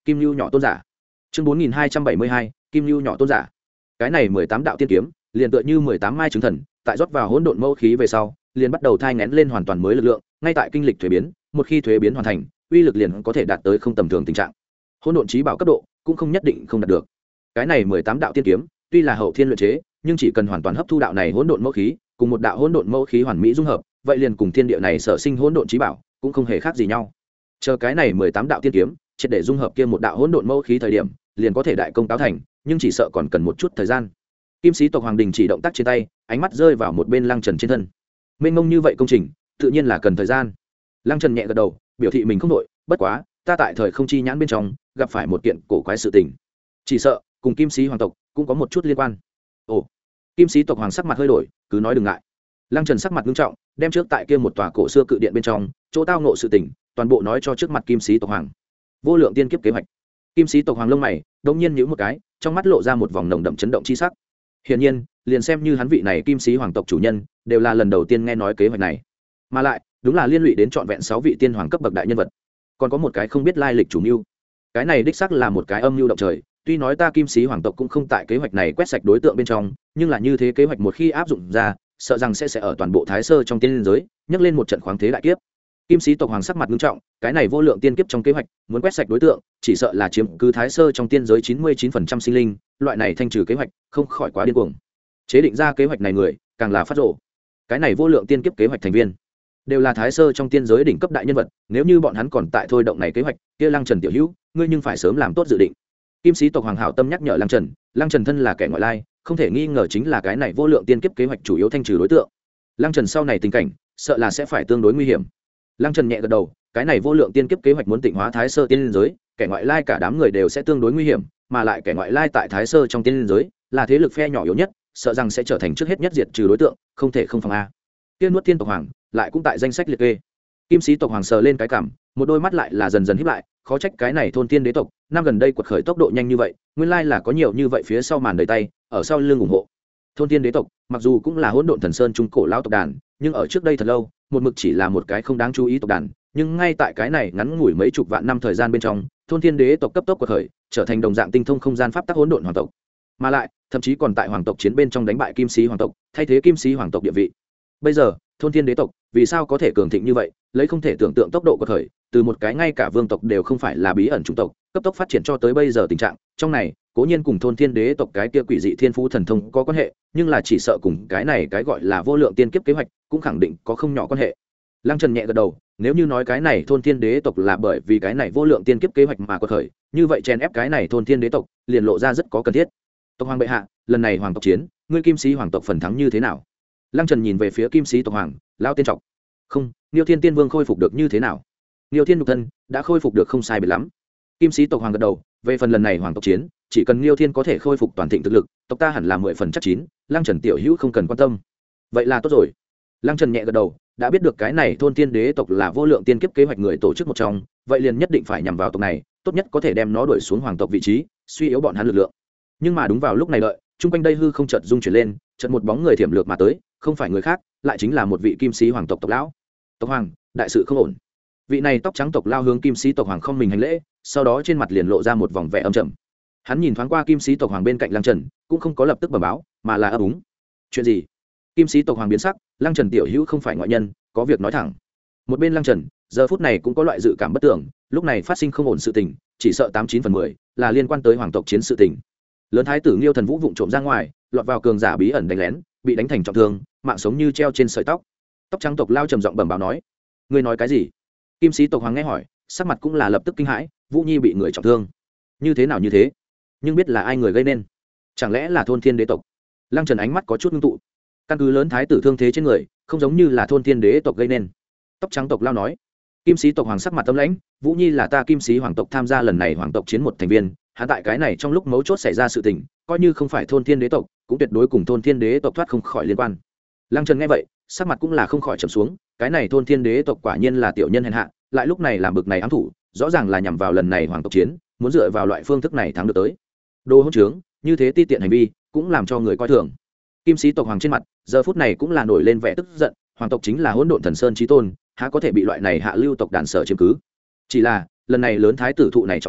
kim lưu nhỏ tôn giả. Chương bốn nghìn hai trăm bảy mươi hai, kim lưu nhỏ tôn giả. Cái này mười tám đạo tiên kiếm, liền tựa như mười tám mai trứng thần, tại rót vào hỗn độn mâu khí về sau, liền bắt đầu thai nghén lên hoàn toàn mới lực lượng, ngay tại kinh lịch thuế biến, một khi thuế biến hoàn thành, uy lực liền có thể đạt tới không tầm thường tình trạng. Hỗn độn chí bảo cấp độ, cũng không nhất định không đạt được. Cái này mười tám đạo tiên kiếm, tuy là hậu thiên luyện chế, nhưng chỉ cần hoàn toàn hấp thu đạo này hỗn độn mâu khí, cùng một đạo hỗn độn mâu khí hoàn mỹ dung hợp, vậy liền cùng thiên địa này sở sinh hỗn độn chí bảo, cũng không hề khác gì nhau. Chờ cái này mười tám đạo tiên kiếm, triệt để dung hợp kia một đạo hỗn độn mâu khí thời điểm, liền có thể đại công cáo thành, nhưng chỉ sợ còn cần một chút thời gian. Kim sĩ tộc Hoàng Đình chỉ động tác trên tay, ánh mắt rơi vào một bên Lăng Trần trên thân. Mênh mông như vậy công trình, tự nhiên là cần thời gian. Lăng Trần nhẹ gật đầu, biểu thị mình không đội, bất quá, ta tại thời không chi nhãn bên trong, gặp phải một kiện cổ quái sự tình. Chỉ sợ, cùng Kim sĩ hoàng tộc cũng có một chút liên quan. Ồ. Kim sĩ tộc Hoàng sắc mặt hơi đổi, cứ nói đừng ngại. Lăng Trần sắc mặt nghiêm trọng, đem trước tại kia một tòa cổ xưa cự điện bên trong, chỗ tao ngộ sự tình, toàn bộ nói cho trước mặt Kim sĩ tộc Hoàng. Vô lượng tiên kiếp kế hoạch. Kim sĩ tộc Hoàng lông mày đột nhiên nhíu một cái, trong mắt lộ ra một vòng nồng đậm chấn động chi sắc. Hiển nhiên, liền xem như hắn vị này Kim sĩ hoàng tộc chủ nhân, đều là lần đầu tiên nghe nói kế hoạch này. Mà lại, đúng là liên lụy đến trọn vẹn sáu vị tiên hoàng cấp bậc đại nhân vật. Còn có một cái không biết lai lịch chủ mưu. Cái này đích xác là một cái âm mưu động trời, tuy nói ta Kim sĩ hoàng tộc cũng không tại kế hoạch này quét sạch đối tượng bên trong, nhưng là như thế kế hoạch một khi áp dụng ra, sợ rằng sẽ sẽ ở toàn bộ Thái Sơ trong tiên giới, nhấc lên một trận khoáng thế đại kiếp. Kim sĩ tộc Hoàng sắc mặt nghiêm trọng, cái này vô lượng tiên kiếp trong kế hoạch, muốn quét sạch đối tượng, chỉ sợ là chiếm cứ Thái Sơ trong tiên giới chín mươi chín phần trăm sinh linh, loại này thanh trừ kế hoạch, không khỏi quá điên cuồng. Chế định ra kế hoạch này người, càng là phát rồ. Cái này vô lượng tiên kiếp kế hoạch thành viên, đều là Thái Sơ trong tiên giới đỉnh cấp đại nhân vật, nếu như bọn hắn còn tại thôi động này kế hoạch, kia Lăng Trần tiểu hữu, ngươi nhưng phải sớm làm tốt dự định. Kim sĩ tộc Hoàng hảo tâm nhắc nhở Lăng Trần, Lăng Trần thân là kẻ ngoại lai, không thể nghi ngờ chính là cái này vô lượng tiên kiếp kế hoạch chủ yếu thanh trừ đối tượng. Lăng Trần sau này tình cảnh, sợ là sẽ phải tương đối nguy hiểm. Lăng Trần nhẹ gật đầu, cái này vô lượng tiên kiếp kế hoạch muốn tịnh hóa Thái Sơ tiên giới, kẻ ngoại lai cả đám người đều sẽ tương đối nguy hiểm, mà lại kẻ ngoại lai tại Thái Sơ trong tiên giới là thế lực phe nhỏ yếu nhất, sợ rằng sẽ trở thành trước hết nhất diệt trừ đối tượng, không thể không phòng a. Tiên nuốt thiên tộc hoàng lại cũng tại danh sách liệt kê. Kim sĩ tộc Hoàng sờ lên cái cằm, một đôi mắt lại là dần dần híp lại, khó trách cái này thôn tiên đế tộc năm gần đây quật khởi tốc độ nhanh như vậy, nguyên lai là có nhiều như vậy phía sau màn đầy tay, ở sau lưng ủng hộ. Thôn tiên đế tộc mặc dù cũng là hỗn độn thần sơn trung cổ lão tộc đàn, nhưng ở trước đây thật lâu, một mực chỉ là một cái không đáng chú ý tộc đàn, nhưng ngay tại cái này ngắn ngủi mấy chục vạn năm thời gian bên trong, thôn thiên đế tộc cấp tốc quật khởi, trở thành đồng dạng tinh thông không gian pháp tắc hỗn độn hoàng tộc, mà lại thậm chí còn tại hoàng tộc chiến bên trong đánh bại kim sĩ hoàng tộc, thay thế kim sĩ hoàng tộc địa vị. Bây giờ thôn thiên đế tộc vì sao có thể cường thịnh như vậy, lấy không thể tưởng tượng tốc độ quật khởi, từ một cái ngay cả vương tộc đều không phải là bí ẩn chủng tộc, cấp tốc phát triển cho tới bây giờ tình trạng, trong này cố nhiên cùng thôn thiên đế tộc cái kia quỷ dị thiên phú thần thông có quan hệ, nhưng là chỉ sợ cùng cái này cái gọi là vô lượng tiên kiếp kế hoạch cũng khẳng định có không nhỏ quan hệ. Lăng Trần nhẹ gật đầu, nếu như nói cái này thôn thiên đế tộc là bởi vì cái này vô lượng tiên kiếp kế hoạch mà quật khởi, như vậy chèn ép cái này thôn thiên đế tộc liền lộ ra rất có cần thiết. Tộc hoàng bệ hạ, lần này hoàng tộc chiến, ngươi kim sĩ hoàng tộc phần thắng như thế nào? Lăng Trần nhìn về phía kim sĩ tộc hoàng, lao tiên trọc. Không, Niêu Thiên Tiên Vương khôi phục được như thế nào? Niêu Thiên nhục thân đã khôi phục được không sai biệt lắm. Kim sĩ tộc hoàng gật đầu, về phần lần này hoàng tộc chiến, chỉ cần Niêu Thiên có thể khôi phục toàn thịnh thực lực, tộc ta hẳn là mười phần chắc chín, Lăng Trần tiểu hữu không cần quan tâm. Vậy là tốt rồi. Lăng Trần nhẹ gật đầu, đã biết được cái này thôn tiên đế tộc là vô lượng tiên kiếp kế hoạch người tổ chức một trong, vậy liền nhất định phải nhằm vào tộc này, tốt nhất có thể đem nó đuổi xuống hoàng tộc vị trí, suy yếu bọn hắn lực lượng. Nhưng mà đúng vào lúc này đợi, chung quanh đây hư không chợt rung chuyển lên, chợt một bóng người thiểm lược mà tới, không phải người khác, lại chính là một vị kim sĩ hoàng tộc tộc lão. Tộc hoàng, đại sự không ổn. Vị này tóc trắng tộc lao hướng kim sĩ tộc hoàng không mình hành lễ, sau đó trên mặt liền lộ ra một vòng vẻ âm trầm. Hắn nhìn thoáng qua kim sĩ tộc hoàng bên cạnh Lăng Trần, cũng không có lập tức bẩm báo, mà là ấp úng. Chuyện gì? Kim sĩ tộc hoàng biến sắc, Lăng Trần tiểu hữu không phải ngoại nhân, có việc nói thẳng. Một bên Lăng Trần giờ phút này cũng có loại dự cảm bất tưởng, lúc này phát sinh không ổn sự tình, chỉ sợ tám chín phần mười là liên quan tới hoàng tộc chiến sự tình. Lớn thái tử Nghiêu Thần Vũ vụng trộm ra ngoài, lọt vào cường giả bí ẩn đánh lén, bị đánh thành trọng thương, mạng sống như treo trên sợi tóc. Tóc trắng tộc lao trầm giọng bẩm báo nói: ngươi nói cái gì? Kim sĩ tộc hoàng nghe hỏi, sắc mặt cũng là lập tức kinh hãi, Vũ Nhi bị người trọng thương. Như thế nào như thế? Nhưng biết là ai người gây nên? Chẳng lẽ là thôn thiên đế tộc? Lăng Trần ánh mắt có chút ngưng tụ. Căn cứ lớn thái tử thương thế trên người, không giống như là thôn thiên đế tộc gây nên. Tóc trắng tộc lao nói. Kim sĩ tộc hoàng sắc mặt tâm lãnh, Vũ Nhi là ta kim sĩ hoàng tộc tham gia lần này hoàng tộc chiến một thành viên, hắn tại cái này trong lúc mấu chốt xảy ra sự tình, coi như không phải thôn thiên đế tộc, cũng tuyệt đối cùng thôn thiên đế tộc thoát không khỏi liên quan. Lăng Trần nghe vậy, sắc mặt cũng là không khỏi trầm xuống, cái này thôn thiên đế tộc quả nhiên là tiểu nhân hèn hạ, lại lúc này làm bực này ám thủ, rõ ràng là nhằm vào lần này hoàng tộc chiến, muốn dựa vào loại phương thức này thắng được tới. Đồ hỗn trướng, như thế ti tiện hành vi, cũng làm cho người coi thường. Kim sĩ tộc hoàng trên mặt, giờ phút này cũng là nổi lên vẻ tức giận, hoàng tộc chính là hỗn độn thần sơn chí tôn, há có thể bị loại này hạ lưu tộc đàn sở chiếm cứ. Chỉ là, lần này lớn thái tử thụ này trọng thương,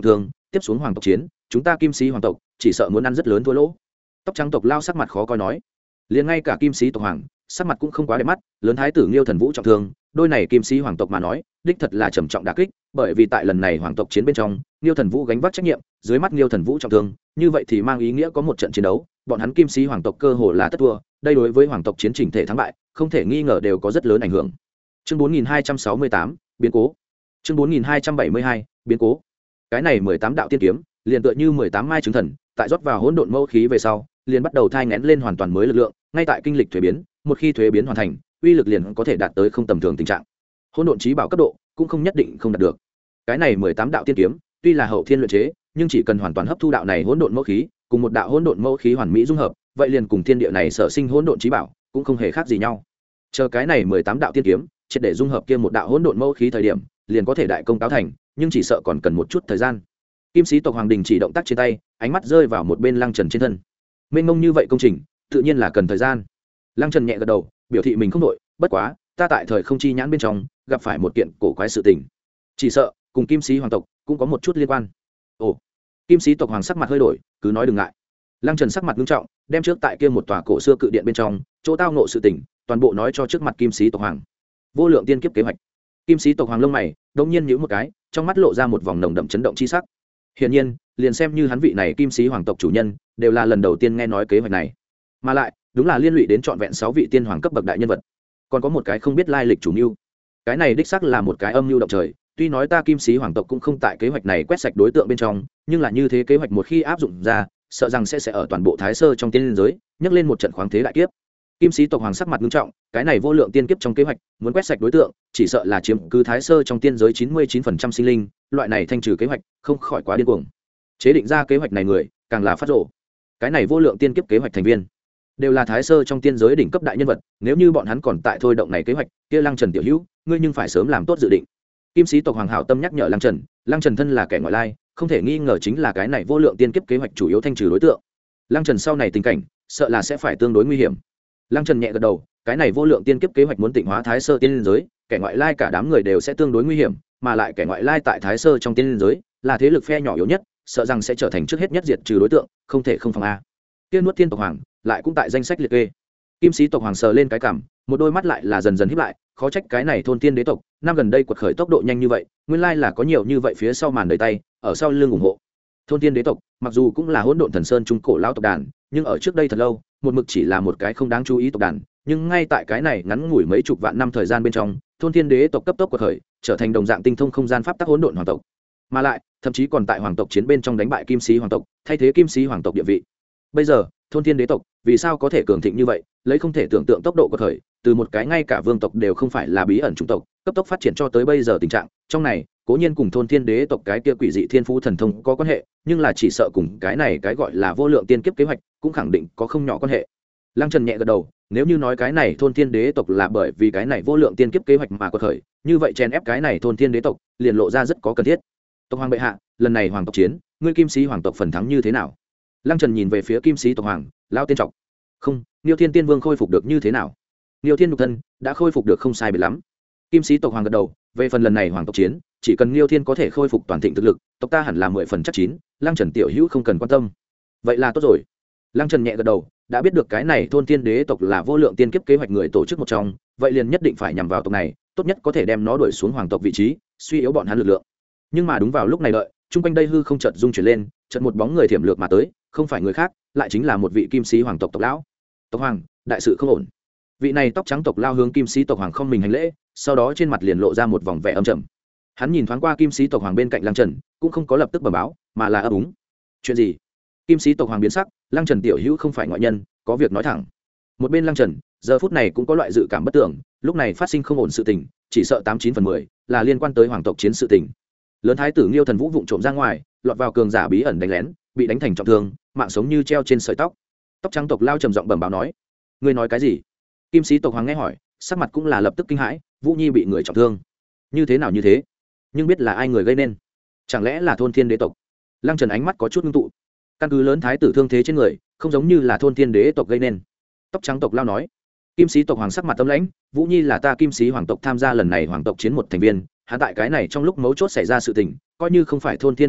tiếp xuống hoàng tộc chiến chúng ta kim sĩ hoàng tộc chỉ sợ muốn ăn rất lớn thua lỗ. Tóc trắng tộc lao sắc mặt khó coi nói. Liền ngay cả kim sĩ tộc hoàng sắc mặt cũng không quá đẹp mắt, lớn thái tử Nghiêu Thần Vũ trọng thương, đôi này kim sĩ hoàng tộc mà nói đích thật là trầm trọng đả kích, bởi vì tại lần này hoàng tộc chiến bên trong Nghiêu Thần Vũ gánh vác trách nhiệm, dưới mắt Nghiêu Thần Vũ trọng thương, như vậy thì mang ý nghĩa có một trận chiến đấu bọn hắn kim sĩ hoàng tộc cơ hồ là tất thua, đây đối với hoàng tộc chiến chỉnh thể thắng bại không thể nghi ngờ đều có rất lớn ảnh hưởng. Chương bốn nghìn hai trăm sáu mươi tám biến cố. Chương bốn nghìn hai trăm bảy mươi hai biến cố. Cái này mười tám đạo tiên kiếm liền tựa như mười tám mai trứng thần, tại rót vào hỗn độn mâu khí về sau liền bắt đầu thai nghén lên hoàn toàn mới lực lượng, ngay tại kinh lịch thuế biến, một khi thuế biến hoàn thành uy lực liền có thể đạt tới không tầm thường tình trạng. Hỗn độn chí bảo cấp độ cũng không nhất định không đạt được. Cái này mười tám đạo tiên kiếm tuy là hậu thiên luyện chế, nhưng chỉ cần hoàn toàn hấp thu đạo này hỗn độn mâu khí cùng một đạo hỗn độn mâu khí hoàn mỹ dung hợp, vậy liền cùng thiên địa này sở sinh hỗn độn chí bảo cũng không hề khác gì nhau. Chờ cái này mười tám đạo tiên kiếm triệt để dung hợp kia một đạo hỗn độn mâu khí thời điểm liền có thể đại công cáo thành, nhưng chỉ sợ còn cần một chút thời gian. Kim sĩ tộc hoàng đình chỉ động tác trên tay, ánh mắt rơi vào một bên Lăng Trần trên thân. Mênh mông như vậy công trình tự nhiên là cần thời gian. Lăng Trần nhẹ gật đầu biểu thị mình không đội, bất quá ta tại thời không chi nhãn bên trong gặp phải một kiện cổ quái sự tình, chỉ sợ cùng kim sĩ hoàng tộc cũng có một chút liên quan. Ồ. Kim sĩ tộc hoàng sắc mặt hơi đổi, cứ nói đừng ngại. Lăng Trần sắc mặt nghiêm trọng, đem trước tại kia một tòa cổ xưa cự điện bên trong chỗ tao ngộ sự tình toàn bộ nói cho trước mặt kim sĩ tộc hoàng. Vô lượng tiên kiếp kế hoạch. Kim sĩ tộc hoàng lông mày đống nhiên nhíu một cái, trong mắt lộ ra một vòng nồng đậm chấn động chi sắc. Hiển nhiên, liền xem như hắn vị này kim sĩ hoàng tộc chủ nhân, đều là lần đầu tiên nghe nói kế hoạch này, mà lại đúng là liên lụy đến trọn vẹn sáu vị tiên hoàng cấp bậc đại nhân vật. Còn có một cái không biết lai lịch chủ mưu. Cái này đích xác là một cái âm mưu động trời, tuy nói ta kim sĩ hoàng tộc cũng không tại kế hoạch này quét sạch đối tượng bên trong, nhưng là như thế kế hoạch một khi áp dụng ra, sợ rằng sẽ sẽ ở toàn bộ thái sơ trong tiên giới nhấc lên một trận khoáng thế đại kiếp. Kim sĩ tộc hoàng sắc mặt nghiêm trọng, cái này vô lượng tiên kiếp trong kế hoạch muốn quét sạch đối tượng chỉ sợ là chiếm cứ thái sơ trong tiên giới chín mươi chín phần trăm sinh linh, loại này thanh trừ kế hoạch không khỏi quá điên cuồng. Chế định ra kế hoạch này người càng là phát rồ. Cái này vô lượng tiên kiếp kế hoạch thành viên đều là thái sơ trong tiên giới đỉnh cấp đại nhân vật, nếu như bọn hắn còn tại thôi động này kế hoạch, kia Lăng Trần tiểu hữu ngươi nhưng phải sớm làm tốt dự định. Kim sĩ tộc hoàng hảo tâm nhắc nhở Lăng Trần, Lăng Trần thân là kẻ ngoại lai, không thể nghi ngờ chính là cái này vô lượng tiên kiếp kế hoạch chủ yếu thanh trừ đối tượng. Lăng Trần sau này tình cảnh sợ là sẽ phải tương đối nguy hiểm. Lăng Trần nhẹ gật đầu, cái này vô lượng tiên kiếp kế hoạch muốn tịnh hóa thái sơ tiên giới, kẻ ngoại lai cả đám người đều sẽ tương đối nguy hiểm, mà lại kẻ ngoại lai tại thái sơ trong tiên giới là thế lực phe nhỏ yếu nhất, sợ rằng sẽ trở thành trước hết nhất diệt trừ đối tượng, không thể không phòng a. Tiên nuốt thiên tộc hoàng lại cũng tại danh sách liệt kê. Kim sĩ tộc hoàng sờ lên cái cằm, một đôi mắt lại là dần dần híp lại, khó trách cái này thôn tiên đế tộc năm gần đây quật khởi tốc độ nhanh như vậy, nguyên lai là có nhiều như vậy phía sau màn đời tay ở sau lưng ủng hộ. Thôn tiên đế tộc mặc dù cũng là hỗn độn thần sơn trung cổ lão tộc đàn, nhưng ở trước đây thật lâu một mực chỉ là một cái không đáng chú ý tộc đàn, nhưng ngay tại cái này ngắn ngủi mấy chục vạn năm thời gian bên trong, thôn thiên đế tộc cấp tốc quật khởi, trở thành đồng dạng tinh thông không gian pháp tắc hỗn độn hoàng tộc, mà lại thậm chí còn tại hoàng tộc chiến bên trong đánh bại kim sĩ hoàng tộc, thay thế kim sĩ hoàng tộc địa vị. Bây giờ thôn thiên đế tộc vì sao có thể cường thịnh như vậy, lấy không thể tưởng tượng tốc độ quật khởi, từ một cái ngay cả vương tộc đều không phải là bí ẩn chủng tộc, cấp tốc phát triển cho tới bây giờ tình trạng, trong này cố nhiên cùng thôn thiên đế tộc cái kia quỷ dị thiên phú thần thông có quan hệ, nhưng là chỉ sợ cùng cái này cái gọi là vô lượng tiên kiếp kế hoạch cũng khẳng định có không nhỏ quan hệ. Lăng Trần nhẹ gật đầu, nếu như nói cái này thôn thiên đế tộc là bởi vì cái này vô lượng tiên kiếp kế hoạch mà quật khởi, như vậy chèn ép cái này thôn thiên đế tộc liền lộ ra rất có cần thiết. Tộc hoàng bệ hạ, lần này hoàng tộc chiến, ngươi kim sĩ hoàng tộc phần thắng như thế nào? Lăng Trần nhìn về phía kim sĩ tộc hoàng, lao tiên trọng. Không, Niêu Thiên Tiên Vương khôi phục được như thế nào? Niêu Thiên nhục thân đã khôi phục được không sai biệt lắm. Kim sĩ tộc hoàng gật đầu, về phần lần này hoàng tộc chiến, chỉ cần Niêu Thiên có thể khôi phục toàn thịnh thực lực, tộc ta hẳn là mười phần chắc chín, Lăng Trần tiểu hữu không cần quan tâm. Vậy là tốt rồi. Lăng Trần nhẹ gật đầu, đã biết được cái này thôn tiên đế tộc là vô lượng tiên kiếp kế hoạch người tổ chức một trong, vậy liền nhất định phải nhằm vào tộc này, tốt nhất có thể đem nó đuổi xuống hoàng tộc vị trí, suy yếu bọn hắn lực lượng. Nhưng mà đúng vào lúc này đợi, trung quanh đây hư không chợt rung chuyển lên, chợt một bóng người thiểm lược mà tới, không phải người khác, lại chính là một vị kim sĩ hoàng tộc tộc lão. Tộc hoàng, đại sự không ổn. Vị này tóc trắng tộc lao hướng kim sĩ tộc hoàng không mình hành lễ, sau đó trên mặt liền lộ ra một vòng vẻ âm trầm. Hắn nhìn thoáng qua kim sĩ tộc hoàng bên cạnh Lăng Trần, cũng không có lập tức bẩm báo, mà là ấp úng. Chuyện gì? Kim sĩ tộc hoàng biến sắc, Lăng Trần tiểu hữu không phải ngoại nhân, có việc nói thẳng. Một bên Lăng Trần giờ phút này cũng có loại dự cảm bất tưởng, lúc này phát sinh không ổn sự tình, chỉ sợ tám chín phần mười là liên quan tới hoàng tộc chiến sự tình. Lớn thái tử Nghiêu Thần Vũ vụng trộm ra ngoài, lọt vào cường giả bí ẩn đánh lén, bị đánh thành trọng thương, mạng sống như treo trên sợi tóc. Tóc trắng tộc lao trầm giọng bẩm báo nói: ngươi nói cái gì? Kim sĩ tộc hoàng nghe hỏi, sắc mặt cũng là lập tức kinh hãi, Vũ Nhi bị người trọng thương. Như thế nào như thế? Nhưng biết là ai người gây nên? Chẳng lẽ là thôn thiên đế tộc? Lăng Trần ánh mắt có chút ngưng tụ. Căn cứ lớn thái tử thương thế trên người, không giống như là thôn thiên đế tộc gây nên. Tóc trắng tộc lao nói. Kim sĩ tộc hoàng sắc mặt tâm lãnh, Vũ Nhi là ta kim sĩ hoàng tộc tham gia lần này hoàng tộc chiến một thành viên, hắn tại cái này trong lúc mấu chốt xảy ra sự tình, coi như không phải thôn thiên đế tộc,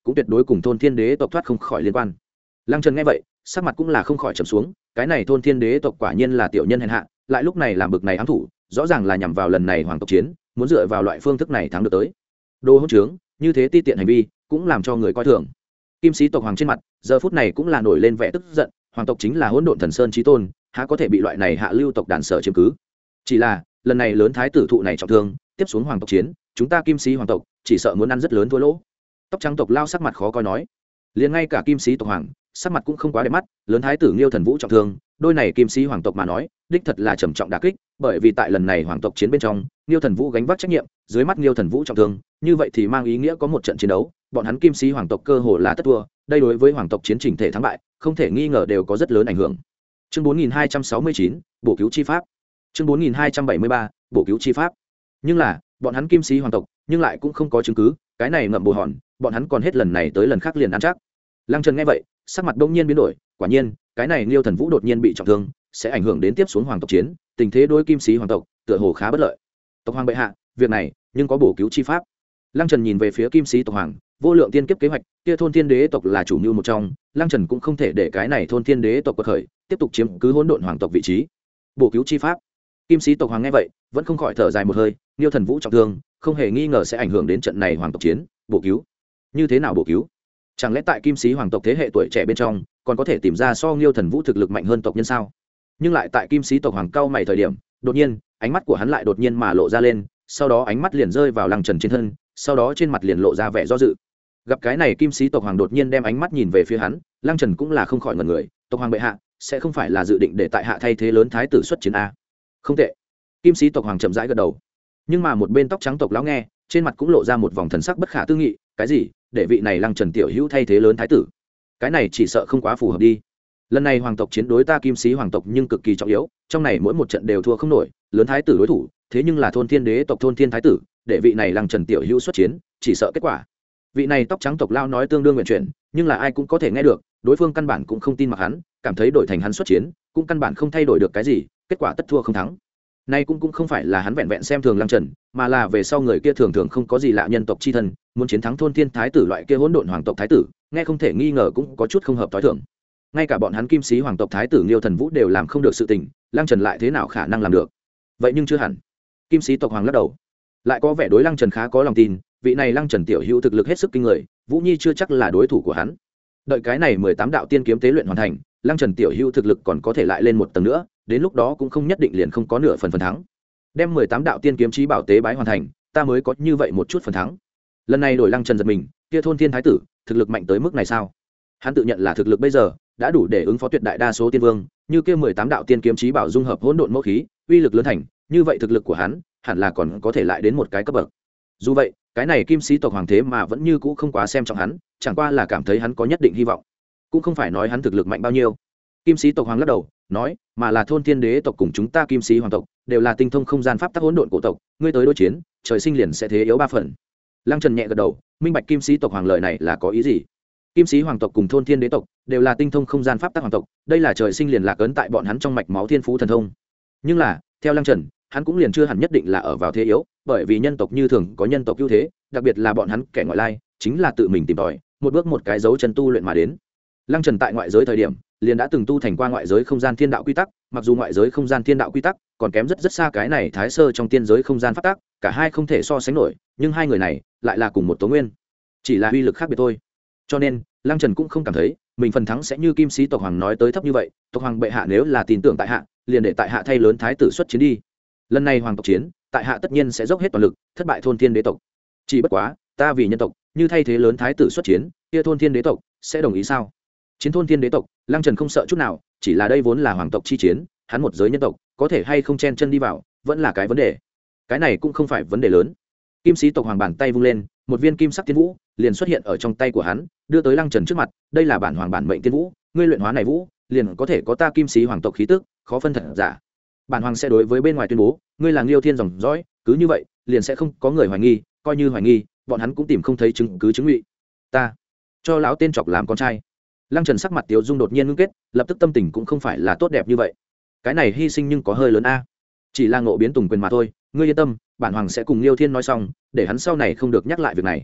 cũng tuyệt đối cùng thôn thiên đế tộc thoát không khỏi liên quan. Lăng Trần nghe vậy sắc mặt cũng là không khỏi trầm xuống, cái này thôn thiên đế tộc quả nhiên là tiểu nhân hèn hạ, lại lúc này làm bực này ám thủ, rõ ràng là nhằm vào lần này hoàng tộc chiến, muốn dựa vào loại phương thức này thắng được tới. Đồ hỗn trướng, như thế ti tiện hành vi cũng làm cho người coi thường. Kim sĩ tộc hoàng trên mặt giờ phút này cũng là nổi lên vẻ tức giận, hoàng tộc chính là hỗn độn thần sơn chí tôn, há có thể bị loại này hạ lưu tộc đàn sở chiếm cứ. Chỉ là lần này lớn thái tử thụ này trọng thương, tiếp xuống hoàng tộc chiến, chúng ta kim sĩ hoàng tộc chỉ sợ muốn ăn rất lớn thua lỗ. Tóc trắng tộc lao sắc mặt khó coi nói, liền ngay cả kim sĩ tộc hoàng sắc mặt cũng không quá đẹp mắt, lớn thái tử Nghiêu Thần Vũ trọng thương, đôi này kim sĩ hoàng tộc mà nói đích thật là trầm trọng đả kích, bởi vì tại lần này hoàng tộc chiến bên trong Nghiêu Thần Vũ gánh vác trách nhiệm, dưới mắt Nghiêu Thần Vũ trọng thương, như vậy thì mang ý nghĩa có một trận chiến đấu bọn hắn kim sĩ hoàng tộc cơ hồ là tất thua, đây đối với hoàng tộc chiến chỉnh thể thắng bại không thể nghi ngờ đều có rất lớn ảnh hưởng. Chương bốn nghìn hai trăm sáu mươi chín bổ cứu chi pháp. Chương bốn nghìn hai trăm bảy mươi ba bổ cứu chi pháp. Nhưng là bọn hắn kim sĩ hoàng tộc nhưng lại cũng không có chứng cứ, cái này ngậm bồ hòn, bọn hắn còn hết lần này tới lần khác liền ăn chắc. Lăng Trần nghe vậy sắc mặt đông nhiên biến đổi, quả nhiên cái này Nghiêu Thần Vũ đột nhiên bị trọng thương sẽ ảnh hưởng đến tiếp xuống hoàng tộc chiến, tình thế đối kim sĩ hoàng tộc tựa hồ khá bất lợi. Tộc hoàng bệ hạ, việc này nhưng có bổ cứu chi pháp. Lăng Trần nhìn về phía kim sĩ tộc hoàng, vô lượng tiên kiếp kế hoạch kia thôn thiên đế tộc là chủ mưu một trong, Lăng Trần cũng không thể để cái này thôn thiên đế tộc quật khởi tiếp tục chiếm cứ hỗn độn hoàng tộc vị trí. Bổ cứu chi pháp. Kim sĩ tộc hoàng nghe vậy vẫn không khỏi thở dài một hơi, Nghiêu Thần Vũ trọng thương không hề nghi ngờ sẽ ảnh hưởng đến trận này hoàng tộc chiến, bổ cứu như thế nào bổ cứu? Chẳng lẽ tại kim sĩ hoàng tộc thế hệ tuổi trẻ bên trong còn có thể tìm ra so Nghiêu Thần Vũ thực lực mạnh hơn tộc nhân sao? Nhưng lại tại kim sĩ tộc hoàng cao mày thời điểm, đột nhiên ánh mắt của hắn lại đột nhiên mà lộ ra lên, sau đó ánh mắt liền rơi vào Lăng Trần trên thân, sau đó trên mặt liền lộ ra vẻ do dự. Gặp cái này kim sĩ tộc hoàng đột nhiên đem ánh mắt nhìn về phía hắn, Lăng Trần cũng là không khỏi ngẩn người, tộc hoàng bệ hạ sẽ không phải là dự định để tại hạ thay thế lớn thái tử xuất chiến a? Không tệ. Kim sĩ tộc hoàng chậm rãi gật đầu. Nhưng mà một bên tóc trắng tộc lão nghe, trên mặt cũng lộ ra một vòng thần sắc bất khả tư nghị, cái gì? Để vị này Lăng Trần tiểu hữu thay thế lớn thái tử? Cái này chỉ sợ không quá phù hợp đi. Lần này hoàng tộc chiến đối ta kim sĩ hoàng tộc nhưng cực kỳ trọng yếu, trong này mỗi một trận đều thua không nổi, lớn thái tử đối thủ, thế nhưng là thôn thiên đế tộc thôn thiên thái tử, để vị này Lăng Trần tiểu hữu xuất chiến, chỉ sợ kết quả. Vị này tóc trắng tộc lao nói tương đương nguyện chuyển, nhưng là ai cũng có thể nghe được, đối phương căn bản cũng không tin mặc hắn, cảm thấy đổi thành hắn xuất chiến, cũng căn bản không thay đổi được cái gì, kết quả tất thua không thắng. Nay cũng cũng không phải là hắn vẹn vẹn xem thường Lăng Trần, mà là về sau người kia thường thường không có gì lạ nhân tộc chi thân, muốn chiến thắng thôn thiên thái tử loại kia hỗn độn hoàng tộc thái tử, nghe không thể nghi ngờ cũng có chút không hợp tối thường. Ngay cả bọn hắn kim sĩ hoàng tộc thái tử Nghiêu Thần Vũ đều làm không được sự tình, Lăng Trần lại thế nào khả năng làm được? Vậy nhưng chưa hẳn. Kim sĩ tộc hoàng lắc đầu, lại có vẻ đối Lăng Trần khá có lòng tin, vị này Lăng Trần tiểu hữu thực lực hết sức kinh người, Vũ Nhi chưa chắc là đối thủ của hắn. Đợi cái này mười tám đạo tiên kiếm tế luyện hoàn thành, Lăng Trần tiểu hữu thực lực còn có thể lại lên một tầng nữa, đến lúc đó cũng không nhất định liền không có nửa phần phần thắng. Đem mười tám đạo tiên kiếm chí bảo tế bái hoàn thành, ta mới có như vậy một chút phần thắng. Lần này đổi Lăng Trần giật mình, kia thôn thiên thái tử thực lực mạnh tới mức này sao? Hắn tự nhận là thực lực bây giờ đã đủ để ứng phó tuyệt đại đa số tiên vương, như kia mười tám đạo tiên kiếm chí bảo dung hợp hỗn độn mẫu khí, uy lực lớn thành, như vậy thực lực của hắn hẳn là còn có thể lại đến một cái cấp bậc. Dù vậy, cái này kim sĩ tộc hoàng thế mà vẫn như cũ không quá xem trọng hắn, chẳng qua là cảm thấy hắn có nhất định hy vọng, cũng không phải nói hắn thực lực mạnh bao nhiêu. Kim sĩ tộc hoàng lắc đầu nói, mà là thôn thiên đế tộc cùng chúng ta kim sĩ hoàng tộc đều là tinh thông không gian pháp tắc hỗn độn cổ tộc, ngươi tới đối chiến, trời sinh liền sẽ thế yếu ba phần. Lăng Trần nhẹ gật đầu, minh bạch kim sĩ tộc hoàng lời này là có ý gì. Kim sĩ hoàng tộc cùng thôn thiên đế tộc đều là tinh thông không gian pháp tắc hoàng tộc, đây là trời sinh liền lạc ấn tại bọn hắn trong mạch máu thiên phú thần thông. Nhưng là theo Lăng Trần, hắn cũng liền chưa hẳn nhất định là ở vào thế yếu, bởi vì nhân tộc như thường có nhân tộc ưu thế, đặc biệt là bọn hắn kẻ ngoại lai chính là tự mình tìm tòi, một bước một cái dấu chân tu luyện mà đến. Lăng Trần tại ngoại giới thời điểm liền đã từng tu thành qua ngoại giới không gian thiên đạo quy tắc, mặc dù ngoại giới không gian thiên đạo quy tắc còn kém rất rất xa cái này thái sơ trong tiên giới không gian pháp tắc, cả hai không thể so sánh nổi, nhưng hai người này lại là cùng một tố nguyên, chỉ là uy lực khác biệt thôi. Cho nên Lăng Trần cũng không cảm thấy mình phần thắng sẽ như kim sĩ tộc hoàng nói tới thấp như vậy. Tộc hoàng bệ hạ nếu là tin tưởng tại hạ, liền để tại hạ thay lớn thái tử xuất chiến đi. Lần này hoàng tộc chiến, tại hạ tất nhiên sẽ dốc hết toàn lực thất bại thôn thiên đế tộc. Chỉ bất quá ta vì nhân tộc, như thay thế lớn thái tử xuất chiến, kia thôn thiên đế tộc sẽ đồng ý sao? Chiến thôn thiên đế tộc, Lăng Trần không sợ chút nào, chỉ là đây vốn là hoàng tộc chi chiến, hắn một giới nhân tộc có thể hay không chen chân đi vào vẫn là cái vấn đề. Cái này cũng không phải vấn đề lớn. Kim sĩ tộc hoàng bàn tay vung lên, một viên kim sắc tiên vũ liền xuất hiện ở trong tay của hắn, đưa tới Lăng Trần trước mặt. Đây là bản hoàng bản mệnh tiên vũ, ngươi luyện hóa này vũ liền có thể có ta kim sĩ hoàng tộc khí tức, khó phân thật giả. Bản hoàng sẽ đối với bên ngoài tuyên bố, ngươi là Liêu Thiên dòng dõi, cứ như vậy liền sẽ không có người hoài nghi, coi như hoài nghi bọn hắn cũng tìm không thấy chứng cứ chứng ngụy. Ta cho lão tên chọc làm con trai. Lăng Trần sắc mặt Tiếu Dung đột nhiên ngưng kết, lập tức tâm tình cũng không phải là tốt đẹp như vậy. Cái này hy sinh nhưng có hơi lớn a. Chỉ là ngộ biến tùng quyền mà thôi, ngươi yên tâm, bản hoàng sẽ cùng Liêu Thiên nói xong, để hắn sau này không được nhắc lại việc này.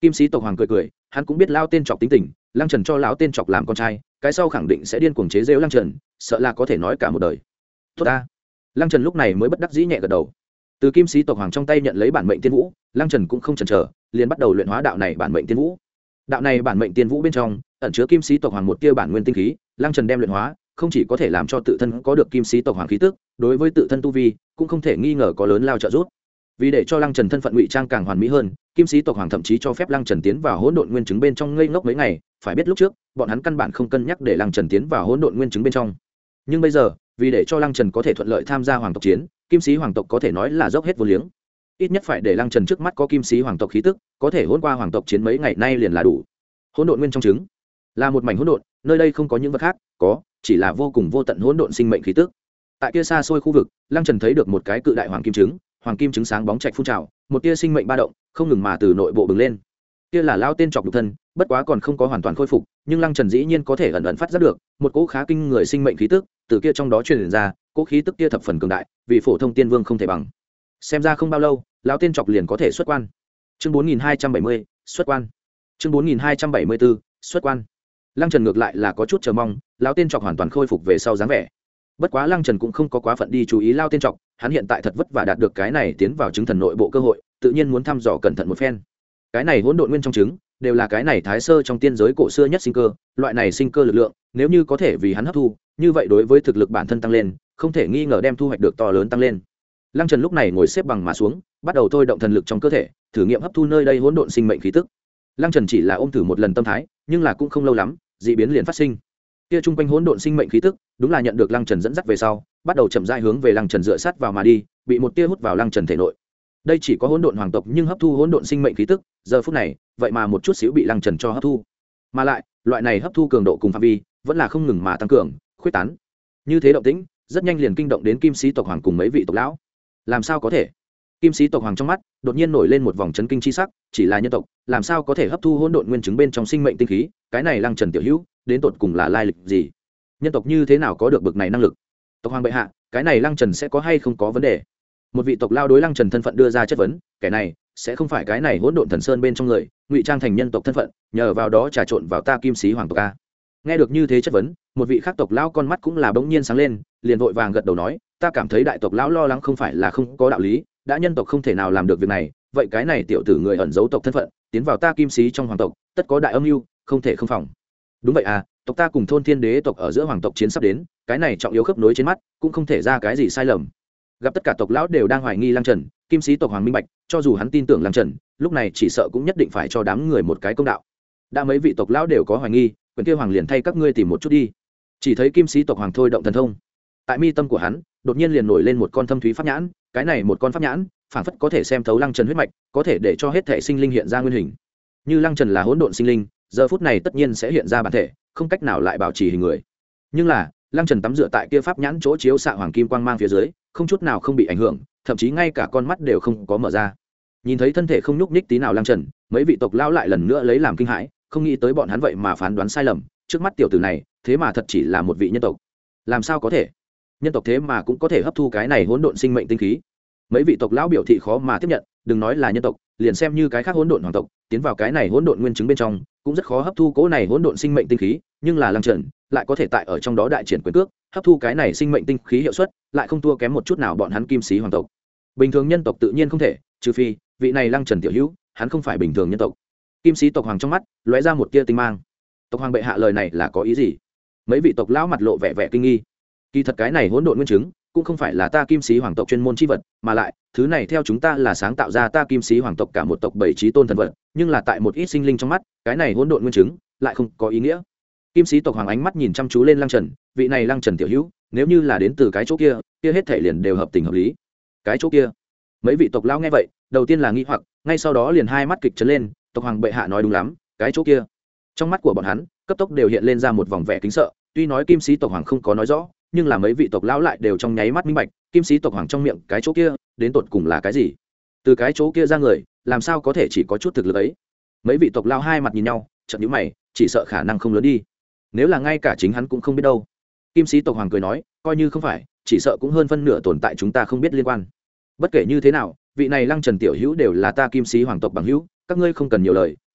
Kim sĩ tộc hoàng cười cười, hắn cũng biết lao tên chọc tính tình, lăng trần cho lão tên chọc làm con trai, cái sau khẳng định sẽ điên cuồng chế giễu lăng trần, sợ là có thể nói cả một đời. Tốt ta. Lăng trần lúc này mới bất đắc dĩ nhẹ gật đầu. Từ kim sĩ tộc hoàng trong tay nhận lấy bản mệnh tiên vũ, lăng trần cũng không chần chờ, liền bắt đầu luyện hóa đạo này bản mệnh tiên vũ. Đạo này bản mệnh tiên vũ bên trong ẩn chứa kim sĩ tộc hoàng một tia bản nguyên tinh khí, lăng trần đem luyện hóa, không chỉ có thể làm cho tự thân có được kim sĩ tộc hoàng khí tức, đối với tự thân tu vi cũng không thể nghi ngờ có lớn lao trợ giúp. Vì để cho lăng trần thân phận ngụy trang càng hoàn mỹ hơn, kim sĩ tộc hoàng thậm chí cho phép lăng trần tiến vào hỗn độn nguyên chứng bên trong ngây ngốc mấy ngày. Phải biết lúc trước bọn hắn căn bản không cân nhắc để lăng trần tiến vào hỗn độn nguyên chứng bên trong, nhưng bây giờ vì để cho lăng trần có thể thuận lợi tham gia hoàng tộc chiến, kim sĩ hoàng tộc có thể nói là dốc hết vô liếng. Ít nhất phải để lăng trần trước mắt có kim sĩ hoàng tộc khí tức, có thể hỗn qua hoàng tộc chiến mấy ngày nay liền là đủ. Hỗn độn nguyên trong trứng là một mảnh hỗn độn, nơi đây không có những vật khác, có chỉ là vô cùng vô tận hỗn độn sinh mệnh khí tức. Tại kia xa xôi khu vực, lăng trần thấy được một cái cự đại hoàng kim trứng, hoàng kim trứng sáng bóng trạch phun trào, một tia sinh mệnh ba động không ngừng mà từ nội bộ bừng lên. Kia là lao tên chọc nhục thân, bất quá còn không có hoàn toàn khôi phục, nhưng lăng trần dĩ nhiên có thể ẩn ẩn phát giác được một cỗ khá kinh người sinh mệnh khí tức từ kia trong đó truyền ra. Cỗ khí tức kia thập phần cường đại, vì phổ thông tiên vương không thể bằng. Xem ra không bao lâu lão tên chọc liền có thể xuất quan. Chương bốn nghìn hai trăm bảy mươi, xuất quan. Chương bốn nghìn hai trăm bảy mươi bốn, xuất quan. Lăng trần ngược lại là có chút chờ mong lão tên chọc hoàn toàn khôi phục về sau dáng vẻ. Bất quá lăng trần cũng không có quá phận đi chú ý lao tên chọc, hắn hiện tại thật vất vả đạt được cái này tiến vào chứng thần nội bộ cơ hội, tự nhiên muốn thăm dò cẩn thận một phen. Cái này hỗn độn nguyên trong trứng đều là cái này thái sơ trong tiên giới cổ xưa nhất sinh cơ, loại này sinh cơ lực lượng nếu như có thể vì hắn hấp thu, như vậy đối với thực lực bản thân tăng lên không thể nghi ngờ đem thu hoạch được to lớn tăng lên. Lăng trần lúc này ngồi xếp bằng mà xuống, bắt đầu thôi động thần lực trong cơ thể, thử nghiệm hấp thu nơi đây hỗn độn sinh mệnh khí tức. Lăng trần chỉ là ôm thử một lần tâm thái, nhưng là cũng không lâu lắm dị biến liền phát sinh. Kia trung quanh hỗn độn sinh mệnh khí tức đúng là nhận được lăng trần dẫn dắt về sau, bắt đầu chậm rãi hướng về lăng trần dựa sát vào mà đi, bị một tia hút vào lăng trần thể nội. Đây chỉ có hỗn độn hoàng tộc nhưng hấp thu hỗn độn sinh mệnh khí tức, giờ phút này vậy mà một chút xíu bị lăng trần cho hấp thu, mà lại loại này hấp thu cường độ cùng phạm vi vẫn là không ngừng mà tăng cường khuyết tán. Như thế động tĩnh rất nhanh liền kinh động đến kim sĩ tộc hoàng cùng mấy vị tộc lão. Làm sao có thể? Kim sĩ tộc hoàng trong mắt đột nhiên nổi lên một vòng chấn kinh chi sắc, chỉ là nhân tộc làm sao có thể hấp thu hỗn độn nguyên chứng bên trong sinh mệnh tinh khí? Cái này lăng trần tiểu hữu đến tột cùng là lai lịch gì? Nhân tộc như thế nào có được bực này năng lực? Tộc hoàng bệ hạ, cái này lăng trần sẽ có hay không có vấn đề? Một vị tộc lao đối lăng trần thân phận đưa ra chất vấn, kẻ này sẽ không phải cái này hỗn độn thần sơn bên trong người ngụy trang thành nhân tộc thân phận, nhờ vào đó trà trộn vào ta kim sĩ hoàng tộc a? Nghe được như thế chất vấn, một vị khác tộc lão con mắt cũng là bỗng nhiên sáng lên, liền vội vàng gật đầu nói, ta cảm thấy đại tộc lão lo lắng không phải là không có đạo lý, đã nhân tộc không thể nào làm được việc này, vậy cái này tiểu tử người ẩn giấu tộc thân phận tiến vào ta kim sĩ trong hoàng tộc, tất có đại âm mưu, không thể không phòng. Đúng vậy à, tộc ta cùng thôn thiên đế tộc ở giữa hoàng tộc chiến sắp đến, cái này trọng yếu khớp nối trên mắt cũng không thể ra cái gì sai lầm. Gặp tất cả tộc lão đều đang hoài nghi lăng trần, kim sĩ tộc hoàng minh bạch, cho dù hắn tin tưởng lăng trần, lúc này chỉ sợ cũng nhất định phải cho đám người một cái công đạo. Đã mấy vị tộc lão đều có hoài nghi, quyền kia hoàng liền thay các ngươi tìm một chút đi. Chỉ thấy kim sĩ tộc hoàng thôi động thần thông, tại mi tâm của hắn đột nhiên liền nổi lên một con thâm thúy pháp nhãn, cái này một con pháp nhãn phảng phất có thể xem thấu lăng trần huyết mạch, có thể để cho hết thể sinh linh hiện ra nguyên hình. Như lăng trần là hỗn độn sinh linh, giờ phút này tất nhiên sẽ hiện ra bản thể, không cách nào lại bảo trì hình người. Nhưng là lăng trần tắm dựa tại kia pháp nhãn chỗ chiếu xạ hoàng kim quang mang phía dưới, không chút nào không bị ảnh hưởng, thậm chí ngay cả con mắt đều không có mở ra. Nhìn thấy thân thể không nhúc nhích tí nào lăng trần, mấy vị tộc lão lại lần nữa lấy làm kinh hãi, không nghĩ tới bọn hắn vậy mà phán đoán sai lầm, trước mắt tiểu tử này thế mà thật chỉ là một vị nhân tộc. Làm sao có thể? Nhân tộc thế mà cũng có thể hấp thu cái này hỗn độn sinh mệnh tinh khí. Mấy vị tộc lão biểu thị khó mà tiếp nhận, đừng nói là nhân tộc, liền xem như cái khác hỗn độn hoàng tộc tiến vào cái này hỗn độn nguyên chứng bên trong cũng rất khó hấp thu cố này hỗn độn sinh mệnh tinh khí, nhưng là lăng trần lại có thể tại ở trong đó đại triển quyền cước, hấp thu cái này sinh mệnh tinh khí hiệu suất lại không thua kém một chút nào bọn hắn kim sĩ hoàng tộc. Bình thường nhân tộc tự nhiên không thể, trừ phi vị này lăng trần tiểu hữu hắn không phải bình thường nhân tộc. Kim sĩ tộc hoàng trong mắt lóe ra một tia tinh mang. Tộc hoàng bệ hạ lời này là có ý gì? Mấy vị tộc lão mặt lộ vẻ vẻ kinh nghi. Kỳ thật cái này hỗn độn nguyên chứng cũng không phải là ta kim sĩ hoàng tộc chuyên môn chi vật, mà lại thứ này theo chúng ta là sáng tạo ra ta kim sĩ hoàng tộc cả một tộc bảy trí tôn thần vật, nhưng là tại một ít sinh linh trong mắt cái này hỗn độn nguyên chứng lại không có ý nghĩa. Kim sĩ tộc hoàng ánh mắt nhìn chăm chú lên lăng trần, vị này lăng trần tiểu hữu nếu như là đến từ cái chỗ kia, kia hết thể liền đều hợp tình hợp lý. Cái chỗ kia? Mấy vị tộc lão nghe vậy đầu tiên là nghi hoặc, ngay sau đó liền hai mắt kịch trấn lên. Tộc hoàng bệ hạ nói đúng lắm, cái chỗ kia. Trong mắt của bọn hắn cấp tốc đều hiện lên ra một vòng vẻ kính sợ, tuy nói kim sĩ tộc hoàng không có nói rõ, nhưng là mấy vị tộc lão lại đều trong nháy mắt minh bạch, kim sĩ tộc hoàng trong miệng cái chỗ kia đến tột cùng là cái gì. Từ cái chỗ kia ra người làm sao có thể chỉ có chút thực lực ấy? Mấy vị tộc lão hai mặt nhìn nhau, chợt nhíu mày, chỉ sợ khả năng không lớn đi. Nếu là ngay cả chính hắn cũng không biết đâu. Kim sĩ tộc hoàng cười nói, coi như không phải, chỉ sợ cũng hơn phân nửa tồn tại chúng ta không biết liên quan. Bất kể như thế nào, vị này lăng trần tiểu hữu đều là ta kim sĩ hoàng tộc bằng hữu, các ngươi không cần nhiều lời,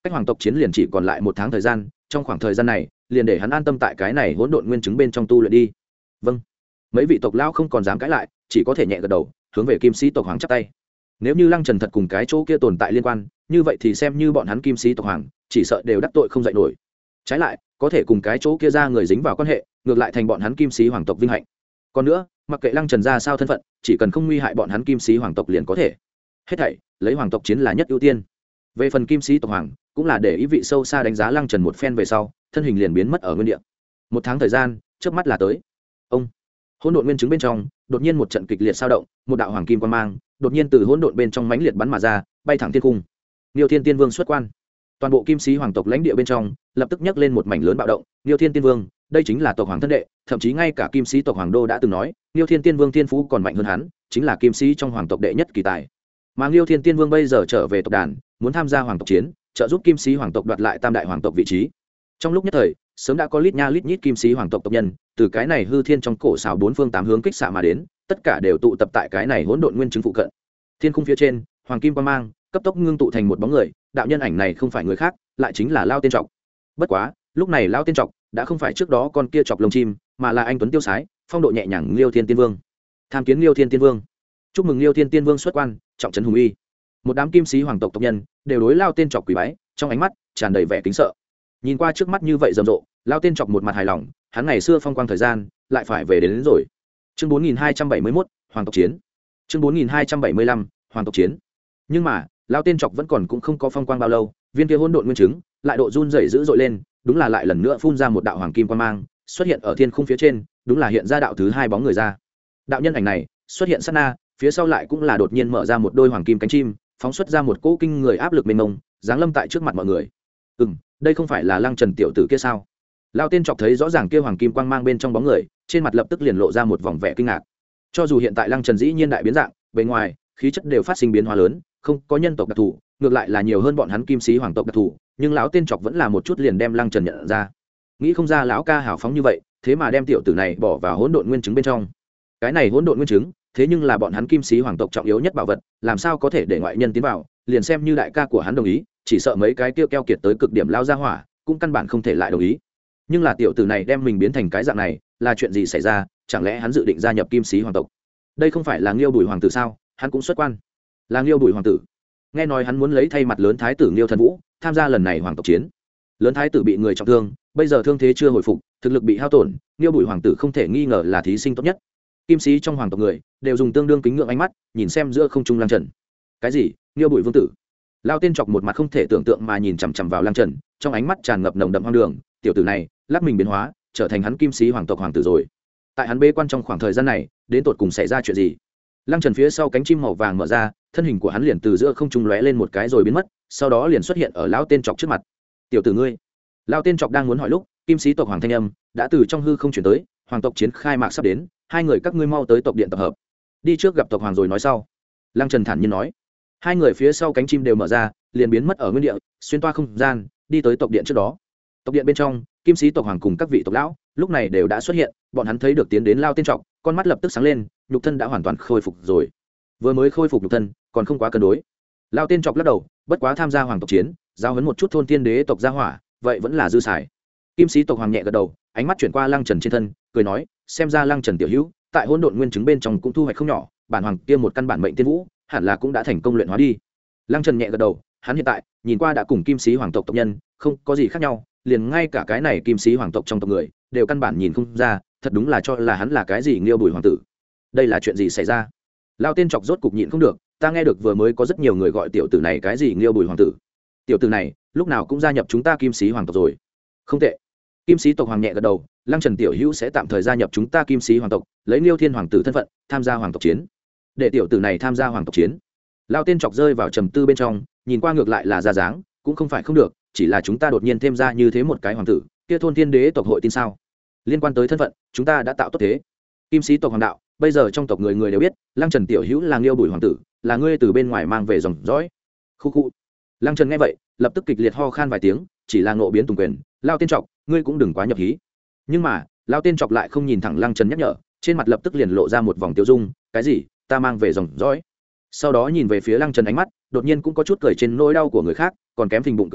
cách hoàng tộc chiến liền chỉ còn lại một tháng thời gian, trong khoảng thời gian này liền để hắn an tâm tại cái này hỗn độn nguyên chứng bên trong tu luyện đi. Vâng. Mấy vị tộc lão không còn dám cãi lại, chỉ có thể nhẹ gật đầu, hướng về kim sĩ tộc hoàng chắp tay. Nếu như Lăng Trần thật cùng cái chỗ kia tồn tại liên quan, như vậy thì xem như bọn hắn kim sĩ tộc hoàng chỉ sợ đều đắc tội không dậy nổi. Trái lại, có thể cùng cái chỗ kia ra người dính vào quan hệ, ngược lại thành bọn hắn kim sĩ hoàng tộc vinh hạnh. Còn nữa, mặc kệ Lăng Trần ra sao thân phận, chỉ cần không nguy hại bọn hắn kim sĩ hoàng tộc liền có thể. Hết thảy, lấy hoàng tộc chiến là nhất ưu tiên. Về phần kim sĩ tộc hoàng, cũng là để ý vị sâu xa đánh giá Lăng Trần một phen về sau, thân hình liền biến mất ở nguyên địa. Một tháng thời gian, chớp mắt là tới. Ông hỗn độn nguyên chứng bên trong đột nhiên một trận kịch liệt sao động, một đạo hoàng kim quang mang đột nhiên từ hỗn độn bên trong mãnh liệt bắn mà ra, bay thẳng thiên cung. Niêu Thiên Tiên Vương xuất quan. Toàn bộ kim sĩ hoàng tộc lãnh địa bên trong lập tức nhấc lên một mảnh lớn bạo động. Niêu Thiên Tiên Vương, đây chính là tộc hoàng thân đệ, thậm chí ngay cả kim sĩ tộc hoàng đô đã từng nói, Niêu Thiên Tiên Vương thiên phú còn mạnh hơn hắn, chính là kim sĩ trong hoàng tộc đệ nhất kỳ tài. Mà Niêu Thiên Tiên Vương bây giờ trở về tộc đàn, muốn tham gia hoàng tộc chiến, trợ giúp kim sĩ hoàng tộc đoạt lại tam đại hoàng tộc vị trí. Trong lúc nhất thời, sớm đã có lít nha lít nhít kim sĩ hoàng tộc tộc nhân từ cái này hư thiên trong cổ xào bốn phương tám hướng kích xạ mà đến, tất cả đều tụ tập tại cái này hỗn độn nguyên chứng phụ cận. Thiên khung phía trên, hoàng kim quang mang cấp tốc ngưng tụ thành một bóng người, đạo nhân ảnh này không phải người khác, lại chính là Lao Tiên Trọc. Bất quá, lúc này Lao Tiên Trọc đã không phải trước đó con kia chọc lông chim, mà là anh tuấn tiêu sái, phong độ nhẹ nhàng Liêu Thiên Tiên Vương. Tham kiến Liêu Thiên Tiên Vương. Chúc mừng Liêu Thiên Tiên Vương xuất quan, trọng trấn hùng uy. Một đám kim sĩ hoàng tộc tộc nhân đều đối Lao Tiên Trọc quỳ bái, trong ánh mắt tràn đầy vẻ kính sợ. Nhìn qua trước mắt như vậy rầm rộ, Lao Tiên Trọc một mặt hài lòng, hắn ngày xưa phong quang thời gian lại phải về đến, đến rồi. Chương bốn nghìn hai trăm bảy mươi mốt, hoàng tộc chiến. Chương bốn nghìn hai trăm bảy mươi lăm, hoàng tộc chiến. Nhưng mà, Lao Tiên Trọc vẫn còn cũng không có phong quang bao lâu, viên kia hỗn độn nguyên chứng lại độ run rẩy dữ dội lên, đúng là lại lần nữa phun ra một đạo hoàng kim quang mang, xuất hiện ở thiên khung phía trên, đúng là hiện ra đạo thứ hai bóng người ra. Đạo nhân ảnh này xuất hiện sát na, phía sau lại cũng là đột nhiên mở ra một đôi hoàng kim cánh chim, phóng xuất ra một cỗ kinh người áp lực mênh mông, giáng lâm tại trước mặt mọi người. Ừm, đây không phải là Lăng Trần tiểu tử kia sao? Lao Tiên Trọc thấy rõ ràng kia hoàng kim quang mang bên trong bóng người, trên mặt lập tức liền lộ ra một vòng vẻ kinh ngạc. Cho dù hiện tại Lăng Trần dĩ nhiên đại biến dạng, bề ngoài, khí chất đều phát sinh biến hóa lớn, không có nhân tộc đặc thù, ngược lại là nhiều hơn bọn hắn kim sĩ hoàng tộc đặc thù, nhưng lão Tiên Trọc vẫn là một chút liền đem Lăng Trần nhận ra. Nghĩ không ra lão ca hào phóng như vậy, thế mà đem tiểu tử này bỏ vào hỗn độn nguyên chứng bên trong. Cái này hỗn độn nguyên chứng, thế nhưng là bọn hắn kim sĩ hoàng tộc trọng yếu nhất bảo vật, làm sao có thể để ngoại nhân tiến vào, liền xem như đại ca của hắn đồng ý, chỉ sợ mấy cái kia keo kiệt tới cực điểm lao ra hỏa, cũng căn bản không thể lại đồng ý. Nhưng là tiểu tử này đem mình biến thành cái dạng này, là chuyện gì xảy ra? Chẳng lẽ hắn dự định gia nhập kim sĩ hoàng tộc? Đây không phải là Nghiêu Bùi hoàng tử sao? Hắn cũng xuất quan. Là Nghiêu Bùi hoàng tử. Nghe nói hắn muốn lấy thay mặt lớn thái tử Nghiêu Thần Vũ tham gia lần này hoàng tộc chiến. Lớn thái tử bị người trọng thương, bây giờ thương thế chưa hồi phục, thực lực bị hao tổn, Nghiêu Bùi hoàng tử không thể nghi ngờ là thí sinh tốt nhất. Kim sĩ trong hoàng tộc người đều dùng tương đương kính ngưỡng ánh mắt nhìn xem giữa không trung Lăng Trần. Cái gì? Nghiêu Bùi vương tử? Lao Tiên Trọc một mặt không thể tưởng tượng mà nhìn chằm chằm vào Lăng Trần, trong ánh mắt tràn ngập nồng đậm hoang đường. Tiểu tử này lắc mình biến hóa, trở thành hắn kim sĩ hoàng tộc hoàng tử rồi. Tại hắn bế quan trong khoảng thời gian này, đến tột cùng xảy ra chuyện gì? Lăng Trần phía sau cánh chim màu vàng mở ra, thân hình của hắn liền từ giữa không trung lóe lên một cái rồi biến mất, sau đó liền xuất hiện ở Lão Tiên Trọc trước mặt. Tiểu tử ngươi. Lão Tiên Trọc đang muốn hỏi lúc, kim sĩ tộc hoàng thanh âm đã từ trong hư không chuyển tới, hoàng tộc chiến khai mạc sắp đến, hai người các ngươi mau tới tộc điện tập hợp. Đi trước gặp tộc hoàng rồi nói sau. Lăng Trần thản nhiên nói. Hai người phía sau cánh chim đều mở ra, liền biến mất ở nguyên địa, xuyên toa không gian, đi tới tộc điện trước đó. Tộc điện bên trong, kim sĩ tộc hoàng cùng các vị tộc lão lúc này đều đã xuất hiện, bọn hắn thấy được tiến đến Lao Tiên Trọc, con mắt lập tức sáng lên, nhục thân đã hoàn toàn khôi phục rồi. Vừa mới khôi phục nhục thân, còn không quá cân đối. Lao Tiên Trọc lắc đầu, bất quá tham gia hoàng tộc chiến, giao huấn một chút thôn tiên đế tộc gia hỏa, vậy vẫn là dư xài. Kim sĩ tộc hoàng nhẹ gật đầu, ánh mắt chuyển qua Lăng Trần trên thân, cười nói, xem ra Lăng Trần tiểu hữu, tại hỗn độn nguyên chứng bên trong cũng thu hoạch không nhỏ, bản hoàng kia một căn bản mệnh tiên vũ, hẳn là cũng đã thành công luyện hóa đi. Lăng Trần nhẹ gật đầu, hắn hiện tại nhìn qua đã cùng kim sĩ hoàng tộc tộc nhân không có gì khác nhau, liền ngay cả cái này kim sĩ hoàng tộc trong tộc người đều căn bản nhìn không ra, thật đúng là cho là hắn là cái gì Nghiêu Bùi hoàng tử. Đây là chuyện gì xảy ra? Lao Tiên Trọc rốt cục nhịn không được, ta nghe được vừa mới có rất nhiều người gọi tiểu tử này cái gì Nghiêu Bùi hoàng tử. Tiểu tử này lúc nào cũng gia nhập chúng ta kim sĩ hoàng tộc rồi. Không tệ. Kim sĩ tộc hoàng nhẹ gật đầu, Lăng Trần tiểu hữu sẽ tạm thời gia nhập chúng ta kim sĩ hoàng tộc, lấy Liêu Thiên hoàng tử thân phận tham gia hoàng tộc chiến. Để tiểu tử này tham gia hoàng tộc chiến. Lao Tiên Trọc rơi vào trầm tư bên trong, nhìn qua ngược lại là ra dáng, cũng không phải không được, chỉ là chúng ta đột nhiên thêm ra như thế một cái hoàng tử, kia thôn thiên đế tộc hội tin sao? Liên quan tới thân phận, chúng ta đã tạo tốt thế. Kim sĩ tộc hoàng đạo, bây giờ trong tộc người người đều biết, Lăng Trần tiểu hữu là Nghiêu Bùi hoàng tử, là ngươi từ bên ngoài mang về dòng dõi. Khu khu. Lăng Trần nghe vậy, lập tức kịch liệt ho khan vài tiếng, chỉ là ngộ biến tùng quyền, Lao Tiên Trọc, ngươi cũng đừng quá nhập hí. Nhưng mà, Lao Tiên Trọc lại không nhìn thẳng Lăng Trần nhắc nhở, trên mặt lập tức liền lộ ra một vòng tiêu dung, cái gì? Ta mang về dòng dõi? Sau đó nhìn về phía Lăng Trần ánh mắt đột nhiên cũng có chút cười trên nỗi đau của người khác, còn kém phình bụng cười to,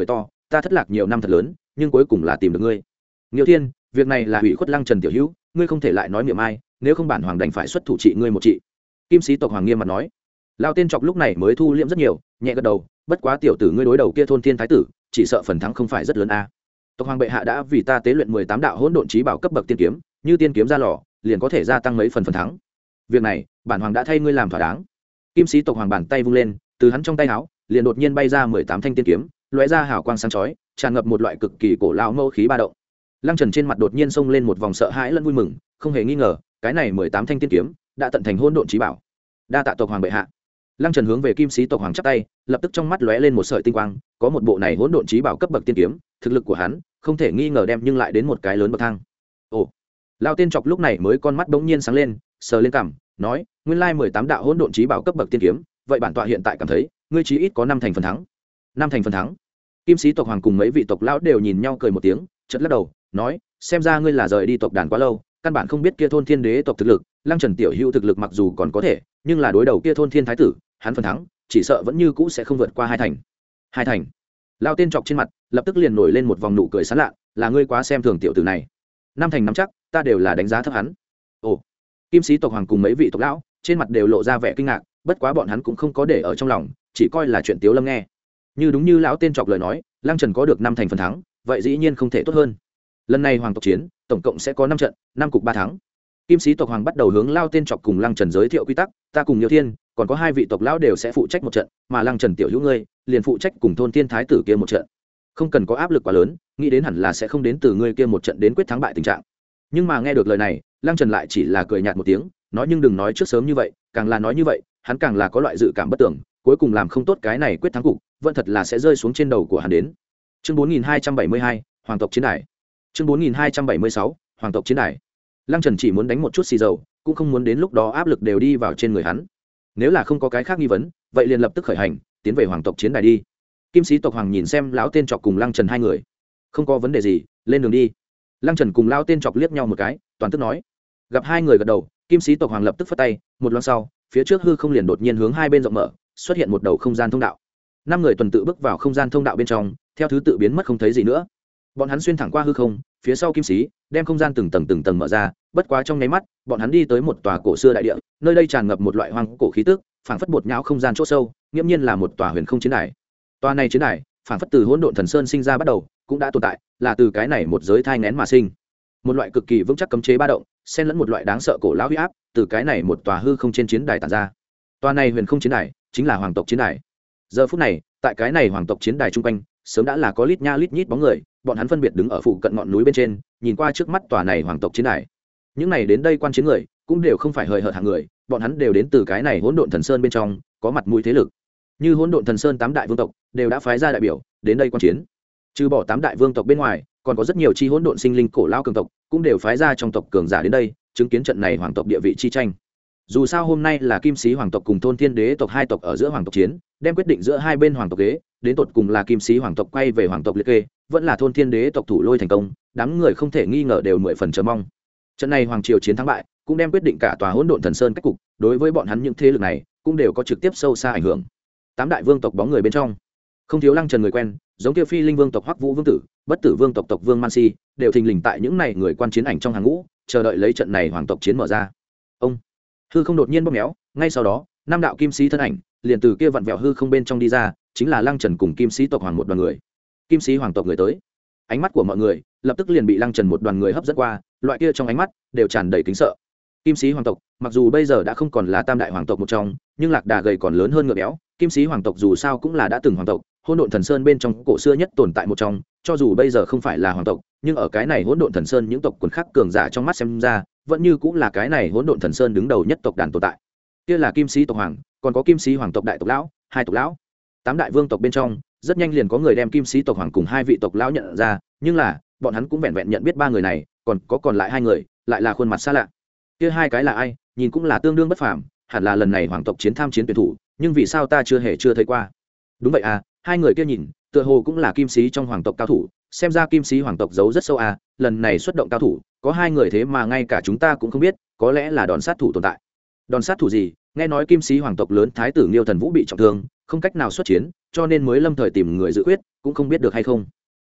ta thất lạc nhiều năm thật lớn nhưng cuối cùng là tìm được ngươi. Nghiêu Thiên, việc này là hủy khuất Lăng Trần tiểu hữu, ngươi không thể lại nói miệng ai, nếu không bản hoàng đành phải xuất thủ trị ngươi một trị. Kim sĩ tộc hoàng nghiêm mặt nói. Lão tên chọc lúc này mới thu liễm rất nhiều, nhẹ gật đầu, bất quá tiểu tử ngươi đối đầu kia thôn thiên thái tử, chỉ sợ phần thắng không phải rất lớn a. Tộc hoàng bệ hạ đã vì ta tế luyện mười tám đạo hỗn độn chí bảo cấp bậc tiên kiếm, như tiên kiếm ra lò, liền có thể gia tăng mấy phần phần thắng. Việc này, bản hoàng đã thay ngươi làm thỏa đáng. Kim sĩ tộc hoàng bàn tay vung lên, từ hắn trong tay áo, liền đột nhiên bay ra mười tám thanh tiên kiếm, lóe ra hào quang sáng chói, tràn ngập một loại cực kỳ cổ lão mâu khí ba động. Lăng Trần trên mặt đột nhiên xông lên một vòng sợ hãi lẫn vui mừng, không hề nghi ngờ, cái này mười tám thanh tiên kiếm đã tận thành hỗn độn chí bảo. Đa tạ tộc hoàng bệ hạ. Lăng Trần hướng về Kim sĩ tộc hoàng chắp tay, lập tức trong mắt lóe lên một sợi tinh quang, có một bộ này hỗn độn chí bảo cấp bậc tiên kiếm, thực lực của hắn không thể nghi ngờ đem nhưng lại đến một cái lớn bậc thang. Ồ. Lão tên chọc lúc này mới con mắt bỗng nhiên sáng lên, sờ lên cằm, nói, nguyên lai mười tám đạo hỗn độn chí bảo cấp bậc tiên kiếm, vậy bản tọa hiện tại cảm thấy, ngươi chí ít có năm thành phần thắng. Năm thành phần thắng. Kim sĩ tộc hoàng cùng mấy vị tộc lão đều nhìn nhau cười một tiếng, chợt lắc đầu, nói, xem ra ngươi là rời đi tộc đàn quá lâu, căn bản không biết kia thôn thiên đế tộc thực lực. Lăng Trần tiểu hữu thực lực mặc dù còn có thể, nhưng là đối đầu kia thôn thiên thái tử, hắn phần thắng chỉ sợ vẫn như cũ sẽ không vượt qua hai thành. Hai thành. Lão tên chọc trên mặt lập tức liền nổi lên một vòng nụ cười sán lạ, là ngươi quá xem thường tiểu tử này. Năm thành năm chắc, ta đều là đánh giá thấp hắn. Ồ. Kim sĩ tộc hoàng cùng mấy vị tộc lão trên mặt đều lộ ra vẻ kinh ngạc, bất quá bọn hắn cũng không có để ở trong lòng, chỉ coi là chuyện tiếu lâm nghe. Như đúng như lão tên chọc lời nói, Lăng Trần có được năm thành phần thắng, vậy dĩ nhiên không thể tốt hơn. Lần này hoàng tộc chiến, tổng cộng sẽ có năm trận, năm cục ba thắng. Kim sĩ tộc hoàng bắt đầu hướng lao tên chọc cùng Lăng Trần giới thiệu quy tắc, ta cùng Nhiều Thiên, còn có hai vị tộc lão đều sẽ phụ trách một trận, mà Lăng Trần tiểu hữu ngươi, liền phụ trách cùng thôn thiên thái tử kia một trận. Không cần có áp lực quá lớn, nghĩ đến hẳn là sẽ không đến từ ngươi kia một trận đến quyết thắng bại tình trạng. Nhưng mà nghe được lời này, Lăng Trần lại chỉ là cười nhạt một tiếng, nói nhưng đừng nói trước sớm như vậy, càng là nói như vậy, hắn càng là có loại dự cảm bất tưởng, cuối cùng làm không tốt cái này quyết thắng cục, vẫn thật là sẽ rơi xuống trên đầu của hắn đến. Chương bốn nghìn hai trăm bảy mươi hai, Hoàng tộc chiến đài. Chương bốn nghìn hai trăm bảy mươi sáu, Hoàng tộc chiến đài. Lăng Trần chỉ muốn đánh một chút xì dầu, cũng không muốn đến lúc đó áp lực đều đi vào trên người hắn. Nếu là không có cái khác nghi vấn, vậy liền lập tức khởi hành, tiến về Hoàng tộc chiến đài đi. Kim sĩ tộc hoàng nhìn xem lão tên chọc cùng Lăng Trần hai người, không có vấn đề gì, lên đường đi. Lăng Trần cùng lão tên chọc liếc nhau một cái, toàn tức nói. Gặp hai người gật đầu, Kim sĩ tộc hoàng lập tức phất tay, một loáng sau, phía trước hư không liền đột nhiên hướng hai bên rộng mở, xuất hiện một đầu không gian thông đạo. Năm người tuần tự bước vào không gian thông đạo bên trong, theo thứ tự biến mất không thấy gì nữa. Bọn hắn xuyên thẳng qua hư không, phía sau kim sĩ đem không gian từng tầng từng tầng mở ra, bất quá trong nháy mắt, bọn hắn đi tới một tòa cổ xưa đại địa, nơi đây tràn ngập một loại hoang cổ khí tức, phảng phất bột nhão không gian chỗ sâu, nghiêm nhiên là một tòa huyền không chiến đài. Tòa này chiến đài, phảng phất từ hỗn độn thần sơn sinh ra bắt đầu, cũng đã tồn tại, là từ cái này một giới thai nghén mà sinh. Một loại cực kỳ vững chắc cấm chế ba động, xen lẫn một loại đáng sợ cổ lão uy áp, từ cái này một tòa hư không trên chiến đài tản ra. Tòa này huyền không chiến đài, chính là hoàng tộc chiến đài. Giờ phút này, tại cái này hoàng tộc chiến đài trung quanh, sớm đã là có lít nha lít nhít bóng người, bọn hắn phân biệt đứng ở phụ cận ngọn núi bên trên, nhìn qua trước mắt tòa này hoàng tộc chiến đài. Những này đến đây quan chiến người, cũng đều không phải hời hợt hạng người, bọn hắn đều đến từ cái này hỗn độn thần sơn bên trong, có mặt mũi thế lực. Như hỗn độn thần sơn tám đại vương tộc đều đã phái ra đại biểu đến đây quan chiến. Trừ bỏ tám đại vương tộc bên ngoài, còn có rất nhiều chi hỗn độn sinh linh cổ lao cường tộc, cũng đều phái ra trong tộc cường giả đến đây, chứng kiến trận này hoàng tộc địa vị chi tranh. Dù sao hôm nay là kim sĩ hoàng tộc cùng thôn thiên đế tộc hai tộc ở giữa hoàng tộc chiến, đem quyết định giữa hai bên hoàng tộc ghế, đến tột cùng là kim sĩ hoàng tộc quay về hoàng tộc liệt kê, vẫn là thôn thiên đế tộc thủ lôi thành công, đám người không thể nghi ngờ đều mười phần chờ mong. Trận này hoàng triều chiến thắng bại, cũng đem quyết định cả tòa hỗn độn thần sơn cách cục, đối với bọn hắn những thế lực này, cũng đều có trực tiếp sâu xa ảnh hưởng. Tám đại vương tộc bóng người bên trong, không thiếu Lăng Trần người quen, giống Tiêu Phi Linh vương tộc Hoắc Vũ vương tử, Bất Tử vương tộc tộc vương Man Si, đều thình lình tại những này người quan chiến ảnh trong hàng ngũ, chờ đợi lấy trận này hoàng tộc chiến mở ra. Ông hư không đột nhiên bóp méo, ngay sau đó, năm đạo kim sĩ thân ảnh liền từ kia vặn vẹo hư không bên trong đi ra, chính là Lăng Trần cùng kim sĩ tộc hoàng một đoàn người. Kim sĩ hoàng tộc người tới, ánh mắt của mọi người lập tức liền bị Lăng Trần một đoàn người hấp dẫn qua, loại kia trong ánh mắt đều tràn đầy kính sợ. Kim sĩ hoàng tộc, mặc dù bây giờ đã không còn là tam đại hoàng tộc một trong, nhưng lạc đà gầy còn lớn hơn ngựa béo, kim sĩ hoàng tộc dù sao cũng là đã từng hoàng tộc, hỗn độn thần sơn bên trong cổ xưa nhất tồn tại một trong, cho dù bây giờ không phải là hoàng tộc, nhưng ở cái này hỗn độn thần sơn những tộc quần khác cường giả trong mắt xem ra, vẫn như cũng là cái này hỗn độn thần sơn đứng đầu nhất tộc đàn tồn tại. Kia là kim sĩ tộc hoàng, còn có kim sĩ hoàng tộc đại tộc lão, hai tộc lão. Tám đại vương tộc bên trong, rất nhanh liền có người đem kim sĩ tộc hoàng cùng hai vị tộc lão nhận ra, nhưng là, bọn hắn cũng vẹn vẹn nhận biết ba người này, còn có còn lại hai người, lại là khuôn mặt xa lạ. Kia hai cái là ai, nhìn cũng là tương đương bất phàm, hẳn là lần này hoàng tộc chiến tham chiến tuyển thủ, nhưng vì sao ta chưa hề chưa thấy qua? Đúng vậy à, hai người kia nhìn, tựa hồ cũng là kim sĩ trong hoàng tộc cao thủ, xem ra kim sĩ hoàng tộc giấu rất sâu à, lần này xuất động cao thủ, có hai người thế mà ngay cả chúng ta cũng không biết, có lẽ là đòn sát thủ tồn tại. Đòn sát thủ gì? Nghe nói kim sĩ hoàng tộc lớn thái tử Liêu Thần Vũ bị trọng thương, không cách nào xuất chiến, cho nên mới lâm thời tìm người dự quyết, cũng không biết được hay không.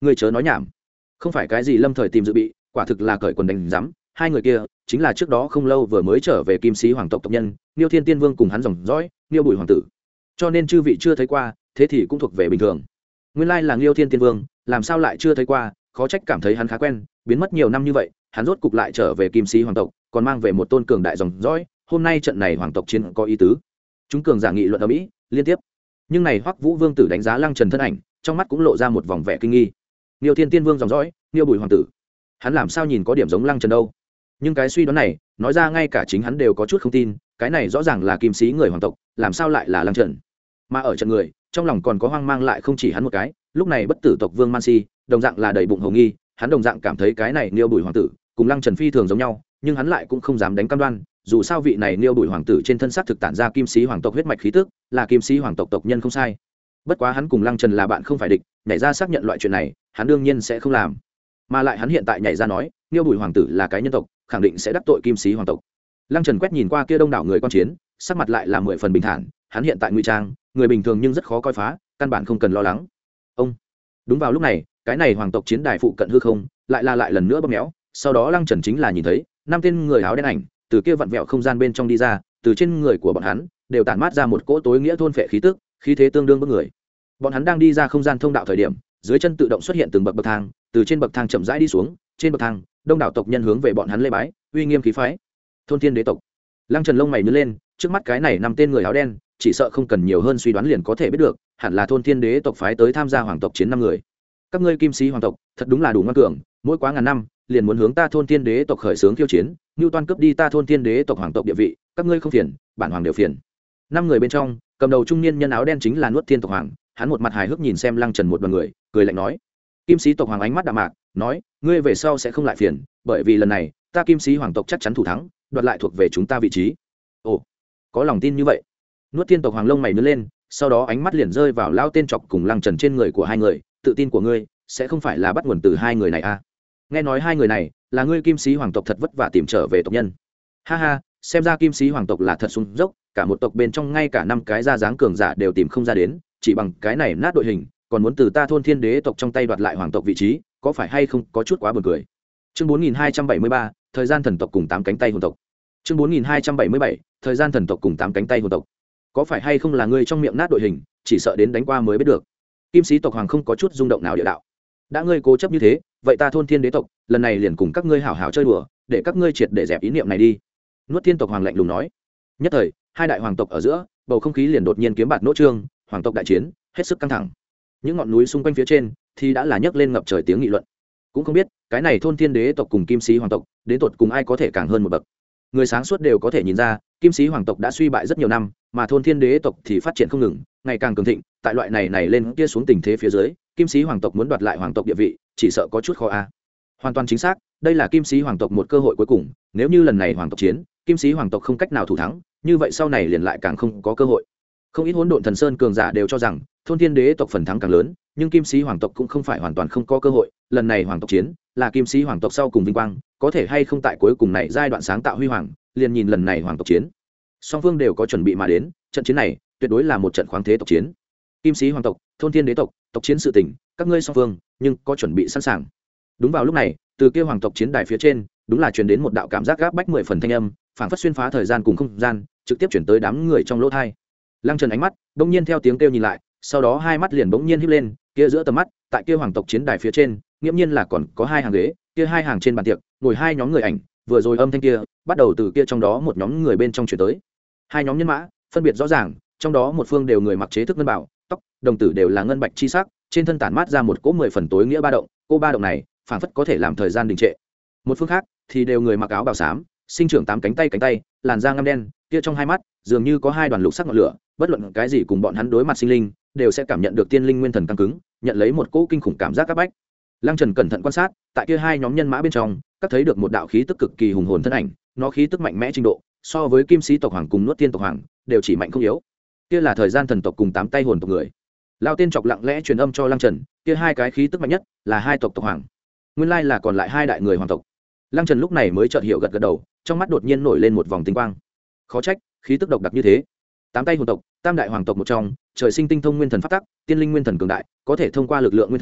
ngươi chớ nói nhảm, không phải cái gì lâm thời tìm dự bị, quả thực là cởi quần đánh rắm. Hai người kia chính là trước đó không lâu vừa mới trở về kim sĩ hoàng tộc tộc nhân Niêu Thiên Tiên Vương cùng hắn dòng dõi Niêu Bùi hoàng tử, cho nên chư vị chưa thấy qua, thế thì cũng thuộc về bình thường. Nguyên lai là Niêu Thiên Tiên Vương, làm sao lại chưa thấy qua, khó trách cảm thấy hắn khá quen, biến mất nhiều năm như vậy, hắn rốt cục lại trở về kim sĩ hoàng tộc, còn mang về một tôn cường đại dòng dõi, hôm nay trận này hoàng tộc chiến có ý tứ. Chúng cường giả nghị luận ở mỹ liên tiếp, nhưng này Hoắc Vũ Vương tử đánh giá Lăng Trần thân ảnh, trong mắt cũng lộ ra một vòng vẻ kinh nghi. Niêu Thiên Tiên Vương dòng dõi, Niêu Bùi hoàng tử, hắn làm sao nhìn có điểm giống Lăng Trần đâu? Nhưng cái suy đoán này, nói ra ngay cả chính hắn đều có chút không tin, cái này rõ ràng là kim sĩ người hoàng tộc, làm sao lại là Lăng Trần? Mà ở trận người, trong lòng còn có hoang mang lại không chỉ hắn một cái, lúc này bất tử tộc Vương Man Si, đồng dạng là đầy bụng hồng nghi, hắn đồng dạng cảm thấy cái này Niêu Bùi hoàng tử cùng Lăng Trần phi thường giống nhau, nhưng hắn lại cũng không dám đánh cam đoan, dù sao vị này Niêu Bùi hoàng tử trên thân xác thực tản ra kim sĩ hoàng tộc huyết mạch khí tức, là kim sĩ hoàng tộc tộc nhân không sai. Bất quá hắn cùng Lăng Trần là bạn không phải địch, nhảy ra xác nhận loại chuyện này, hắn đương nhiên sẽ không làm. Mà lại hắn hiện tại nhảy ra nói, Niêu Bùi hoàng tử là cái nhân tộc, khẳng định sẽ đắc tội kim sĩ hoàng tộc. Lăng Trần quét nhìn qua kia đông đảo người quan chiến, sắc mặt lại là mười phần bình thản, hắn hiện tại ngụy trang, người bình thường nhưng rất khó coi phá, căn bản không cần lo lắng. Ông. Đúng vào lúc này, cái này hoàng tộc chiến đài phụ cận hư không, lại là lại lần nữa bóp méo, sau đó Lăng Trần chính là nhìn thấy năm tên người áo đen ảnh từ kia vặn vẹo không gian bên trong đi ra, từ trên người của bọn hắn đều tản mát ra một cỗ tối nghĩa thôn phệ khí tức, khí thế tương đương bức người. Bọn hắn đang đi ra không gian thông đạo thời điểm, dưới chân tự động xuất hiện từng bậc bậc thang, từ trên bậc thang chậm rãi đi xuống, trên bậc thang, đông đảo tộc nhân hướng về bọn hắn lễ bái, uy nghiêm khí phái. Thôn Thiên Đế tộc. Lăng Trần lông mày nhướng lên, trước mắt cái này năm tên người áo đen, chỉ sợ không cần nhiều hơn suy đoán liền có thể biết được, hẳn là Thôn Thiên Đế tộc phái tới tham gia hoàng tộc chiến năm người. Các ngươi kim sĩ hoàng tộc, thật đúng là đủ ngoan cường, mỗi quá ngàn năm, liền muốn hướng ta Thôn Thiên Đế tộc khởi xướng khiêu chiến, Nưu Toan cướp đi ta Thôn Thiên Đế tộc hoàng tộc địa vị, các ngươi không phiền, bản hoàng đều phiền. Năm người bên trong, cầm đầu trung niên nhân áo đen chính là Nuốt Thiên tộc hoàng, hắn một mặt hài hước nhìn xem Lăng Trần một đoàn người, cười lạnh nói: Kim sĩ tộc hoàng ánh mắt đạm mạc, nói: ngươi về sau sẽ không lại phiền, bởi vì lần này, ta kim sĩ hoàng tộc chắc chắn thủ thắng, đoạt lại thuộc về chúng ta vị trí. Ồ, có lòng tin như vậy? Nuốt Thiên tộc hoàng lông mày nhướng lên, sau đó ánh mắt liền rơi vào lao tên chọc cùng Lăng Trần trên người của hai người, tự tin của ngươi sẽ không phải là bắt nguồn từ hai người này à? Nghe nói hai người này là ngươi kim sĩ hoàng tộc thật vất vả tìm trở về tộc nhân. Ha ha, xem ra kim sĩ hoàng tộc là thật sung dốc, cả một tộc bên trong ngay cả năm cái ra dáng cường giả đều tìm không ra đến, chỉ bằng cái này nát đội hình, còn muốn từ ta Thôn Thiên Đế tộc trong tay đoạt lại hoàng tộc vị trí, có phải hay không có chút quá buồn cười. Chương bốn nghìn hai trăm bảy mươi ba, thời gian thần tộc cùng tám cánh tay hồn tộc. Chương bốn nghìn hai trăm bảy mươi bảy, thời gian thần tộc cùng tám cánh tay hồn tộc. Có phải hay không là ngươi trong miệng nát đội hình, chỉ sợ đến đánh qua mới biết được. Kim sĩ tộc hoàng không có chút rung động nào địa đạo. Đã ngươi cố chấp như thế, vậy ta Thôn Thiên Đế tộc, lần này liền cùng các ngươi hảo hảo chơi đùa, để các ngươi triệt để dẹp ý niệm này đi. Nuốt Thiên tộc hoàng lạnh lùng nói. Nhất thời, hai đại hoàng tộc ở giữa, bầu không khí liền đột nhiên kiếm bạt nỗ trương, hoàng tộc đại chiến hết sức căng thẳng. Những ngọn núi xung quanh phía trên thì đã là nhấc lên ngập trời tiếng nghị luận. Cũng không biết cái này Thôn Thiên Đế tộc cùng kim sĩ hoàng tộc đến tột cùng ai có thể càng hơn một bậc. Người sáng suốt đều có thể nhìn ra, kim sĩ hoàng tộc đã suy bại rất nhiều năm, mà Thôn Thiên Đế tộc thì phát triển không ngừng, ngày càng cường thịnh. Tại loại này này lên kia xuống tình thế phía dưới, kim sĩ hoàng tộc muốn đoạt lại hoàng tộc địa vị, chỉ sợ có chút khó a. Hoàn toàn chính xác, đây là kim sĩ hoàng tộc một cơ hội cuối cùng, nếu như lần này hoàng tộc chiến, kim sĩ hoàng tộc không cách nào thủ thắng, như vậy sau này liền lại càng không có cơ hội. Không ít hỗn độn thần sơn cường giả đều cho rằng Thôn Thiên Đế tộc phần thắng càng lớn, nhưng kim sĩ hoàng tộc cũng không phải hoàn toàn không có cơ hội, lần này hoàng tộc chiến là kim sĩ hoàng tộc sau cùng vinh quang, có thể hay không tại cuối cùng này giai đoạn sáng tạo huy hoàng, liền nhìn lần này hoàng tộc chiến. Song phương đều có chuẩn bị mà đến, trận chiến này tuyệt đối là một trận khoáng thế tộc chiến. Kim sĩ hoàng tộc, Thôn Thiên Đế tộc, tộc chiến sự tình, các ngươi song phương nhưng có chuẩn bị sẵn sàng. Đúng vào lúc này, từ kia hoàng tộc chiến đài phía trên, đúng là truyền đến một đạo cảm giác gáp bách mười phần thanh âm, phảng phất xuyên phá thời gian cùng không gian, trực tiếp chuyển tới đám người trong lỗ tai. Lăng Trần ánh mắt bỗng nhiên theo tiếng kêu nhìn lại, sau đó hai mắt liền bỗng nhiên híp lên, kia giữa tầm mắt, tại kia hoàng tộc chiến đài phía trên, nghiễm nhiên là còn có hai hàng ghế, kia hai hàng trên bàn tiệc, ngồi hai nhóm người ảnh, vừa rồi âm thanh kia, bắt đầu từ kia trong đó một nhóm người bên trong chuyển tới. Hai nhóm nhân mã, phân biệt rõ ràng, trong đó một phương đều người mặc chế thức ngân bảo, tóc, đồng tử đều là ngân bạch chi sắc, trên thân tản mát ra một cỗ mười phần tối nghĩa ba động, cô ba động này, phảng phất có thể làm thời gian đình trệ. Một phương khác thì đều người mặc áo bào xám, sinh trưởng tám cánh tay cánh tay, làn da ngăm đen, kia trong hai mắt dường như có hai đoàn lục sắc ngọn lửa, bất luận cái gì cùng bọn hắn đối mặt sinh linh, đều sẽ cảm nhận được tiên linh nguyên thần căng cứng, nhận lấy một cỗ kinh khủng cảm giác áp bách. Lăng Trần cẩn thận quan sát, tại kia hai nhóm nhân mã bên trong, các thấy được một đạo khí tức cực kỳ hùng hồn thân ảnh, nó khí tức mạnh mẽ trình độ, so với kim sĩ tộc hoàng cùng Nuốt Thiên tộc hoàng, đều chỉ mạnh không yếu. Kia là thời gian thần tộc cùng tám tay hồn tộc người. Lão tên chọc lặng lẽ truyền âm cho Lăng Trần, kia hai cái khí tức mạnh nhất là hai tộc tộc hoàng. Nguyên lai là còn lại hai đại người hoàng tộc. Lăng Trần lúc này mới chợt hiểu gật gật đầu, trong mắt đột nhiên nổi lên một vòng tinh quang. Khó trách, khí tức độc đặc như thế. Tám tay hồn tộc, tam đại hoàng tộc một trong, trời sinh tinh thông nguyên thần pháp tắc, tiên linh nguyên thần cường đại, có thể thông qua lực lượng nguyên thần,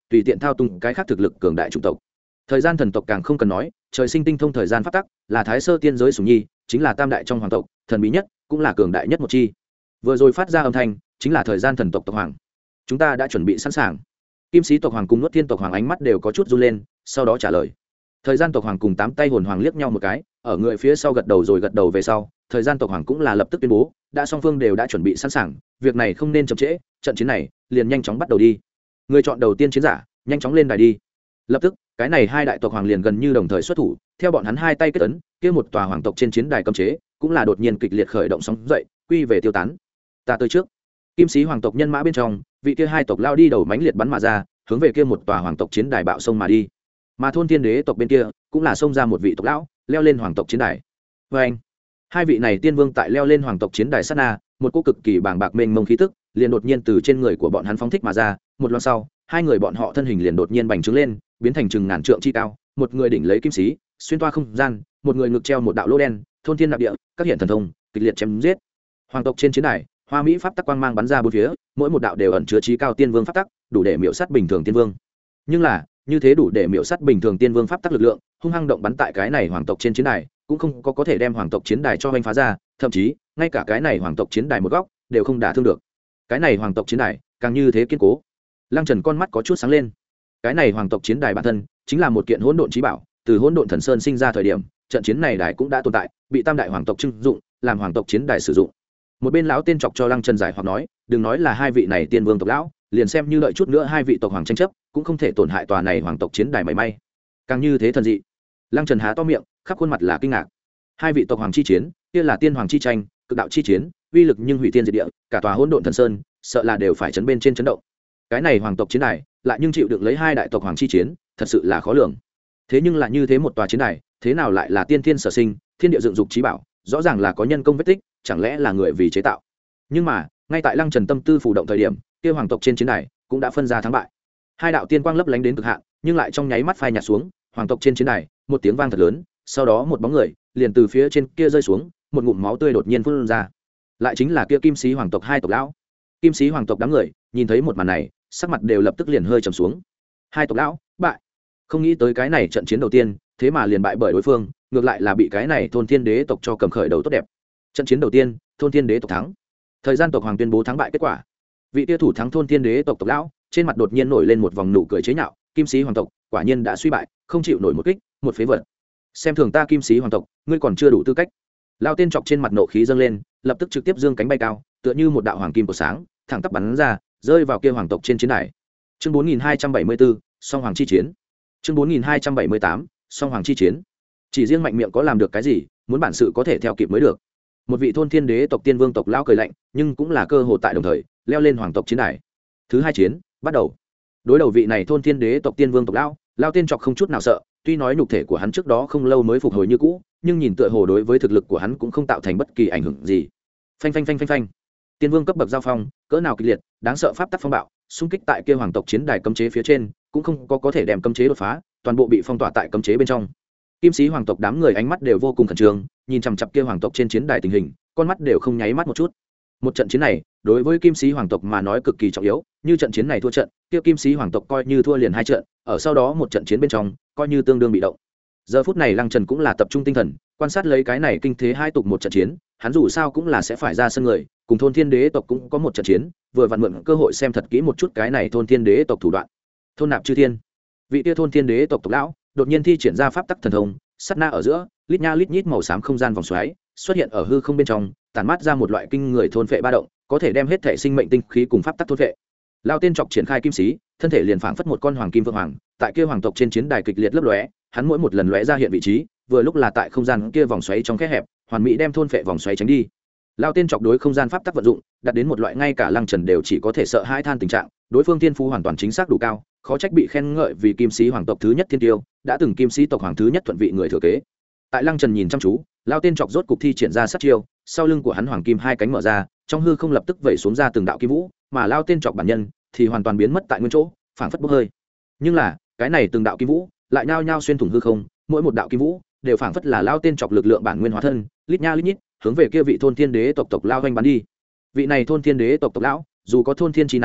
tùy tiện thao túng cái khác thực lực cường đại chủng tộc. Thời gian thần tộc càng không cần nói, trời sinh tinh thông thời gian pháp tắc, là thái sơ tiên giới sủng nhi, chính là tam đại trong hoàng tộc, thần bí nhất, cũng là cường đại nhất một chi. Vừa rồi phát ra âm thanh, chính là thời gian thần tộc tộc hoàng. Chúng ta đã chuẩn bị sẵn sàng. Kim sĩ tộc hoàng cùng Nuốt Thiên tộc hoàng ánh mắt đều có chút run lên, sau đó trả lời. Thời gian tộc hoàng cùng tám tay hồn hoàng liếc nhau một cái, ở người phía sau gật đầu rồi gật đầu về sau, thời gian tộc hoàng cũng là lập tức tuyên bố, đã song phương đều đã chuẩn bị sẵn sàng, việc này không nên chậm trễ, trận chiến này liền nhanh chóng bắt đầu đi. Người chọn đầu tiên chiến giả, nhanh chóng lên đài đi. Lập tức, cái này hai đại tộc hoàng liền gần như đồng thời xuất thủ, theo bọn hắn hai tay kết ấn, kia một tòa hoàng tộc trên chiến đài cấm chế, cũng là đột nhiên kịch liệt khởi động sóng dậy, quy về tiêu tán. Ta tới trước. Kim sĩ hoàng tộc nhân mã bên trong, vị kia hai tộc lao đi đầu mãnh liệt bắn mà ra, hướng về kia một tòa hoàng tộc chiến đài bạo sông mà đi. Mà thôn thiên đế tộc bên kia, cũng là xông ra một vị tộc lão, leo lên hoàng tộc chiến đài. Và anh, hai vị này tiên vương tại leo lên hoàng tộc chiến đài sát na, một cỗ cực kỳ bàng bạc mênh mông khí tức, liền đột nhiên từ trên người của bọn hắn phóng thích mà ra, một loạt sau, hai người bọn họ thân hình liền đột nhiên bành trướng lên, biến thành chừng ngàn trượng chi cao, một người đỉnh lấy kim sĩ, xuyên toa không gian, một người ngực treo một đạo lỗ đen, thôn thiên nạp địa, các hiện thần thông, kịch liệt chém giết. Hoàng tộc trên chiến đài, hoa mỹ pháp tắc quang mang bắn ra bốn phía, mỗi một đạo đều ẩn chứa chí cao tiên vương pháp tắc, đủ để miểu sát bình thường tiên vương. Nhưng là, như thế đủ để miểu sát bình thường tiên vương pháp tắc lực lượng, hung hăng động bắn tại cái này hoàng tộc trên chiến đài, cũng không có có thể đem hoàng tộc chiến đài cho hoành phá ra, thậm chí, ngay cả cái này hoàng tộc chiến đài một góc đều không đả thương được. Cái này hoàng tộc chiến đài, càng như thế kiên cố. Lăng Trần con mắt có chút sáng lên. Cái này hoàng tộc chiến đài bản thân chính là một kiện hỗn độn chí bảo, từ hỗn độn thần sơn sinh ra thời điểm, trận chiến này đài cũng đã tồn tại, bị tam đại hoàng tộc trưng dụng, làm hoàng tộc chiến đài sử dụng. Một bên lão tên chọc cho Lăng Trần giải hoặc nói, đừng nói là hai vị này tiên vương tộc lão, liền xem như đợi chút nữa hai vị tộc hoàng tranh chấp, cũng không thể tổn hại tòa này hoàng tộc chiến đài mảy may. Càng như thế thần dị. Lăng Trần há to miệng, khắp khuôn mặt là kinh ngạc. Hai vị tộc hoàng chi chiến, kia là tiên hoàng chi tranh, cực đạo chi chiến, uy lực nhưng hủy thiên diệt địa, cả tòa hỗn độn thần sơn, sợ là đều phải chấn bên trên chấn động. Cái này hoàng tộc chiến đài, lại nhưng chịu đựng lấy hai đại tộc hoàng chi chiến, thật sự là khó lường. Thế nhưng là như thế một tòa chiến đài, thế nào lại là tiên thiên sở sinh, thiên địa dựng dục chí bảo, rõ ràng là có nhân công vết tích, chẳng lẽ là người vì chế tạo. Nhưng mà, ngay tại Lăng Trần tâm tư phủ động thời điểm, kia hoàng tộc trên chiến đài cũng đã phân ra thắng bại. Hai đạo tiên quang lấp lánh đến cực hạn, nhưng lại trong nháy mắt phai nhạt xuống, hoàng tộc trên chiến đài, một tiếng vang thật lớn, sau đó một bóng người liền từ phía trên kia rơi xuống, một ngụm máu tươi đột nhiên phun ra. Lại chính là kia kim sĩ hoàng tộc hai tộc lão. Kim sĩ hoàng tộc đám người, nhìn thấy một màn này, sắc mặt đều lập tức liền hơi trầm xuống. Hai tộc lão bại. Không nghĩ tới cái này trận chiến đầu tiên, thế mà liền bại bởi đối phương, ngược lại là bị cái này thôn thiên đế tộc cho cầm khởi đầu tốt đẹp. Trận chiến đầu tiên, thôn thiên đế tộc thắng. Thời gian tộc hoàng tuyên bố thắng bại kết quả. Vị tia thủ thắng thôn thiên đế tộc tộc lão, trên mặt đột nhiên nổi lên một vòng nụ cười chế nhạo, kim sĩ hoàng tộc quả nhiên đã suy bại, không chịu nổi một kích, một phế vật. Xem thường ta kim sĩ hoàng tộc, ngươi còn chưa đủ tư cách. Lao tên chọc trên mặt nộ khí dâng lên, lập tức trực tiếp dương cánh bay cao, tựa như một đạo hoàng kim của sáng, thẳng tắp bắn ra, rơi vào kia hoàng tộc trên chiến đài. Chương bốn nghìn hai trăm bảy mươi bốn, song hoàng chi chiến. Chương bốn nghìn hai trăm bảy mươi tám, song hoàng chi chiến. Chỉ riêng mạnh miệng có làm được cái gì, muốn bản sự có thể theo kịp mới được. Một vị thôn thiên đế tộc tiên vương tộc lão cười lạnh, nhưng cũng là cơ hội tại đồng thời leo lên hoàng tộc chiến đài. Thứ hai chiến bắt đầu. Đối đầu vị này thôn thiên đế tộc tiên vương tộc lão, lao tên chọc không chút nào sợ, tuy nói nhục thể của hắn trước đó không lâu mới phục hồi như cũ, nhưng nhìn tựa hồ đối với thực lực của hắn cũng không tạo thành bất kỳ ảnh hưởng gì. Phanh phanh phanh phanh phanh. Tiên vương cấp bậc giao phong, cỡ nào kịch liệt, đáng sợ pháp tắc phong bạo, xung kích tại kia hoàng tộc chiến đài cấm chế phía trên, cũng không có có thể đem cấm chế đột phá, toàn bộ bị phong tỏa tại cấm chế bên trong. Kim sĩ hoàng tộc đám người ánh mắt đều vô cùng khẩn trương, nhìn chằm chằm kia hoàng tộc trên chiến đài tình hình, con mắt đều không nháy mắt một chút. Một trận chiến này, đối với kim sĩ hoàng tộc mà nói cực kỳ trọng yếu, như trận chiến này thua trận, kia kim sĩ hoàng tộc coi như thua liền hai trận, ở sau đó một trận chiến bên trong, coi như tương đương bị động. Giờ phút này Lăng Trần cũng là tập trung tinh thần, quan sát lấy cái này kinh thế hai tục một trận chiến, hắn dù sao cũng là sẽ phải ra sân người, cùng thôn thiên đế tộc cũng có một trận chiến, vừa vặn mượn cơ hội xem thật kỹ một chút cái này thôn thiên đế tộc thủ đoạn. Thôn nạp chư thiên, vị tia thôn thiên đế tộc tộc lão đột nhiên thi triển ra pháp tắc thần thông, sát na ở giữa, lít nha lít nhít màu xám không gian vòng xoáy xuất hiện ở hư không bên trong, tản mát ra một loại kinh người thôn phệ ba động, có thể đem hết thể sinh mệnh tinh khí cùng pháp tắc thôn phệ. Lao tên chọc triển khai kim sĩ, thân thể liền phảng phất một con hoàng kim vương hoàng, tại kia hoàng tộc trên chiến đài kịch liệt lấp lóe, hắn mỗi một lần lóe ra hiện vị trí, vừa lúc là tại không gian kia vòng xoáy trong khe hẹp, hoàn mỹ đem thôn phệ vòng xoáy tránh đi. Lao tên chọc đối không gian pháp tắc vận dụng, đạt đến một loại ngay cả Lăng Trần đều chỉ có thể sợ hãi than tình trạng, đối phương thiên phú hoàn toàn chính xác đủ cao, khó trách bị khen ngợi vì kim sĩ hoàng tộc thứ nhất thiên tiêu, đã từng kim sĩ tộc hoàng thứ nhất thuận vị người thừa kế. Tại Lăng Trần nhìn chăm chú, Lao tên chọc rốt cục thi triển ra sát chiêu, sau lưng của hắn hoàng kim hai cánh mở ra, trong hư không lập tức vẩy xuống ra từng đạo kim vũ, mà Lao tên chọc bản nhân thì hoàn toàn biến mất tại nguyên chỗ, phảng phất bốc hơi. Nhưng là, cái này từng đạo kim vũ lại nhao nhao xuyên thủng hư không, mỗi một đạo kim vũ đều phảng phất là Lao tên chọc lực lượng bản nguyên hóa thân, lít nha lít nhít, hướng về kia vị thôn thiên đế tộc tộc lao vanh bắn đi. Vị này thôn thiên đế tộc tộc lão, dù có thôn thiên chi năng,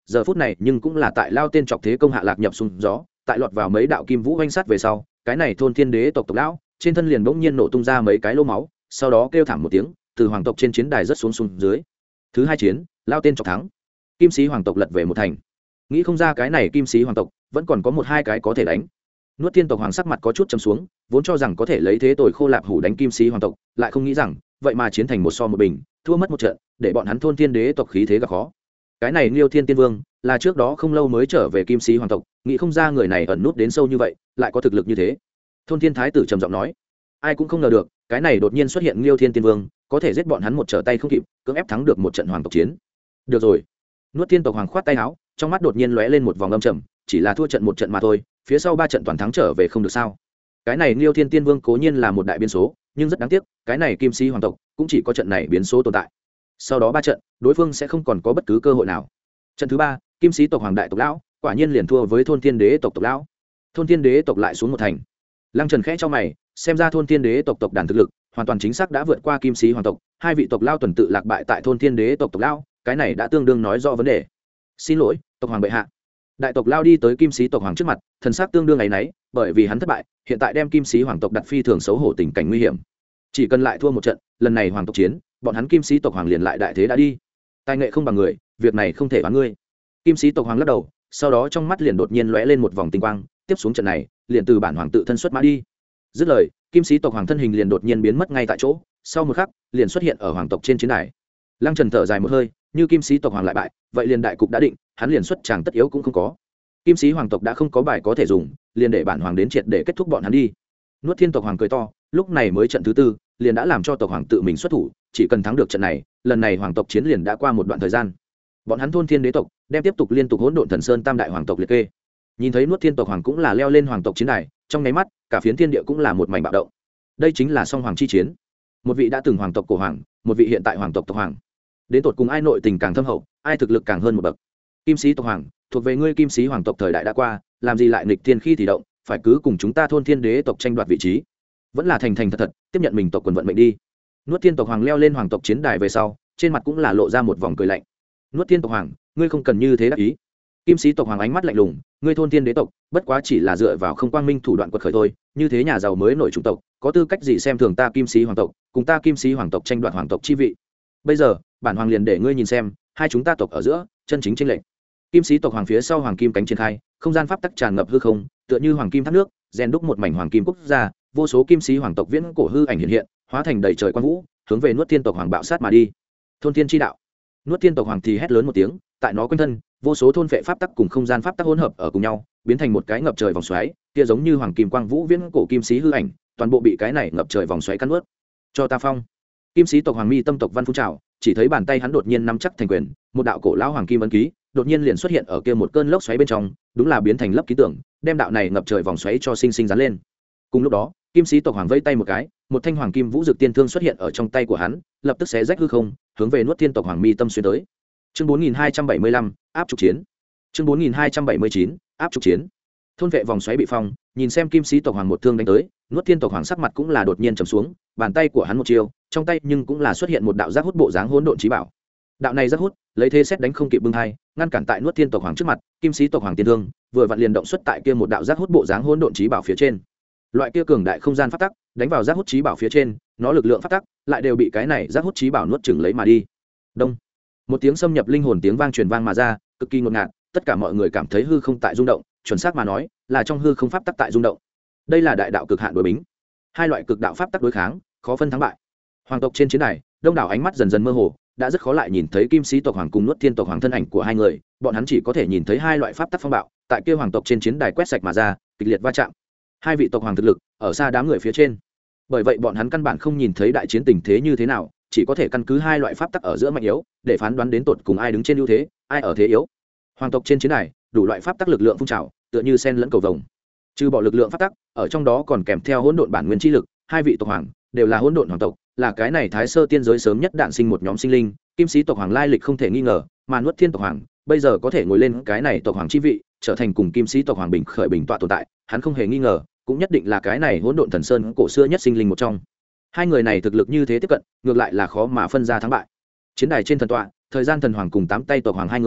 giờ phút này nhưng cũng là tại lao tên chọc thế công hạ lạc nhập xuống gió, tại lọt vào mấy đạo kim vũ oanh sát về sau, cái này thôn thiên đế tộc tộc lão trên thân liền bỗng nhiên nổ tung ra mấy cái lỗ máu, sau đó kêu thảm một tiếng, từ hoàng tộc trên chiến đài rất xuống xuống dưới. Thứ hai chiến, lao tên chọc thắng, kim sĩ hoàng tộc lật về một thành. Nghĩ không ra cái này kim sĩ hoàng tộc vẫn còn có một hai cái có thể đánh. Nuốt Thiên tộc hoàng sắc mặt có chút trầm xuống, vốn cho rằng có thể lấy thế tội khô lạp hủ đánh kim sĩ hoàng tộc, lại không nghĩ rằng vậy mà chiến thành một so một bình, thua mất một trận, để bọn hắn thôn thiên đế tộc khí thế gặp khó. Cái này Liêu Thiên Tiên Vương là trước đó không lâu mới trở về kim sĩ hoàng tộc, nghĩ không ra người này ẩn nút đến sâu như vậy, lại có thực lực như thế. Thôn Thiên Thái tử trầm giọng nói, ai cũng không ngờ được, cái này đột nhiên xuất hiện Liêu Thiên Tiên Vương, có thể giết bọn hắn một trở tay không kịp, cưỡng ép thắng được một trận hoàng tộc chiến. Được rồi. Nuốt Thiên tộc hoàng khoát tay áo, trong mắt đột nhiên lóe lên một vòng âm trầm, chỉ là thua trận một trận mà thôi, phía sau ba trận toàn thắng trở về không được sao? Cái này Liêu Thiên Tiên Vương cố nhiên là một đại biến số, nhưng rất đáng tiếc, cái này kim sĩ hoàng tộc cũng chỉ có trận này biến số tồn tại. Sau đó ba trận, đối phương sẽ không còn có bất cứ cơ hội nào. Trận thứ ba, kim sĩ tộc hoàng đại tộc lão, quả nhiên liền thua với thôn thiên đế tộc tộc lão. Thôn thiên đế tộc lại xuống một thành. Lăng Trần khẽ cho mày, xem ra thôn thiên đế tộc tộc đàn thực lực hoàn toàn chính xác đã vượt qua kim sĩ hoàng tộc, hai vị tộc lao tuần tự lạc bại tại thôn thiên đế tộc tộc lao, cái này đã tương đương nói rõ vấn đề. Xin lỗi, tộc hoàng bệ hạ. Đại tộc lao đi tới kim sĩ tộc hoàng trước mặt, thần sắc tương đương áy náy, bởi vì hắn thất bại, hiện tại đem kim sĩ hoàng tộc đặt phi thường xấu hổ tình cảnh nguy hiểm. Chỉ cần lại thua một trận, lần này hoàng tộc chiến, bọn hắn kim sĩ tộc hoàng liền lại đại thế đã đi. Tài nghệ không bằng người, việc này không thể oán ngươi. Kim sĩ tộc hoàng lắc đầu, sau đó trong mắt liền đột nhiên lóe lên một vòng tinh quang, tiếp xuống trận này, liền từ bản hoàng tự thân xuất mã đi. Dứt lời, kim sĩ tộc hoàng thân hình liền đột nhiên biến mất ngay tại chỗ, sau một khắc, liền xuất hiện ở hoàng tộc trên chiến đài. Lăng Trần thở dài một hơi, như kim sĩ tộc hoàng lại bại, vậy liền đại cục đã định, hắn liền xuất chàng tất yếu cũng không có. Kim sĩ hoàng tộc đã không có bài có thể dùng, liền để bản hoàng đến triệt để kết thúc bọn hắn đi. Nuốt Thiên tộc hoàng cười to, lúc này mới trận thứ tư, liền đã làm cho tộc hoàng tự mình xuất thủ, chỉ cần thắng được trận này, lần này hoàng tộc chiến liền đã qua một đoạn thời gian. Bọn hắn thôn thiên đế tộc đem tiếp tục liên tục hỗn độn thần sơn tam đại hoàng tộc liệt kê. Nhìn thấy Nuốt Thiên tộc hoàng cũng là leo lên hoàng tộc chiến đài, trong nháy mắt, cả phiến thiên địa cũng là một mảnh bạo động. Đây chính là song hoàng chi chiến. Một vị đã từng hoàng tộc cổ hoàng, một vị hiện tại hoàng tộc tộc hoàng. Đến tột cùng ai nội tình càng thâm hậu, ai thực lực càng hơn một bậc. Kim sĩ tộc hoàng, thuộc về ngươi kim sĩ hoàng tộc thời đại đã qua, làm gì lại nghịch thiên khi thì động, phải cứ cùng chúng ta thôn thiên đế tộc tranh đoạt vị trí. Vẫn là thành thành thật thật, tiếp nhận mình tộc quần vận mệnh đi. Nuốt Thiên tộc hoàng leo lên hoàng tộc chiến đài về sau, trên mặt cũng là lộ ra một vòng cười lạnh. Nuốt Thiên tộc hoàng, ngươi không cần như thế đắc ý. Kim sĩ tộc hoàng ánh mắt lạnh lùng, ngươi thôn thiên đế tộc bất quá chỉ là dựa vào không quang minh thủ đoạn quật khởi thôi, như thế nhà giàu mới nổi chủng tộc có tư cách gì xem thường ta kim sĩ hoàng tộc, cùng ta kim sĩ hoàng tộc tranh đoạt hoàng tộc chi vị. Bây giờ bản hoàng liền để ngươi nhìn xem hai chúng ta tộc ở giữa chân chính tranh lệch. Kim sĩ tộc hoàng phía sau hoàng kim cánh triển khai, không gian pháp tắc tràn ngập hư không, tựa như hoàng kim thác nước, rèn đúc một mảnh hoàng kim quốc gia, vô số kim sĩ hoàng tộc viễn cổ hư ảnh hiện hiện, hóa thành đầy trời quang vũ, hướng về Nuốt Thiên tộc hoàng bạo sát mà đi. Thôn thiên chi đạo. Nuốt Thiên tộc hoàng thì hét lớn một tiếng, tại nó quanh thân vô số thôn vệ pháp tắc cùng không gian pháp tắc hỗn hợp ở cùng nhau, biến thành một cái ngập trời vòng xoáy, kia giống như hoàng kim quang vũ viễn cổ kim sĩ hư ảnh, toàn bộ bị cái này ngập trời vòng xoáy cắn nuốt. Cho ta phong. Kim sĩ tộc hoàng mi tâm tộc văn phun trào, chỉ thấy bàn tay hắn đột nhiên nắm chắc thành quyền, một đạo cổ lão hoàng kim ấn ký đột nhiên liền xuất hiện ở kia một cơn lốc xoáy bên trong, đúng là biến thành lấp ký tưởng, đem đạo này ngập trời vòng xoáy cho sinh sinh dán lên. Cùng lúc đó, kim sĩ tộc hoàng vây tay một cái, một thanh hoàng kim vũ dược tiên thương xuất hiện ở trong tay của hắn, lập tức xé rách hư không, hướng về Nuốt Thiên tộc hoàng mi tâm xuyên tới. Chương bốn nghìn hai trăm bảy mươi lăm, áp trục chiến. Chương bốn nghìn hai trăm bảy mươi chín, áp trục chiến. Thôn vệ vòng xoáy bị phong, nhìn xem kim sĩ tộc hoàng một thương đánh tới, Nuốt Thiên tộc hoàng sắc mặt cũng là đột nhiên trầm xuống, bàn tay của hắn một chiêu, trong tay nhưng cũng là xuất hiện một đạo giác hút bộ dáng hỗn độn chí bảo. Đạo này giác hút, lấy thế xét đánh không kịp bưng hai, ngăn cản tại Nuốt Thiên tộc hoàng trước mặt, kim sĩ tộc hoàng tiên thương, vừa vặn liền động xuất tại kia một đạo giác hút bộ dáng hỗn độn chí bảo phía trên. Loại kia cường đại không gian pháp tắc, đánh vào giác hút chí bảo phía trên, nó lực lượng pháp tắc lại đều bị cái này giác hút chí bảo nuốt chửng lấy mà đi. Đông. Một tiếng xâm nhập linh hồn tiếng vang truyền vang mà ra, cực kỳ ngột ngạt, tất cả mọi người cảm thấy hư không tại rung động, chuẩn xác mà nói, là trong hư không pháp tắc tại rung động. Đây là đại đạo cực hạn đối bính. Hai loại cực đạo pháp tắc đối kháng, khó phân thắng bại. Hoàng tộc trên chiến đài, đông đảo ánh mắt dần dần mơ hồ, đã rất khó lại nhìn thấy kim sĩ tộc hoàng cùng Nuốt Thiên tộc hoàng thân ảnh của hai người, bọn hắn chỉ có thể nhìn thấy hai loại pháp tắc phong bạo, tại kia hoàng tộc trên chiến đài quét sạch mà ra, kịch liệt va chạm. Hai vị tộc hoàng thực lực ở xa đám người phía trên, bởi vậy bọn hắn căn bản không nhìn thấy đại chiến tình thế như thế nào, chỉ có thể căn cứ hai loại pháp tắc ở giữa mạnh yếu để phán đoán đến tột cùng ai đứng trên ưu thế, ai ở thế yếu. Hoàng tộc trên chiến đài, đủ loại pháp tắc lực lượng phun trào, tựa như sen lẫn cầu vồng. Trừ bỏ lực lượng pháp tắc, ở trong đó còn kèm theo hỗn độn bản nguyên chi lực, hai vị tộc hoàng đều là hỗn độn hoàng tộc, là cái này thái sơ tiên giới sớm nhất đản sinh một nhóm sinh linh, kim sĩ tộc hoàng lai lịch không thể nghi ngờ, mà Nuốt Thiên tộc hoàng bây giờ có thể ngồi lên cái này tộc hoàng chi vị, trở thành cùng kim sĩ tộc hoàng bình khởi bình tọa tồn tại, hắn không hề nghi ngờ, cũng nhất định là cái này hỗn độn thần sơn cổ xưa nhất sinh linh một trong. Hai người này thực lực như thế tiếp cận, ngược lại là khó mà phân ra thắng bại. Chiến đài trên thần tọa, thời gian thần hoàng cùng tám tay tộc hoàng hai người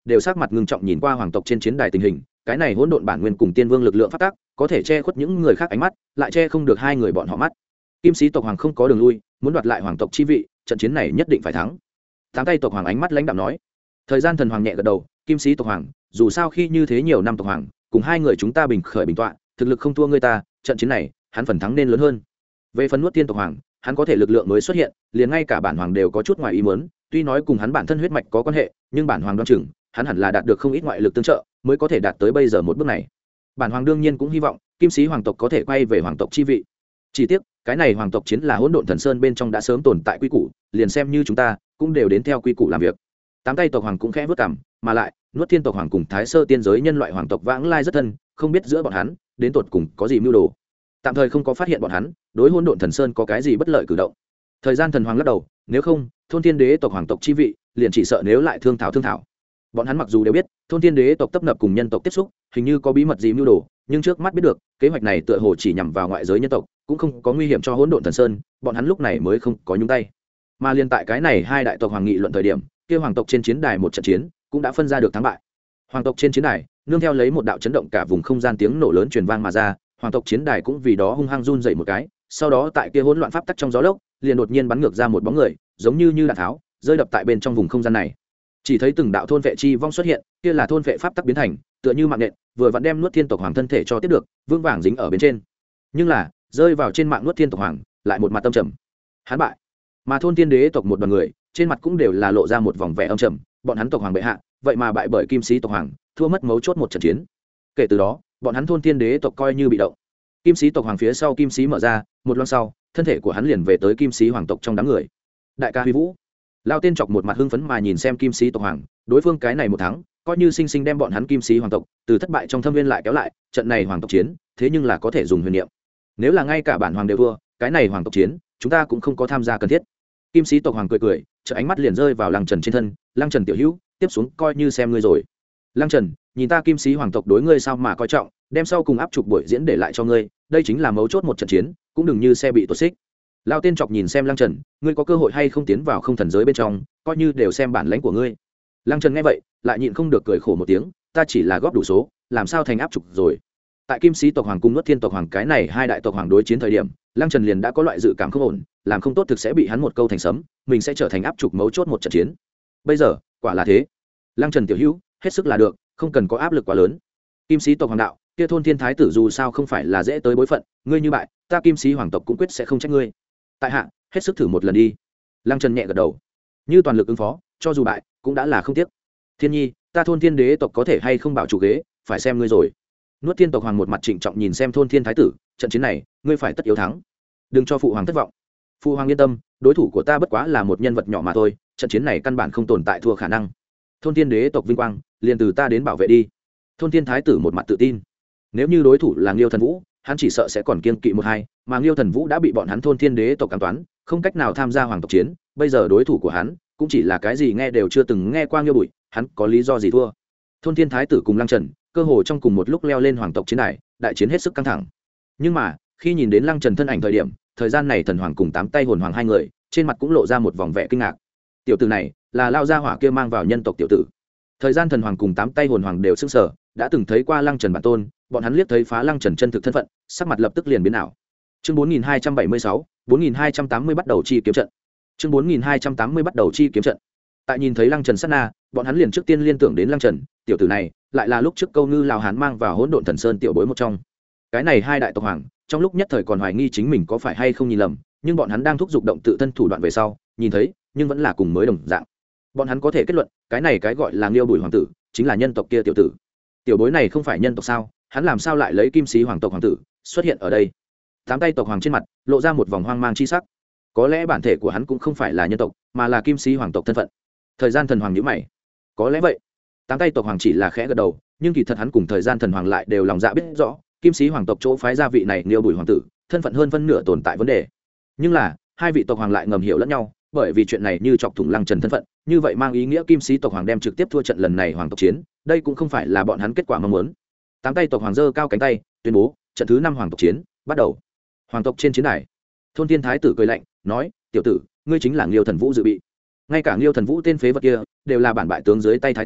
đều sắc mặt ngưng trọng nhìn qua hoàng tộc trên chiến đài tình hình. Cái này hỗn độn bản nguyên cùng tiên vương lực lượng phát tác có thể che khuất những người khác ánh mắt, lại che không được hai người bọn họ mắt. Kim sĩ tộc hoàng không có đường lui, muốn đoạt lại hoàng tộc chi vị, trận chiến này nhất định phải thắng. Tám tay tộc hoàng ánh mắt lãnh đạm nói. Thời gian thần hoàng nhẹ gật đầu, kim sĩ tộc hoàng, dù sao khi như thế nhiều năm tộc hoàng, cùng hai người chúng ta bình khởi bình tọa, thực lực không thua ngươi ta, trận chiến này, hắn phần thắng nên lớn hơn. Về phần nuốt tiên tộc hoàng, hắn có thể lực lượng mới xuất hiện, liền ngay cả bản hoàng đều có chút ngoài ý muốn, tuy nói cùng hắn bản thân huyết mạch có quan hệ, nhưng bản hoàng đoán chừng, hắn hẳn là đạt được không ít ngoại lực tương trợ, mới có thể đạt tới bây giờ một bước này. Bản hoàng đương nhiên cũng hy vọng, kim sĩ hoàng tộc có thể quay về hoàng tộc chi vị. Chỉ tiếc, cái này hoàng tộc chiến là hỗn độn thần sơn bên trong đã sớm tồn tại quy củ, liền xem như chúng ta, cũng đều đến theo quy củ làm việc. Tám tay tộc hoàng cũng khẽ vớt cằm, mà lại, nuốt thiên tộc hoàng cùng thái sơ tiên giới nhân loại hoàng tộc vãng lai rất thân, không biết giữa bọn hắn đến tột cùng có gì mưu đồ. Tạm thời không có phát hiện bọn hắn đối hỗn độn thần sơn có cái gì bất lợi cử động. Thời gian thần hoàng lắc đầu, nếu không, thôn thiên đế tộc hoàng tộc chi vị, liền chỉ sợ nếu lại thương thảo thương thảo. Bọn hắn mặc dù đều biết, thôn thiên đế tộc tấp nập cùng nhân tộc tiếp xúc, hình như có bí mật gì mưu đồ, nhưng trước mắt biết được, kế hoạch này tựa hồ chỉ nhằm vào ngoại giới nhân tộc, cũng không có nguy hiểm cho hỗn độn thần sơn, bọn hắn lúc này mới không có nhúng tay. Mà liên tại cái này hai đại tộc hoàng nghị luận thời điểm, kia hoàng tộc trên chiến đài một trận chiến, cũng đã phân ra được thắng bại. Hoàng tộc trên chiến đài, nương theo lấy một đạo chấn động cả vùng không gian tiếng nổ lớn truyền vang mà ra, hoàng tộc chiến đài cũng vì đó hung hăng run dậy một cái, sau đó tại kia hỗn loạn pháp tắc trong gió lốc, liền đột nhiên bắn ngược ra một bóng người, giống như như đạn tháo, rơi đập tại bên trong vùng không gian này. Chỉ thấy từng đạo thôn vệ chi vong xuất hiện, kia là thôn vệ pháp tắc biến thành, tựa như mạng nện, vừa vặn đem nuốt thiên tộc hoàng thân thể cho tiếp được, vương vàng dính ở bên trên. Nhưng là, rơi vào trên mạng nuốt thiên tộc hoàng, lại một mặt tâm trầm. Hắn bại. Mà thôn thiên đế tộc một đoàn người, trên mặt cũng đều là lộ ra một vòng vẻ âm trầm, bọn hắn tộc hoàng bệ hạ, vậy mà bại bởi kim sĩ tộc hoàng, thua mất mấu chốt một trận chiến. Kể từ đó, bọn hắn thôn thiên đế tộc coi như bị động. Kim sĩ tộc hoàng phía sau kim sĩ mở ra, một loang sau, thân thể của hắn liền về tới kim sĩ hoàng tộc trong đám người. Đại ca Huy Vũ, lao tên chọc một mặt hưng phấn mà nhìn xem kim sĩ tộc hoàng, đối phương cái này một thắng, coi như sinh sinh đem bọn hắn kim sĩ hoàng tộc từ thất bại trong thâm viên lại kéo lại, trận này hoàng tộc chiến, thế nhưng là có thể dùng huyền niệm. Nếu là ngay cả bản hoàng đều thua, cái này hoàng tộc chiến, chúng ta cũng không có tham gia cần thiết. Kim sĩ tộc hoàng cười cười, chợ ánh mắt liền rơi vào Lăng Trần trên thân, Lăng Trần tiểu hữu, tiếp xuống coi như xem ngươi rồi. Lăng Trần, nhìn ta kim sĩ hoàng tộc đối ngươi sao mà coi trọng, đem sau cùng áp trục buổi diễn để lại cho ngươi, đây chính là mấu chốt một trận chiến, cũng đừng như xe bị tuột xích. Lao tên chọc nhìn xem Lăng Trần, ngươi có cơ hội hay không tiến vào không thần giới bên trong, coi như đều xem bản lãnh của ngươi. Lăng Trần nghe vậy, lại nhịn không được cười khổ một tiếng, ta chỉ là góp đủ số, làm sao thành áp trục rồi. Tại kim sĩ tộc hoàng cùng nuốt thiên tộc hoàng cái này hai đại tộc hoàng đối chiến thời điểm, Lăng Trần liền đã có loại dự cảm không ổn, làm không tốt thực sẽ bị hắn một câu thành sấm, mình sẽ trở thành áp trục mấu chốt một trận chiến. Bây giờ, quả là thế. Lăng Trần tiểu hữu, hết sức là được, không cần có áp lực quá lớn. Kim sĩ tộc hoàng đạo, kia thôn thiên thái tử dù sao không phải là dễ tới bối phận, ngươi như bại, ta kim sĩ hoàng tộc cũng quyết sẽ không trách ngươi. Tại hạ, hết sức thử một lần đi. Lăng Trần nhẹ gật đầu, như toàn lực ứng phó, cho dù bại, cũng đã là không tiếc. Thiên nhi, ta thôn thiên đế tộc có thể hay không bảo chủ ghế, phải xem ngươi rồi. Nuốt thiên tộc hoàng một mặt trịnh trọng nhìn xem thôn thiên thái tử, trận chiến này, ngươi phải tất yếu thắng, đừng cho phụ hoàng thất vọng. Phụ hoàng yên tâm, đối thủ của ta bất quá là một nhân vật nhỏ mà thôi, trận chiến này căn bản không tồn tại thua khả năng. Thôn thiên đế tộc vinh quang, liền từ ta đến bảo vệ đi. Thôn thiên thái tử một mặt tự tin, nếu như đối thủ là Nghiêu Thần Vũ, hắn chỉ sợ sẽ còn kiên kỵ một hai, mà Nghiêu Thần Vũ đã bị bọn hắn thôn thiên đế tộc cám toán, không cách nào tham gia hoàng tộc chiến, bây giờ đối thủ của hắn cũng chỉ là cái gì nghe đều chưa từng nghe qua Nghiêu Bụi, hắn có lý do gì thua. Thôn thiên thái tử cùng Lăng Trần, cơ hồ trong cùng một lúc leo lên hoàng tộc chiến đài, đại chiến hết sức căng thẳng. Nhưng mà, khi nhìn đến Lăng Trần thân ảnh thời điểm, thời gian này thần hoàng cùng tám tay hồn hoàng hai người, trên mặt cũng lộ ra một vòng vẻ kinh ngạc. Tiểu tử này, là lao gia hỏa kia mang vào nhân tộc tiểu tử. Thời gian thần hoàng cùng tám tay hồn hoàng đều sững sờ, đã từng thấy qua Lăng Trần bản tôn, bọn hắn liếc thấy phá Lăng Trần chân thực thân phận, sắc mặt lập tức liền biến ảo. Chương bốn nghìn hai trăm bảy mươi sáu, bốn nghìn hai trăm tám mươi bắt đầu chi kiếm trận. Chương bốn nghìn hai trăm tám mươi bắt đầu chi kiếm trận. Tại nhìn thấy Lăng Trần sát na, bọn hắn liền trước tiên liên tưởng đến Lăng Trần, tiểu tử này, lại là lúc trước câu ngư lão hán mang vào Hỗn Độn Thần Sơn tiểu bối một trong. Cái này hai đại tộc hoàng, trong lúc nhất thời còn hoài nghi chính mình có phải hay không nhìn lầm, nhưng bọn hắn đang thúc giục động tự thân thủ đoạn về sau, nhìn thấy, nhưng vẫn là cùng mới đồng dạng. Bọn hắn có thể kết luận, cái này cái gọi là Nghiêu Bùi hoàng tử, chính là nhân tộc kia tiểu tử. Tiểu bối này không phải nhân tộc sao? Hắn làm sao lại lấy kim sĩ hoàng tộc hoàng tử xuất hiện ở đây? Tám tay tộc hoàng trên mặt lộ ra một vòng hoang mang chi sắc. Có lẽ bản thể của hắn cũng không phải là nhân tộc, mà là kim sĩ hoàng tộc thân phận. Thời gian thần hoàng nhíu mày. Có lẽ vậy. Tám tay tộc hoàng chỉ là khẽ gật đầu, nhưng kỳ thật hắn cùng thời gian thần hoàng lại đều lòng dạ biết rõ, kim sĩ hoàng tộc chỗ phái gia vị này Nghiêu Bùi hoàng tử, thân phận hơn phân nửa tồn tại vấn đề. Nhưng là, hai vị tộc hoàng lại ngầm hiểu lẫn nhau, bởi vì chuyện này như chọc thủng Lăng Trần thân phận, như vậy mang ý nghĩa kim sĩ tộc hoàng đem trực tiếp thua trận lần này hoàng tộc chiến, đây cũng không phải là bọn hắn kết quả mong muốn. Tám tay tộc hoàng giơ cao cánh tay, tuyên bố, trận thứ năm hoàng tộc chiến bắt đầu. Hoàng tộc trên chiến đài, thôn thiên thái tử cười lạnh, nói, tiểu tử, ngươi chính là Nghiêu Thần Vũ dự bị. Ngay cả Nghiêu Thần Vũ tên phế vật kia, đều là bản bại tướng dưới tay thái tử,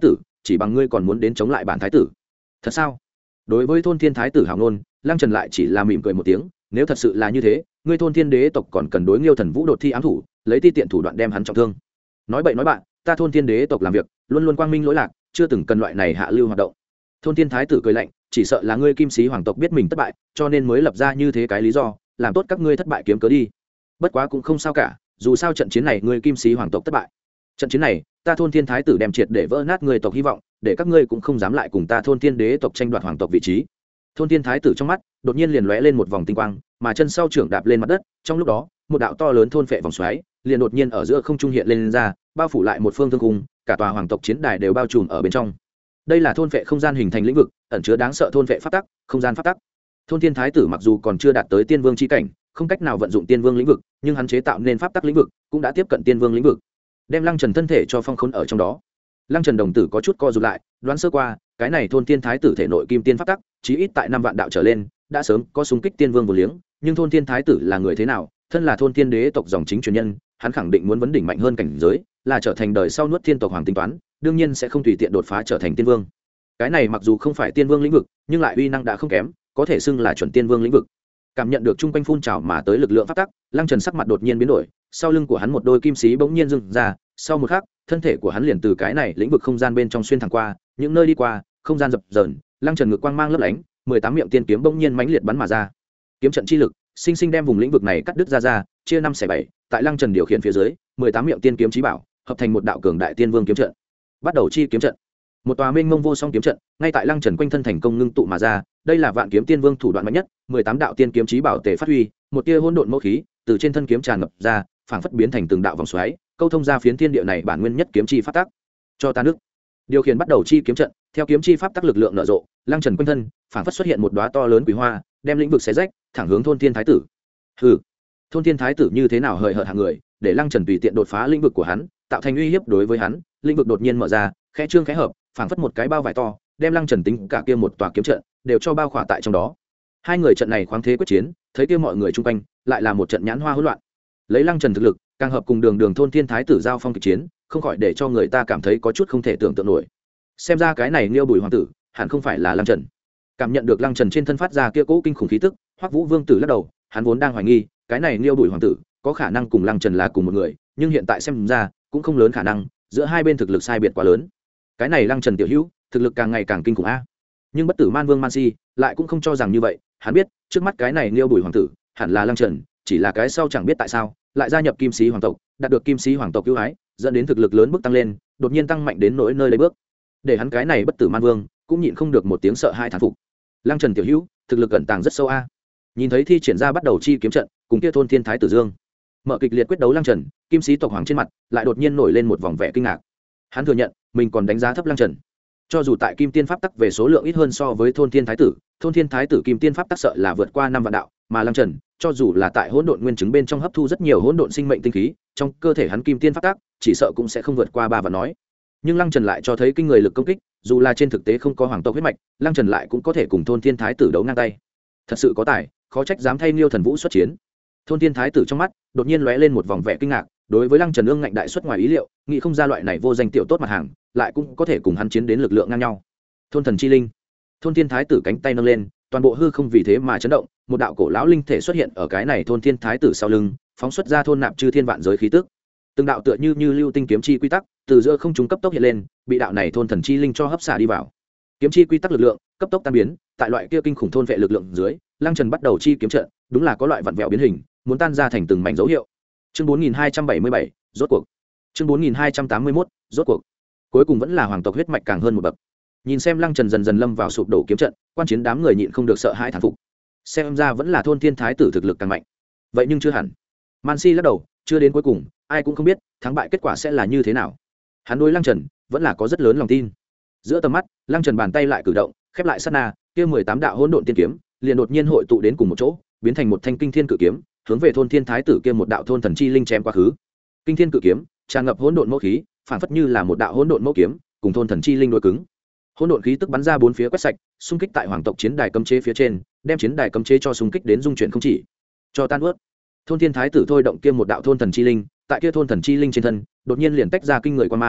chỉ bằng ngươi còn muốn đến chống lại bản thái tử thật sao? Đối với thôn thiên thái tử hào ngôn, Lăng Trần lại chỉ là mỉm cười một tiếng. Nếu thật sự là như thế, ngươi thôn thiên đế tộc còn cần đối Nghiêu Thần Vũ đột thi ám thủ, lấy ti tiện thủ đoạn đem hắn trọng thương. Nói bậy nói bạn, ta thôn thiên đế tộc làm việc luôn luôn quang minh lỗi lạc, chưa từng cần loại này hạ lưu hoạt động. Thôn thiên thái tử cười lạnh, chỉ sợ là ngươi kim sĩ hoàng tộc biết mình thất bại, cho nên mới lập ra như thế cái lý do, làm tốt các ngươi thất bại kiếm cớ đi. Bất quá cũng không sao cả, dù sao trận chiến này ngươi kim sĩ hoàng tộc thất bại. Trận chiến này, ta thôn thiên thái tử đem triệt để vỡ nát người tộc hy vọng, để các ngươi cũng không dám lại cùng ta thôn thiên đế tộc tranh đoạt hoàng tộc vị trí. Thôn thiên thái tử trong mắt đột nhiên liền lóe lên một vòng tinh quang, mà chân sau trưởng đạp lên mặt đất, trong lúc đó, một đạo to lớn thôn phệ vòng xoáy liền đột nhiên ở giữa không trung hiện lên, lên ra, bao phủ lại một phương thương cung, cả tòa hoàng tộc chiến đài đều bao trùm ở bên trong. Đây là thôn phệ không gian hình thành lĩnh vực, ẩn chứa đáng sợ thôn phệ pháp tắc, không gian pháp tắc. Thôn thiên thái tử mặc dù còn chưa đạt tới tiên vương chi cảnh, không cách nào vận dụng tiên vương lĩnh vực, nhưng hắn chế tạo nên pháp tắc lĩnh vực cũng đã tiếp cận tiên vương lĩnh vực, đem Lăng Trần thân thể cho phong khốn ở trong đó. Lăng Trần đồng tử có chút co rụt lại, đoán sơ qua, cái này thôn thiên thái tử thể nội kim tiên pháp tắc, chí ít tại năm vạn đạo trở lên, đã sớm có xung kích tiên vương vô liếng, nhưng thôn thiên thái tử là người thế nào, thân là thôn thiên đế tộc dòng chính truyền nhân, hắn khẳng định muốn vấn đỉnh mạnh hơn cảnh giới, là trở thành đời sau nuốt thiên tộc hoàng tính toán, đương nhiên sẽ không tùy tiện đột phá trở thành tiên vương. Cái này mặc dù không phải tiên vương lĩnh vực, nhưng lại uy năng đã không kém, có thể xưng là chuẩn tiên vương lĩnh vực. Cảm nhận được trung quanh phun trào mà tới lực lượng pháp tắc, Lăng Trần sắc mặt đột nhiên biến đổi, sau lưng của hắn một đôi kim xí bỗng nhiên dừng ra, sau một khắc, thân thể của hắn liền từ cái này lĩnh vực không gian bên trong xuyên thẳng qua, những nơi đi qua, không gian dập dờn, Lăng Trần ngực quang mang lấp lánh, mười tám miệng tiên kiếm bỗng nhiên mãnh liệt bắn mà ra. Kiếm trận chi lực, sinh sinh đem vùng lĩnh vực này cắt đứt ra ra, chia năm xẻ bảy, tại Lăng Trần điều khiển phía dưới, mười tám miệng tiên kiếm chí bảo, hợp thành một đạo cường đại tiên vương kiếm trận. Bắt đầu chi kiếm trận. Một tòa mênh mông vô song kiếm trận, ngay tại Lăng Trần quanh thân thành công ngưng tụ mà ra, đây là Vạn Kiếm Tiên Vương thủ đoạn mạnh nhất, mười tám đạo tiên kiếm chí bảo tề phát huy, một tia hỗn độn mẫu khí từ trên thân kiếm tràn ngập ra, phảng phất biến thành từng đạo vòng xoáy, câu thông ra phiến thiên địa này bản nguyên nhất kiếm chi pháp tắc. Cho ta nước. Điều khiển bắt đầu chi kiếm trận, theo kiếm chi pháp tắc lực lượng nở rộ, Lăng Trần quanh thân phảng phất xuất hiện một đóa to lớn quý hoa, đem lĩnh vực xé rách, thẳng hướng thôn thiên thái tử. Hừ, thôn thiên thái tử như thế nào hời hợt hạng người, để Lăng Trần tùy tiện đột phá lĩnh vực của hắn, tạo thành uy hiếp đối với hắn, lĩnh vực đột nhiên mở ra, khẽ trương khẽ hợp, phảng phất một cái bao vải to, đem Lăng Trần tính cả kia một tòa kiếm trận đều cho bao khỏa tại trong đó. Hai người trận này khoáng thế quyết chiến, thấy kia mọi người chung quanh lại là một trận nhãn hoa hỗn loạn. Lấy Lăng Trần thực lực, càng hợp cùng Đường Đường thôn thiên thái tử giao phong kịch chiến, không khỏi để cho người ta cảm thấy có chút không thể tưởng tượng nổi. Xem ra cái này Liêu Bùi hoàng tử, hẳn không phải là Lăng Trần. Cảm nhận được Lăng Trần trên thân phát ra kia cỗ kinh khủng khí tức, Hoắc Vũ Vương tử lắc đầu, hắn vốn đang hoài nghi, cái này Liêu Bùi hoàng tử có khả năng cùng Lăng Trần là cùng một người, nhưng hiện tại xem ra, cũng không lớn khả năng, giữa hai bên thực lực sai biệt quá lớn. Cái này Lăng Trần tiểu hữu, thực lực càng ngày càng kinh khủng a. Nhưng bất tử Man Vương Man Si lại cũng không cho rằng như vậy, hắn biết, trước mắt cái này Liêu Bùi hoàng tử, hẳn là Lăng Trần, chỉ là cái sau chẳng biết tại sao, lại gia nhập Kim Sĩ hoàng tộc, đạt được Kim Sĩ hoàng tộc ưu ái, dẫn đến thực lực lớn bước tăng lên, đột nhiên tăng mạnh đến nỗi nơi lấy bước. Để hắn cái này bất tử Man Vương cũng nhịn không được một tiếng sợ hai thán phục. Lăng Trần tiểu hữu, thực lực ẩn tàng rất sâu a. Nhìn thấy thi triển ra bắt đầu chi kiếm trận, cùng kia thôn thiên thái tử Dương, mở kịch liệt quyết đấu Lăng Trần, Kim Sĩ tộc hoàng trên mặt lại đột nhiên nổi lên một vòng vẻ kinh ngạc. Hắn thừa nhận, mình còn đánh giá thấp Lăng Trần. Cho dù tại kim tiên pháp tắc về số lượng ít hơn so với thôn thiên thái tử, thôn thiên thái tử kim tiên pháp tắc sợ là vượt qua năm vạn đạo, mà Lăng Trần, cho dù là tại hỗn độn nguyên chứng bên trong hấp thu rất nhiều hỗn độn sinh mệnh tinh khí, trong cơ thể hắn kim tiên pháp tắc, chỉ sợ cũng sẽ không vượt qua ba vạn nói. Nhưng Lăng Trần lại cho thấy kinh người lực công kích, dù là trên thực tế không có hoàng tộc huyết mạch, Lăng Trần lại cũng có thể cùng thôn thiên thái tử đấu ngang tay. Thật sự có tài, khó trách dám thay Liêu Thần Vũ xuất chiến. Thôn thiên thái tử trong mắt đột nhiên lóe lên một vòng vẻ kinh ngạc, đối với Lăng Trần ương ngạnh đại xuất ngoài ý liệu, nghĩ không ra loại này vô danh tiểu tốt mặt hàng, lại cũng có thể cùng hắn chiến đến lực lượng ngang nhau. Thôn thần chi linh. Thôn thiên thái tử cánh tay nâng lên, toàn bộ hư không vì thế mà chấn động, một đạo cổ lão linh thể xuất hiện ở cái này thôn thiên thái tử sau lưng, phóng xuất ra thôn nạp chư thiên vạn giới khí tức. Từng đạo tựa như như lưu tinh kiếm chi quy tắc, từ giữa không trung cấp tốc hiện lên, bị đạo này thôn thần chi linh cho hấp xả đi vào. Kiếm chi quy tắc lực lượng cấp tốc tan biến, tại loại kia kinh khủng thôn vệ lực lượng dưới, Lăng Trần bắt đầu chi kiếm trận, đúng là có loại vặn vẹo biến hình, muốn tan ra thành từng mảnh dấu hiệu. Chương bốn nghìn hai trăm bảy mươi bảy, rốt cuộc. Chương bốn nghìn hai trăm tám mươi mốt, rốt cuộc. Cuối cùng vẫn là hoàng tộc huyết mạch càng hơn một bậc. Nhìn xem Lăng Trần dần dần lâm vào sụp đổ kiếm trận, quan chiến đám người nhịn không được sợ hãi thán phục. Xem ra vẫn là thôn thiên thái tử thực lực càng mạnh. Vậy nhưng chưa hẳn. Man Si lắc đầu, chưa đến cuối cùng, ai cũng không biết thắng bại kết quả sẽ là như thế nào. Hắn đối Lăng Trần vẫn là có rất lớn lòng tin. Giữa tầm mắt, Lăng Trần bàn tay lại cử động, khép lại sát na, kia mười tám đạo hỗn độn tiên kiếm, liền đột nhiên hội tụ đến cùng một chỗ, biến thành một thanh kinh thiên cự kiếm, hướng về thôn thiên thái tử kia một đạo thôn thần chi linh chém quá khứ. Kinh thiên cự kiếm tràn ngập hỗn độn mẫu khí, phản phất như là một đạo hỗn độn mẫu kiếm, cùng thôn thần chi linh đối cứng. Hỗn độn khí tức bắn ra bốn phía quét sạch, xung kích tại hoàng tộc chiến đài cấm chế phía trên, đem chiến đài cấm chế cho xung kích đến dung chuyển không chỉ. Cho tan ướt. Thôn thiên thái tử thôi động kia một đạo thôn thần chi linh, tại kia thôn thần chi linh trên thân, đột nhiên liền tách ra kinh người quan mang,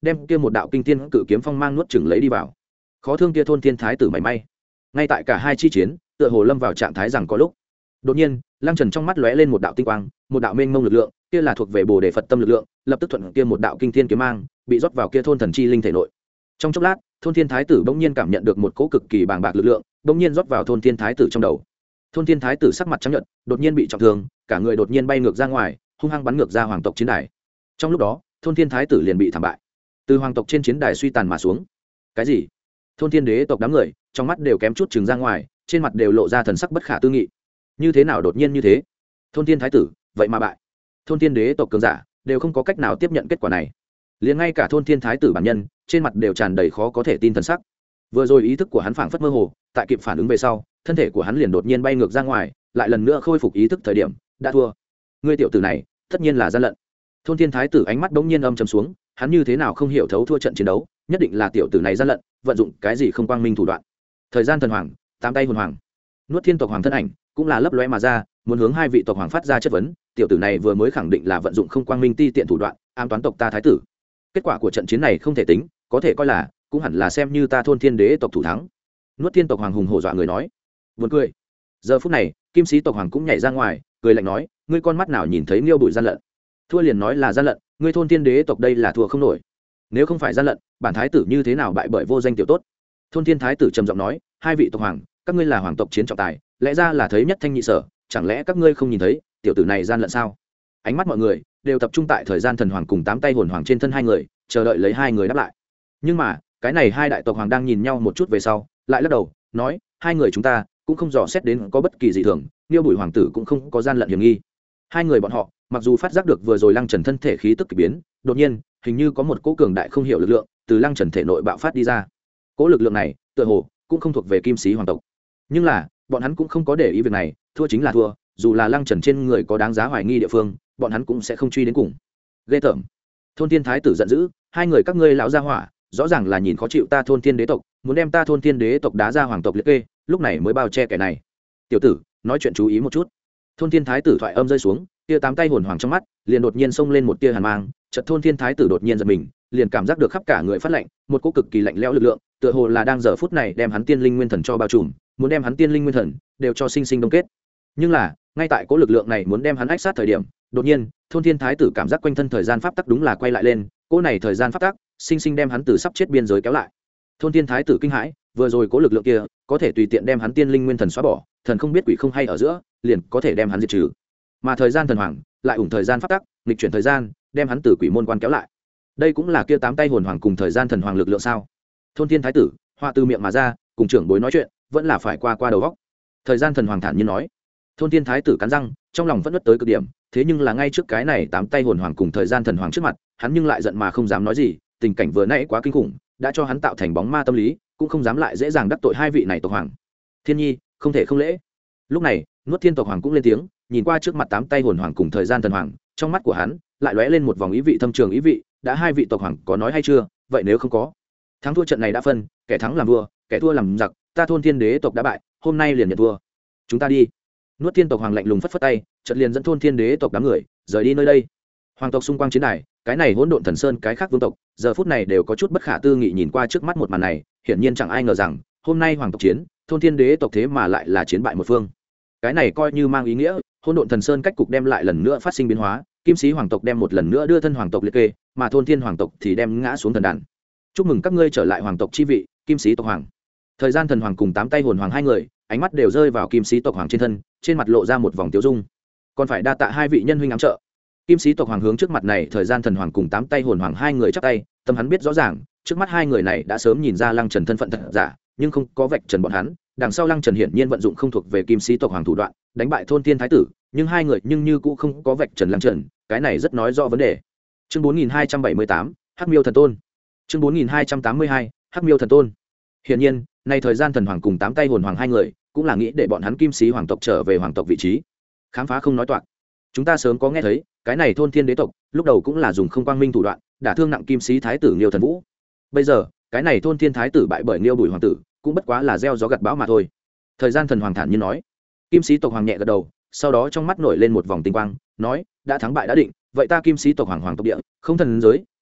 đem kia một đạo kinh thiên cự kiếm phong mang nuốt chửng lấy đi vào. Khó thương kia thôn thiên thái tử mảy may. Ngay tại cả hai chi chiến tựa hồ lâm vào trạng thái rằng có lúc đột nhiên Lăng Trần trong mắt lóe lên một đạo tinh quang, một đạo mênh mông lực lượng, kia là thuộc về Bồ Đề Phật tâm lực lượng, lập tức thuận kia một đạo kinh thiên kiếm mang, bị rót vào kia thôn thần chi linh thể nội. Trong chốc lát, thôn thiên thái tử bỗng nhiên cảm nhận được một cỗ cực kỳ bàng bạc lực lượng, bỗng nhiên rót vào thôn thiên thái tử trong đầu. Thôn thiên thái tử sắc mặt trắng nhợt, đột nhiên bị trọng thương, cả người đột nhiên bay ngược ra ngoài, hung hăng bắn ngược ra hoàng tộc chiến đài. Trong lúc đó, thôn thiên thái tử liền bị thảm bại, từ hoàng tộc trên chiến đài suy tàn mà xuống. Cái gì? Thôn thiên đế tộc đám người trong mắt đều kém chút trừng ra ngoài, trên mặt đều lộ ra thần sắc bất khả tư nghị. Như thế nào đột nhiên như thế? Thôn thiên thái tử vậy mà bại. Thôn thiên đế tộc cường giả đều không có cách nào tiếp nhận kết quả này, liền ngay cả thôn thiên thái tử bản nhân trên mặt đều tràn đầy khó có thể tin thần sắc. Vừa rồi ý thức của hắn phảng phất mơ hồ, tại kịp phản ứng về sau, thân thể của hắn liền đột nhiên bay ngược ra ngoài, lại lần nữa khôi phục ý thức thời điểm đã thua. Ngươi tiểu tử này tất nhiên là gian lận. Thôn thiên thái tử ánh mắt bỗng nhiên âm trầm xuống, hắn như thế nào không hiểu thấu thua trận chiến đấu, nhất định là tiểu tử này gian lận, vận dụng cái gì không quang minh thủ đoạn. Thời gian thần hoàng, tám tay hồn hoàng, nuốt thiên tộc hoàng thân ảnh cũng là lấp lóe mà ra, muốn hướng hai vị tộc hoàng phát ra chất vấn. Tiểu tử này vừa mới khẳng định là vận dụng không quang minh ti tiện thủ đoạn ám toán tộc ta thái tử. Kết quả của trận chiến này không thể tính, có thể coi là cũng hẳn là xem như ta thôn thiên đế tộc thủ thắng. Nuốt thiên tộc hoàng hùng hổ dọa người nói. Buồn cười. Giờ phút này kim sĩ tộc hoàng cũng nhảy ra ngoài, cười lạnh nói, ngươi con mắt nào nhìn thấy Liêu Bụi gian lận? Thua liền nói là gian lận, ngươi thôn thiên đế tộc đây là thua không nổi. Nếu không phải gian lận, bản thái tử như thế nào bại bởi vô danh tiểu tốt? Thôn thiên thái tử trầm giọng nói, hai vị tộc hoàng, các ngươi là hoàng tộc chiến trọng tài, lẽ ra là thấy nhất thanh nhị sở, chẳng lẽ các ngươi không nhìn thấy tiểu tử này gian lận sao? Ánh mắt mọi người đều tập trung tại thời gian thần hoàng cùng tám tay hồn hoàng trên thân hai người, chờ đợi lấy hai người đáp lại. Nhưng mà cái này hai đại tộc hoàng đang nhìn nhau một chút về sau lại lắc đầu nói, hai người chúng ta cũng không dò xét đến có bất kỳ gì thường, Liêu Bụi hoàng tử cũng không có gian lận hiểm nghi. Hai người bọn họ mặc dù phát giác được vừa rồi Lăng Trần thân thể khí tức kỳ biến, đột nhiên hình như có một cỗ cường đại không hiểu lực lượng từ Lăng Trần thể nội bạo phát đi ra. Cỗ lực lượng này tựa hồ cũng không thuộc về kim sĩ hoàng tộc, nhưng là bọn hắn cũng không có để ý việc này, thua chính là thua, dù là Lăng Trần trên người có đáng giá hoài nghi địa phương, bọn hắn cũng sẽ không truy đến cùng. Ghê tởm. Thôn thiên thái tử giận dữ, hai người các ngươi lão gia hỏa rõ ràng là nhìn khó chịu ta thôn thiên đế tộc, muốn đem ta thôn thiên đế tộc đá ra hoàng tộc liệt kê, lúc này mới bao che kẻ này. Tiểu tử nói chuyện chú ý một chút. Thôn thiên thái tử thoại âm rơi xuống, tia tám tay hồn hoàng trong mắt liền đột nhiên xông lên một tia hàn mang, chợt thôn thiên thái tử đột nhiên giật mình, liền cảm giác được khắp cả người phát lạnh, một cỗ cực kỳ lạnh lẽo lực lượng tựa hồ là đang giờ phút này đem hắn tiên linh nguyên thần cho bao trùm, muốn đem hắn tiên linh nguyên thần đều cho sinh sinh đông kết. Nhưng là ngay tại cỗ lực lượng này muốn đem hắn ách sát thời điểm, đột nhiên thôn thiên thái tử cảm giác quanh thân thời gian pháp tắc đúng là quay lại lên, cỗ này thời gian pháp tắc sinh sinh đem hắn từ sắp chết biên giới kéo lại. Thôn thiên thái tử kinh hãi, vừa rồi cỗ lực lượng kia có thể tùy tiện đem hắn tiên linh nguyên thần xóa bỏ, thần không biết quỷ không hay ở giữa liền có thể đem hắn diệt trừ, mà thời gian thần hoàng lại ủng thời gian pháp tắc nghịch chuyển thời gian đem hắn từ quỷ môn quan kéo lại. Đây cũng là kia tám tay hồn hoàng cùng thời gian thần hoàng lực lượng sao? Thôn thiên thái tử hoa từ miệng mà ra, cùng trưởng bối nói chuyện vẫn là phải qua qua đầu góc. Thời gian thần hoàng thản nhiên nói. Thôn thiên thái tử cắn răng, trong lòng vẫn nuốt tới cực điểm, thế nhưng là ngay trước cái này tám tay hồn hoàng cùng thời gian thần hoàng trước mặt, hắn nhưng lại giận mà không dám nói gì, tình cảnh vừa nãy quá kinh khủng, đã cho hắn tạo thành bóng ma tâm lý, cũng không dám lại dễ dàng đắc tội hai vị này tộc hoàng. Thiên nhi không thể không lễ. Lúc này nuốt thiên tộc hoàng cũng lên tiếng, nhìn qua trước mặt tám tay hồn hoàng cùng thời gian thần hoàng, trong mắt của hắn lại lóe lên một vòng ý vị thâm trường ý vị, đã hai vị tộc hoàng có nói hay chưa, vậy nếu không có, thắng thua trận này đã phân, kẻ thắng làm vua, kẻ thua làm giặc, ta thôn thiên đế tộc đã bại, hôm nay liền nhận thua, chúng ta đi. Nuốt thiên tộc hoàng lạnh lùng phất phất tay, chợt liền dẫn thôn thiên đế tộc đám người rời đi nơi đây. Hoàng tộc xung quanh chiến đài, cái này hỗn độn thần sơn cái khác vương tộc giờ phút này đều có chút bất khả tư nghị nhìn qua trước mắt một màn này, hiển nhiên chẳng ai ngờ rằng hôm nay hoàng tộc chiến, thôn thiên đế tộc thế mà lại là chiến bại một phương. Cái này coi như mang ý nghĩa hỗn độn thần sơn cách cục đem lại lần nữa phát sinh biến hóa, kim sĩ hoàng tộc đem một lần nữa đưa thân hoàng tộc liệt kê, mà thôn thiên hoàng tộc thì đem ngã xuống thần đàn. Chúc mừng các ngươi trở lại hoàng tộc chi vị, kim sĩ tộc hoàng. Thời gian thần hoàng cùng tám tay hồn hoàng hai người ánh mắt đều rơi vào kim sĩ tộc hoàng trên thân, trên mặt lộ ra một vòng tiêu dung. Còn phải đa tạ hai vị nhân huynh ám trợ. Kim sĩ tộc hoàng hướng trước mặt này thời gian thần hoàng cùng tám tay hồn hoàng hai người chắp tay, tâm hắn biết rõ ràng trước mắt hai người này đã sớm nhìn ra Lăng Trần thân phận thật giả, nhưng không có vạch trần bọn hắn. Đằng sau Lăng Trần hiển nhiên vận dụng không thuộc về kim sĩ tộc hoàng thủ đoạn, đánh bại thôn thiên thái tử, nhưng hai người nhưng như cũ không có vạch trần Lăng Trần, cái này rất nói rõ vấn đề. Chương bốn nghìn hai trăm bảy mươi tám, Hắc Miêu thần tôn. Chương bốn nghìn hai trăm tám mươi hai, Hắc Miêu thần tôn. Hiển nhiên, nay thời gian thần hoàng cùng tám tay hồn hoàng hai người cũng là nghĩ để bọn hắn kim sĩ hoàng tộc trở về hoàng tộc vị trí. Khám phá không nói toạc. Chúng ta sớm có nghe thấy, cái này thôn thiên đế tộc lúc đầu cũng là dùng không quang minh thủ đoạn đả thương nặng kim sĩ thái tử Liêu Thần Vũ. Bây giờ, cái này thôn thiên thái tử bại bởi Liêu Bùi hoàng tử, cũng bất quá là gieo gió gặt bão mà thôi. Thời gian thần hoàng thản nhiên nói. Kim sĩ tộc hoàng nhẹ gật đầu, sau đó trong mắt nổi lên một vòng tinh quang, nói, đã thắng bại đã định, vậy ta kim sĩ tộc hoàng hoàng tộc địa, không thần giới,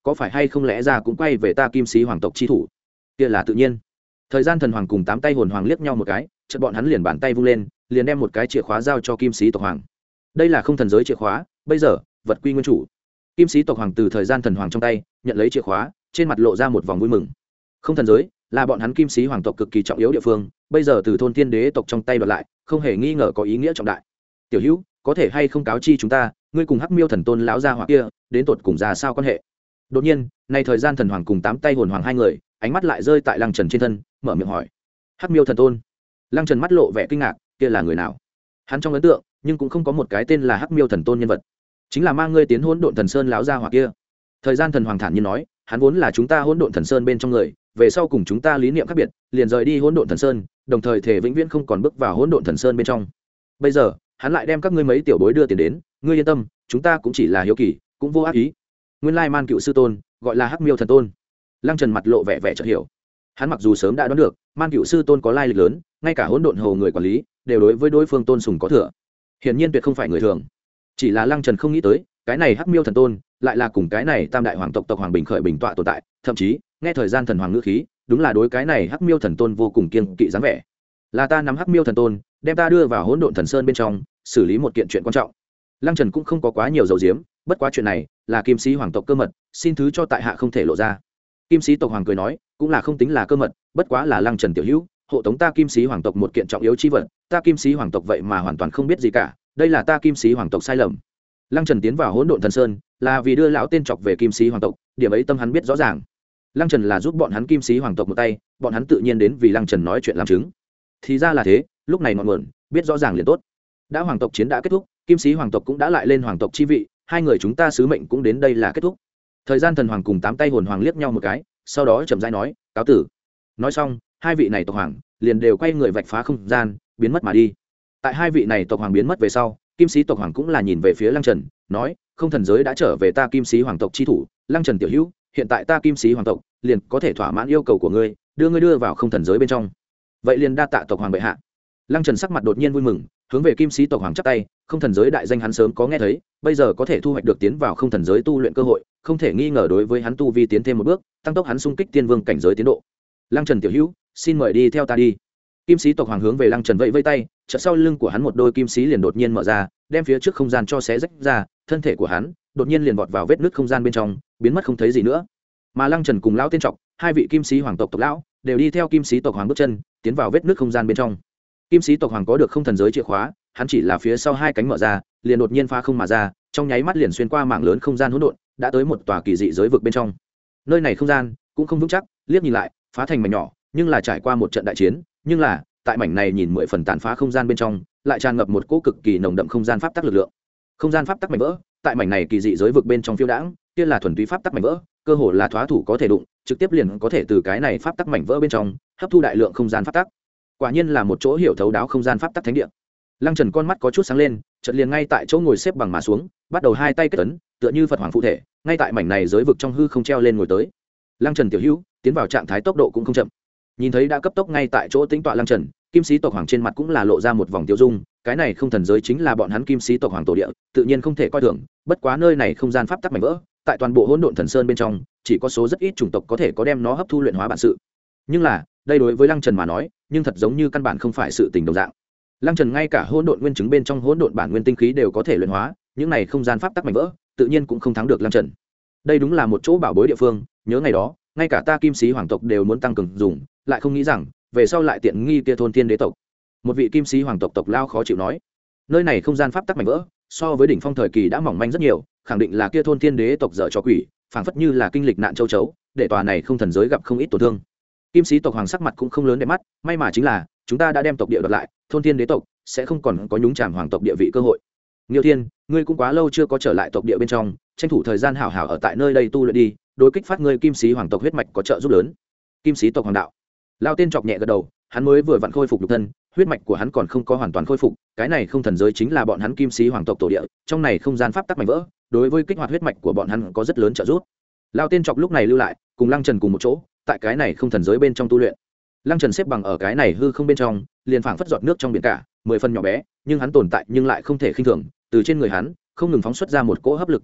có phải hay không lẽ ra cũng quay về ta kim sĩ hoàng tộc chi thủ? Kia là tự nhiên. Thời gian thần hoàng cùng tám tay hồn hoàng liếc nhau một cái, chợt bọn hắn liền bàn tay vung lên, liền đem một cái chìa khóa giao cho kim sĩ tộc hoàng. Đây là không thần giới chìa khóa, bây giờ vật quy nguyên chủ. Kim sĩ tộc hoàng từ thời gian thần hoàng trong tay nhận lấy chìa khóa, trên mặt lộ ra một vòng vui mừng. Không thần giới là bọn hắn kim sĩ hoàng tộc cực kỳ trọng yếu địa phương, bây giờ từ thôn tiên đế tộc trong tay đoạt lại, không hề nghi ngờ có ý nghĩa trọng đại. Tiểu hữu, có thể hay không cáo chi chúng ta, ngươi cùng Hắc Miêu thần tôn lão gia hỏa kia đến tột cùng ra sao quan hệ? Đột nhiên, nay thời gian thần hoàng cùng tám tay hồn hoàng hai người, ánh mắt lại rơi tại Lăng Trần trên thân, mở miệng hỏi. Hắc Miêu thần tôn? Lăng Trần mắt lộ vẻ kinh ngạc, kia là người nào? Hắn trong ấn tượng, nhưng cũng không có một cái tên là Hắc Miêu thần tôn nhân vật. Chính là mang ngươi tiến Hỗn Độn Thần Sơn lão gia hỏa kia. Thời gian thần hoàng thản nhiên nói, hắn vốn là chúng ta Hỗn Độn Thần Sơn bên trong người, về sau cùng chúng ta lý niệm khác biệt, liền rời đi Hỗn Độn Thần Sơn, đồng thời thể vĩnh viễn không còn bước vào Hỗn Độn Thần Sơn bên trong. Bây giờ, hắn lại đem các ngươi mấy tiểu bối đưa tiền đến, ngươi yên tâm, chúng ta cũng chỉ là hiếu kỳ, cũng vô ác ý. Nguyên lai Man Cựu sư tôn, gọi là Hắc Miêu thần tôn. Lăng Trần mặt lộ vẻ vẻ chợt hiểu. Hắn mặc dù sớm đã đoán được, Man Cựu sư tôn có lai lịch lớn, ngay cả Hỗn Độn hồ người quản lý đều đối với đối phương tôn sùng có thừa. Hiển nhiên tuyệt không phải người thường. Chỉ là Lăng Trần không nghĩ tới, cái này Hắc Miêu thần tôn lại là cùng cái này Tam đại hoàng tộc tộc hoàng bình khởi bình tọa tồn tại, thậm chí, nghe thời gian thần hoàng ngữ khí, đúng là đối cái này Hắc Miêu thần tôn vô cùng kiêng kỵ dáng vẻ. Là ta nắm Hắc Miêu thần tôn, đem ta đưa vào Hỗn Độn Thần Sơn bên trong, xử lý một kiện chuyện quan trọng. Lăng Trần cũng không có quá nhiều dầu diếm, bất quá chuyện này là kim sĩ hoàng tộc cơ mật, xin thứ cho tại hạ không thể lộ ra. Kim sĩ tộc hoàng cười nói, cũng là không tính là cơ mật, bất quá là Lăng Trần tiểu hữu, hộ tống ta kim sĩ hoàng tộc một kiện trọng yếu chi vật, ta kim sĩ hoàng tộc vậy mà hoàn toàn không biết gì cả, đây là ta kim sĩ hoàng tộc sai lầm. Lăng Trần tiến vào Hỗn Độn Thần Sơn là vì đưa lão tên chọc về kim sĩ hoàng tộc, điểm ấy tâm hắn biết rõ ràng. Lăng Trần là giúp bọn hắn kim sĩ hoàng tộc một tay, bọn hắn tự nhiên đến vì Lăng Trần nói chuyện làm chứng. Thì ra là thế, lúc này ngọn nguồn biết rõ ràng liền tốt. Đã hoàng tộc chiến đã kết thúc, kim sĩ hoàng tộc cũng đã lại lên hoàng tộc chi vị, hai người chúng ta sứ mệnh cũng đến đây là kết thúc. Thời gian thần hoàng cùng tám tay hồn hoàng liếc nhau một cái, sau đó chậm rãi nói, cáo tử. Nói xong, hai vị này tộc hoàng liền đều quay người vạch phá không gian, biến mất mà đi. Tại hai vị này tộc hoàng biến mất về sau, kim sĩ tộc hoàng cũng là nhìn về phía Lăng Trần, nói, không thần giới đã trở về ta kim sĩ hoàng tộc chi thủ, Lăng Trần tiểu hữu, hiện tại ta kim sĩ hoàng tộc liền có thể thỏa mãn yêu cầu của ngươi, đưa ngươi đưa vào không thần giới bên trong. Vậy liền đa tạ tộc hoàng bệ hạ. Lăng Trần sắc mặt đột nhiên vui mừng, hướng về kim sĩ tộc hoàng chắp tay, không thần giới đại danh hắn sớm có nghe thấy, bây giờ có thể thu hoạch được tiến vào không thần giới tu luyện cơ hội, không thể nghi ngờ đối với hắn tu vi tiến thêm một bước, tăng tốc hắn xung kích tiên vương cảnh giới tiến độ. Lăng Trần tiểu hữu, xin mời đi theo ta đi. Kim sĩ tộc hoàng hướng về Lăng Trần vẫy vẫy tay, chợt sau lưng của hắn một đôi kim sĩ liền đột nhiên mở ra, đem phía trước không gian cho xé rách ra, thân thể của hắn đột nhiên liền vọt vào vết nứt không gian bên trong, biến mất không thấy gì nữa. Mà Lăng Trần cùng lão tiên trọc, hai vị kim sĩ hoàng tộc tộc lão, đều đi theo kim sĩ tộc hoàng bước chân, tiến vào vết nứt không gian bên trong. Kim sĩ tộc hoàng có được không thần giới chìa khóa, hắn chỉ là phía sau hai cánh mở ra, liền đột nhiên phá không mà ra, trong nháy mắt liền xuyên qua mảng lớn không gian hỗn độn, đã tới một tòa kỳ dị giới vực bên trong. Nơi này không gian cũng không vững chắc, liếc nhìn lại, phá thành mảnh nhỏ, nhưng là trải qua một trận đại chiến, nhưng là tại mảnh này nhìn mười phần tàn phá không gian bên trong, lại tràn ngập một cỗ cực kỳ nồng đậm không gian pháp tắc lực lượng. Không gian pháp tắc mảnh vỡ, tại mảnh này kỳ dị giới vực bên trong phiêu đãng, kia là thuần túy pháp tắc mảnh vỡ, cơ hồ là thoá thủ có thể đụng, trực tiếp liền có thể từ cái này pháp tắc mảnh vỡ bên trong hấp thu đại lượng không gian pháp tắc. Quả nhiên là một chỗ hiểu thấu đáo không gian pháp tắc thánh địa. Lăng Trần con mắt có chút sáng lên, chợt liền ngay tại chỗ ngồi xếp bằng mà xuống, bắt đầu hai tay kết ấn, tựa như Phật hoàng phụ thể, ngay tại mảnh này giới vực trong hư không treo lên ngồi tới. Lăng Trần tiểu hữu, tiến vào trạng thái tốc độ cũng không chậm. Nhìn thấy đã cấp tốc ngay tại chỗ tĩnh tọa Lăng Trần, kim sĩ tộc hoàng trên mặt cũng là lộ ra một vòng tiêu dung, cái này không thần giới chính là bọn hắn kim sĩ tộc hoàng tổ địa, tự nhiên không thể coi thường, bất quá nơi này không gian pháp tắc mảnh vỡ, tại toàn bộ hỗn độn thần sơn bên trong, chỉ có số rất ít chủng tộc có thể có đem nó hấp thu luyện hóa bản sự. Nhưng là, đây đối với Lăng Trần mà nói, nhưng thật giống như căn bản không phải sự tình đồng dạng. Lăng Trần ngay cả hỗn độn nguyên chứng bên trong hỗn độn bản nguyên tinh khí đều có thể luyện hóa, những này không gian pháp tắc mảnh vỡ, tự nhiên cũng không thắng được Lăng Trần. Đây đúng là một chỗ bảo bối địa phương, nhớ ngày đó, ngay cả ta kim sĩ hoàng tộc đều muốn tăng cường dùng, lại không nghĩ rằng, về sau lại tiện nghi kia thôn tiên đế tộc. Một vị kim sĩ hoàng tộc tộc lao khó chịu nói, nơi này không gian pháp tắc mảnh vỡ, so với đỉnh phong thời kỳ đã mỏng manh rất nhiều, khẳng định là kia thôn tiên đế tộc dở cho quỷ, phảng phất như là kinh lịch nạn châu chấu, để tòa này không thần giới gặp không ít tổn thương. Kim sĩ tộc hoàng sắc mặt cũng không lớn để mắt, may mà chính là chúng ta đã đem tộc địa đoạt lại, thôn thiên đế tộc sẽ không còn có nhúng chàm hoàng tộc địa vị cơ hội. Nghiêu Thiên, ngươi cũng quá lâu chưa có trở lại tộc địa bên trong, tranh thủ thời gian hảo hảo ở tại nơi đây tu luyện đi, đối kích phát ngươi kim sĩ hoàng tộc huyết mạch có trợ giúp lớn. Kim sĩ tộc hoàng đạo. Lao tên chọc nhẹ gật đầu, hắn mới vừa vặn khôi phục nhục thân, huyết mạch của hắn còn không có hoàn toàn khôi phục, cái này không thần giới chính là bọn hắn kim sĩ hoàng tộc tổ địa, trong này không gian pháp tắc mảnh vỡ, đối với kích hoạt huyết mạch của bọn hắn có rất lớn trợ giúp. Lao tên chọc lúc này lưu lại, cùng Lăng Trần cùng một chỗ, tại cái này không thần giới bên trong tu luyện. Lăng Trần xếp bằng ở cái này hư không bên trong, liền phảng phất giọt nước trong biển cả, mười phần nhỏ bé, nhưng hắn tồn tại nhưng lại không thể khinh thường, từ trên người hắn không ngừng phóng xuất ra một cỗ hấp lực kinh người,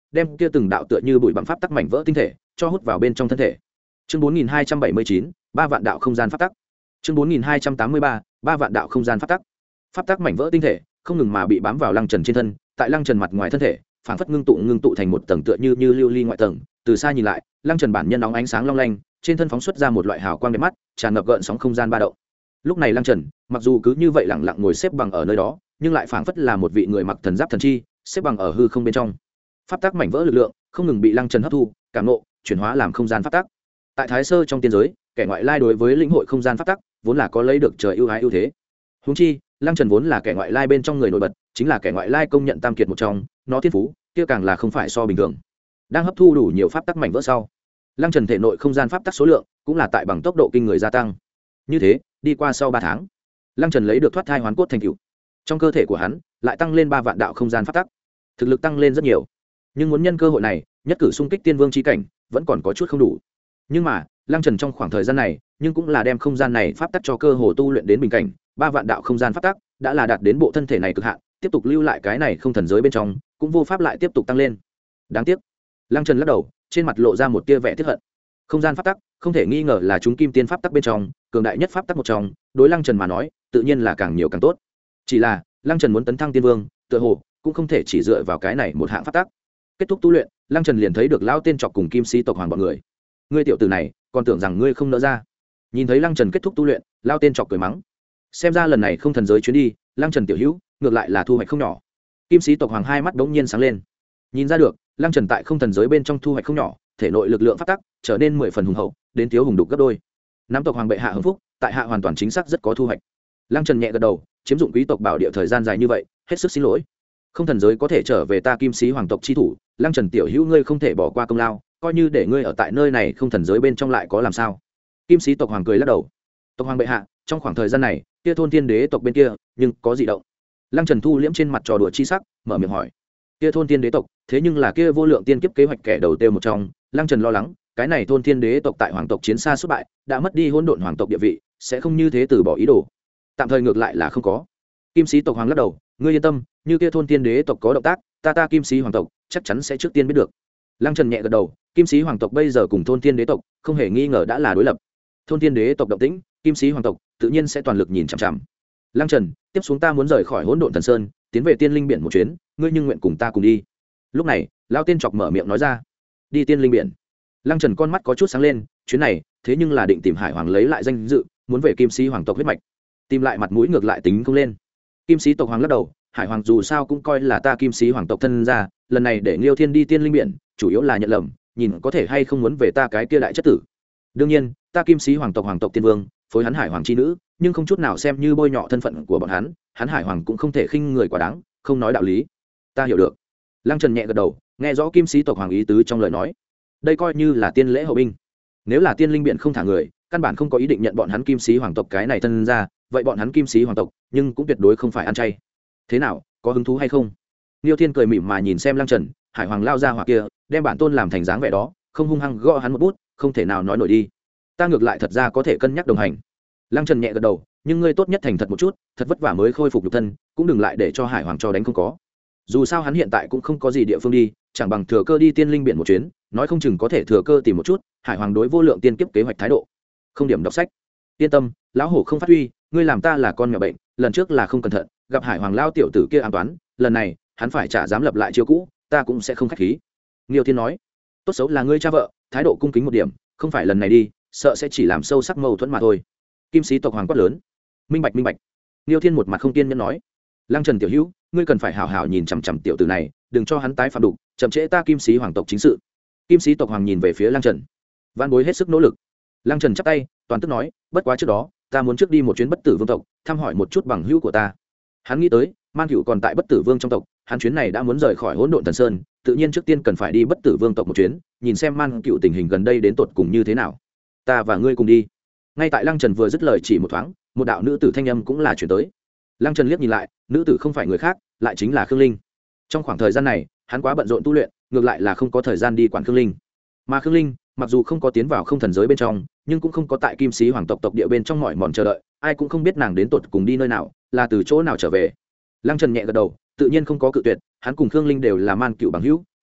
đem kia từng đạo tựa như bụi bặm pháp tắc mảnh vỡ tinh thể cho hút vào bên trong thân thể. Chương bốn nghìn hai trăm bảy mươi chín, ba vạn đạo không gian pháp tắc. Chương bốn nghìn hai trăm tám mươi ba, ba vạn đạo không gian pháp tắc. Pháp tắc mảnh vỡ tinh thể không ngừng mà bị bám vào Lăng Trần trên thân, tại Lăng Trần mặt ngoài thân thể, phảng phất ngưng tụ ngưng tụ thành một tầng tựa như như lưu ly ngoại tầng. Từ xa nhìn lại, Lăng Trần bản nhân nóng ánh sáng long lanh, trên thân phóng xuất ra một loại hào quang đẹp mắt, tràn ngập gợn sóng không gian ba động. Lúc này Lăng Trần, mặc dù cứ như vậy lặng lặng ngồi xếp bằng ở nơi đó, nhưng lại phảng phất là một vị người mặc thần giáp thần chi, xếp bằng ở hư không bên trong. Pháp tắc mảnh vỡ lực lượng không ngừng bị Lăng Trần hấp thu, cảm ngộ, chuyển hóa làm không gian pháp tắc. Tại Thái Sơ trong tiên giới, kẻ ngoại lai đối với lĩnh hội không gian pháp tắc, vốn là có lấy được trời ưu ái ưu thế. Huống chi, Lăng Trần vốn là kẻ ngoại lai bên trong người nổi bật, chính là kẻ ngoại lai công nhận tam kiệt một trong, nó thiên phú, kia càng là không phải so bình thường. Đang hấp thu đủ nhiều pháp tắc mảnh vỡ sau, Lăng Trần thể nội không gian pháp tắc số lượng cũng là tại bằng tốc độ kinh người gia tăng. Như thế, đi qua sau ba tháng, Lăng Trần lấy được thoát thai hoán cốt thành tựu. Trong cơ thể của hắn lại tăng lên ba vạn đạo không gian pháp tắc, thực lực tăng lên rất nhiều. Nhưng muốn nhân cơ hội này, nhất cử xung kích tiên vương chi cảnh, vẫn còn có chút không đủ. Nhưng mà, Lăng Trần trong khoảng thời gian này, nhưng cũng là đem không gian này pháp tắc cho cơ hồ tu luyện đến bình cảnh, ba vạn đạo không gian pháp tắc đã là đạt đến bộ thân thể này cực hạn, tiếp tục lưu lại cái này không thần giới bên trong, cũng vô pháp lại tiếp tục tăng lên. Đáng tiếc. Lăng Trần lắc đầu, trên mặt lộ ra một tia vẻ tiếc hận. Không gian pháp tắc, không thể nghi ngờ là chúng kim tiên pháp tắc bên trong, cường đại nhất pháp tắc một trong, đối Lăng Trần mà nói, tự nhiên là càng nhiều càng tốt. Chỉ là, Lăng Trần muốn tấn thăng tiên vương, tựa hồ cũng không thể chỉ dựa vào cái này một hạng pháp tắc. Kết thúc tu luyện, Lăng Trần liền thấy được lão tên trọc cùng kim sĩ tộc hoàng bọn người. Ngươi tiểu tử này, còn tưởng rằng ngươi không nỡ ra. Nhìn thấy Lăng Trần kết thúc tu luyện, lão tên trọc cười mắng. Xem ra lần này không thần giới chuyến đi, Lăng Trần tiểu hữu, ngược lại là thu hoạch không nhỏ. Kim sĩ tộc hoàng hai mắt đống nhiên sáng lên. Nhìn ra được, Lăng Trần tại không thần giới bên trong thu hoạch không nhỏ, thể nội lực lượng phát tắc trở nên mười phần hùng hậu, đến thiếu hùng đục gấp đôi. Nam tộc hoàng bệ hạ hưng phúc, tại hạ hoàn toàn chính xác rất có thu hoạch. Lăng Trần nhẹ gật đầu, chiếm dụng quý tộc bảo địa thời gian dài như vậy, hết sức xin lỗi. Không thần giới có thể trở về ta kim sĩ hoàng tộc chi thủ, Lăng Trần tiểu hữu ngươi không thể bỏ qua công lao, coi như để ngươi ở tại nơi này không thần giới bên trong lại có làm sao. Kim sĩ tộc hoàng cười lắc đầu. Tộc hoàng bệ hạ, trong khoảng thời gian này, kia thôn thiên đế tộc bên kia, nhưng có gì động? Lăng Trần thu liễm trên mặt trò đùa chi sắc, mở miệng hỏi. Kia thôn thiên đế tộc, thế nhưng là kia vô lượng tiên kiếp kế hoạch kẻ đầu tiêu một trong, Lăng Trần lo lắng, cái này thôn thiên đế tộc tại hoàng tộc chiến xa xuất bại, đã mất đi hỗn độn hoàng tộc địa vị, sẽ không như thế từ bỏ ý đồ. Tạm thời ngược lại là không có. Kim sĩ tộc hoàng lắc đầu, ngươi yên tâm, như kia thôn thiên đế tộc có động tác, ta ta kim sĩ hoàng tộc chắc chắn sẽ trước tiên biết được. Lăng Trần nhẹ gật đầu, kim sĩ hoàng tộc bây giờ cùng thôn thiên đế tộc không hề nghi ngờ đã là đối lập. Thôn thiên đế tộc động tĩnh, kim sĩ hoàng tộc tự nhiên sẽ toàn lực nhìn chằm chằm. Lăng Trần, tiếp xuống ta muốn rời khỏi hỗn độn thần sơn, tiến về tiên linh biển một chuyến, ngươi nhưng nguyện cùng ta cùng đi. Lúc này, lão tiên chọc mở miệng nói ra. Đi tiên linh biển. Lăng Trần con mắt có chút sáng lên, chuyến này, thế nhưng là định tìm Hải Hoàng lấy lại danh dự, muốn về kim sĩ hoàng tộc huyết mạch. Tìm lại mặt mũi ngược lại tính không lên. Kim sĩ tộc hoàng lắc đầu, Hải Hoàng dù sao cũng coi là ta kim sĩ hoàng tộc thân gia, lần này để Liêu Thiên đi tiên linh biển, chủ yếu là nhận lầm, nhìn có thể hay không muốn về ta cái kia đại chất tử. Đương nhiên, ta kim sĩ hoàng tộc hoàng tộc tiên vương, phối hắn Hải Hoàng chi nữ, nhưng không chút nào xem như bôi nhọ thân phận của bọn hắn, hắn Hải Hoàng cũng không thể khinh người quá đáng, không nói đạo lý. Ta hiểu được. Lăng Trần nhẹ gật đầu, nghe rõ kim sĩ tộc hoàng ý tứ trong lời nói. Đây coi như là tiên lễ hậu binh. Nếu là tiên linh biển không thả người, căn bản không có ý định nhận bọn hắn kim sĩ hoàng tộc cái này thân ra, vậy bọn hắn kim sĩ hoàng tộc, nhưng cũng tuyệt đối không phải ăn chay. Thế nào, có hứng thú hay không? Liêu Thiên cười mỉm mà nhìn xem Lăng Trần, Hải Hoàng lao ra hỏa kia, đem bản tôn làm thành dáng vẻ đó, không hung hăng gõ hắn một bút, không thể nào nói nổi đi. Ta ngược lại thật ra có thể cân nhắc đồng hành. Lăng Trần nhẹ gật đầu, nhưng ngươi tốt nhất thành thật một chút, thật vất vả mới khôi phục nhục thân, cũng đừng lại để cho Hải Hoàng cho đánh không có. Dù sao hắn hiện tại cũng không có gì địa phương đi, chẳng bằng thừa cơ đi tiên linh biển một chuyến, nói không chừng có thể thừa cơ tìm một chút Hải Hoàng đối vô lượng tiên kiếp kế hoạch thái độ. Không điểm đọc sách. Yên tâm, lão hổ không phát huy, ngươi làm ta là con mèo bệnh, lần trước là không cẩn thận, gặp Hải Hoàng lao tiểu tử kia an toán, lần này, hắn phải trả dám lập lại chiêu cũ, ta cũng sẽ không khách khí. Liêu Thiên nói, tốt xấu là ngươi cha vợ, thái độ cung kính một điểm, không phải lần này đi, sợ sẽ chỉ làm sâu sắc mâu thuẫn mà thôi. Kim sĩ tộc hoàng quát lớn. Minh bạch minh bạch. Liêu Thiên một mặt không kiên nhẫn nói, Lăng Trần tiểu hữu, ngươi cần phải hảo hảo nhìn chằm chằm tiểu tử này, đừng cho hắn tái phạm đục, chậm trễ ta kim sĩ hoàng tộc chính sự. Kim sĩ tộc hoàng nhìn về phía Lăng Trần, van bối hết sức nỗ lực. Lăng Trần chắp tay, toàn tức nói, bất quá trước đó, ta muốn trước đi một chuyến bất tử vương tộc, thăm hỏi một chút bằng hữu của ta. Hắn nghĩ tới, Man Cửu còn tại bất tử vương trong tộc, hắn chuyến này đã muốn rời khỏi hỗn độn thần sơn, tự nhiên trước tiên cần phải đi bất tử vương tộc một chuyến, nhìn xem Man Cửu tình hình gần đây đến tột cùng như thế nào. Ta và ngươi cùng đi. Ngay tại Lăng Trần vừa dứt lời chỉ một thoáng, một đạo nữ tử thanh âm cũng là chuyển tới. Lăng Trần liếc nhìn lại, nữ tử không phải người khác, lại chính là Khương Linh. Trong khoảng thời gian này, hắn quá bận rộn tu luyện, ngược lại là không có thời gian đi quản Khương Linh. Mà Khương Linh, mặc dù không có tiến vào không thần giới bên trong, nhưng cũng không có tại kim sĩ hoàng tộc tộc địa bên trong mỏi mòn chờ đợi, ai cũng không biết nàng đến tột cùng đi nơi nào, là từ chỗ nào trở về. Lăng Trần nhẹ gật đầu, tự nhiên không có cự tuyệt, hắn cùng Khương Linh đều là Man Cửu bằng hữu,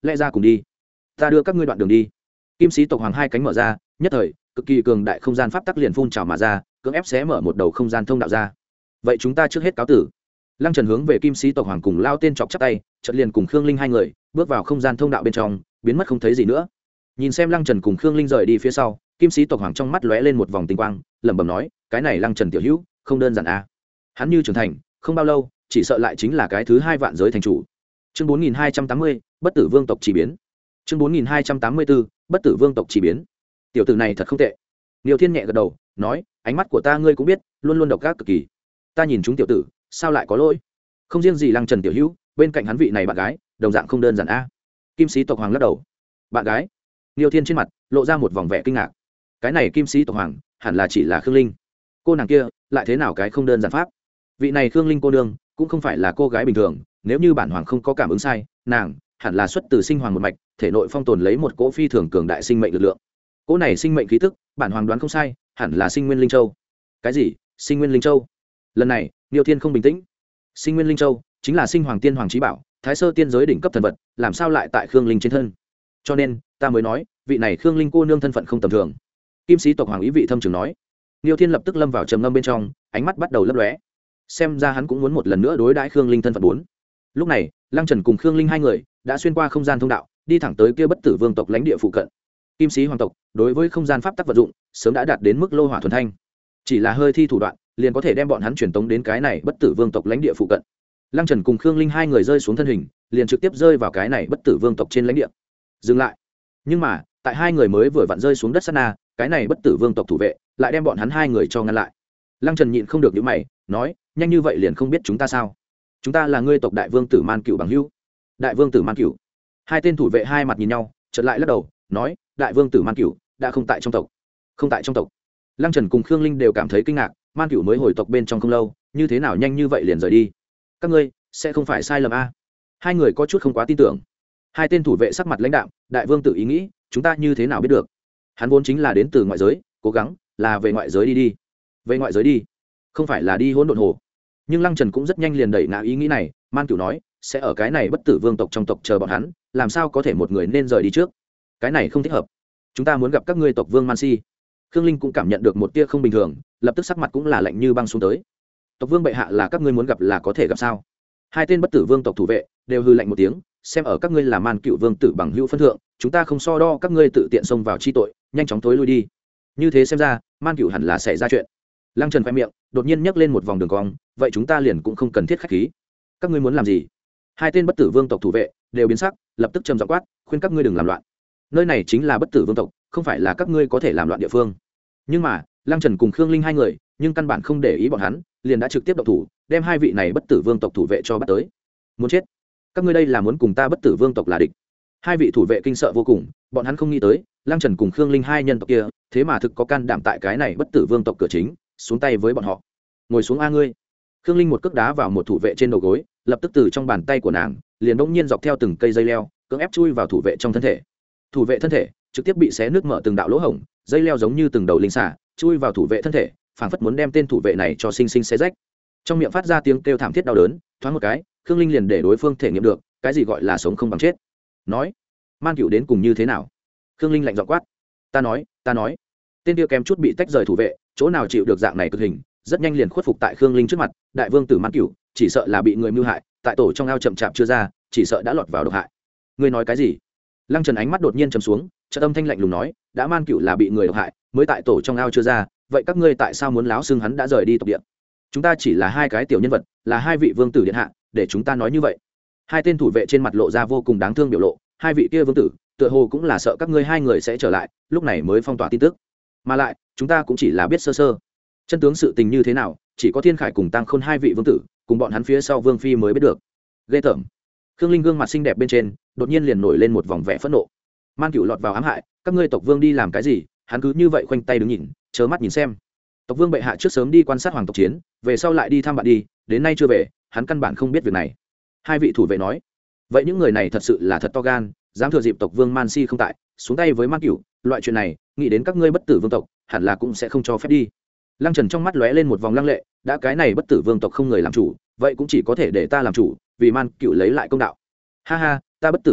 lẽ ra cùng đi, ta đưa các ngươi đoạn đường đi. Kim sĩ tộc hoàng hai cánh mở ra, nhất thời cực kỳ cường đại không gian pháp tắc liền phun trào mà ra, cưỡng ép xé mở một đầu không gian thông đạo ra. Vậy chúng ta trước hết cáo tử. Lăng Trần hướng về Kim sĩ tộc hoàng cùng lao tên chọc chắp tay, chợt liền cùng Khương Linh hai người bước vào không gian thông đạo bên trong, biến mất không thấy gì nữa. Nhìn xem Lăng Trần cùng Khương Linh rời đi phía sau, Kim sĩ tộc hoàng trong mắt lóe lên một vòng tinh quang, lẩm bẩm nói, cái này Lăng Trần tiểu hữu, không đơn giản à? Hắn như trưởng thành, không bao lâu, chỉ sợ lại chính là cái thứ hai vạn giới thành chủ. Chương bốn nghìn hai trăm tám mươi, bất tử vương tộc chỉ biến. Chương bốn nghìn hai trăm tám mươi bốn, bất tử vương tộc chỉ biến. Tiểu tử này thật không tệ. Niêu Thiên nhẹ gật đầu, nói, ánh mắt của ta ngươi cũng biết, luôn luôn độc ác cực kỳ. Ta nhìn chúng tiểu tử, sao lại có lỗi? Không riêng gì Lăng Trần tiểu hữu, bên cạnh hắn vị này bạn gái, đồng dạng không đơn giản a. Kim sĩ tộc hoàng lắc đầu. Bạn gái? Niêu Thiên trên mặt lộ ra một vòng vẻ kinh ngạc. Cái này Kim sĩ tộc hoàng, hẳn là chỉ là Khương Linh. Cô nàng kia, lại thế nào cái không đơn giản pháp? Vị này Khương Linh cô nương, cũng không phải là cô gái bình thường, nếu như bản hoàng không có cảm ứng sai, nàng hẳn là xuất từ sinh hoàng một mạch, thể nội phong tồn lấy một cỗ phi thường cường đại sinh mệnh lực lượng. Cỗ này sinh mệnh khí tức, bản hoàng đoán không sai, hẳn là sinh nguyên linh châu. Cái gì? Sinh nguyên linh châu? Lần này, Niêu Thiên không bình tĩnh. Sinh nguyên linh châu chính là sinh hoàng tiên hoàng chí bảo, thái sơ tiên giới đỉnh cấp thần vật, làm sao lại tại Khương Linh trên thân? Cho nên, ta mới nói, vị này Khương Linh cô nương thân phận không tầm thường. Kim sĩ tộc hoàng ý vị thâm trường nói. Niêu Thiên lập tức lâm vào trầm ngâm bên trong, ánh mắt bắt đầu lấp lóe. Xem ra hắn cũng muốn một lần nữa đối đãi Khương Linh thân phận bốn. Lúc này, Lăng Trần cùng Khương Linh hai người đã xuyên qua không gian thông đạo, đi thẳng tới kia bất tử vương tộc lãnh địa phụ cận. Kim sĩ hoàng tộc đối với không gian pháp tắc vận dụng sớm đã đạt đến mức lô hỏa thuần thanh, chỉ là hơi thi thủ đoạn liền có thể đem bọn hắn truyền tống đến cái này bất tử vương tộc lãnh địa phụ cận. Lăng Trần cùng Khương Linh hai người rơi xuống thân hình, liền trực tiếp rơi vào cái này bất tử vương tộc trên lãnh địa. Dừng lại. Nhưng mà, tại hai người mới vừa vặn rơi xuống đất sát na, cái này bất tử vương tộc thủ vệ lại đem bọn hắn hai người cho ngăn lại. Lăng Trần nhịn không được nhíu mày, nói, nhanh như vậy liền không biết chúng ta sao? Chúng ta là ngươi tộc đại vương tử Man Cửu bằng hữu. Đại vương tử Man Cửu. Hai tên thủ vệ hai mặt nhìn nhau, chợt lại lắc đầu, nói, đại vương tử Man Cửu đã không tại trong tộc. Không tại trong tộc. Lăng Trần cùng Khương Linh đều cảm thấy kinh ngạc, Man Cửu mới hồi tộc bên trong không lâu, như thế nào nhanh như vậy liền rời đi? Các ngươi sẽ không phải sai lầm a? Hai người có chút không quá tin tưởng. Hai tên thủ vệ sắc mặt lãnh đạm, đại vương tử ý nghĩ, chúng ta như thế nào biết được? Hắn vốn chính là đến từ ngoại giới, cố gắng là về ngoại giới đi đi. Về ngoại giới đi, không phải là đi hỗn độn hồ. Nhưng Lăng Trần cũng rất nhanh liền đẩy ngã ý nghĩ này, Man Cửu nói, sẽ ở cái này bất tử vương tộc trong tộc chờ bọn hắn, làm sao có thể một người nên rời đi trước? Cái này không thích hợp. Chúng ta muốn gặp các ngươi tộc vương Man Si. Khương Linh cũng cảm nhận được một tia không bình thường, lập tức sắc mặt cũng là lạnh như băng xuống tới. Tộc vương bệ hạ là các ngươi muốn gặp là có thể gặp sao? Hai tên bất tử vương tộc thủ vệ đều hư lạnh một tiếng, xem ở các ngươi là Man Cửu vương tử bằng hữu phân thượng, chúng ta không so đo các ngươi tự tiện xông vào chi tội, nhanh chóng tối lui đi. Như thế xem ra, Man Cửu hẳn là xảy ra chuyện. Lăng Trần khoe miệng đột nhiên nhấc lên một vòng đường cong, vậy chúng ta liền cũng không cần thiết khách khí. Các ngươi muốn làm gì? Hai tên bất tử vương tộc thủ vệ đều biến sắc, lập tức trầm giọng quát, khuyên các ngươi đừng làm loạn. Nơi này chính là bất tử vương tộc, không phải là các ngươi có thể làm loạn địa phương. Nhưng mà, Lăng Trần cùng Khương Linh hai người, nhưng căn bản không để ý bọn hắn, liền đã trực tiếp động thủ, đem hai vị này bất tử vương tộc thủ vệ cho bắt tới. Muốn chết? Các ngươi đây là muốn cùng ta bất tử vương tộc là địch? Hai vị thủ vệ kinh sợ vô cùng, bọn hắn không nghĩ tới, Lăng Trần cùng Khương Linh hai nhân tộc kia, thế mà thực có can đảm tại cái này bất tử vương tộc cửa chính, xuống tay với bọn họ. Ngồi xuống a ngươi. Khương Linh một cước đá vào một thủ vệ trên đầu gối, lập tức từ trong bàn tay của nàng, liền bỗng nhiên dọc theo từng cây dây leo, cưỡng ép chui vào thủ vệ trong thân thể. Thủ vệ thân thể trực tiếp bị xé nứt mở từng đạo lỗ hổng, dây leo giống như từng đầu linh xà, chui vào thủ vệ thân thể, phảng phất muốn đem tên thủ vệ này cho sinh sinh xé rách. Trong miệng phát ra tiếng kêu thảm thiết đau đớn, thoáng một cái, Khương Linh liền để đối phương thể nghiệm được, cái gì gọi là sống không bằng chết. Nói, Man Cửu đến cùng như thế nào? Khương Linh lạnh giọng quát. Ta nói, ta nói. Tên kia kém chút bị tách rời thủ vệ, chỗ nào chịu được dạng này cực hình, rất nhanh liền khuất phục tại Khương Linh trước mặt, đại vương tử Man Cửu, chỉ sợ là bị người mưu hại, tại tổ trong ao chậm chạp chưa ra, chỉ sợ đã lọt vào độc hại. Ngươi nói cái gì? Lăng Trần ánh mắt đột nhiên trầm xuống, chợt âm thanh lạnh lùng nói, đã Man Cửu là bị người độc hại, mới tại tổ trong ao chưa ra, vậy các ngươi tại sao muốn láo xưng hắn đã rời đi tộc địa? Chúng ta chỉ là hai cái tiểu nhân vật, là hai vị vương tử điện hạ, để chúng ta nói như vậy. Hai tên thủ vệ trên mặt lộ ra vô cùng đáng thương biểu lộ, hai vị kia vương tử, tựa hồ cũng là sợ các ngươi hai người sẽ trở lại, lúc này mới phong tỏa tin tức. Mà lại, chúng ta cũng chỉ là biết sơ sơ. Chân tướng sự tình như thế nào, chỉ có Thiên Khải cùng Tăng Khôn hai vị vương tử, cùng bọn hắn phía sau vương phi mới biết được. Ghê tởm. Khương Linh gương mặt xinh đẹp bên trên, đột nhiên liền nổi lên một vòng vẻ phẫn nộ. Man Cửu lọt vào ám hại, các ngươi tộc vương đi làm cái gì? Hắn cứ như vậy khoanh tay đứng nhìn, chớ mắt nhìn xem. Tộc vương bệ hạ trước sớm đi quan sát hoàng tộc chiến, về sau lại đi thăm bạn đi, đến nay chưa về, hắn căn bản không biết việc này. Hai vị thủ vệ nói. Vậy những người này thật sự là thật to gan, dám thừa dịp tộc vương Man Si không tại, xuống tay với Man Cửu, loại chuyện này, nghĩ đến các ngươi bất tử vương tộc, hẳn là cũng sẽ không cho phép đi. Lăng Trần trong mắt lóe lên một vòng lăng lệ, đã cái này bất tử vương tộc không người làm chủ, vậy cũng chỉ có thể để ta làm chủ, vì Man Cửu lấy lại công đạo. Ha ha, ta bất tử vương tộc,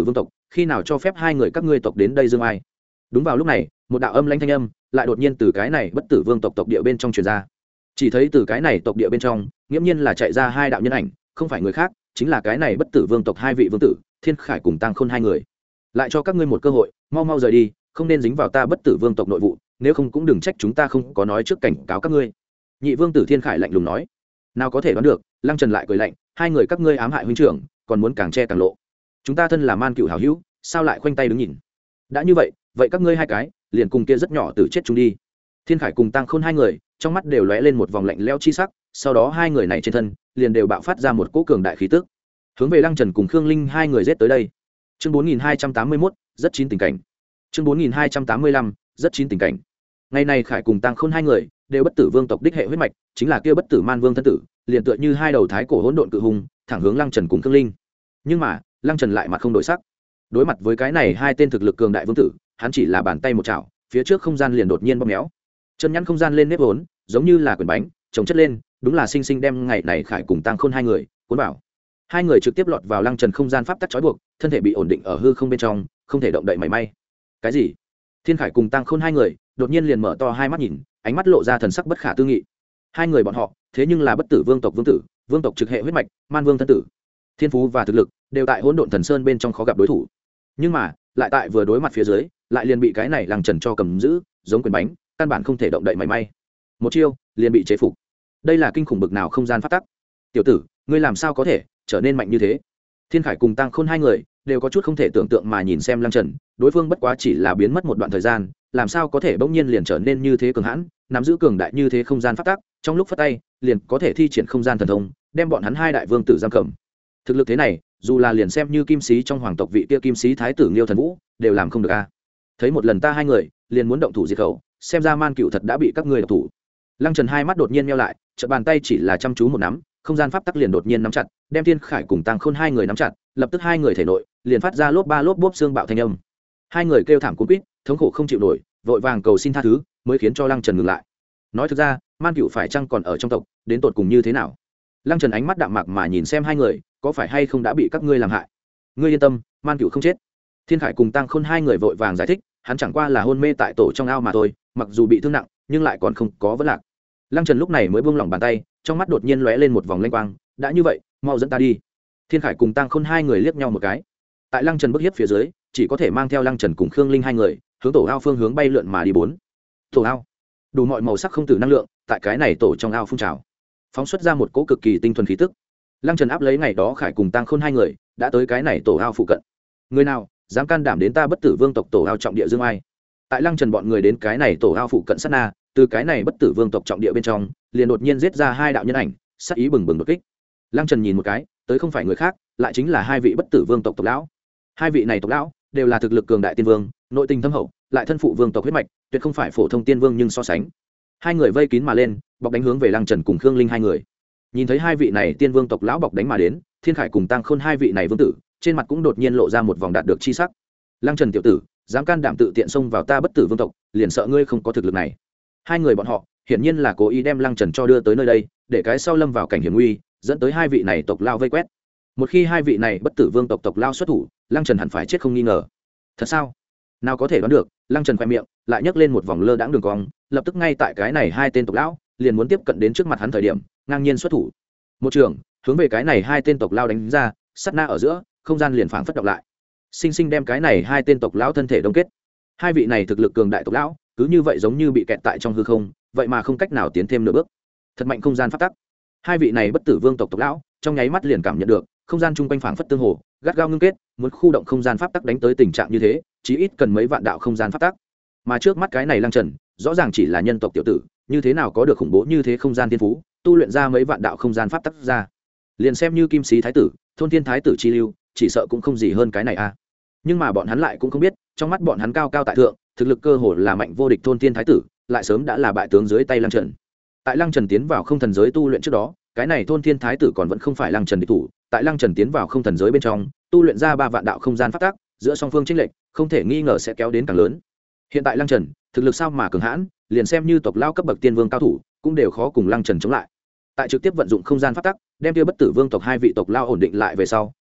khi nào cho phép hai người các ngươi tộc đến đây dương ai? Đúng vào lúc này, một đạo âm lãnh thanh âm lại đột nhiên từ cái này bất tử vương tộc tộc địa bên trong truyền ra. Chỉ thấy từ cái này tộc địa bên trong nghiễm nhiên là chạy ra hai đạo nhân ảnh, không phải người khác, chính là cái này bất tử vương tộc hai vị vương tử Thiên Khải cùng Tang Khôn hai người. Lại cho các ngươi một cơ hội, mau mau rời đi, không nên dính vào ta bất tử vương tộc nội vụ, nếu không cũng đừng trách chúng ta không có nói trước cảnh cáo các ngươi. Nhị vương tử Thiên Khải lạnh lùng nói. Nào có thể đoán được, Lăng Trần lại cười lạnh, hai người các ngươi ám hại huynh trưởng, còn muốn càng che càng lộ. Chúng ta thân là man cựu hảo hữu, sao lại khoanh tay đứng nhìn? Đã như vậy, vậy các ngươi hai cái liền cùng kia rất nhỏ tử chết chúng đi. Thiên Khải cùng Tang Khôn hai người trong mắt đều lóe lên một vòng lạnh lẽo chi sắc, sau đó hai người này trên thân liền đều bạo phát ra một cỗ cường đại khí tức, hướng về Lăng Trần cùng Khương Linh hai người giết tới đây. Chương bốn nghìn hai trăm tám mươi mốt, rất chín tình cảnh. Chương bốn nghìn hai trăm tám mươi lăm, rất chín tình cảnh. Ngày này Khải cùng Tang Khôn hai người đều bất tử vương tộc đích hệ huyết mạch, chính là kia bất tử man vương thân tử, liền tựa như hai đầu thái cổ hỗn độn cự hùng, thẳng hướng Lăng Trần cùng Khương Linh. Nhưng mà, Lăng Trần lại mặt không đổi sắc. Đối mặt với cái này hai tên thực lực cường đại vương tử, hắn chỉ là bàn tay một chảo, phía trước không gian liền đột nhiên bóp méo. Chân nhăn không gian lên nếp vốn, giống như là quyển bánh, chồng chất lên, đúng là sinh sinh đem ngày này Khải cùng Tang Khôn hai người cuốn vào. Hai người trực tiếp lọt vào Lăng Trần không gian pháp tắc trói buộc, thân thể bị ổn định ở hư không bên trong, không thể động đậy mảy may. Cái gì? Thiên Khải cùng Tang Khôn hai người đột nhiên liền mở to hai mắt nhìn, ánh mắt lộ ra thần sắc bất khả tư nghị. Hai người bọn họ, thế nhưng là bất tử vương tộc vương tử, vương tộc trực hệ huyết mạch, man vương thân tử. Thiên phú và thực lực đều tại hỗn độn thần sơn bên trong khó gặp đối thủ. Nhưng mà, lại tại vừa đối mặt phía dưới, lại liền bị cái này Lăng Trần cho cầm giữ, giống quyền bánh, căn bản không thể động đậy mảy may. Một chiêu, liền bị chế phục. Đây là kinh khủng bực nào không gian pháp tắc. Tiểu tử, ngươi làm sao có thể trở nên mạnh như thế? Thiên Khải cùng Tang Khôn hai người đều có chút không thể tưởng tượng mà nhìn xem Lăng Trần, đối phương bất quá chỉ là biến mất một đoạn thời gian, làm sao có thể bỗng nhiên liền trở nên như thế cường hãn, nắm giữ cường đại như thế không gian pháp tắc, trong lúc phất tay, liền có thể thi triển không gian thần thông, đem bọn hắn hai đại vương tử giam cầm. Thực lực thế này, dù là liền xem như kim sĩ trong hoàng tộc vị kia kim sĩ thái tử Nghiêu Thần Vũ, đều làm không được a. Thấy một lần ta hai người, liền muốn động thủ diệt khẩu, xem ra man cựu thật đã bị các ngươi độc thủ. Lăng Trần hai mắt đột nhiên nheo lại, chợt bàn tay chỉ là chăm chú một nắm, không gian pháp tắc liền đột nhiên nắm chặt, đem Thiên Khải cùng Tang Khôn hai người nắm chặt, lập tức hai người thể nội liền phát ra lốp ba lốp bốp xương bạo thanh âm. Hai người kêu thảm cuống quýt, thống khổ không chịu nổi, vội vàng cầu xin tha thứ, mới khiến cho Lăng Trần ngừng lại. Nói thực ra, man cựu phải chăng còn ở trong tộc, đến tột cùng như thế nào? Lăng Trần ánh mắt đạm mạc mà nhìn xem hai người, có phải hay không đã bị các ngươi làm hại? Ngươi yên tâm, man cựu không chết. Thiên Khải cùng Tang Khôn hai người vội vàng giải thích, hắn chẳng qua là hôn mê tại tổ trong ao mà thôi, mặc dù bị thương nặng, nhưng lại còn không có vấn lạc. Lăng Trần lúc này mới buông lỏng bàn tay, trong mắt đột nhiên lóe lên một vòng lanh quang, đã như vậy, mau dẫn ta đi. Thiên Khải cùng Tang Khôn hai người liếc nhau một cái. Tại Lăng Trần bức hiếp phía dưới, chỉ có thể mang theo Lăng Trần cùng Khương Linh hai người, hướng tổ ao phương hướng bay lượn mà đi bốn. Tổ ao, đủ mọi màu sắc không tử năng lượng, tại cái này tổ trong ao phun trào, phóng xuất ra một cỗ cực kỳ tinh thuần khí tức. Lăng Trần áp lấy ngày đó Khải cùng Tang Khôn hai người, đã tới cái này tổ ao phụ cận. Người nào dám can đảm đến ta bất tử vương tộc tổ ao trọng địa dương ai? Tại Lăng Trần bọn người đến cái này tổ ao phụ cận sát na, từ cái này bất tử vương tộc trọng địa bên trong, liền đột nhiên giết ra hai đạo nhân ảnh, sát ý bừng bừng đột kích. Lăng Trần nhìn một cái, tới không phải người khác, lại chính là hai vị bất tử vương tộc tộc lão. Hai vị này tộc lão đều là thực lực cường đại tiên vương, nội tình thâm hậu, lại thân phụ vương tộc huyết mạch, tuyệt không phải phổ thông tiên vương nhưng so sánh. Hai người vây kín mà lên, bọc đánh hướng về Lăng Trần cùng Khương Linh hai người. Nhìn thấy hai vị này tiên vương tộc lão bọc đánh mà đến, Thiên Khải cùng Tang Khôn hai vị này vương tử, trên mặt cũng đột nhiên lộ ra một vòng đạt được chi sắc. Lăng Trần tiểu tử, dám can đảm tự tiện xông vào ta bất tử vương tộc, liền sợ ngươi không có thực lực này. Hai người bọn họ hiển nhiên là cố ý đem Lăng Trần cho đưa tới nơi đây, để cái sau lâm vào cảnh hiểm nguy, dẫn tới hai vị này tộc lao vây quét. Một khi hai vị này bất tử vương tộc tộc lao xuất thủ, Lăng Trần hẳn phải chết không nghi ngờ. Thật sao? Nào có thể đoán được. Lăng Trần khoe miệng lại nhấc lên một vòng lơ đãng đường cong, lập tức ngay tại cái này hai tên tộc lão liền muốn tiếp cận đến trước mặt hắn thời điểm, ngang nhiên xuất thủ. Một trường hướng về cái này hai tên tộc lao đánh ra, sát na ở giữa, không gian liền phảng phất động lại, sinh sinh đem cái này hai tên tộc lão thân thể đông kết. Hai vị này thực lực cường đại tộc lão, cứ như vậy giống như bị kẹt tại trong hư không, vậy mà không cách nào tiến thêm nửa bước. Thật mạnh không gian phát tắc. Hai vị này bất tử vương tộc tộc lão, trong nháy mắt liền cảm nhận được, không gian chung quanh phảng phất tương hồ, gắt gao ngưng kết, muốn khu động không gian pháp tắc đánh tới tình trạng như thế, chí ít cần mấy vạn đạo không gian pháp tắc. Mà trước mắt cái này Lăng Trần, rõ ràng chỉ là nhân tộc tiểu tử, như thế nào có được khủng bố như thế không gian thiên phú, tu luyện ra mấy vạn đạo không gian pháp tắc ra. Liền xem như kim sĩ thái tử, thôn thiên thái tử chi lưu, chỉ sợ cũng không gì hơn cái này a. Nhưng mà bọn hắn lại cũng không biết, trong mắt bọn hắn cao cao tại thượng, thực lực cơ hồ là mạnh vô địch thôn thiên thái tử, lại sớm đã là bại tướng dưới tay Lăng Trần. Tại Lăng Trần tiến vào không thần giới tu luyện trước đó, cái này thôn thiên thái tử còn vẫn không phải Lăng Trần địch thủ. Tại Lăng Trần tiến vào không thần giới bên trong, tu luyện ra ba vạn đạo không gian pháp tắc, giữa song phương chênh lệch, không thể nghi ngờ sẽ kéo đến càng lớn. Hiện tại Lăng Trần, thực lực sao mà cường hãn, liền xem như tộc lao cấp bậc tiên vương cao thủ, cũng đều khó cùng Lăng Trần chống lại. Tại trực tiếp vận dụng không gian pháp tắc, đem tiêu bất tử vương tộc hai vị tộc lao ổn định lại về sau,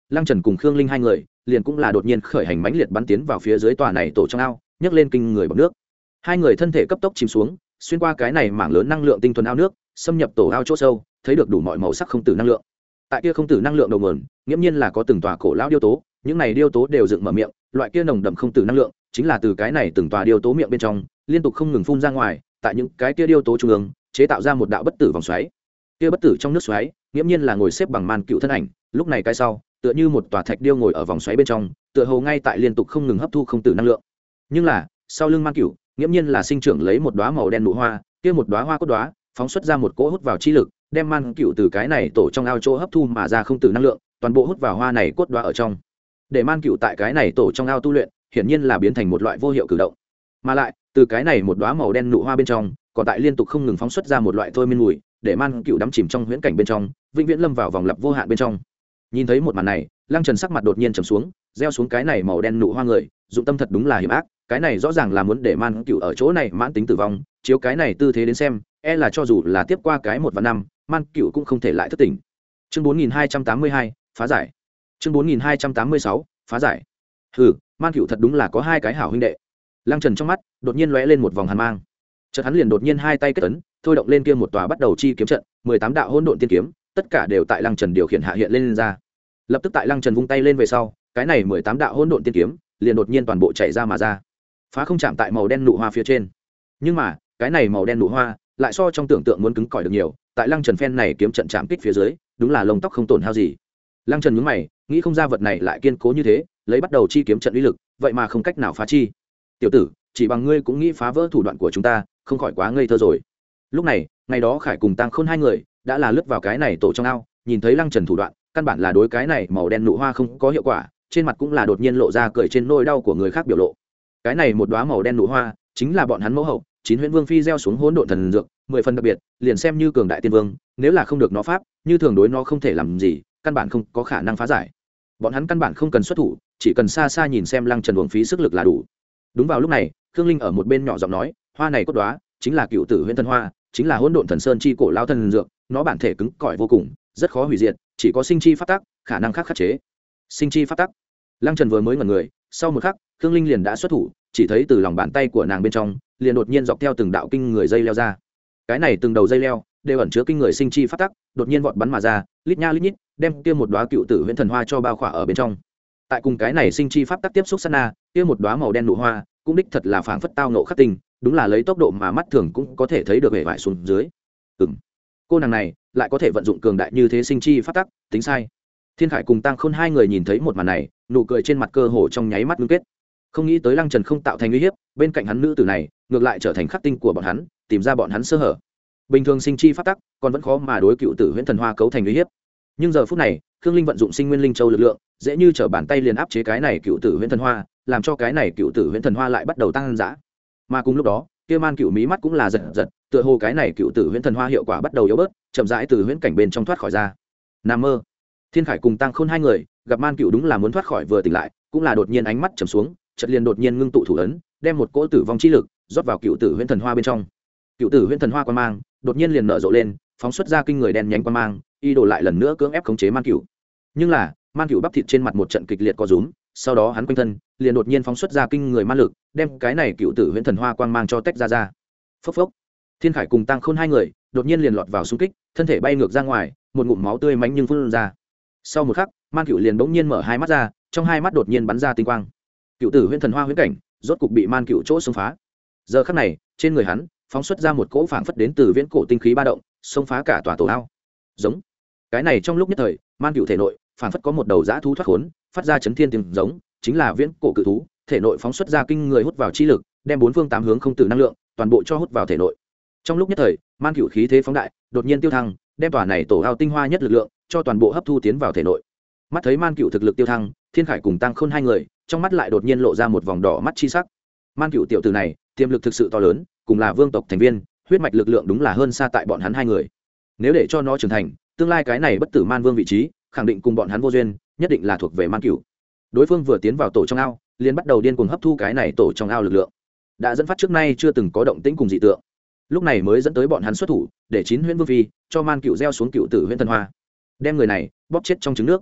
Lăng Trần cùng Khương Linh hai người liền cũng là đột nhiên khởi hành mãnh liệt bắn tiến vào phía dưới tòa này tổ trong ao, nhấc lên kinh người bọt nước. Hai người thân thể cấp tốc chìm xuống, xuyên qua cái này mảng lớn năng lượng tinh thuần ao nước, xâm nhập tổ ao chỗ sâu, thấy được đủ mọi màu sắc không tử năng lượng. Tại kia không tử năng lượng đầu nguồn, nghiễm nhiên là có từng tòa cổ lão điêu tố, những này điêu tố đều dựng mở miệng, loại kia nồng đậm không tử năng lượng, chính là từ cái này từng tòa điêu tố miệng bên trong, liên tục không ngừng phun ra ngoài, tại những cái kia điêu tố trung ương, chế tạo ra một đạo bất tử vòng xoáy. Kia bất tử trong nước xoáy, nghiễm nhiên là ngồi xếp bằng Man Cựu thân ảnh, lúc này cái sau, tựa như một tòa thạch điêu ngồi ở vòng xoáy bên trong, tựa hồ ngay tại liên tục không ngừng hấp thu không tử năng lượng. Nhưng là, sau lưng Man Cựu, nghiễm nhiên là sinh trưởng lấy một đóa màu đen nụ hoa, kia một đóa hoa cốt đóa, phóng xuất ra một cỗ hút vào chi lực, đem Man Cựu từ cái này tổ trong ao chỗ hấp thu mà ra không tử năng lượng, toàn bộ hút vào hoa này cốt đóa ở trong. Để Man Cựu tại cái này tổ trong ao tu luyện, hiển nhiên là biến thành một loại vô hiệu cử động. Mà lại, từ cái này một đóa màu đen nụ hoa bên trong, còn tại liên tục không ngừng phóng xuất ra một loại thôi miên mùi, để Man Cựu đắm chìm trong huyễn cảnh bên trong, vĩnh viễn lâm vào vòng lặp vô hạn bên trong. Nhìn thấy một màn này, Lăng Trần sắc mặt đột nhiên trầm xuống, gieo xuống cái này màu đen nụ hoa người, dụng tâm thật đúng là hiểm ác, cái này rõ ràng là muốn để Man Cựu ở chỗ này mãn tính tử vong, chiếu cái này tư thế đến xem, e là cho dù là tiếp qua cái một và năm, Man Cựu cũng không thể lại thức tỉnh. Chương bốn nghìn hai trăm tám mươi hai, phá giải. Chương bốn nghìn hai trăm tám mươi sáu, phá giải. Hừ, Man Cựu thật đúng là có hai cái hảo huynh đệ. Lăng Trần trong mắt đột nhiên lóe lên một vòng hàn mang. Chợt hắn liền đột nhiên hai tay kết ấn, thôi động lên kia một tòa bắt đầu chi kiếm trận, mười tám đạo hỗn độn tiên kiếm, tất cả đều tại Lăng Trần điều khiển hạ hiện lên, lên ra. Lập tức tại Lăng Trần vung tay lên về sau, cái này mười tám đạo hỗn độn tiên kiếm liền đột nhiên toàn bộ chạy ra mà ra, phá không chạm tại màu đen nụ hoa phía trên. Nhưng mà, cái này màu đen nụ hoa lại so trong tưởng tượng muốn cứng cỏi được nhiều, tại Lăng Trần phen này kiếm trận chạm kích phía dưới, đúng là lông tóc không tổn hao gì. Lăng Trần nhướng mày, nghĩ không ra vật này lại kiên cố như thế, lấy bắt đầu chi kiếm trận uy lực, vậy mà không cách nào phá chi. Tiểu tử, chỉ bằng ngươi cũng nghĩ phá vỡ thủ đoạn của chúng ta, không khỏi quá ngây thơ rồi. Lúc này, ngày đó Khải cùng Tang Khôn hai người đã là lướt vào cái này tổ trong ao, nhìn thấy Lăng Trần thủ đoạn, căn bản là đối cái này màu đen nụ hoa không có hiệu quả, trên mặt cũng là đột nhiên lộ ra cười trên nỗi đau của người khác biểu lộ. Cái này một đóa màu đen nụ hoa, chính là bọn hắn mẫu hậu, Chín Huyễn Vương phi gieo xuống hỗn độn thần dược, mười phần đặc biệt, liền xem như cường đại tiên vương, nếu là không được nó pháp, như thường đối nó không thể làm gì, căn bản không có khả năng phá giải. Bọn hắn căn bản không cần xuất thủ, chỉ cần xa xa nhìn xem Lăng Trần uổng phí sức lực là đủ. Đúng vào lúc này, Khương Linh ở một bên nhỏ giọng nói, hoa này cốt đóa, chính là cựu tử huyễn thần hoa, chính là hỗn độn thần sơn chi cổ lao thần dược, nó bản thể cứng cỏi vô cùng, rất khó hủy diệt, chỉ có sinh chi pháp tắc, khả năng khác khắc chế. Sinh chi pháp tắc. Lăng Trần vừa mới ngẩn người, sau một khắc, Khương Linh liền đã xuất thủ, chỉ thấy từ lòng bàn tay của nàng bên trong, liền đột nhiên dọc theo từng đạo kinh người dây leo ra. Cái này từng đầu dây leo đều ẩn chứa kinh người sinh chi pháp tắc, đột nhiên vọt bắn mà ra, lít nha lít nhít, đem kia một đóa cựu tử huyễn thần hoa cho bao khỏa ở bên trong. Tại cùng cái này sinh chi pháp tắc tiếp xúc sát na, kia một đóa màu đen nụ hoa, cũng đích thật là phảng phất tao ngộ khắc tinh, đúng là lấy tốc độ mà mắt thường cũng có thể thấy được hệ vải xuống dưới. Ừm, cô nàng này lại có thể vận dụng cường đại như thế sinh chi pháp tắc, tính sai. Thiên Khải cùng Tang Khôn hai người nhìn thấy một màn này, nụ cười trên mặt cơ hồ trong nháy mắt ngưng kết. Không nghĩ tới Lăng Trần không tạo thành uy hiếp, bên cạnh hắn nữ tử này, ngược lại trở thành khắc tinh của bọn hắn, tìm ra bọn hắn sơ hở. Bình thường sinh chi pháp tắc, còn vẫn khó mà đối cựu tử huyễn thần hoa cấu thành uy hiếp. Nhưng giờ phút này, Khương Linh vận dụng sinh nguyên linh châu lực lượng, dễ như trở bàn tay liền áp chế cái này cựu tử huyễn thần hoa, làm cho cái này cựu tử huyễn thần hoa lại bắt đầu tăng dã. Mà cùng lúc đó, kia Man Cựu mí mắt cũng là giật giật, tựa hồ cái này cựu tử huyễn thần hoa hiệu quả bắt đầu yếu bớt, chậm rãi từ huyễn cảnh bên trong thoát khỏi ra. Nam mơ. Thiên Khải cùng Tang Khôn hai người, gặp Man Cựu đúng là muốn thoát khỏi vừa tỉnh lại, cũng là đột nhiên ánh mắt trầm xuống, chợt liền đột nhiên ngưng tụ thủ ấn, đem một cỗ tử vong chi lực rót vào cựu tử huyễn thần hoa bên trong. Cựu tử huyễn thần hoa quang mang đột nhiên liền nở rộ lên, phóng xuất ra kinh người đen nhánh quang mang, y đổ lại lần nữa cưỡng ép khống chế Man Cựu. Nhưng là, Man Cựu bắp thịt trên mặt một trận kịch liệt co rúm, sau đó hắn quanh thân liền đột nhiên phóng xuất ra kinh người ma lực, đem cái này cựu tử huyễn thần hoa quang mang cho tách ra ra. Phốc phốc. Thiên Khải cùng Tang Khôn hai người đột nhiên liền lọt vào xung kích, thân thể bay ngược ra ngoài, một ngụm máu tươi mánh nhưng phun ra. Sau một khắc, Man Cựu liền bỗng nhiên mở hai mắt ra, trong hai mắt đột nhiên bắn ra tinh quang. Cựu tử huyễn thần hoa huyễn cảnh rốt cục bị Man Cựu chỗ xông phá. Giờ khắc này, trên người hắn phóng xuất ra một cỗ phảng phất đến từ viễn cổ tinh khí ba động, xông phá cả tòa tổ ao. Giống. Cái này trong lúc nhất thời, Man Cựu thể nội phảng phất có một đầu dã thú thoát khốn, phát ra chấn thiên tiếng giống, chính là viễn cổ cự thú, thể nội phóng xuất ra kinh người hút vào chi lực, đem bốn phương tám hướng không tử năng lượng toàn bộ cho hút vào thể nội. Trong lúc nhất thời, Man Cựu khí thế phóng đại, đột nhiên tiêu thăng, đem tòa này tổ ao tinh hoa nhất lực lượng cho toàn bộ hấp thu tiến vào thể nội. Mắt thấy Man Cựu thực lực tiêu thăng, Thiên Khải cùng Tang Khôn hai người, trong mắt lại đột nhiên lộ ra một vòng đỏ mắt chi sắc. Man Cựu tiểu tử này, tiềm lực thực sự to lớn, cùng là vương tộc thành viên, huyết mạch lực lượng đúng là hơn xa tại bọn hắn hai người. Nếu để cho nó trưởng thành, tương lai cái này bất tử man vương vị trí, khẳng định cùng bọn hắn vô duyên, nhất định là thuộc về Man Cựu. Đối phương vừa tiến vào tổ trong ao, liền bắt đầu điên cuồng hấp thu cái này tổ trong ao lực lượng, đã dẫn phát trước nay chưa từng có động tĩnh cùng dị tượng. Lúc này mới dẫn tới bọn hắn xuất thủ, để Chín Huyễn Vương phi cho Man Cựu gieo xuống cựu tử huyễn thần hoa, đem người này bóp chết trong trứng nước.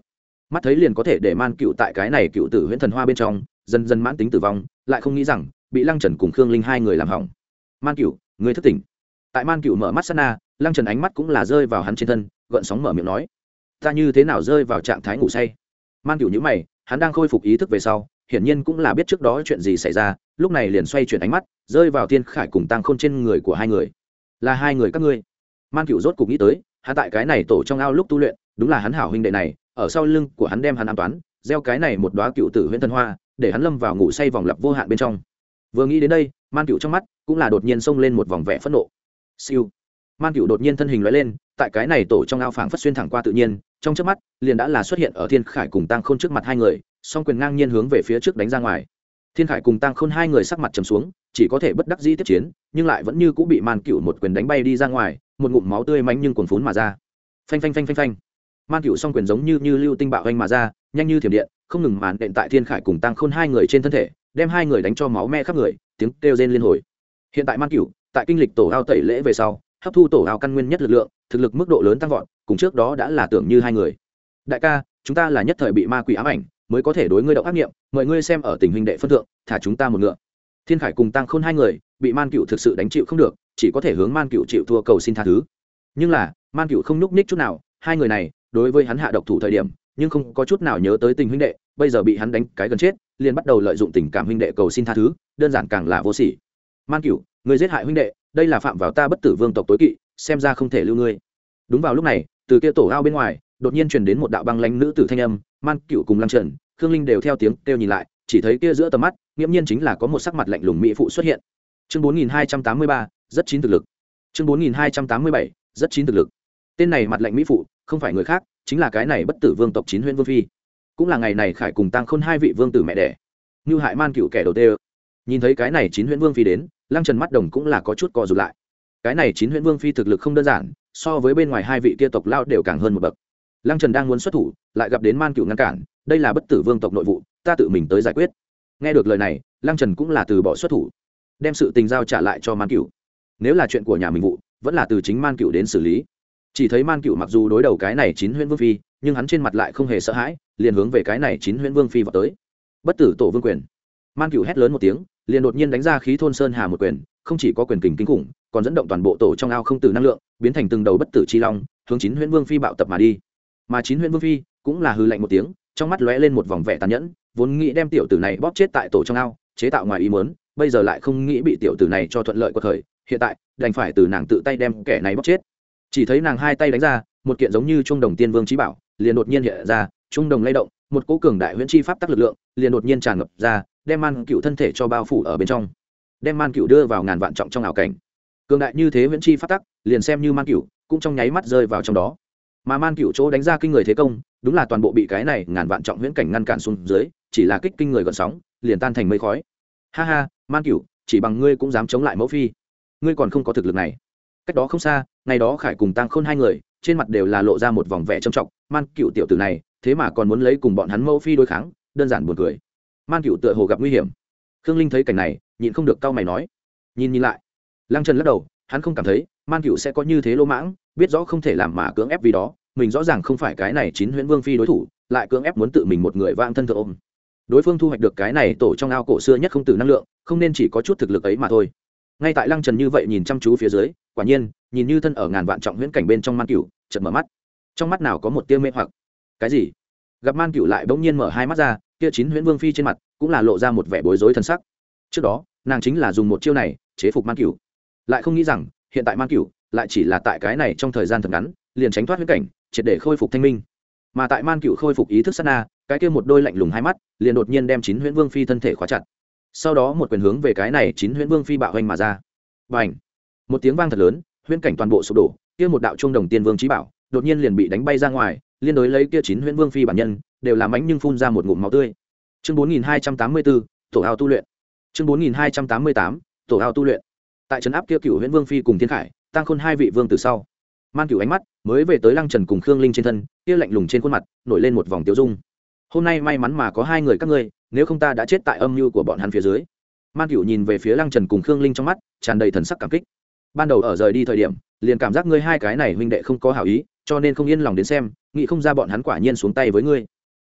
mắt thấy liền có thể để man cựu tại cái này cựu tử huyễn thần hoa bên trong dần dần mãn tính tử vong, lại không nghĩ rằng bị lăng trần cùng khương linh hai người làm hỏng. Man cựu, người thức tỉnh. Tại man cựu mở mắt sát na, lăng trần ánh mắt cũng là rơi vào hắn trên thân, gợn sóng mở miệng nói, ta như thế nào rơi vào trạng thái ngủ say? Man cựu nhữ mày, hắn đang khôi phục ý thức về sau, hiển nhiên cũng là biết trước đó chuyện gì xảy ra, lúc này liền xoay chuyển ánh mắt rơi vào Thiên Khải cùng Tăng Khôn trên người của hai người. Là hai người các ngươi? Man cựu rốt cục nghĩ tới, hắn tại cái này tổ trong ao lúc tu luyện, đúng là hắn hảo huynh đệ này ở sau lưng của hắn đem hắn an toán, gieo cái này một đóa cựu tử huyễn thần hoa, để hắn lâm vào ngủ say vòng lặp vô hạn bên trong. Vừa nghĩ đến đây, Man cựu trong mắt cũng là đột nhiên xông lên một vòng vẻ phẫn nộ. Siêu. Man cựu đột nhiên thân hình lóe lên, tại cái này tổ trong ao phảng phất xuyên thẳng qua tự nhiên, trong chớp mắt liền đã là xuất hiện ở Thiên Khải cùng Tăng Khôn trước mặt hai người, song quyền ngang nhiên hướng về phía trước đánh ra ngoài. Thiên Khải cùng Tăng Khôn hai người sắc mặt trầm xuống, chỉ có thể bất đắc dĩ tiếp chiến, nhưng lại vẫn như cũng bị Man cựu một quyền đánh bay đi ra ngoài, một ngụm máu tươi mánh nhưng cuồn phún mà ra. Phanh phanh phanh phanh phanh. Man cựu song quyền giống như như lưu tinh bạo vanh mà ra, nhanh như thiểm điện, không ngừng màn đện tại Thiên Khải cùng Tăng Khôn hai người trên thân thể, đem hai người đánh cho máu me khắp người, tiếng kêu rên liên hồi. Hiện tại Man cựu tại kinh lịch tổ ao tẩy lễ về sau, hấp thu tổ ao căn nguyên nhất lực lượng, thực lực mức độ lớn tăng vọt, cùng trước đó đã là tưởng như hai người. Đại ca, chúng ta là nhất thời bị ma quỷ ám ảnh, mới có thể đối ngươi động ác nghiệm, mời ngươi xem ở tình huynh đệ phân thượng, thả chúng ta một ngựa. Thiên Khải cùng Tăng Khôn hai người bị Man cựu thực sự đánh chịu không được, chỉ có thể hướng Man cựu chịu thua cầu xin tha thứ. Nhưng là Man cựu không nhúc nhích chút nào, hai người này đối với hắn hạ độc thủ thời điểm, nhưng không có chút nào nhớ tới tình huynh đệ, bây giờ bị hắn đánh cái gần chết, liền bắt đầu lợi dụng tình cảm huynh đệ cầu xin tha thứ, đơn giản càng là vô sỉ. Man cựu, ngươi giết hại huynh đệ, đây là phạm vào ta Bất Tử Vương tộc tối kỵ, xem ra không thể lưu ngươi. Đúng vào lúc này, từ kia tổ ao bên ngoài đột nhiên truyền đến một đạo băng lãnh nữ tử thanh âm. Man cựu cùng Lăng Trần, Khương Linh đều theo tiếng kêu nhìn lại, chỉ thấy kia giữa tầm mắt nghiễm nhiên chính là có một sắc mặt lạnh lùng mỹ phụ xuất hiện. Chương bốn nghìn hai trăm tám mươi ba, rất chín thực lực. Chương bốn nghìn hai trăm tám mươi bảy, rất chín thực lực. Tên này mặt lạnh mỹ phụ không phải người khác, chính là cái này Bất Tử Vương tộc Chín Huyễn Vương phi, cũng là ngày này Khải cùng Tăng Khôn hai vị vương tử mẹ đẻ, như hại Man cựu kẻ đầu tiên. Nhìn thấy cái này Chín Huyễn Vương phi đến, Lăng Trần mắt đồng cũng là có chút co rụt lại. Cái này Chín Huyễn Vương phi thực lực không đơn giản, so với bên ngoài hai vị kia tộc lao đều càng hơn một bậc. Lăng Trần đang muốn xuất thủ, lại gặp đến Man cựu ngăn cản, đây là Bất Tử Vương tộc nội vụ, ta tự mình tới giải quyết. Nghe được lời này, Lăng Trần cũng là từ bỏ xuất thủ, đem sự tình giao trả lại cho Man cựu. Nếu là chuyện của nhà mình vụ, vẫn là từ chính Man cựu đến xử lý. Chỉ thấy Man cựu mặc dù đối đầu cái này Chín Huyễn Vương phi, nhưng hắn trên mặt lại không hề sợ hãi, liền hướng về cái này Chín Huyễn Vương phi vào tới. Bất Tử Tổ Vương quyền. Man cựu hét lớn một tiếng, liền đột nhiên đánh ra Khí Thôn Sơn Hà một quyền, không chỉ có quyền kình kinh khủng, còn dẫn động toàn bộ tổ trong ao không tử năng lượng, biến thành từng đầu bất tử chi long, hướng Chín Huyễn Vương phi bạo tập mà đi. Mà Chín Huyễn Vương phi cũng là hừ lạnh một tiếng, trong mắt lóe lên một vòng vẻ tàn nhẫn, vốn nghĩ đem tiểu tử này bóp chết tại tổ trong ao, chế tạo ngoài ý muốn, bây giờ lại không nghĩ bị tiểu tử này cho thuận lợi qua thời, hiện tại đành phải từ nàng tự tay đem kẻ này bóp chết. Chỉ thấy nàng hai tay đánh ra, một kiện giống như trung đồng tiên vương chí bảo, liền đột nhiên hiện ra, trung đồng lay động, một cỗ cường đại huyễn chi pháp tắc lực lượng, liền đột nhiên tràn ngập ra, đem Man cựu thân thể cho bao phủ ở bên trong, đem Man cựu đưa vào ngàn vạn trọng trong ảo cảnh. Cường đại như thế huyễn chi pháp tắc, liền xem như Man cựu cũng trong nháy mắt rơi vào trong đó. Mà Man cựu chỗ đánh ra kinh người thế công, đúng là toàn bộ bị cái này ngàn vạn trọng huyễn cảnh ngăn cản xuống dưới, chỉ là kích kinh người gợn sóng, liền tan thành mây khói. Ha ha, Man cựu, chỉ bằng ngươi cũng dám chống lại mẫu phi, ngươi còn không có thực lực này. Cách đó không xa, ngày đó Khải cùng Tăng Khôn hai người, trên mặt đều là lộ ra một vòng vẻ trầm trọng. Man cựu tiểu tử này, thế mà còn muốn lấy cùng bọn hắn mẫu phi đối kháng, đơn giản buồn cười. Man cựu tựa hồ gặp nguy hiểm. Khương Linh thấy cảnh này, nhịn không được cau mày nói, nhìn nhìn lại. Lăng Trần lắc đầu, hắn không cảm thấy Man cựu sẽ có như thế lỗ mãng, biết rõ không thể làm mà cưỡng ép vì đó, mình rõ ràng không phải cái này Chín Huyễn Vương phi đối thủ, lại cưỡng ép muốn tự mình một người vang thân thượng ôm. Đối phương thu hoạch được cái này tổ trong ao cổ xưa nhất không tử năng lượng, không nên chỉ có chút thực lực ấy mà thôi. Ngay tại Lăng Trần như vậy nhìn chăm chú phía dưới, quả nhiên, nhìn như thân ở ngàn vạn trọng huyễn cảnh bên trong Man cựu, chợt mở mắt. Trong mắt nào có một tia mê hoặc. Cái gì? Gặp Man cựu lại bỗng nhiên mở hai mắt ra, kia Chín Huyễn Vương phi trên mặt cũng là lộ ra một vẻ bối rối thân sắc. Trước đó, nàng chính là dùng một chiêu này chế phục Man cựu, lại không nghĩ rằng hiện tại Man cựu lại chỉ là tại cái này trong thời gian thật ngắn, liền tránh thoát huyễn cảnh, triệt để khôi phục thanh minh. Mà tại Man cựu khôi phục ý thức sát na, cái kia một đôi lạnh lùng hai mắt, liền đột nhiên đem Chín Huyễn Vương phi thân thể khóa chặt. Sau đó một quyền hướng về cái này Chín Huyễn Vương phi bạo hoành mà ra. Bành! Một tiếng vang thật lớn, huyễn cảnh toàn bộ sụp đổ, kia một đạo trung đồng tiên vương chí bảo, đột nhiên liền bị đánh bay ra ngoài, liên đối lấy kia Chín Huyễn Vương phi bản nhân, đều làm mãnh nhưng phun ra một ngụm máu tươi. Chương bốn nghìn hai trăm tám mươi bốn, tổ ao tu luyện. Chương bốn nghìn hai trăm tám mươi tám, tổ ao tu luyện. Tại trấn áp kia Cửu Huyễn Vương phi cùng Thiên Khải, Tăng Khôn hai vị vương từ sau, Man cựu ánh mắt mới về tới Lăng Trần cùng Khương Linh trên thân, kia lạnh lùng trên khuôn mặt nổi lên một vòng tiêu dung. Hôm nay may mắn mà có hai người các ngươi, nếu không ta đã chết tại âm mưu của bọn hắn phía dưới. Man cựu nhìn về phía Lăng Trần cùng Khương Linh trong mắt tràn đầy thần sắc cảm kích. Ban đầu ở rời đi thời điểm, liền cảm giác ngươi hai cái này huynh đệ không có hảo ý, cho nên không yên lòng đến xem, nghĩ không ra bọn hắn quả nhiên xuống tay với ngươi.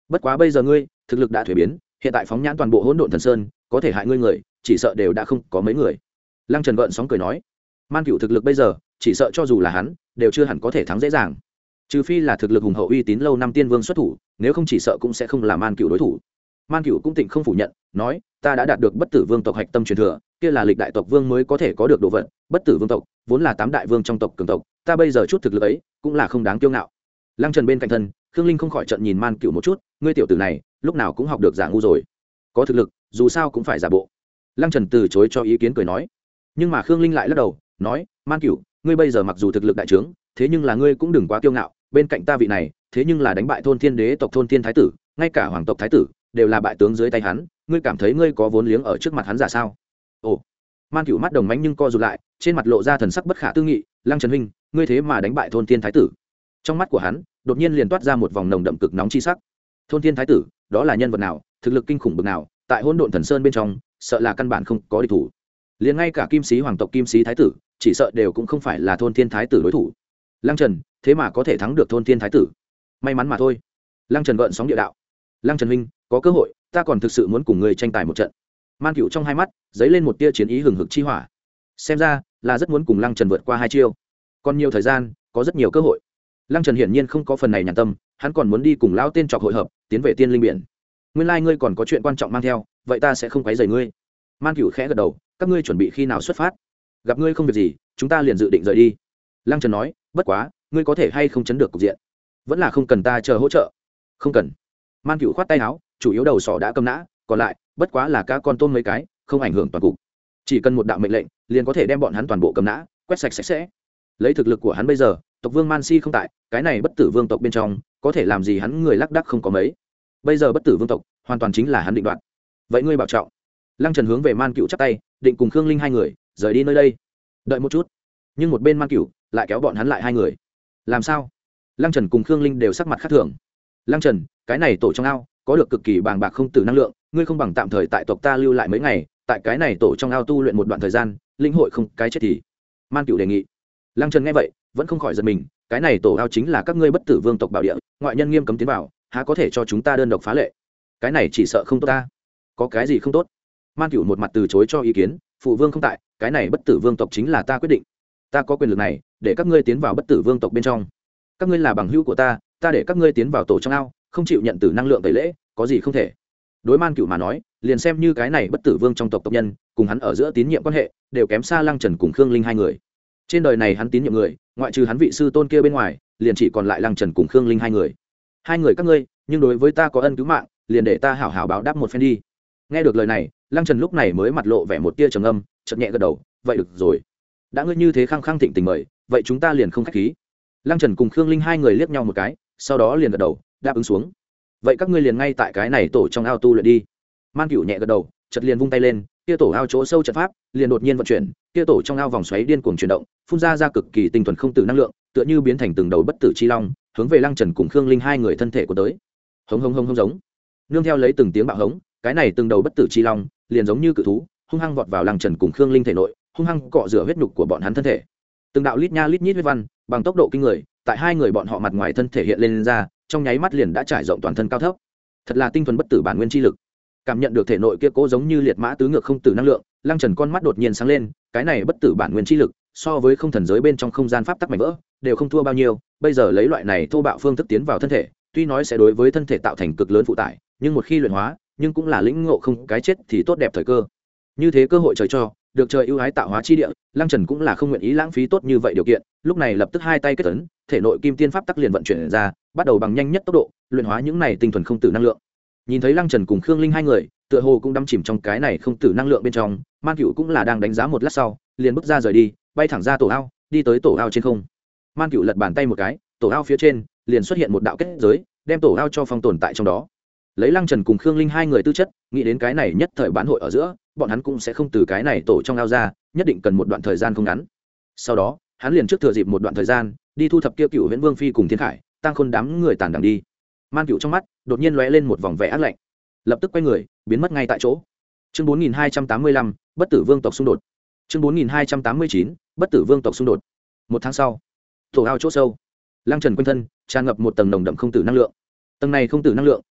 bất quá bây giờ ngươi thực lực đã thuế biến, hiện tại phóng nhãn toàn bộ hỗn độn thần sơn có thể hại ngươi người chỉ sợ đều đã không có mấy người. Lăng Trần gợn sóng cười nói, man cựu thực lực bây giờ chỉ sợ cho dù là hắn đều chưa hẳn có thể thắng dễ dàng, trừ phi là thực lực hùng hậu uy tín lâu năm tiên vương xuất thủ, nếu không chỉ sợ cũng sẽ không là man cựu đối thủ. Man cựu cũng tịnh không phủ nhận, nói, ta đã đạt được bất tử vương tộc hạch tâm truyền thừa, kia là lịch đại tộc vương mới có thể có được đồ vật, bất tử vương tộc vốn là tám đại vương trong tộc cường tộc, ta bây giờ chút thực lực ấy cũng là không đáng kiêu ngạo. Lăng Trần bên cạnh thân, Khương Linh không khỏi trận nhìn man cựu một chút, ngươi tiểu tử này lúc nào cũng học được giả ngu rồi, có thực lực dù sao cũng phải giả bộ. Lăng Trần từ chối cho ý kiến cười nói, nhưng mà Khương Linh lại lắc đầu nói, man cựu, ngươi bây giờ mặc dù thực lực đại trướng, thế nhưng là ngươi cũng đừng quá kiêu ngạo, bên cạnh ta vị này thế nhưng là đánh bại thôn thiên đế tộc thôn thiên thái tử, ngay cả hoàng tộc thái tử đều là bại tướng dưới tay hắn, ngươi cảm thấy ngươi có vốn liếng ở trước mặt hắn giả sao? Ồ. Man cựu mắt đồng mánh nhưng co rụt lại, trên mặt lộ ra thần sắc bất khả tư nghị, Lăng Trần huynh, ngươi thế mà đánh bại thôn thiên thái tử? Trong mắt của hắn đột nhiên liền toát ra một vòng nồng đậm cực nóng chi sắc. Thôn thiên thái tử đó là nhân vật nào, thực lực kinh khủng bậc nào, tại hỗn độn thần sơn bên trong sợ là căn bản không có địch thủ, liền ngay cả kim sĩ hoàng tộc kim sĩ thái tử chỉ sợ đều cũng không phải là thôn thiên thái tử đối thủ. Lăng Trần thế mà có thể thắng được thôn thiên thái tử, may mắn mà thôi. Lăng Trần gợn sóng địa đạo, Lăng Trần huynh, có cơ hội ta còn thực sự muốn cùng ngươi tranh tài một trận. Man cựu trong hai mắt dấy lên một tia chiến ý hừng hực chi hỏa, xem ra là rất muốn cùng Lăng Trần vượt qua hai chiêu, còn nhiều thời gian, có rất nhiều cơ hội. Lăng Trần hiển nhiên không có phần này nhàn tâm, hắn còn muốn đi cùng lão tên trọc hội hợp, tiến về tiên linh biển. Nguyên lai ngươi còn có chuyện quan trọng mang theo, vậy ta sẽ không quấy rầy ngươi. Man cựu khẽ gật đầu, các ngươi chuẩn bị khi nào xuất phát? Gặp ngươi không việc gì, chúng ta liền dự định rời đi. Lăng Trần nói, bất quá ngươi có thể hay không chấn được cục diện, vẫn là không cần ta chờ hỗ trợ. Không cần. Man cựu khoát tay áo, chủ yếu đầu sỏ đã cầm nã, còn lại bất quá là cá con tôm mấy cái, không ảnh hưởng toàn cục, chỉ cần một đạo mệnh lệnh liền có thể đem bọn hắn toàn bộ cầm nã, quét sạch sạch sẽ. Lấy thực lực của hắn bây giờ, tộc vương Man Si không tại, cái này bất tử vương tộc bên trong có thể làm gì hắn người lác đác không có mấy, bây giờ bất tử vương tộc hoàn toàn chính là hắn định đoạt. Vậy ngươi bảo trọng. Lăng Trần hướng về Man cựu chắp tay, định cùng Khương Linh hai người rời đi nơi đây. Đợi một chút. Nhưng một bên Man cựu lại kéo bọn hắn lại hai người. Làm sao? Lăng Trần cùng Khương Linh đều sắc mặt khác thường. Lăng Trần, cái này tổ trong ao có được cực kỳ bàng bạc không tử năng lượng, ngươi không bằng tạm thời tại tộc ta lưu lại mấy ngày, tại cái này tổ trong ao tu luyện một đoạn thời gian, linh hội không cái chết thì. Man cựu đề nghị. Lăng Trần nghe vậy vẫn không khỏi giật mình, cái này tổ ao chính là các ngươi bất tử vương tộc bảo địa, ngoại nhân nghiêm cấm tiến vào, há có thể cho chúng ta đơn độc phá lệ? Cái này chỉ sợ không tốt ta. Có cái gì không tốt? Man cựu một mặt từ chối cho ý kiến, phụ vương không tại, cái này bất tử vương tộc chính là ta quyết định, ta có quyền lực này để các ngươi tiến vào bất tử vương tộc bên trong, các ngươi là bằng hữu của ta, ta để các ngươi tiến vào tổ trong ao, không chịu nhận tử năng lượng tẩy lễ, có gì không thể? Đối Man cựu mà nói, liền xem như cái này bất tử vương trong tộc tộc nhân, cùng hắn ở giữa tín nhiệm quan hệ đều kém xa Lăng Trần cùng Khương Linh hai người. Trên đời này hắn tín nhiệm người, ngoại trừ hắn vị sư tôn kia bên ngoài, liền chỉ còn lại Lăng Trần cùng Khương Linh hai người. Hai người các ngươi, nhưng đối với ta có ân cứu mạng, liền để ta hảo hảo báo đáp một phen đi. Nghe được lời này, Lăng Trần lúc này mới mặt lộ vẻ một tia trầm âm, chợt nhẹ gật đầu, vậy được rồi, đã ngươi như thế khăng khăng thịnh tình mời, vậy chúng ta liền không khách khí. Lăng Trần cùng Khương Linh hai người liếc nhau một cái, sau đó liền gật đầu đáp ứng xuống. Vậy các ngươi liền ngay tại cái này tổ trong ao tu luyện đi. Man cựu nhẹ gật đầu, chợt liền vung tay lên, kia tổ ao chỗ sâu trận pháp liền đột nhiên vận chuyển, kia tổ trong ao vòng xoáy điên cuồng chuyển động, phun ra ra cực kỳ tinh thuần không tử năng lượng, tựa như biến thành từng đầu bất tử chi long, hướng về Lăng Trần cùng Khương Linh hai người thân thể của tới. Hống hống hống hống giống. Nương theo lấy từng tiếng bạo hống, cái này từng đầu bất tử chi long liền giống như cự thú, hung hăng vọt vào Lăng Trần cùng Khương Linh thể nội, hung hăng cọ rửa huyết nhục của bọn hắn thân thể. Từng đạo lít nha lít nhít huyết văn, bằng tốc độ kinh người, tại hai người bọn họ mặt ngoài thân thể hiện lên, lên ra, trong nháy mắt liền đã trải rộng toàn thân cao thấp. Thật là tinh thuần bất tử bản nguyên chi lực. Cảm nhận được thể nội kia cố giống như liệt mã tứ ngược không tử năng lượng, Lăng Trần con mắt đột nhiên sáng lên, cái này bất tử bản nguyên chi lực, so với không thần giới bên trong không gian pháp tắc mảnh vỡ, đều không thua bao nhiêu, bây giờ lấy loại này thô bạo phương thức tiến vào thân thể, tuy nói sẽ đối với thân thể tạo thành cực lớn phụ tải, nhưng một khi luyện hóa, nhưng cũng là lĩnh ngộ không cái chết thì tốt đẹp thời cơ. Như thế cơ hội trời cho, được trời ưu ái tạo hóa chi địa, Lăng Trần cũng là không nguyện ý lãng phí tốt như vậy điều kiện, lúc này lập tức hai tay kết ấn, thể nội kim tiên pháp tắc liền vận chuyển ra, bắt đầu bằng nhanh nhất tốc độ luyện hóa những này tinh thuần không tử năng lượng. Nhìn thấy Lăng Trần cùng Khương Linh hai người, tựa hồ cũng đắm chìm trong cái này không tử năng lượng bên trong, Man Cựu cũng là đang đánh giá một lát sau, liền bước ra rời đi, bay thẳng ra tổ ao, đi tới tổ ao trên không. Man Cựu lật bàn tay một cái, tổ ao phía trên liền xuất hiện một đạo kết giới, đem tổ ao cho phong tồn tại trong đó. Lấy Lăng Trần cùng Khương Linh hai người tư chất, nghĩ đến cái này nhất thời bán hội ở giữa, bọn hắn cũng sẽ không từ cái này tổ trong ao ra, nhất định cần một đoạn thời gian không ngắn. Sau đó, hắn liền trước thừa dịp một đoạn thời gian, đi thu thập kia Cựu Huyễn Vương phi cùng Thiên Khải, tăng khôn đám người tàn đằng đi. Man Cựu trong mắt đột nhiên lóe lên một vòng vẻ ác lạnh, lập tức quay người biến mất ngay tại chỗ. Chương bốn nghìn hai trăm tám mươi lăm, bất tử vương tộc xung đột. Chương bốn nghìn hai trăm tám mươi chín, bất tử vương tộc xung đột. Một tháng sau, tổ ao chỗ sâu, Lăng Trần quanh thân tràn ngập một tầng nồng đậm không tử năng lượng. Tầng này không tử năng lượng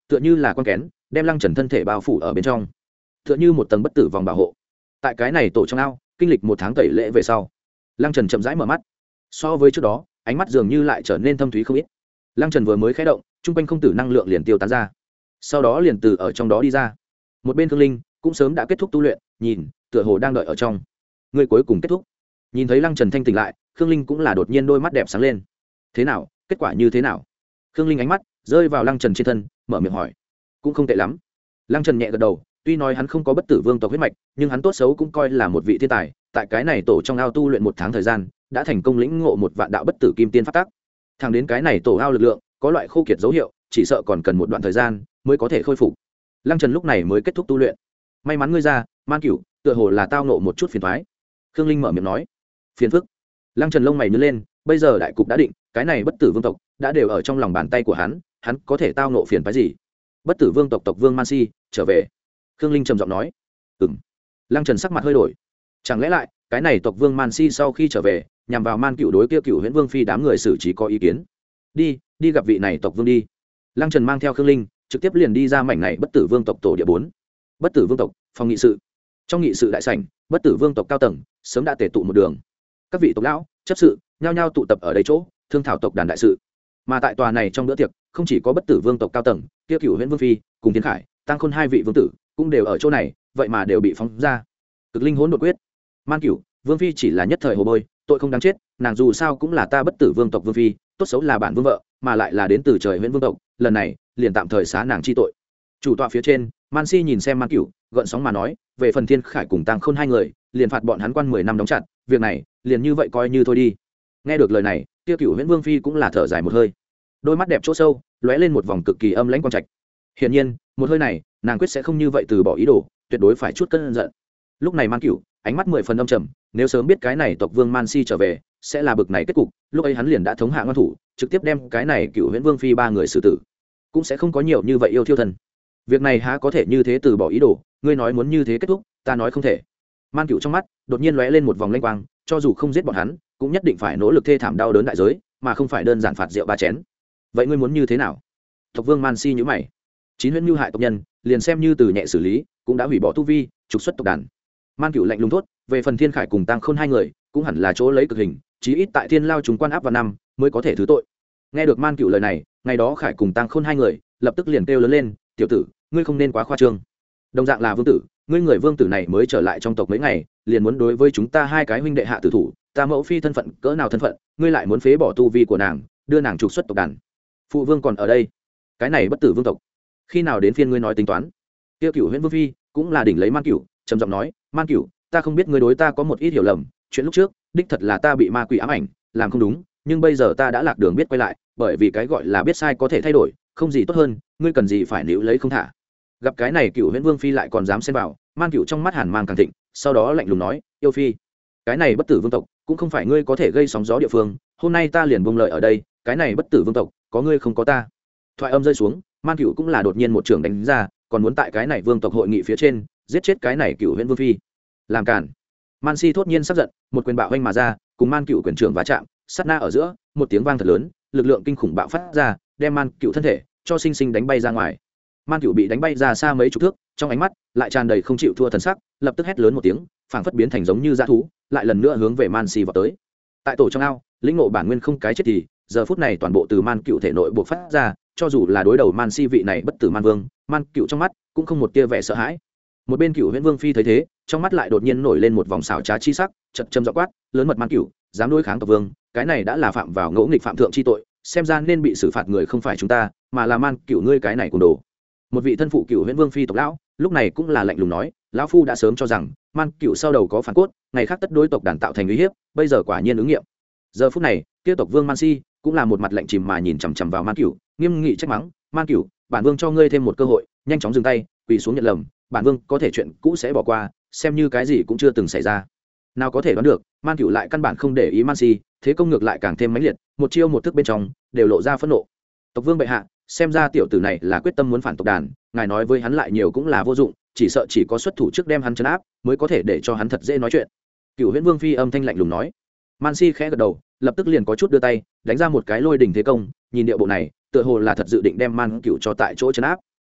tựa như là con kén đem lăng trần thân thể bao phủ ở bên trong, tựa như một tầng bất tử vòng bảo hộ. Tại cái này tổ trong ao kinh lịch một tháng tẩy lễ về sau, lăng trần chậm rãi mở mắt. So với trước đó, ánh mắt dường như lại trở nên thâm thúy không ít. Lăng trần vừa mới khé động, chung quanh không tử năng lượng liền tiêu tán ra, sau đó liền từ ở trong đó đi ra. Một bên Khương Linh cũng sớm đã kết thúc tu luyện, nhìn tựa hồ đang đợi ở trong. Người cuối cùng kết thúc. Nhìn thấy lăng trần thanh tỉnh lại, Khương Linh cũng là đột nhiên đôi mắt đẹp sáng lên. Thế nào, kết quả như thế nào? Khương Linh ánh mắt rơi vào lăng trần trên thân, mở miệng hỏi. Cũng không tệ lắm. Lăng trần nhẹ gật đầu, tuy nói hắn không có bất tử vương tộc huyết mạch, nhưng hắn tốt xấu cũng coi là một vị thiên tài. Tại cái này tổ trong ao tu luyện một tháng thời gian, đã thành công lĩnh ngộ một vạn đạo bất tử kim tiên pháp tắc. Thẳng đến cái này tổ ao lực lượng có loại khô kiệt dấu hiệu, chỉ sợ còn cần một đoạn thời gian mới có thể khôi phục. Lăng trần lúc này mới kết thúc tu luyện. May mắn ngươi ra, Man Cửu, tựa hồ là tao nộ một chút phiền toái. Khương Linh mở miệng nói. Phiền phức? Lăng trần lông mày nhướng lên, bây giờ đại cục đã định, cái này bất tử vương tộc đã đều ở trong lòng bàn tay của hắn, hắn có thể tao nộ phiền phái gì? Bất tử vương tộc tộc vương Man Si trở về. Khương Linh trầm giọng nói. Ừm. Lăng trần sắc mặt hơi đổi. Chẳng lẽ lại cái này tộc vương Man Si sau khi trở về, nhằm vào Man Cửu đối kia Cửu Huyễn Vương phi đám người xử trí có ý kiến? Đi, đi gặp vị này tộc vương đi. Lăng trần mang theo Khương Linh trực tiếp liền đi ra mảnh này bất tử vương tộc tổ địa bốn. Bất tử vương tộc phòng nghị sự. Trong nghị sự đại sảnh, bất tử vương tộc cao tầng sớm đã tề tụ một đường. Các vị tộc lão chấp sự nhao nhao tụ tập ở đây chỗ thương thảo tộc đàn đại sự. Mà tại tòa này trong bữa tiệc không chỉ có bất tử vương tộc cao tầng, kia Cửu Huyễn Vương phi cùng Thiên Khải tăng khôn hai vị vương tử cũng đều ở chỗ này, vậy mà đều bị phóng ra. Cực linh hỗn độn quyết. Man Cửu Vương phi chỉ là nhất thời hồ bôi, tội không đáng chết, nàng dù sao cũng là ta bất tử vương tộc vương phi, tốt xấu là bản vương vợ, mà lại là đến từ trời Huyễn Vương tộc, lần này liền tạm thời xá nàng chi tội. Chủ tọa phía trên, Man Si nhìn xem Man Cửu, gợn sóng mà nói, về phần Thiên Khải cùng tăng khôn hai người, liền phạt bọn hắn quan mười năm đóng chặt, việc này liền như vậy coi như thôi đi. Nghe được lời này, kia Cửu Huyễn Vương phi cũng là thở dài một hơi, đôi mắt đẹp chỗ sâu lóe lên một vòng cực kỳ âm lãnh quang trạch. Hiển nhiên, một hơi này, nàng quyết sẽ không như vậy từ bỏ ý đồ, tuyệt đối phải chút cơn giận. Lúc này Man Cửu ánh mắt mười phần âm trầm, nếu sớm biết cái này tộc vương Man Si trở về sẽ là bực này kết cục, lúc ấy hắn liền đã thống hạ ngoan thủ, trực tiếp đem cái này Cửu Huyễn Vương phi ba người xử tử, cũng sẽ không có nhiều như vậy yêu thiêu thân. Việc này há có thể như thế từ bỏ ý đồ, ngươi nói muốn như thế kết thúc, ta nói không thể. Man Cửu trong mắt đột nhiên lóe lên một vòng lanh quang, cho dù không giết bọn hắn, cũng nhất định phải nỗ lực thê thảm đau đớn đại giới, mà không phải đơn giản phạt rượu ba chén. Vậy ngươi muốn như thế nào? Tộc vương Man Si nhíu mày. Chín huyễn mưu hại tộc nhân, liền xem như từ nhẹ xử lý, cũng đã hủy bỏ tu vi, trục xuất tộc đàn. Man Cửu lạnh lùng thốt, về phần Thiên Khải cùng Tăng Khôn hai người, cũng hẳn là chỗ lấy cực hình, chí ít tại Thiên Lao chúng quan áp vào năm, mới có thể thứ tội. Nghe được Man Cửu lời này, ngày đó Khải cùng Tăng Khôn hai người, lập tức liền kêu lớn lên, "Tiểu tử, ngươi không nên quá khoa trương. Đồng dạng là vương tử, ngươi người vương tử này mới trở lại trong tộc mấy ngày, liền muốn đối với chúng ta hai cái huynh đệ hạ tử thủ, ta mẫu phi thân phận cỡ nào thân phận, ngươi lại muốn phế bỏ tu vi của nàng, đưa nàng trục xuất tộc đàn. Phụ vương còn ở đây, cái này bất tử vương tộc, khi nào đến phiên ngươi nói tính toán?" Tiêu Cửu Huyễn Vương phi cũng là đỉnh lấy Man Cửu, trầm giọng nói, "Man Cửu, ta không biết ngươi đối ta có một ít hiểu lầm, chuyện lúc trước, đích thật là ta bị ma quỷ ám ảnh, làm không đúng, nhưng bây giờ ta đã lạc đường biết quay lại, bởi vì cái gọi là biết sai có thể thay đổi, không gì tốt hơn, ngươi cần gì phải níu lấy không thả." Gặp cái này Cửu Huyễn Vương phi lại còn dám xen vào, Man Cửu trong mắt hàn mang càng thịnh, sau đó lạnh lùng nói, "Yêu phi, cái này bất tử vương tộc cũng không phải ngươi có thể gây sóng gió địa phương, hôm nay ta liền buông lời ở đây, cái này bất tử vương tộc, có ngươi không có ta." Thoại âm rơi xuống, Man Cửu cũng là đột nhiên một trường đánh ra, còn muốn tại cái này vương tộc hội nghị phía trên giết chết cái này Cửu Huyễn Vương phi. Làm cản. Man Si thốt nhiên sắc giận, một quyền bạo vênh mà ra, cùng Man Cửu quyền trưởng va chạm, sát na ở giữa, một tiếng vang thật lớn, lực lượng kinh khủng bạo phát ra, đem Man Cửu thân thể cho sinh sinh đánh bay ra ngoài. Man Cửu bị đánh bay ra xa mấy chục thước, trong ánh mắt lại tràn đầy không chịu thua thần sắc, lập tức hét lớn một tiếng, phảng phất biến thành giống như dã thú, lại lần nữa hướng về Man Si vọt tới. Tại tổ trong ao, lĩnh ngộ bản nguyên không cái chết thì, giờ phút này toàn bộ từ Man Cửu thể nội bộc phát ra, cho dù là đối đầu Man Si vị này bất tử Man Vương, Man Cửu trong mắt cũng không một tia vẻ sợ hãi. Một bên Cửu Huyễn Vương phi thấy thế, trong mắt lại đột nhiên nổi lên một vòng xảo trá chi sắc, chật châm giọng quát, lớn mật Man Cửu, dám đối kháng tộc vương, cái này đã là phạm vào ngỗ nghịch phạm thượng chi tội, xem ra nên bị xử phạt người không phải chúng ta, mà là Man Cửu ngươi cái này cùng đồ. Một vị thân phụ Cửu Huyễn Vương phi tộc lão, lúc này cũng là lạnh lùng nói, lão phu đã sớm cho rằng Man Cửu sau đầu có phản cốt, ngày khác tất đối tộc đàn tạo thành uy hiếp, bây giờ quả nhiên ứng nghiệm. Giờ phút này, kia tộc vương Man Si cũng là một mặt lạnh chìm mà nhìn chằm chằm vào Man Cửu, nghiêm nghị trách mắng, Man Cửu, bản vương cho ngươi thêm một cơ hội, nhanh chóng dừng tay, quỳ xuống nhận lầm, bản vương có thể chuyện cũ sẽ bỏ qua, xem như cái gì cũng chưa từng xảy ra. Nào có thể đoán được, Man Cửu lại căn bản không để ý Man Si, thế công ngược lại càng thêm mãnh liệt, một chiêu một thức bên trong đều lộ ra phẫn nộ. Tộc vương bệ hạ, xem ra tiểu tử này là quyết tâm muốn phản tộc đàn, ngài nói với hắn lại nhiều cũng là vô dụng, chỉ sợ chỉ có xuất thủ trước đem hắn trấn áp, mới có thể để cho hắn thật dễ nói chuyện. Cửu Huyễn Vương phi âm thanh lạnh lùng nói. Man Si khẽ gật đầu, lập tức liền có chút đưa tay đánh ra một cái lôi đỉnh thế công, nhìn điệu bộ này tựa hồ là thật dự định đem Man Cửu cho tại chỗ trấn áp.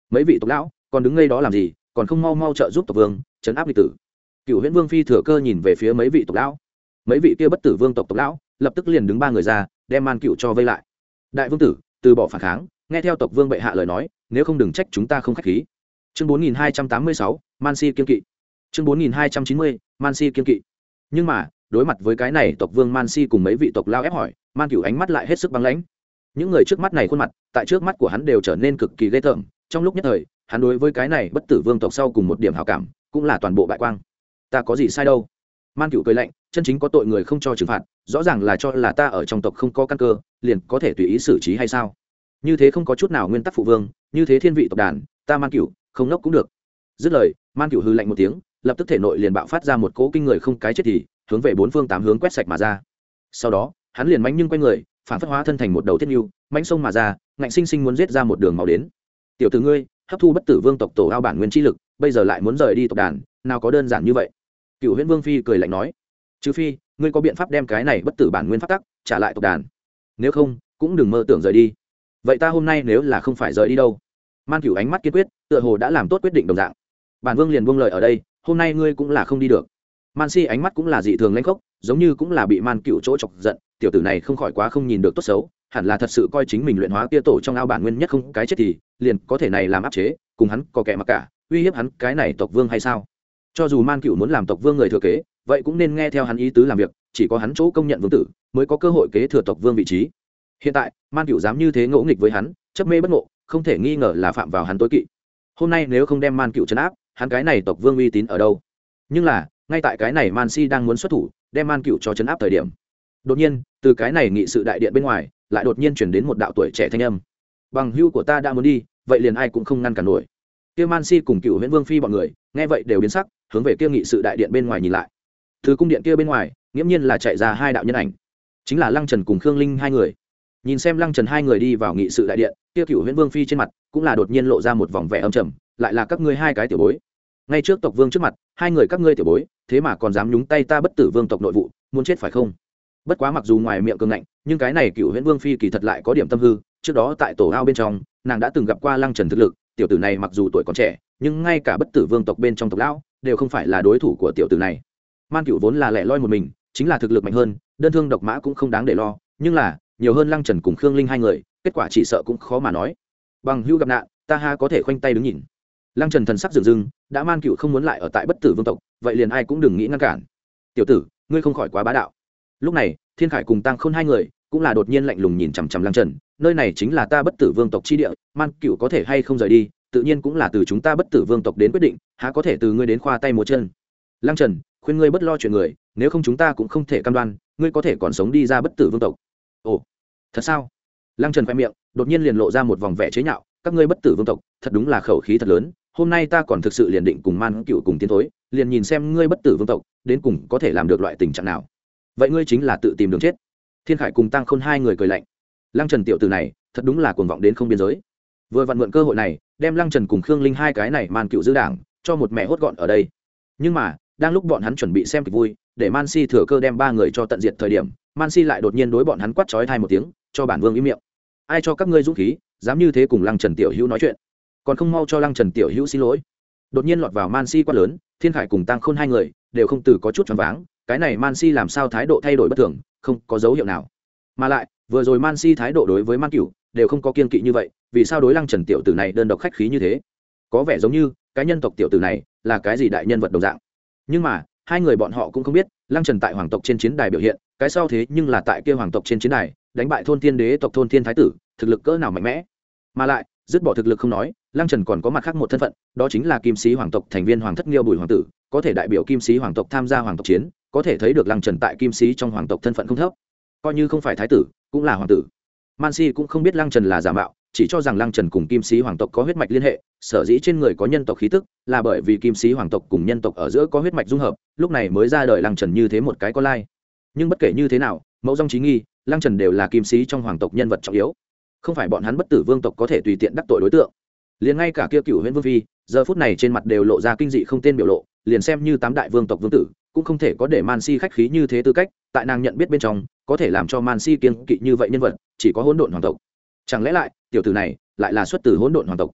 mấy vị tộc lão còn đứng ngay đó làm gì, còn không mau mau trợ giúp tộc vương chấn áp lịch tử. Cựu huyễn vương phi thừa cơ nhìn về phía mấy vị tộc lão, mấy vị kia bất tử vương tộc tộc lão lập tức liền đứng ba người ra, đem Man Cựu cho vây lại. Đại vương tử từ bỏ phản kháng, nghe theo tộc vương bệ hạ lời nói, nếu không đừng trách chúng ta không khách khí. Chương bốn nghìn hai trăm tám mươi sáu, Man Si kiên kỵ. Chương bốn nghìn hai trăm chín mươi, Man Si kiên kỵ. Nhưng mà đối mặt với cái này, tộc vương Man Si cùng mấy vị tộc lao ép hỏi, Man Cựu ánh mắt lại hết sức băng lãnh. Những người trước mắt này khuôn mặt tại trước mắt của hắn đều trở nên cực kỳ ghê tởm. Trong lúc nhất thời, hắn đối với cái này bất tử vương tộc sau cùng một điểm hảo cảm cũng là toàn bộ bại quang. Ta có gì sai đâu? Man Cựu cười lạnh, chân chính có tội người không cho trừng phạt, rõ ràng là cho là ta ở trong tộc không có căn cơ, liền có thể tùy ý xử trí hay sao? Như thế không có chút nào nguyên tắc phụ vương, như thế thiên vị tộc đàn, ta Man Cựu không nốc cũng được. Dứt lời, Man Cựu hừ lạnh một tiếng, lập tức thể nội liền bạo phát ra một cỗ kinh người không cái chết thì hướng về bốn phương tám hướng quét sạch mà ra. Sau đó hắn liền mánh nhưng quay người, phản phất hóa thân thành một đầu thiết nhu, mánh sông mà ra, ngạnh sinh sinh muốn giết ra một đường máu đến. Tiểu tử ngươi hấp thu bất tử vương tộc tổ ao bản nguyên chi lực, bây giờ lại muốn rời đi tộc đàn, nào có đơn giản như vậy? Cựu huyễn vương phi cười lạnh nói, trừ phi ngươi có biện pháp đem cái này bất tử bản nguyên pháp tắc trả lại tộc đàn, nếu không cũng đừng mơ tưởng rời đi. Vậy ta hôm nay nếu là không phải rời đi đâu? Man Cựu ánh mắt kiên quyết, tựa hồ đã làm tốt quyết định đồng dạng. Bản vương liền buông lời ở đây, hôm nay ngươi cũng là không đi được. Man Si ánh mắt cũng là dị thường lãnh khốc, giống như cũng là bị Man Cựu chỗ chọc giận, tiểu tử này không khỏi quá không nhìn được tốt xấu, hẳn là thật sự coi chính mình luyện hóa kia tổ trong ao bản nguyên nhất không cái chết thì liền có thể này làm áp chế, cùng hắn có kẻ mặc cả, uy hiếp hắn cái này tộc vương hay sao? Cho dù Man Cựu muốn làm tộc vương người thừa kế, vậy cũng nên nghe theo hắn ý tứ làm việc, chỉ có hắn chỗ công nhận vương tử mới có cơ hội kế thừa tộc vương vị trí. Hiện tại Man Cựu dám như thế ngỗ nghịch với hắn, chấp mê bất ngộ, không thể nghi ngờ là phạm vào hắn tối kỵ. Hôm nay nếu không đem Man Cựu trấn áp, hắn cái này tộc vương uy tín ở đâu? Nhưng là ngay tại cái này Man Si đang muốn xuất thủ đem Man Cựu cho trấn áp thời điểm, đột nhiên từ cái này nghị sự đại điện bên ngoài lại đột nhiên chuyển đến một đạo tuổi trẻ thanh âm. Bằng hữu của ta đã muốn đi, vậy liền ai cũng không ngăn cản nổi. Kia Man Si cùng Cựu huyễn vương phi bọn người nghe vậy đều biến sắc, hướng về kia nghị sự đại điện bên ngoài nhìn lại. Từ cung điện kia bên ngoài nghiễm nhiên là chạy ra hai đạo nhân ảnh, chính là Lăng Trần cùng Khương Linh hai người. Nhìn xem Lăng Trần hai người đi vào nghị sự đại điện, kia Cựu huyễn vương phi trên mặt cũng là đột nhiên lộ ra một vòng vẻ âm trầm, lại là các ngươi hai cái tiểu bối. Ngay trước tộc vương trước mặt, hai người các ngươi tiểu bối thế mà còn dám nhúng tay ta bất tử vương tộc nội vụ, muốn chết phải không? Bất quá mặc dù ngoài miệng cường ngạnh, nhưng cái này Cựu huyễn vương phi kỳ thật lại có điểm tâm hư. Trước đó tại tổ ao bên trong, nàng đã từng gặp qua Lăng Trần thực lực, tiểu tử này mặc dù tuổi còn trẻ, nhưng ngay cả bất tử vương tộc bên trong tộc lão đều không phải là đối thủ của tiểu tử này. Man Cựu vốn là lẻ loi một mình, chính là thực lực mạnh hơn, đơn thương độc mã cũng không đáng để lo, nhưng là nhiều hơn Lăng Trần cùng Khương Linh hai người, kết quả chỉ sợ cũng khó mà nói. Bằng hữu gặp nạn, ta ha có thể khoanh tay đứng nhìn. Lăng Trần thần sắc dửng dưng, đã Man Cựu không muốn lại ở tại bất tử vương tộc, vậy liền ai cũng đừng nghĩ ngăn cản. Tiểu tử, ngươi không khỏi quá bá đạo. Lúc này Thiên Khải cùng Tăng Khôn hai người cũng là đột nhiên lạnh lùng nhìn chằm chằm Lăng Trần, nơi này chính là ta bất tử vương tộc chi địa, Man Cựu có thể hay không rời đi, tự nhiên cũng là từ chúng ta bất tử vương tộc đến quyết định, há có thể từ ngươi đến khoa tay múa chân. Lăng Trần, khuyên ngươi bất lo chuyện người, nếu không chúng ta cũng không thể cam đoan ngươi có thể còn sống đi ra bất tử vương tộc. Ồ, thật sao? Lăng Trần khoe miệng đột nhiên liền lộ ra một vòng vẻ chế nhạo, các ngươi bất tử vương tộc thật đúng là khẩu khí thật lớn, hôm nay ta còn thực sự liền định cùng Man Cựu cùng tiến thối, liền nhìn xem ngươi bất tử vương tộc đến cùng có thể làm được loại tình trạng nào. Vậy ngươi chính là tự tìm đường chết. Thiên Khải cùng Tăng Khôn hai người cười lạnh. Lăng Trần tiểu tử này thật đúng là cuồng vọng đến không biên giới, vừa vặn mượn cơ hội này đem Lăng Trần cùng Khương Linh hai cái này Man Cựu giữ đảng cho một mẹ hốt gọn ở đây. Nhưng mà đang lúc bọn hắn chuẩn bị xem kịch vui, để Man Si thừa cơ đem ba người cho tận diệt thời điểm, Man Si lại đột nhiên đối bọn hắn quát chói tai một tiếng, cho bản vương im miệng. Ai cho các ngươi dũng khí dám như thế cùng Lăng Trần tiểu hữu nói chuyện, còn không mau cho Lăng Trần tiểu hữu xin lỗi. Đột nhiên lọt vào Man Si quát lớn, Thiên Khải cùng Tăng Khôn hai người đều không từ có chút choáng váng, cái này Man Si làm sao thái độ thay đổi bất thường, không có dấu hiệu nào. Mà lại vừa rồi Man Si thái độ đối với Man Cựu đều không có kiên kỵ như vậy, vì sao đối Lăng Trần tiểu tử này đơn độc khách khí như thế? Có vẻ giống như cái nhân tộc tiểu tử này là cái gì đại nhân vật đồng dạng. Nhưng mà hai người bọn họ cũng không biết, Lăng Trần tại hoàng tộc trên chiến đài biểu hiện, cái sau thế nhưng là tại kia hoàng tộc trên chiến đài đánh bại thôn thiên đế tộc thôn thiên thái tử, thực lực cỡ nào mạnh mẽ. Mà lại dứt bỏ thực lực không nói, Lăng Trần còn có mặt khác một thân phận, đó chính là kim sĩ hoàng tộc thành viên hoàng thất Nghiêu Bùi hoàng tử, có thể đại biểu kim sĩ hoàng tộc tham gia hoàng tộc chiến, có thể thấy được Lăng Trần tại kim sĩ trong hoàng tộc thân phận không thấp, coi như không phải thái tử cũng là hoàng tử. Man Si cũng không biết Lăng Trần là giả mạo, chỉ cho rằng Lăng Trần cùng kim sĩ hoàng tộc có huyết mạch liên hệ, sở dĩ trên người có nhân tộc khí tức là bởi vì kim sĩ hoàng tộc cùng nhân tộc ở giữa có huyết mạch dung hợp, lúc này mới ra đời Lăng Trần như thế một cái con lai. Nhưng bất kể như thế nào, mẫu dòng trí nghi, Lăng Trần đều là kim sĩ trong hoàng tộc nhân vật trọng yếu, không phải bọn hắn bất tử vương tộc có thể tùy tiện đắc tội đối tượng. Liền ngay cả kia Cựu huyễn vương phi giờ phút này trên mặt đều lộ ra kinh dị không tên biểu lộ, liền xem như tám đại vương tộc vương tử cũng không thể có để Man Si khách khí như thế tư cách, tại nàng nhận biết bên trong có thể làm cho Man Si kiêng kỵ như vậy nhân vật chỉ có hỗn độn hoàng tộc. Chẳng lẽ lại tiểu tử này lại là xuất từ hỗn độn hoàng tộc?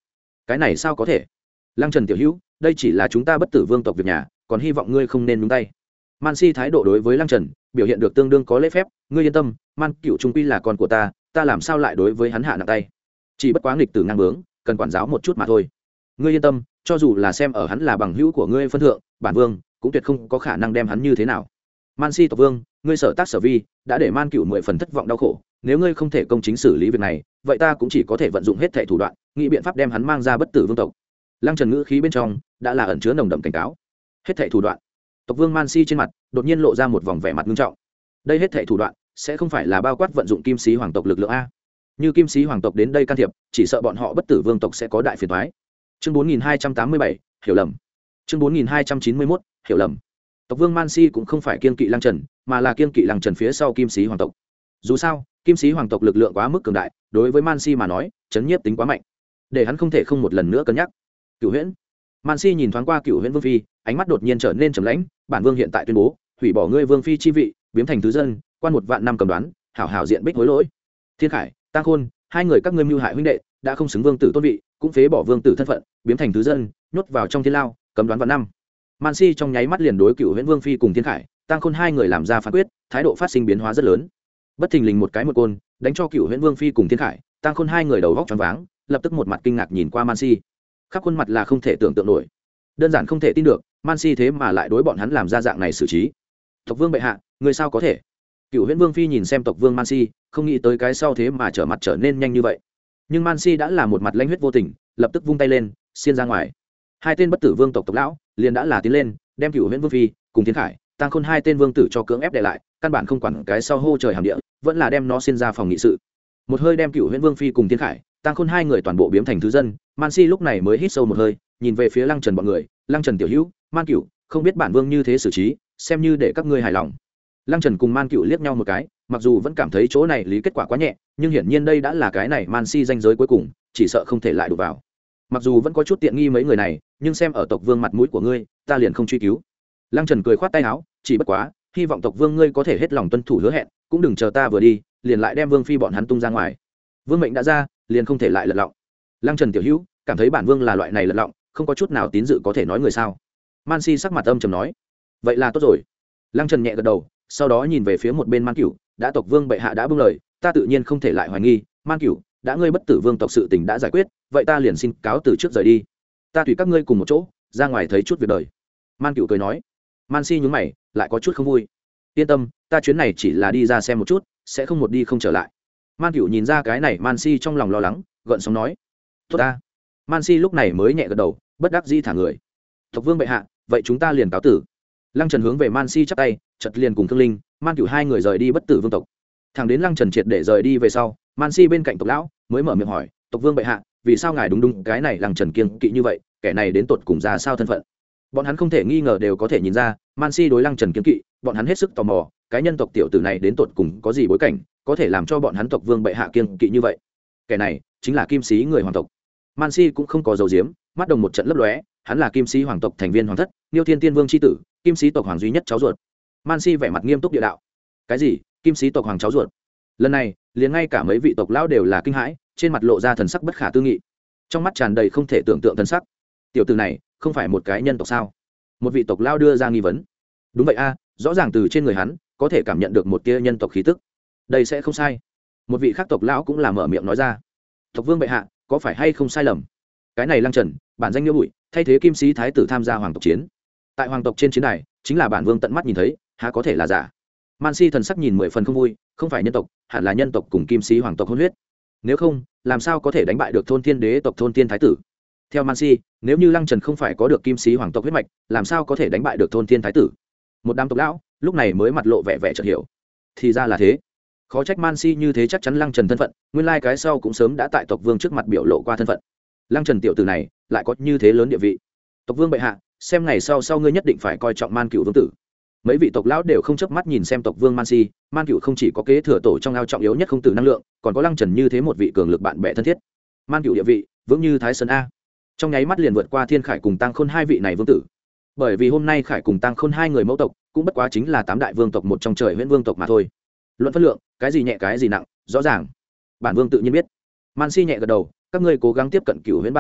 cái này sao có thể? Lăng Trần tiểu hữu, đây chỉ là chúng ta bất tử vương tộc việc nhà, còn hy vọng ngươi không nên nhúng tay. Man Si thái độ đối với Lăng Trần biểu hiện được tương đương có lễ phép, ngươi yên tâm, Man Cựu trung quy là con của ta, ta làm sao lại đối với hắn hạ nặng tay? Chỉ bất quá nghịch tử ngang bướng, cần quản giáo một chút mà thôi. Ngươi yên tâm, cho dù là xem ở hắn là bằng hữu của ngươi phân thượng, bản vương cũng tuyệt không có khả năng đem hắn như thế nào. Man Si tộc vương, ngươi sở tác sở vi đã để Man Cựu mười phần thất vọng đau khổ, nếu ngươi không thể công chính xử lý việc này, vậy ta cũng chỉ có thể vận dụng hết thảy thủ đoạn, nghĩ biện pháp đem hắn mang ra bất tử vương tộc. Lăng Trần ngữ khí bên trong đã là ẩn chứa nồng đậm cảnh cáo. Hết thảy thủ đoạn. Tộc vương Man Si trên mặt đột nhiên lộ ra một vòng vẻ mặt nghiêm trọng. Đây hết thảy thủ đoạn sẽ không phải là bao quát vận dụng kim sĩ hoàng tộc lực lượng a? Như kim sĩ hoàng tộc đến đây can thiệp, chỉ sợ bọn họ bất tử vương tộc sẽ có đại phiền toái. Chương bốn nghìn hai trăm tám mươi bảy, hiểu lầm. Chương bốn nghìn hai trăm chín mươi mốt, hiểu lầm. Tộc vương Man Si cũng không phải kiên kỵ Lăng Trần, mà là kiên kỵ Lăng Trần phía sau kim sĩ hoàng tộc. Dù sao, kim sĩ hoàng tộc lực lượng quá mức cường đại, đối với Man Si mà nói, chấn nhiếp tính quá mạnh, để hắn không thể không một lần nữa cân nhắc. Cửu Huyễn. Man Si nhìn thoáng qua Cửu Huyễn vương phi, ánh mắt đột nhiên trở nên trầm lãnh, bản vương hiện tại tuyên bố, hủy bỏ ngươi vương phi chi vị, biến thành thứ dân, quan một vạn năm cầm đoán, hảo hảo diện bích hối lỗi. Thiên Khải, Tăng Khôn, hai người các ngươi mưu hại huynh đệ, đã không xứng vương tử tôn vị, cũng phế bỏ vương tử thân phận, biến thành thứ dân, nhốt vào trong thiên lao, cấm đoán vạn năm. Man Si trong nháy mắt liền đối Cửu Huyễn vương phi cùng Thiên Khải, Tăng Khôn hai người làm ra phán quyết, thái độ phát sinh biến hóa rất lớn. Bất thình lình một cái một côn, đánh cho Cửu Huyễn vương phi cùng Thiên Khải, Tăng Khôn hai người đầu góc choáng váng, lập tức một mặt kinh ngạc nhìn qua Man Si. Khắp khuôn mặt là không thể tưởng tượng nổi, đơn giản không thể tin được, Man Si thế mà lại đối bọn hắn làm ra dạng này xử trí. Tộc vương bệ hạ, người sao có thể? Cửu Huyễn vương phi nhìn xem tộc vương Man Si, không nghĩ tới cái sau thế mà trở mặt trở nên nhanh như vậy. Nhưng Man Si đã là một mặt lãnh huyết vô tình, lập tức vung tay lên, xiên ra ngoài. Hai tên bất tử vương tộc tộc lão liền đã là tiến lên, đem Cửu Huyễn vương phi cùng Thiên Khải, Tăng Khôn hai tên vương tử cho cưỡng ép để lại, căn bản không quản cái sau hô trời hàm địa, vẫn là đem nó xiên ra phòng nghị sự. Một hơi đem Cửu Huyễn vương phi cùng Thiên Khải, Tăng Khôn hai người toàn bộ biến thành thứ dân. Man Si lúc này mới hít sâu một hơi, nhìn về phía Lăng Trần bọn người, Lăng Trần tiểu hữu, Man Cửu, không biết bản vương như thế xử trí, xem như để các ngươi hài lòng. Lăng Trần cùng Man Cửu liếc nhau một cái, mặc dù vẫn cảm thấy chỗ này lý kết quả quá nhẹ, nhưng hiển nhiên đây đã là cái này Man Si danh giới cuối cùng, chỉ sợ không thể lại đụng vào. Mặc dù vẫn có chút tiện nghi mấy người này, nhưng xem ở tộc vương mặt mũi của ngươi, ta liền không truy cứu. Lăng Trần cười khoát tay áo, chỉ bất quá, hy vọng tộc vương ngươi có thể hết lòng tuân thủ hứa hẹn, cũng đừng chờ ta vừa đi, liền lại đem vương phi bọn hắn tung ra ngoài. Vương mệnh đã ra, liền không thể lại lật lọng. Lăng Trần tiểu hữu, cảm thấy bản vương là loại này lật lọng, không có chút nào tín dự có thể nói người sao? Man Si sắc mặt âm trầm nói. Vậy là tốt rồi. Lăng Trần nhẹ gật đầu, sau đó nhìn về phía một bên Man Cửu, đã tộc vương bệ hạ đã buông lời, ta tự nhiên không thể lại hoài nghi. Man Cửu, đã ngươi bất tử vương tộc sự tình đã giải quyết, vậy ta liền xin cáo từ trước rời đi, ta tùy các ngươi cùng một chỗ ra ngoài thấy chút việc đời. Man Cửu cười nói. Man Si nhướng mày, lại có chút không vui. Yên tâm, ta chuyến này chỉ là đi ra xem một chút, sẽ không một đi không trở lại. Man Cửu nhìn ra cái này Man Si trong lòng lo lắng, gợn sóng nói. Tốt ta. Man Si lúc này mới nhẹ gật đầu, bất đắc dĩ thả người. Tộc vương bệ hạ, vậy chúng ta liền cáo tử. Lăng Trần hướng về Man Si chắp tay, chợt liền cùng Thương Linh, Man Cửu hai người rời đi bất tử vương tộc. Thẳng đến Lăng Trần triệt để rời đi về sau, Man Si bên cạnh tộc lão mới mở miệng hỏi, tộc vương bệ hạ, vì sao ngài đúng đúng cái này Lăng Trần kiêng kỵ như vậy, kẻ này đến tột cùng ra sao thân phận? Bọn hắn không thể nghi ngờ đều có thể nhìn ra, Man Si đối Lăng Trần kiêng kỵ, bọn hắn hết sức tò mò, cái nhân tộc tiểu tử này đến tột cùng có gì bối cảnh, có thể làm cho bọn hắn tộc vương bệ hạ kiêng kỵ như vậy. Kẻ này chính là Kim Sĩ người hoàng tộc. Man Si cũng không có dầu diếm, mắt đồng một trận lấp lóe, hắn là Kim Sĩ hoàng tộc thành viên hoàng thất, Niêu Thiên Tiên Vương chi tử, Kim Sĩ tộc hoàng duy nhất cháu ruột. Man Si vẻ mặt nghiêm túc địa đạo. Cái gì? Kim Sĩ tộc hoàng cháu ruột? Lần này, liền ngay cả mấy vị tộc lão đều là kinh hãi, trên mặt lộ ra thần sắc bất khả tư nghị, trong mắt tràn đầy không thể tưởng tượng thần sắc. Tiểu tử này, không phải một cái nhân tộc sao? Một vị tộc lão đưa ra nghi vấn. Đúng vậy a, rõ ràng từ trên người hắn có thể cảm nhận được một tia nhân tộc khí tức. Đây sẽ không sai. Một vị khác tộc lão cũng là mở miệng nói ra. Tộc vương bệ hạ, có phải hay không sai lầm? Cái này Lăng Trần, bản danh Nghĩa Bụi, thay thế Kim Sĩ thái tử tham gia hoàng tộc chiến. Tại hoàng tộc trên chiến đài, chính là bản vương tận mắt nhìn thấy, há có thể là giả? Man Si thần sắc nhìn mười phần không vui, không phải nhân tộc, hẳn là nhân tộc cùng Kim Sĩ hoàng tộc hôn huyết. Nếu không, làm sao có thể đánh bại được Thôn Thiên Đế tộc Thôn Thiên thái tử? Theo Man Si, nếu như Lăng Trần không phải có được Kim Sĩ hoàng tộc huyết mạch, làm sao có thể đánh bại được Thôn Thiên thái tử? Một đám tộc lão lúc này mới mặt lộ vẻ vẻ chợt hiểu. Thì ra là thế. Khó trách Man Si như thế chắc chắn Lăng Trần thân phận, nguyên lai cái sau cũng sớm đã tại tộc vương trước mặt biểu lộ qua thân phận. Lăng Trần tiểu tử này lại có như thế lớn địa vị. Tộc vương bệ hạ, xem ngày sau sau ngươi nhất định phải coi trọng Man Cửu vương tử. Mấy vị tộc lão đều không chớp mắt nhìn xem tộc vương Man Si, Man Cửu không chỉ có kế thừa tổ trong ao trọng yếu nhất không tử năng lượng, còn có Lăng Trần như thế một vị cường lực bạn bè thân thiết. Man Cửu địa vị vững như Thái Sơn a. Trong nháy mắt liền vượt qua Thiên Khải cùng Tăng Khôn hai vị này vương tử. Bởi vì hôm nay Khải cùng Tăng Khôn hai người mẫu tộc, cũng bất quá chính là tám đại vương tộc một trong trời Huyễn vương tộc mà thôi. Luận phân lượng, cái gì nhẹ cái gì nặng, rõ ràng. Bản vương tự nhiên biết. Man Si nhẹ gật đầu, các ngươi cố gắng tiếp cận Cửu Huyễn ba người,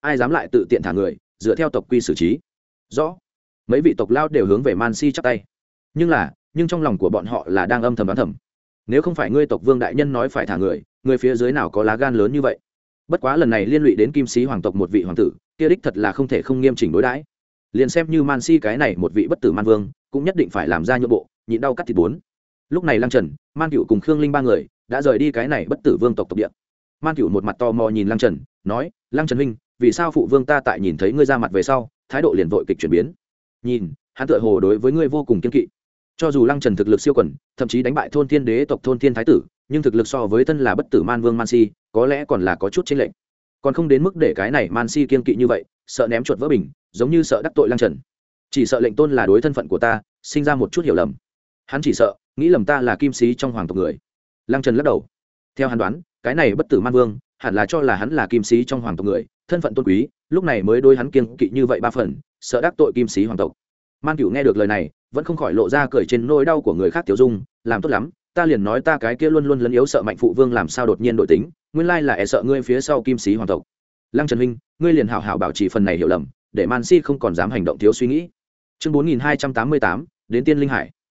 ai dám lại tự tiện thả người, dựa theo tộc quy xử trí. Rõ. Mấy vị tộc lao đều hướng về Man Si chắp tay. Nhưng là, nhưng trong lòng của bọn họ là đang âm thầm đoán thầm. Nếu không phải ngươi tộc vương đại nhân nói phải thả người, người phía dưới nào có lá gan lớn như vậy? Bất quá lần này liên lụy đến kim sĩ hoàng tộc một vị hoàng tử, kia đích thật là không thể không nghiêm chỉnh đối đãi. Liền xem như Man Si cái này một vị bất tử man vương, cũng nhất định phải làm ra nhượng bộ, nhịn đau cắt thịt bốn. Lúc này Lăng Trần, Man Cựu cùng Khương Linh ba người đã rời đi cái này bất tử vương tộc tộc địa. Man Cựu một mặt to mò nhìn Lăng Trần, nói: "Lăng Trần huynh, vì sao phụ vương ta tại nhìn thấy ngươi ra mặt về sau, thái độ liền vội kịch chuyển biến? Nhìn, hắn tựa hồ đối với ngươi vô cùng kiên kỵ." Cho dù Lăng Trần thực lực siêu quần, thậm chí đánh bại thôn thiên đế tộc thôn thiên thái tử, nhưng thực lực so với thân là bất tử man vương Man Si, có lẽ còn là có chút chênh lệch. Còn không đến mức để cái này Man Si kiên kỵ như vậy, sợ ném chuột vỡ bình, giống như sợ đắc tội Lăng Trần. Chỉ sợ lệnh tôn là đối thân phận của ta, sinh ra một chút hiểu lầm. Hắn chỉ sợ, nghĩ lầm ta là kim sĩ trong hoàng tộc người. Lăng Trần lắc đầu. Theo hắn đoán, cái này bất tử man vương, hẳn là cho là hắn là kim sĩ trong hoàng tộc người, thân phận tôn quý, lúc này mới đối hắn kiên kỵ như vậy ba phần, sợ đắc tội kim sĩ hoàng tộc. Man Cựu nghe được lời này, vẫn không khỏi lộ ra cười trên nỗi đau của người khác tiểu dung, làm tốt lắm, ta liền nói ta cái kia luôn luôn lấn yếu sợ mạnh phụ vương làm sao đột nhiên đổi tính, nguyên lai là e sợ ngươi phía sau kim sĩ hoàng tộc. Lăng Trần huynh, ngươi liền hảo hảo bảo trì phần này hiểu lầm, để Man Si không còn dám hành động thiếu suy nghĩ. Chương bốn nghìn hai trăm tám mươi tám, đến Tiên Linh Hải.